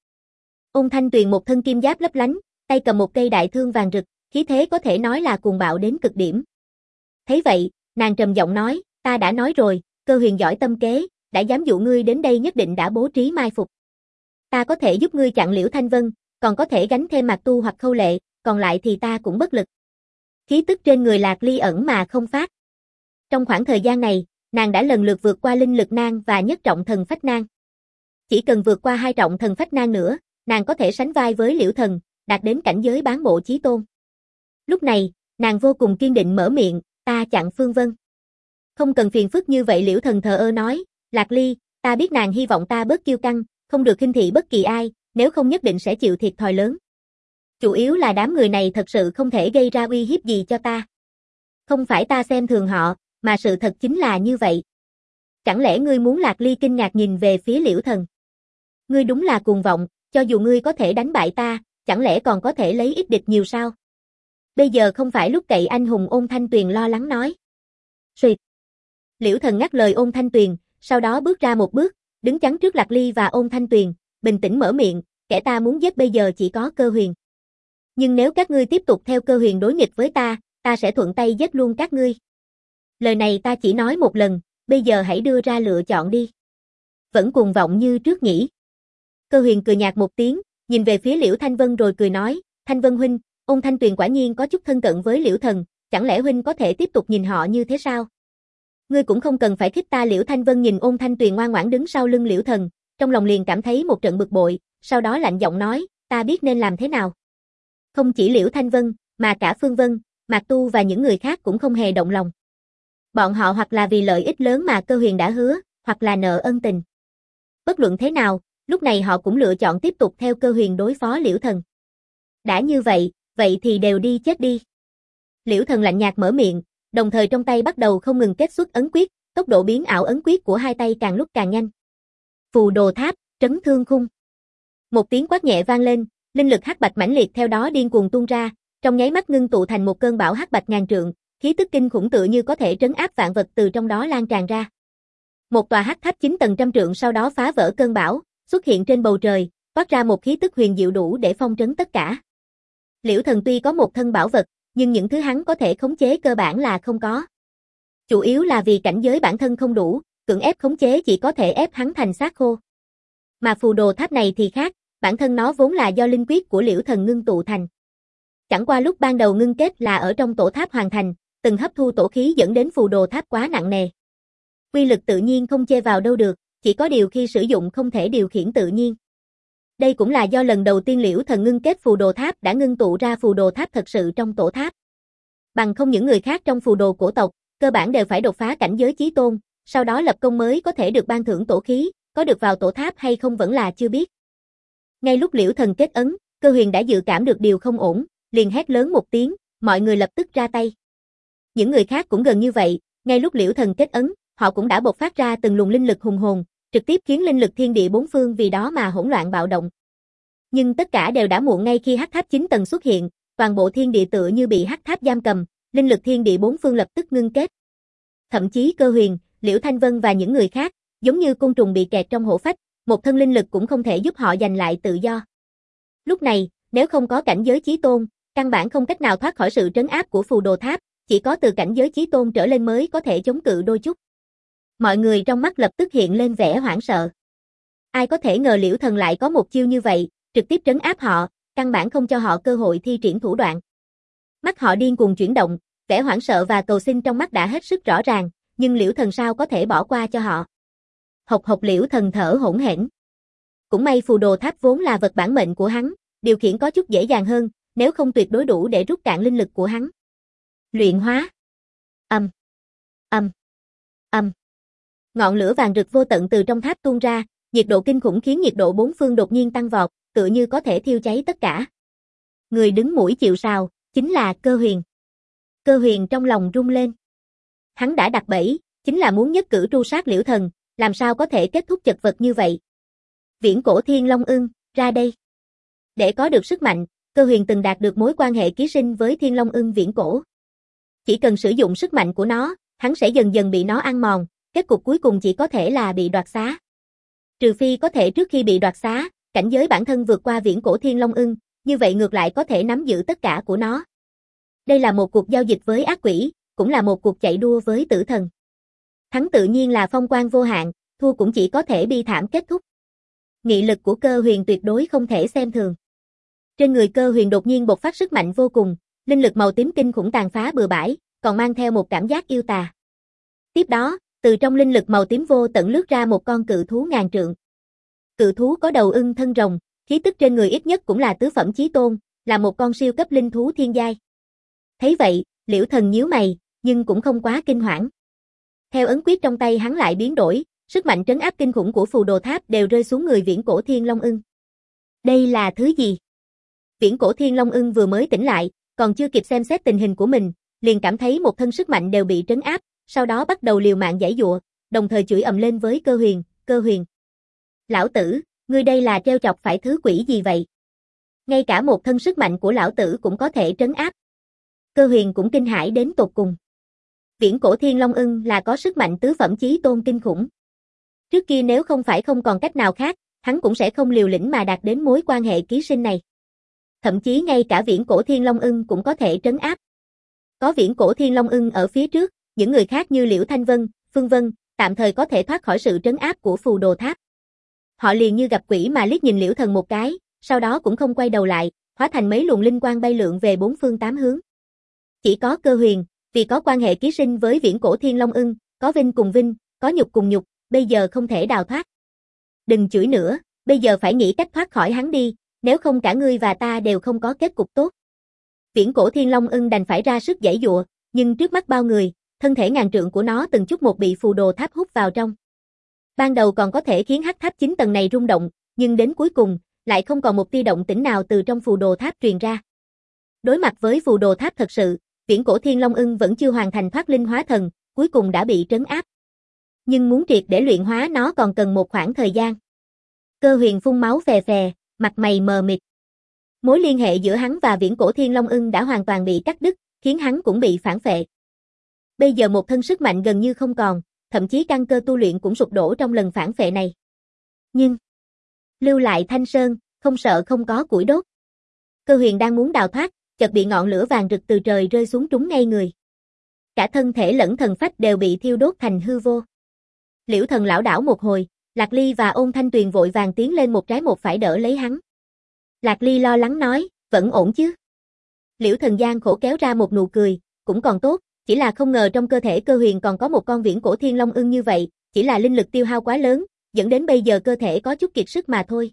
Ôn Thanh Tuyền một thân kim giáp lấp lánh, tay cầm một cây đại thương vàng rực, khí thế có thể nói là cuồng bạo đến cực điểm. Thấy vậy, nàng trầm giọng nói, ta đã nói rồi, Cơ Huyền giỏi tâm kế, đã dám dụ ngươi đến đây nhất định đã bố trí mai phục. Ta có thể giúp ngươi chặn Liễu Thanh Vân, còn có thể gánh thêm Mạc Tu hoặc Khâu Lệ, còn lại thì ta cũng bất lực. Khí tức trên người Lạc Ly ẩn mà không phát. Trong khoảng thời gian này, nàng đã lần lượt vượt qua linh lực nan và nhất trọng thần phách nan. Chỉ cần vượt qua hai trọng thần phách nan nữa, nàng có thể sánh vai với Liễu Thần, đạt đến cảnh giới bán bộ chí tôn. Lúc này, nàng vô cùng kiên định mở miệng, ta chặn Phương Vân. Không cần phiền phức như vậy. Liễu Thần thờ ơ nói, Lạc Ly, ta biết nàng hy vọng ta bớt kiêu căng, không được khinh thị bất kỳ ai, nếu không nhất định sẽ chịu thiệt thòi lớn. Chủ yếu là đám người này thật sự không thể gây ra uy hiếp gì cho ta. Không phải ta xem thường họ, mà sự thật chính là như vậy. Chẳng lẽ ngươi muốn Lạc Ly kinh ngạc nhìn về phía Liễu Thần. Ngươi đúng là cuồng vọng, cho dù ngươi có thể đánh bại ta, chẳng lẽ còn có thể lấy ít địch nhiều sao? Bây giờ không phải lúc cậy anh hùng Ôn Thanh Tuyền lo lắng nói. Xuyệt. Liễu Thần ngắt lời Ôn Thanh Tuyền, sau đó bước ra một bước, đứng chắn trước Lạc Ly và Ôn Thanh Tuyền, bình tĩnh mở miệng, kẻ ta muốn giết bây giờ chỉ có Cơ Huyền. Nhưng nếu các ngươi tiếp tục theo Cơ Huyền đối nghịch với ta, ta sẽ thuận tay giết luôn các ngươi. Lời này ta chỉ nói một lần, bây giờ hãy đưa ra lựa chọn đi. Vẫn cuồng vọng như trước nhỉ? Cơ Huyền cười nhạt một tiếng, nhìn về phía Liễu Thanh Vân rồi cười nói, Thanh Vân huynh, Ôn Thanh Tuyền quả nhiên có chút thân cận với Liễu Thần, chẳng lẽ huynh có thể tiếp tục nhìn họ như thế sao? Ngươi cũng không cần phải khích ta. Liễu Thanh Vân nhìn Ôn Thanh Tuyền ngoan ngoãn đứng sau lưng Liễu Thần, trong lòng liền cảm thấy một trận bực bội, sau đó lạnh giọng nói, ta biết nên làm thế nào. Không chỉ Liễu Thanh Vân, mà cả Phương Vân, Mạc Tu và những người khác cũng không hề động lòng. Bọn họ hoặc là vì lợi ích lớn mà Cơ Huyền đã hứa, hoặc là nợ ân tình. Bất luận thế nào, lúc này họ cũng lựa chọn tiếp tục theo Cơ Huyền đối phó Liễu Thần. Đã như vậy, vậy thì đều đi chết đi. Liễu Thần lạnh nhạt mở miệng, đồng thời trong tay bắt đầu không ngừng kết xuất ấn quyết, tốc độ biến ảo ấn quyết của hai tay càng lúc càng nhanh. Phù Đồ Tháp, Trấn Thương Khung. Một tiếng quát nhẹ vang lên, linh lực hắc bạch mãnh liệt theo đó điên cuồng tuôn ra, trong nháy mắt ngưng tụ thành một cơn bão hắc bạch ngàn trượng, khí tức kinh khủng tựa như có thể trấn áp vạn vật từ trong đó lan tràn ra. Một tòa hắc tháp chín tầng trăm trượng sau đó phá vỡ cơn bão, xuất hiện trên bầu trời, toát ra một khí tức huyền diệu đủ để phong trấn tất cả. Liễu Thần tuy có một thân bảo vật, nhưng những thứ hắn có thể khống chế cơ bản là không có. Chủ yếu là vì cảnh giới bản thân không đủ, cưỡng ép khống chế chỉ có thể ép hắn thành xác khô. Mà phù đồ tháp này thì khác, bản thân nó vốn là do linh quyết của Liễu Thần ngưng tụ thành. Chẳng qua lúc ban đầu ngưng kết là ở trong tổ tháp hoàn thành, từng hấp thu tổ khí dẫn đến phù đồ tháp quá nặng nề. Quy lực tự nhiên không chê vào đâu được, chỉ có điều khi sử dụng không thể điều khiển tự nhiên. Đây cũng là do lần đầu tiên Liễu Thần ngưng kết phù đồ tháp đã ngưng tụ ra phù đồ tháp thật sự trong tổ tháp. Bằng không những người khác trong phù đồ cổ tộc, cơ bản đều phải đột phá cảnh giới chí tôn, sau đó lập công mới có thể được ban thưởng tổ khí, có được vào tổ tháp hay không vẫn là chưa biết. Ngay lúc Liễu Thần kết ấn, Cơ Huyền đã dự cảm được điều không ổn, liền hét lớn một tiếng, mọi người lập tức ra tay. Những người khác cũng gần như vậy, ngay lúc Liễu Thần kết ấn, họ cũng đã bộc phát ra từng luồng linh lực hùng hồn, trực tiếp khiến linh lực thiên địa bốn phương vì đó mà hỗn loạn bạo động. Nhưng tất cả đều đã muộn. Ngay khi hắc tháp chín tầng xuất hiện, toàn bộ thiên địa tựa như bị hắc tháp giam cầm, linh lực thiên địa bốn phương lập tức ngưng kết. Thậm chí Cơ Huyền, Liễu Thanh Vân và những người khác, giống như côn trùng bị kẹt trong hổ phách, một thân linh lực cũng không thể giúp họ giành lại tự do. Lúc này, nếu không có cảnh giới chí tôn, căn bản không cách nào thoát khỏi sự trấn áp của phù đồ tháp, chỉ có từ cảnh giới chí tôn trở lên mới có thể chống cự đôi chút. Mọi người trong mắt lập tức hiện lên vẻ hoảng sợ. Ai có thể ngờ Liễu Thần lại có một chiêu như vậy, trực tiếp trấn áp họ, căn bản không cho họ cơ hội thi triển thủ đoạn. Mắt họ điên cuồng chuyển động, vẻ hoảng sợ và cầu xin trong mắt đã hết sức rõ ràng, nhưng Liễu Thần sao có thể bỏ qua cho họ. Hộc hộc. Liễu Thần thở hổn hển. Cũng may phù đồ tháp vốn là vật bản mệnh của hắn, điều khiển có chút dễ dàng hơn, nếu không tuyệt đối đủ để rút cạn linh lực của hắn. Luyện hóa. Âm. Âm. Âm. Ngọn lửa vàng rực vô tận từ trong tháp tuôn ra, nhiệt độ kinh khủng khiến nhiệt độ bốn phương đột nhiên tăng vọt, tựa như có thể thiêu cháy tất cả. Người đứng mũi chịu sào, chính là Cơ Huyền. Cơ Huyền trong lòng rung lên. Hắn đã đặt bẫy, chính là muốn nhất cử tru sát Liễu Thần, làm sao có thể kết thúc chật vật như vậy. Viễn cổ Thiên Long Ưng, ra đây. Để có được sức mạnh, Cơ Huyền từng đạt được mối quan hệ ký sinh với Thiên Long Ưng viễn cổ. Chỉ cần sử dụng sức mạnh của nó, hắn sẽ dần dần bị nó ăn mòn, kết cục cuối cùng chỉ có thể là bị đoạt xá. Trừ phi có thể trước khi bị đoạt xá, cảnh giới bản thân vượt qua viễn cổ Thiên Long Ưng, như vậy ngược lại có thể nắm giữ tất cả của nó. Đây là một cuộc giao dịch với ác quỷ, cũng là một cuộc chạy đua với tử thần. Thắng tự nhiên là phong quang vô hạn, thua cũng chỉ có thể bi thảm kết thúc. Nghị lực của Cơ Huyền tuyệt đối không thể xem thường. Trên người Cơ Huyền đột nhiên bộc phát sức mạnh vô cùng, linh lực màu tím kinh khủng tàn phá bừa bãi, còn mang theo một cảm giác yêu tà. Tiếp đó, từ trong linh lực màu tím vô tận lướt ra một con cự thú ngàn trượng. Cự thú có đầu ưng thân rồng, khí tức trên người ít nhất cũng là tứ phẩm chí tôn, là một con siêu cấp linh thú thiên giai. Thấy vậy, Liễu Thần nhíu mày, nhưng cũng không quá kinh hoảng. Theo ấn quyết trong tay hắn lại biến đổi, Sức mạnh trấn áp kinh khủng của phù đồ tháp đều rơi xuống người Viễn Cổ Thiên Long Ưng. Đây là thứ gì? Viễn Cổ Thiên Long Ưng vừa mới tỉnh lại, còn chưa kịp xem xét tình hình của mình, liền cảm thấy một thân sức mạnh đều bị trấn áp, sau đó bắt đầu liều mạng giãy giụa, đồng thời chửi ầm lên với Cơ Huyền, "Cơ Huyền, lão tử, ngươi đây là trêu chọc phải thứ quỷ gì vậy? Ngay cả một thân sức mạnh của lão tử cũng có thể trấn áp." Cơ Huyền cũng kinh hãi đến tột cùng. Viễn Cổ Thiên Long Ưng là có sức mạnh tứ phẩm chí tôn kinh khủng. Trước kia nếu không phải không còn cách nào khác, hắn cũng sẽ không liều lĩnh mà đạt đến mối quan hệ ký sinh này. Thậm chí ngay cả Viễn Cổ Thiên Long Ưng cũng có thể trấn áp. Có Viễn Cổ Thiên Long Ưng ở phía trước, những người khác như Liễu Thanh Vân, Phương Vân, tạm thời có thể thoát khỏi sự trấn áp của phù đồ tháp. Họ liền như gặp quỷ mà liếc nhìn Liễu Thần một cái, sau đó cũng không quay đầu lại, hóa thành mấy luồng linh quang bay lượn về bốn phương tám hướng. Chỉ có Cơ Huyền, vì có quan hệ ký sinh với Viễn Cổ Thiên Long Ưng, có vinh cùng vinh, có nhục cùng nhục, bây giờ không thể đào thoát. Đừng chửi nữa, bây giờ phải nghĩ cách thoát khỏi hắn đi, nếu không cả ngươi và ta đều không có kết cục tốt. Viễn Cổ Thiên Long Ưng đành phải ra sức giãy giụa, nhưng trước mắt bao người, thân thể ngàn trượng của nó từng chút một bị phù đồ tháp hút vào trong. Ban đầu còn có thể khiến hắc tháp chín tầng này rung động, nhưng đến cuối cùng, lại không còn một tia động tĩnh nào từ trong phù đồ tháp truyền ra. Đối mặt với phù đồ tháp thật sự, Viễn Cổ Thiên Long Ưng vẫn chưa hoàn thành thoát linh hóa thần, cuối cùng đã bị trấn áp. Nhưng muốn triệt để luyện hóa nó còn cần một khoảng thời gian. Cơ Huyền phun máu phè phè, mặt mày mờ mịt. Mối liên hệ giữa hắn và Viễn Cổ Thiên Long Ưng đã hoàn toàn bị cắt đứt, khiến hắn cũng bị phản phệ. Bây giờ một thân sức mạnh gần như không còn, thậm chí căn cơ tu luyện cũng sụp đổ trong lần phản phệ này. Nhưng, lưu lại Thanh Sơn, không sợ không có củi đốt. Cơ Huyền đang muốn đào thoát, chợt bị ngọn lửa vàng rực từ trời rơi xuống trúng ngay người. Cả thân thể lẫn thần phách đều bị thiêu đốt thành hư vô. Liễu Thần lảo đảo một hồi, Lạc Ly và Ôn Thanh Tuyền vội vàng tiến lên một trái một phải đỡ lấy hắn. Lạc Ly lo lắng nói, vẫn ổn chứ? Liễu Thần gian khổ kéo ra một nụ cười, cũng còn tốt, chỉ là không ngờ trong cơ thể Cơ Huyền còn có một con Viễn Cổ Thiên Long Ưng như vậy, chỉ là linh lực tiêu hao quá lớn, dẫn đến bây giờ cơ thể có chút kiệt sức mà thôi.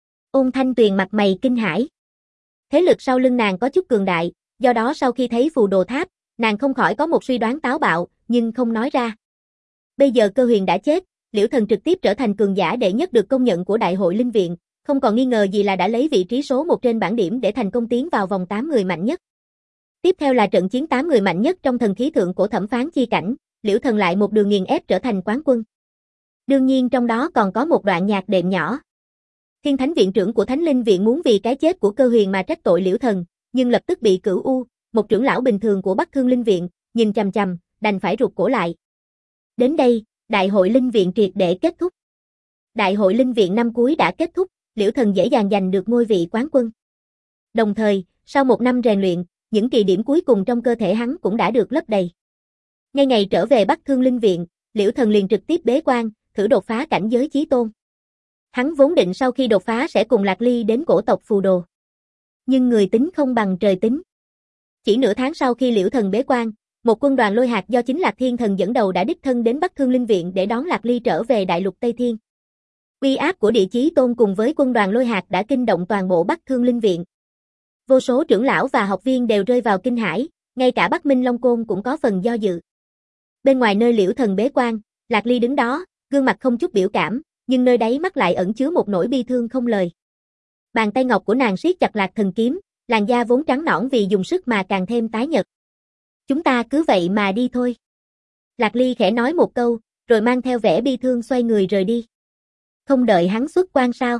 Ôn Thanh Tuyền mặt mày kinh hãi. Thế lực sau lưng nàng có chút cường đại, do đó sau khi thấy phù đồ tháp, nàng không khỏi có một suy đoán táo bạo, nhưng không nói ra. Bây giờ Cơ Huyền đã chết, Liễu Thần trực tiếp trở thành cường giả đệ nhất được công nhận của Đại hội Linh Viện, không còn nghi ngờ gì là đã lấy vị trí số một trên bảng điểm để thành công tiến vào vòng tám người mạnh nhất. Tiếp theo là trận chiến tám người mạnh nhất trong thần khí thượng cổ thẩm phán chi cảnh, Liễu Thần lại một đường nghiền ép trở thành quán quân. Đương nhiên trong đó còn có một đoạn nhạc đệm nhỏ. Thiên Thánh viện trưởng của Thánh Linh viện muốn vì cái chết của Cơ Huyền mà trách tội Liễu Thần, nhưng lập tức bị Cửu U, một trưởng lão bình thường của Bắc Thương Linh viện, nhìn chằm chằm, đành phải rụt cổ lại. Đến đây, Đại hội Linh viện triệt để kết thúc. Đại hội Linh viện năm cuối đã kết thúc, Liễu Thần dễ dàng giành được ngôi vị quán quân. Đồng thời, sau một năm rèn luyện, những kỳ điểm cuối cùng trong cơ thể hắn cũng đã được lấp đầy. Ngay ngày trở về Bắc Thương Linh viện, Liễu Thần liền trực tiếp bế quan, thử đột phá cảnh giới chí tôn. Hắn vốn định sau khi đột phá sẽ cùng Lạc Ly đến cổ tộc Phù Đồ. Nhưng người tính không bằng trời tính. Chỉ nửa tháng sau khi Liễu Thần bế quan, một quân đoàn lôi hạt do chính Lạc Thiên Thần dẫn đầu đã đích thân đến Bắc Thương Linh viện để đón Lạc Ly trở về đại lục Tây Thiên. Uy áp của Địa Chí Tôn cùng với quân đoàn lôi hạt đã kinh động toàn bộ Bắc Thương Linh viện. Vô số trưởng lão và học viên đều rơi vào kinh hãi, ngay cả Bắc Minh Long Côn cũng có phần do dự. Bên ngoài nơi Liễu Thần bế quan, Lạc Ly đứng đó, gương mặt không chút biểu cảm, nhưng nơi đáy mắt lại ẩn chứa một nỗi bi thương không lời. Bàn tay ngọc của nàng siết chặt Lạc Thần kiếm, làn da vốn trắng nõn vì dùng sức mà càng thêm tái nhợt. Chúng ta cứ vậy mà đi thôi. Lạc Ly khẽ nói một câu, rồi mang theo vẻ bi thương xoay người rời đi. Không đợi hắn xuất quan sao?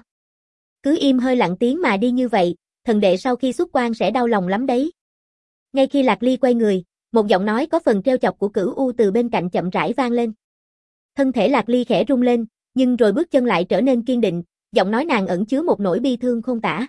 Cứ im hơi lặng tiếng mà đi như vậy, thần đệ sau khi xuất quan sẽ đau lòng lắm đấy. Ngay khi Lạc Ly quay người, một giọng nói có phần trêu chọc của Cửu U từ bên cạnh chậm rãi vang lên. Thân thể Lạc Ly khẽ rung lên, nhưng rồi bước chân lại trở nên kiên định, giọng nói nàng ẩn chứa một nỗi bi thương khôn tả.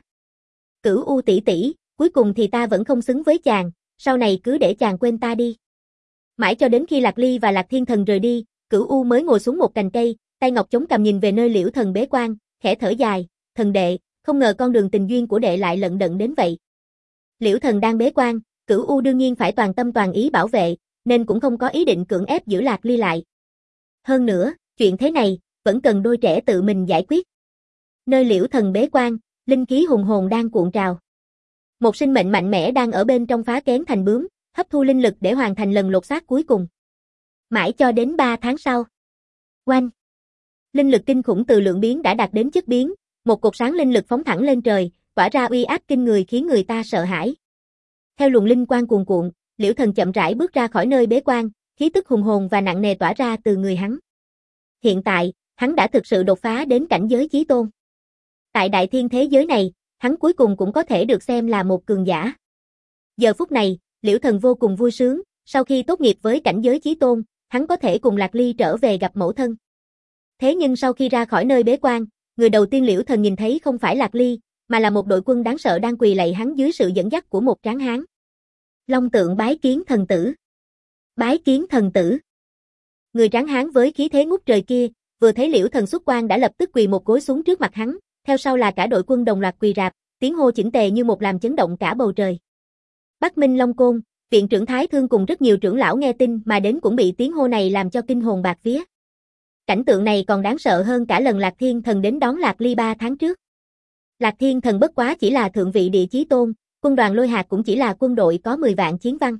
Cửu U tỷ tỷ, cuối cùng thì ta vẫn không xứng với chàng, sau này cứ để chàng quên ta đi. Mãi cho đến khi Lạc Ly và Lạc Thiên Thần rời đi, Cửu U mới ngồi xuống một cành cây, tay ngọc chống cằm nhìn về nơi Liễu Thần bế quan, khẽ thở dài, thần đệ, không ngờ con đường tình duyên của đệ lại lận đận đến vậy. Liễu Thần đang bế quan, Cửu U đương nhiên phải toàn tâm toàn ý bảo vệ, nên cũng không có ý định cưỡng ép giữ Lạc Ly lại. Hơn nữa, chuyện thế này, vẫn cần đôi trẻ tự mình giải quyết. Nơi Liễu Thần bế quan, linh khí hùng hồn đang cuộn trào. Một sinh mệnh mạnh mẽ đang ở bên trong phá kén thành bướm, hấp thu linh lực để hoàn thành lần lột xác cuối cùng. Mãi cho đến ba tháng sau. Oanh! Linh lực kinh khủng từ lượng biến đã đạt đến chất biến, một cột sáng linh lực phóng thẳng lên trời, tỏa ra uy áp kinh người khiến người ta sợ hãi. Theo luồng linh quang cuồn cuộn, Liễu Thần chậm rãi bước ra khỏi nơi bế quan, khí tức hùng hồn và nặng nề tỏa ra từ người hắn. Hiện tại, hắn đã thực sự đột phá đến cảnh giới chí tôn. Tại đại thiên thế giới này, hắn cuối cùng cũng có thể được xem là một cường giả. Giờ phút này, Liễu Thần vô cùng vui sướng, sau khi tốt nghiệp với cảnh giới chí tôn, hắn có thể cùng Lạc Ly trở về gặp mẫu thân. Thế nhưng sau khi ra khỏi nơi bế quan, người đầu tiên Liễu Thần nhìn thấy không phải Lạc Ly, mà là một đội quân đáng sợ đang quỳ lạy hắn dưới sự dẫn dắt của một tráng hán. Long Tượng bái kiến thần tử. Bái kiến thần tử. Người tráng hán với khí thế ngút trời kia, vừa thấy Liễu Thần xuất quan đã lập tức quỳ một gối xuống trước mặt hắn, theo sau là cả đội quân đồng loạt quỳ rạp, tiếng hô chỉnh tề như một làm chấn động cả bầu trời. Bắc Minh Long Côn, viện trưởng Thái Thương cùng rất nhiều trưởng lão nghe tin mà đến cũng bị tiếng hô này làm cho kinh hồn bạt vía. Cảnh tượng này còn đáng sợ hơn cả lần Lạc Thiên Thần đến đón Lạc Ly ba tháng trước. Lạc Thiên Thần bất quá chỉ là thượng vị địa chí tôn, quân đoàn Lôi Hạt cũng chỉ là quân đội có mười vạn chiến văn.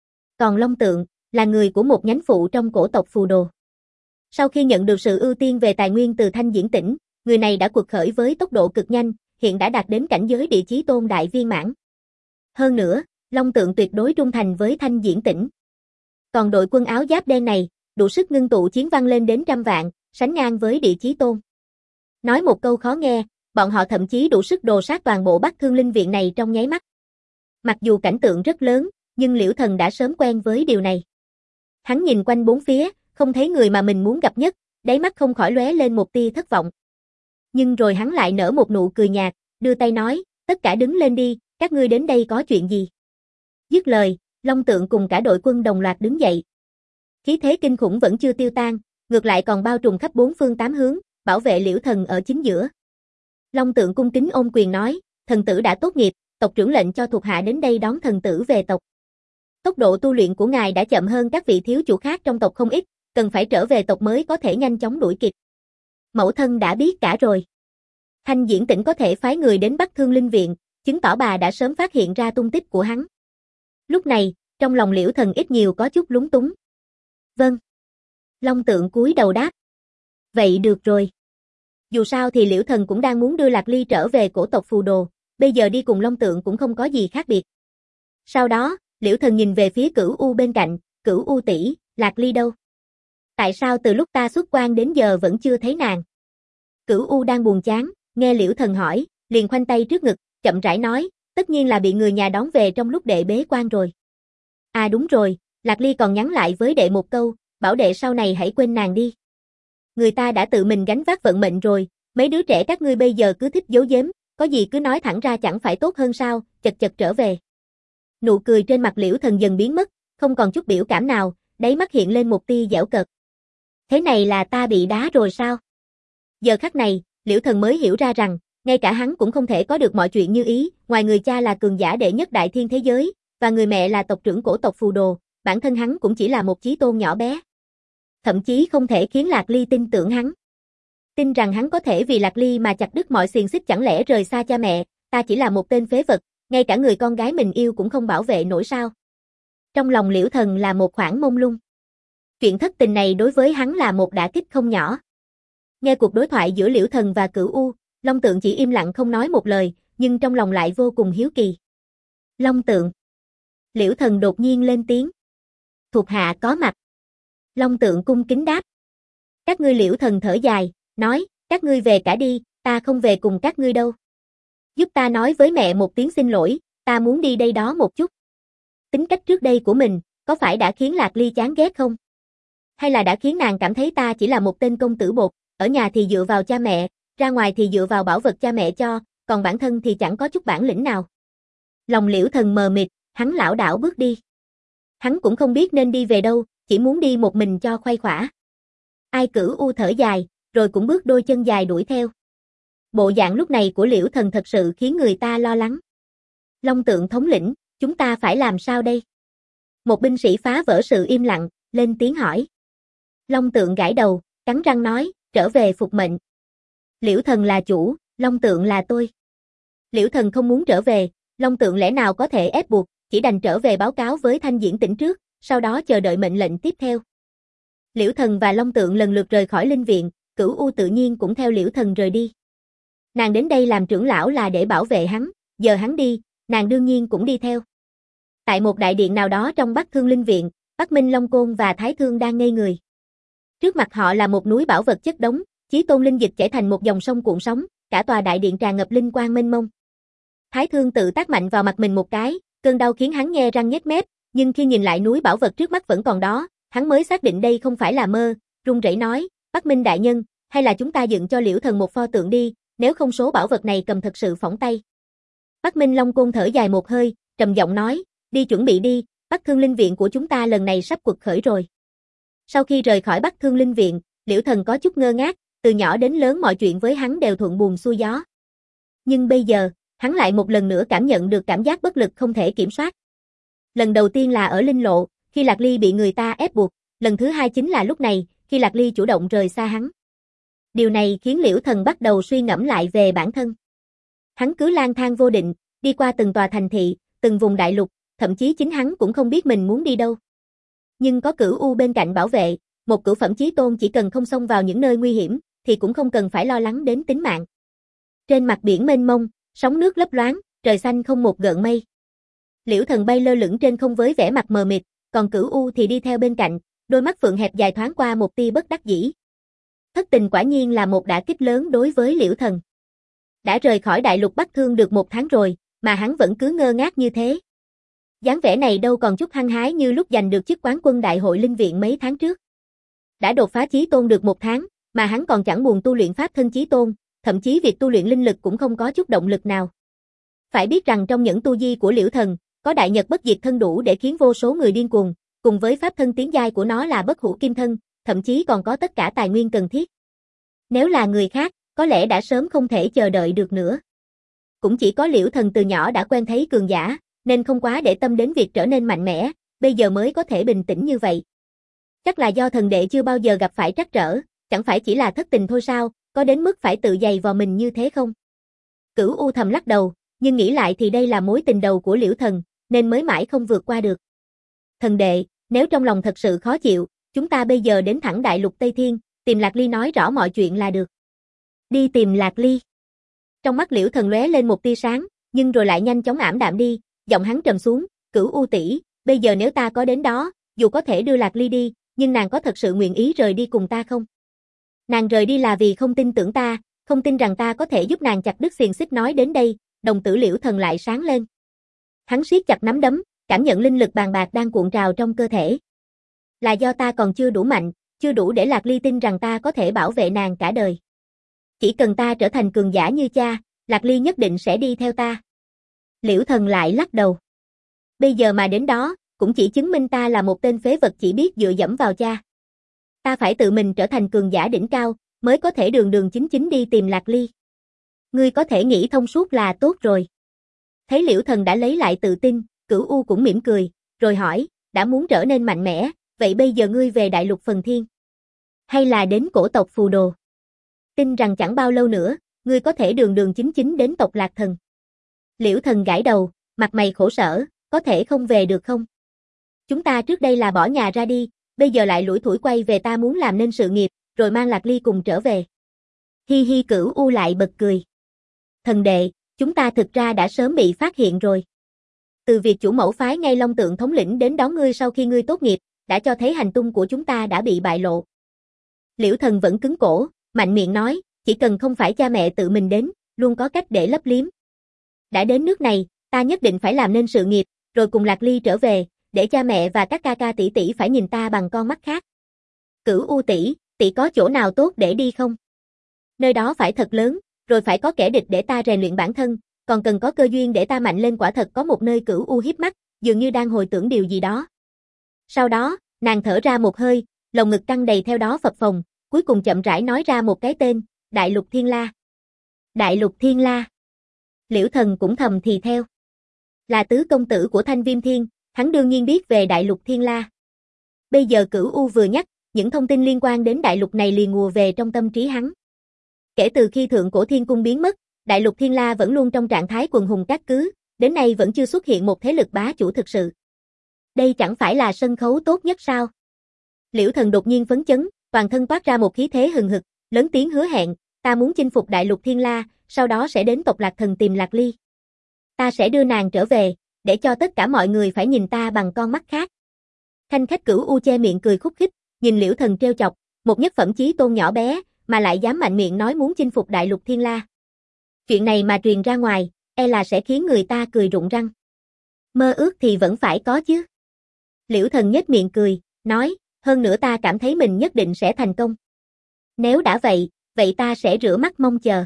Còn Long Tượng, là người của một nhánh phụ trong cổ tộc Phù Đồ. Sau khi nhận được sự ưu tiên về tài nguyên từ Thanh Diễn Tỉnh, người này đã quật khởi với tốc độ cực nhanh, hiện đã đạt đến cảnh giới địa chí tôn đại viên mãn. Hơn nữa, Long Tượng tuyệt đối trung thành với Thanh Diễn Tỉnh. Còn đội quân áo giáp đen này, đủ sức ngưng tụ chiến văn lên đến trăm vạn, sánh ngang với địa chí tôn. Nói một câu khó nghe, bọn họ thậm chí đủ sức đồ sát toàn bộ Bắc Thương Linh Viện này trong nháy mắt. Mặc dù cảnh tượng rất lớn, nhưng Liễu Thần đã sớm quen với điều này. Hắn nhìn quanh bốn phía, không thấy người mà mình muốn gặp nhất, đáy mắt không khỏi lóe lên một tia thất vọng. Nhưng rồi hắn lại nở một nụ cười nhạt, đưa tay nói, tất cả đứng lên đi, các ngươi đến đây có chuyện gì? Dứt lời, Long Tượng cùng cả đội quân đồng loạt đứng dậy. Khí thế kinh khủng vẫn chưa tiêu tan, ngược lại còn bao trùm khắp bốn phương tám hướng, bảo vệ Liễu Thần ở chính giữa. Long Tượng cung kính ôm quyền nói, thần tử đã tốt nghiệp, tộc trưởng lệnh cho thuộc hạ đến đây đón thần tử về tộc. Tốc độ tu luyện của ngài đã chậm hơn các vị thiếu chủ khác trong tộc không ít, cần phải trở về tộc mới có thể nhanh chóng đuổi kịp. Mẫu thân đã biết cả rồi. Thanh Diễn Tỉnh có thể phái người đến Bắc Thương Linh Viện, chứng tỏ bà đã sớm phát hiện ra tung tích của hắn. Lúc này, trong lòng Liễu Thần ít nhiều có chút lúng túng. Vâng. Long Tượng cúi đầu đáp. Vậy được rồi. Dù sao thì Liễu Thần cũng đang muốn đưa Lạc Ly trở về cổ tộc Phù Đồ, bây giờ đi cùng Long Tượng cũng không có gì khác biệt. Sau đó, Liễu Thần nhìn về phía Cửu U bên cạnh, Cửu U tỷ, Lạc Ly đâu? Tại sao từ lúc ta xuất quan đến giờ vẫn chưa thấy nàng? Cửu U đang buồn chán, nghe Liễu Thần hỏi, liền khoanh tay trước ngực, chậm rãi nói, tất nhiên là bị người nhà đón về trong lúc đệ bế quan rồi. À đúng rồi, Lạc Ly còn nhắn lại với đệ một câu, bảo đệ sau này hãy quên nàng đi. Người ta đã tự mình gánh vác vận mệnh rồi, mấy đứa trẻ các ngươi bây giờ cứ thích giấu giếm, có gì cứ nói thẳng ra chẳng phải tốt hơn sao, chật chật trở về. Nụ cười trên mặt Liễu Thần dần biến mất, không còn chút biểu cảm nào, đáy mắt hiện lên một tia giễu cợt. Thế này là ta bị đá rồi sao? Giờ khắc này, Liễu Thần mới hiểu ra rằng, ngay cả hắn cũng không thể có được mọi chuyện như ý, ngoài người cha là cường giả đệ nhất đại thiên thế giới, và người mẹ là tộc trưởng cổ tộc Phù Đồ, bản thân hắn cũng chỉ là một chí tôn nhỏ bé. Thậm chí không thể khiến Lạc Ly tin tưởng hắn. Tin rằng hắn có thể vì Lạc Ly mà chặt đứt mọi xiềng xích chẳng lẽ rời xa cha mẹ, ta chỉ là một tên phế vật, ngay cả người con gái mình yêu cũng không bảo vệ nổi sao. Trong lòng Liễu Thần là một khoảng mông lung. Chuyện thất tình này đối với hắn là một đả kích không nhỏ. Nghe cuộc đối thoại giữa Liễu Thần và Cửu U, Long Tượng chỉ im lặng không nói một lời, nhưng trong lòng lại vô cùng hiếu kỳ. Long Tượng. Liễu Thần đột nhiên lên tiếng. Thuộc hạ có mặt. Long Tượng cung kính đáp. Các ngươi Liễu Thần thở dài, nói, các ngươi về cả đi, ta không về cùng các ngươi đâu. Giúp ta nói với mẹ một tiếng xin lỗi, ta muốn đi đây đó một chút. Tính cách trước đây của mình, có phải đã khiến Lạc Ly chán ghét không? Hay là đã khiến nàng cảm thấy ta chỉ là một tên công tử bột, ở nhà thì dựa vào cha mẹ, ra ngoài thì dựa vào bảo vật cha mẹ cho, còn bản thân thì chẳng có chút bản lĩnh nào. Lòng Liễu Thần mờ mịt, hắn lảo đảo bước đi. Hắn cũng không biết nên đi về đâu, chỉ muốn đi một mình cho khuây khỏa. Ai Cửu U thở dài, rồi cũng bước đôi chân dài đuổi theo. Bộ dạng lúc này của Liễu Thần thật sự khiến người ta lo lắng. Long Tượng thống lĩnh, chúng ta phải làm sao đây? Một binh sĩ phá vỡ sự im lặng, lên tiếng hỏi. Long Tượng gãi đầu, cắn răng nói, trở về phục mệnh. Liễu Thần là chủ, Long Tượng là tôi. Liễu Thần không muốn trở về, Long Tượng lẽ nào có thể ép buộc, chỉ đành trở về báo cáo với Thanh Diễn Tỉnh trước, sau đó chờ đợi mệnh lệnh tiếp theo. Liễu Thần và Long Tượng lần lượt rời khỏi linh viện, Cửu U tự nhiên cũng theo Liễu Thần rời đi. Nàng đến đây làm trưởng lão là để bảo vệ hắn, giờ hắn đi, nàng đương nhiên cũng đi theo. Tại một đại điện nào đó trong Bắc Thương Linh Viện, Bắc Minh Long Côn và Thái Thương đang ngây người. Trước mặt họ là một núi bảo vật chất đống, chí tôn linh dịch chảy thành một dòng sông cuộn sóng, cả tòa đại điện tràn ngập linh quang mênh mông. Thái Thương tự tác mạnh vào mặt mình một cái, cơn đau khiến hắn nhe răng nhếch mép, nhưng khi nhìn lại núi bảo vật trước mắt vẫn còn đó, hắn mới xác định đây không phải là mơ, run rẩy nói, Bắc Minh đại nhân, hay là chúng ta dựng cho Liễu Thần một pho tượng đi, nếu không số bảo vật này cầm thật sự phỏng tay. Bắc Minh Long Côn thở dài một hơi, trầm giọng nói, đi chuẩn bị đi, Bắc Thương Linh Viện của chúng ta lần này sắp quật khởi rồi. Sau khi rời khỏi Bắc Thương Linh Viện, Liễu Thần có chút ngơ ngác, từ nhỏ đến lớn mọi chuyện với hắn đều thuận buồm xuôi gió. Nhưng bây giờ, hắn lại một lần nữa cảm nhận được cảm giác bất lực không thể kiểm soát. Lần đầu tiên là ở Linh Lộ, khi Lạc Ly bị người ta ép buộc, lần thứ hai chính là lúc này, khi Lạc Ly chủ động rời xa hắn. Điều này khiến Liễu Thần bắt đầu suy ngẫm lại về bản thân. Hắn cứ lang thang vô định, đi qua từng tòa thành thị, từng vùng đại lục, thậm chí chính hắn cũng không biết mình muốn đi đâu. Nhưng có Cửu U bên cạnh bảo vệ, một cửu phẩm chí tôn chỉ cần không xông vào những nơi nguy hiểm, thì cũng không cần phải lo lắng đến tính mạng. Trên mặt biển mênh mông, sóng nước lấp loáng, trời xanh không một gợn mây. Liễu Thần bay lơ lửng trên không với vẻ mặt mờ mịt, còn Cửu U thì đi theo bên cạnh, đôi mắt phượng hẹp dài thoáng qua một tia bất đắc dĩ. Thất tình quả nhiên là một đả kích lớn đối với Liễu Thần. Đã rời khỏi đại lục Bắc Thương được một tháng rồi, mà hắn vẫn cứ ngơ ngác như thế. Dáng vẻ này đâu còn chút hăng hái như lúc giành được chức quán quân đại hội linh viện mấy tháng trước. Đã đột phá chí tôn được một tháng, mà hắn còn chẳng buồn tu luyện pháp thân chí tôn, thậm chí việc tu luyện linh lực cũng không có chút động lực nào. Phải biết rằng trong những tu di của Liễu Thần, có đại nhật bất diệt thân đủ để khiến vô số người điên cuồng, cùng với pháp thân tiến giai của nó là bất hủ kim thân, thậm chí còn có tất cả tài nguyên cần thiết. Nếu là người khác, có lẽ đã sớm không thể chờ đợi được nữa. Cũng chỉ có Liễu Thần từ nhỏ đã quen thấy cường giả, nên không quá để tâm đến việc trở nên mạnh mẽ, bây giờ mới có thể bình tĩnh như vậy. Chắc là do thần đệ chưa bao giờ gặp phải trắc trở, chẳng phải chỉ là thất tình thôi sao, có đến mức phải tự giày vào mình như thế không? Cửu U thầm lắc đầu, nhưng nghĩ lại thì đây là mối tình đầu của Liễu Thần, nên mới mãi không vượt qua được. Thần đệ, nếu trong lòng thật sự khó chịu, chúng ta bây giờ đến thẳng đại lục Tây Thiên, tìm Lạc Ly nói rõ mọi chuyện là được. Đi tìm Lạc Ly. Trong mắt Liễu Thần lóe lên một tia sáng, nhưng rồi lại nhanh chóng ảm đạm đi, giọng hắn trầm xuống, Cửu U tỷ, bây giờ nếu ta có đến đó, dù có thể đưa Lạc Ly đi, nhưng nàng có thật sự nguyện ý rời đi cùng ta không? Nàng rời đi là vì không tin tưởng ta, không tin rằng ta có thể giúp nàng chặt đứt xiềng xích. Nói đến đây, đồng tử Liễu Thần lại sáng lên. Hắn siết chặt nắm đấm, cảm nhận linh lực bàn bạc đang cuộn trào trong cơ thể. Là do ta còn chưa đủ mạnh, chưa đủ để Lạc Ly tin rằng ta có thể bảo vệ nàng cả đời. Chỉ cần ta trở thành cường giả như cha, Lạc Ly nhất định sẽ đi theo ta. Liễu Thần lại lắc đầu. Bây giờ mà đến đó, cũng chỉ chứng minh ta là một tên phế vật chỉ biết dựa dẫm vào cha. Ta phải tự mình trở thành cường giả đỉnh cao, mới có thể đường đường chính chính đi tìm Lạc Ly. Ngươi có thể nghĩ thông suốt là tốt rồi. Thấy Liễu Thần đã lấy lại tự tin, Cửu U cũng mỉm cười, rồi hỏi, đã muốn trở nên mạnh mẽ, vậy bây giờ ngươi về đại lục Phần Thiên? Hay là đến cổ tộc Phù Đồ? Tin rằng chẳng bao lâu nữa, ngươi có thể đường đường chính chính đến tộc Lạc Thần. Liễu Thần gãi đầu, mặt mày khổ sở, có thể không về được không? Chúng ta trước đây là bỏ nhà ra đi, bây giờ lại lủi thủi quay về, ta muốn làm nên sự nghiệp, rồi mang Lạc Ly cùng trở về. Hi hi. Cửu U lại bật cười. Thần đệ, chúng ta thực ra đã sớm bị phát hiện rồi. Từ việc chủ mẫu phái ngay Long Tượng thống lĩnh đến đón ngươi sau khi ngươi tốt nghiệp, đã cho thấy hành tung của chúng ta đã bị bại lộ. Liễu Thần vẫn cứng cổ, mạnh miệng nói, chỉ cần không phải cha mẹ tự mình đến, luôn có cách để lấp liếm. Đã đến nước này, ta nhất định phải làm nên sự nghiệp, rồi cùng Lạc Ly trở về, để cha mẹ và các ca ca tỷ tỷ phải nhìn ta bằng con mắt khác. Cửu U tỷ, tỷ có chỗ nào tốt để đi không? Nơi đó phải thật lớn, rồi phải có kẻ địch để ta rèn luyện bản thân, còn cần có cơ duyên để ta mạnh lên. Quả thật có một nơi. Cửu U híp mắt, dường như đang hồi tưởng điều gì đó. Sau đó, nàng thở ra một hơi, lồng ngực căng đầy theo đó phập phồng, cuối cùng chậm rãi nói ra một cái tên, Đại Lục Thiên La. Đại Lục Thiên La. Liễu Thần cũng thầm thì theo. Là tứ công tử của Thanh Viêm Thiên, hắn đương nhiên biết về Đại Lục Thiên La. Bây giờ Cửu U vừa nhắc, những thông tin liên quan đến đại lục này liền ùa về trong tâm trí hắn. Kể từ khi Thượng Cổ Thiên Cung biến mất, Đại Lục Thiên La vẫn luôn trong trạng thái quần hùng cát cứ, đến nay vẫn chưa xuất hiện một thế lực bá chủ thực sự. Đây chẳng phải là sân khấu tốt nhất sao? Liễu Thần đột nhiên phấn chấn, toàn thân toát ra một khí thế hừng hực, lớn tiếng hứa hẹn, ta muốn chinh phục đại lục Thiên La, sau đó sẽ đến tộc Lạc Thần tìm Lạc Ly. Ta sẽ đưa nàng trở về, để cho tất cả mọi người phải nhìn ta bằng con mắt khác. Khanh khách Cửu U che miệng cười khúc khích, nhìn Liễu Thần trêu chọc, một nhất phẩm chí tôn nhỏ bé, mà lại dám mạnh miệng nói muốn chinh phục đại lục Thiên La. Chuyện này mà truyền ra ngoài, e là sẽ khiến người ta cười rụng răng. Mơ ước thì vẫn phải có chứ. Liễu Thần nhếch miệng cười, nói, hơn nữa ta cảm thấy mình nhất định sẽ thành công. Nếu đã vậy, vậy ta sẽ rửa mắt mong chờ.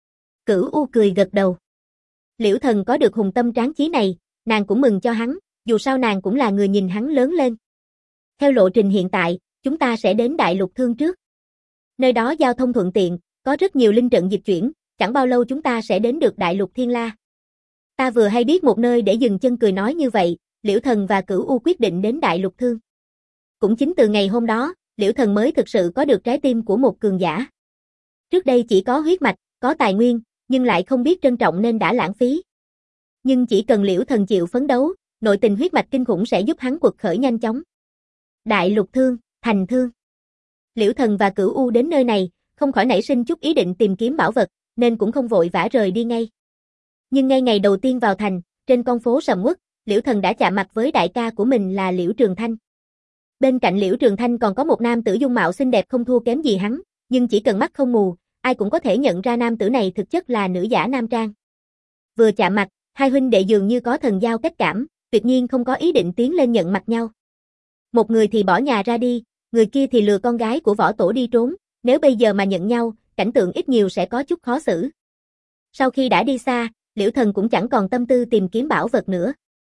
Cửu U cười gật đầu. Liễu Thần có được hùng tâm tráng chí này, nàng cũng mừng cho hắn, dù sao nàng cũng là người nhìn hắn lớn lên. Theo lộ trình hiện tại, chúng ta sẽ đến Đại Lục Thương trước. Nơi đó giao thông thuận tiện, có rất nhiều linh trận dịch chuyển, chẳng bao lâu chúng ta sẽ đến được Đại Lục Thiên La. Ta vừa hay biết một nơi để dừng chân. Cười nói như vậy, Liễu Thần và Cửu U quyết định đến Đại Lục Thương. Cũng chính từ ngày hôm đó, Liễu Thần mới thực sự có được trái tim của một cường giả. Trước đây chỉ có huyết mạch, có tài nguyên, nhưng lại không biết trân trọng nên đã lãng phí. Nhưng chỉ cần Liễu Thần chịu phấn đấu, nội tình huyết mạch kinh khủng sẽ giúp hắn quật khởi nhanh chóng. Đại Lục Thương, thành Thương. Liễu Thần và Cửu U đến nơi này, không khỏi nảy sinh chút ý định tìm kiếm bảo vật, nên cũng không vội vã rời đi ngay. Nhưng ngay ngày đầu tiên vào thành, trên con phố sầm uất, Liễu Thần đã chạm mặt với đại ca của mình là Liễu Trường Thanh. Bên cạnh Liễu Trường Thanh còn có một nam tử dung mạo xinh đẹp không thua kém gì hắn, nhưng chỉ cần mắt không mù, ai cũng có thể nhận ra nam tử này thực chất là nữ giả nam trang. Vừa chạm mặt, hai huynh đệ dường như có thần giao cách cảm, tuyệt nhiên không có ý định tiến lên nhận mặt nhau. Một người thì bỏ nhà ra đi, người kia thì lừa con gái của võ tổ đi trốn, nếu bây giờ mà nhận nhau, cảnh tượng ít nhiều sẽ có chút khó xử. Sau khi đã đi xa, Liễu Thần cũng chẳng còn tâm tư tìm kiếm bảo vật nữa.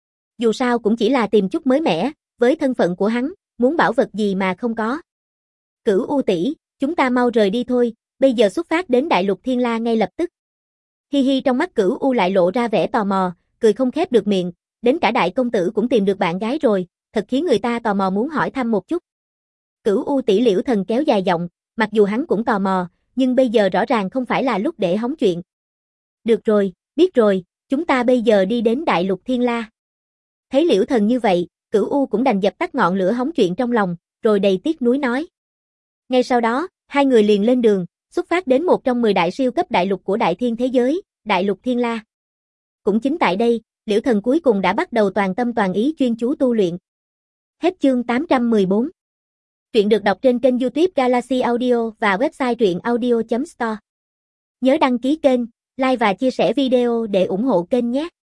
Dù sao cũng chỉ là tìm chút mới mẻ, với thân phận của hắn, muốn bảo vật gì mà không có. Cửu U tỷ, chúng ta mau rời đi thôi, bây giờ xuất phát đến Đại Lục Thiên La ngay lập tức. Hi hi, trong mắt Cửu U lại lộ ra vẻ tò mò, cười không khép được miệng, đến cả đại công tử cũng tìm được bạn gái rồi, thật khiến người ta tò mò muốn hỏi thăm một chút. Cửu U tỷ, Liễu Thần kéo dài giọng, mặc dù hắn cũng tò mò, nhưng bây giờ rõ ràng không phải là lúc để hóng chuyện. Được rồi, biết rồi, chúng ta bây giờ đi đến Đại Lục Thiên La. Thấy Liễu Thần như vậy, Cửu U cũng đành dập tắt ngọn lửa hóng chuyện trong lòng, rồi đầy tiếc nuối nói. Ngay sau đó, hai người liền lên đường, xuất phát đến một trong mười đại siêu cấp đại lục của đại thiên thế giới, Đại Lục Thiên La. Cũng chính tại đây, Liễu Thần cuối cùng đã bắt đầu toàn tâm toàn ý chuyên chú tu luyện. Hết chương tám trăm mười bốn. Truyện được đọc trên kênh YouTube Galaxy Audio và website truyện audio chấm store. Nhớ đăng ký kênh, like và chia sẻ video để ủng hộ kênh nhé.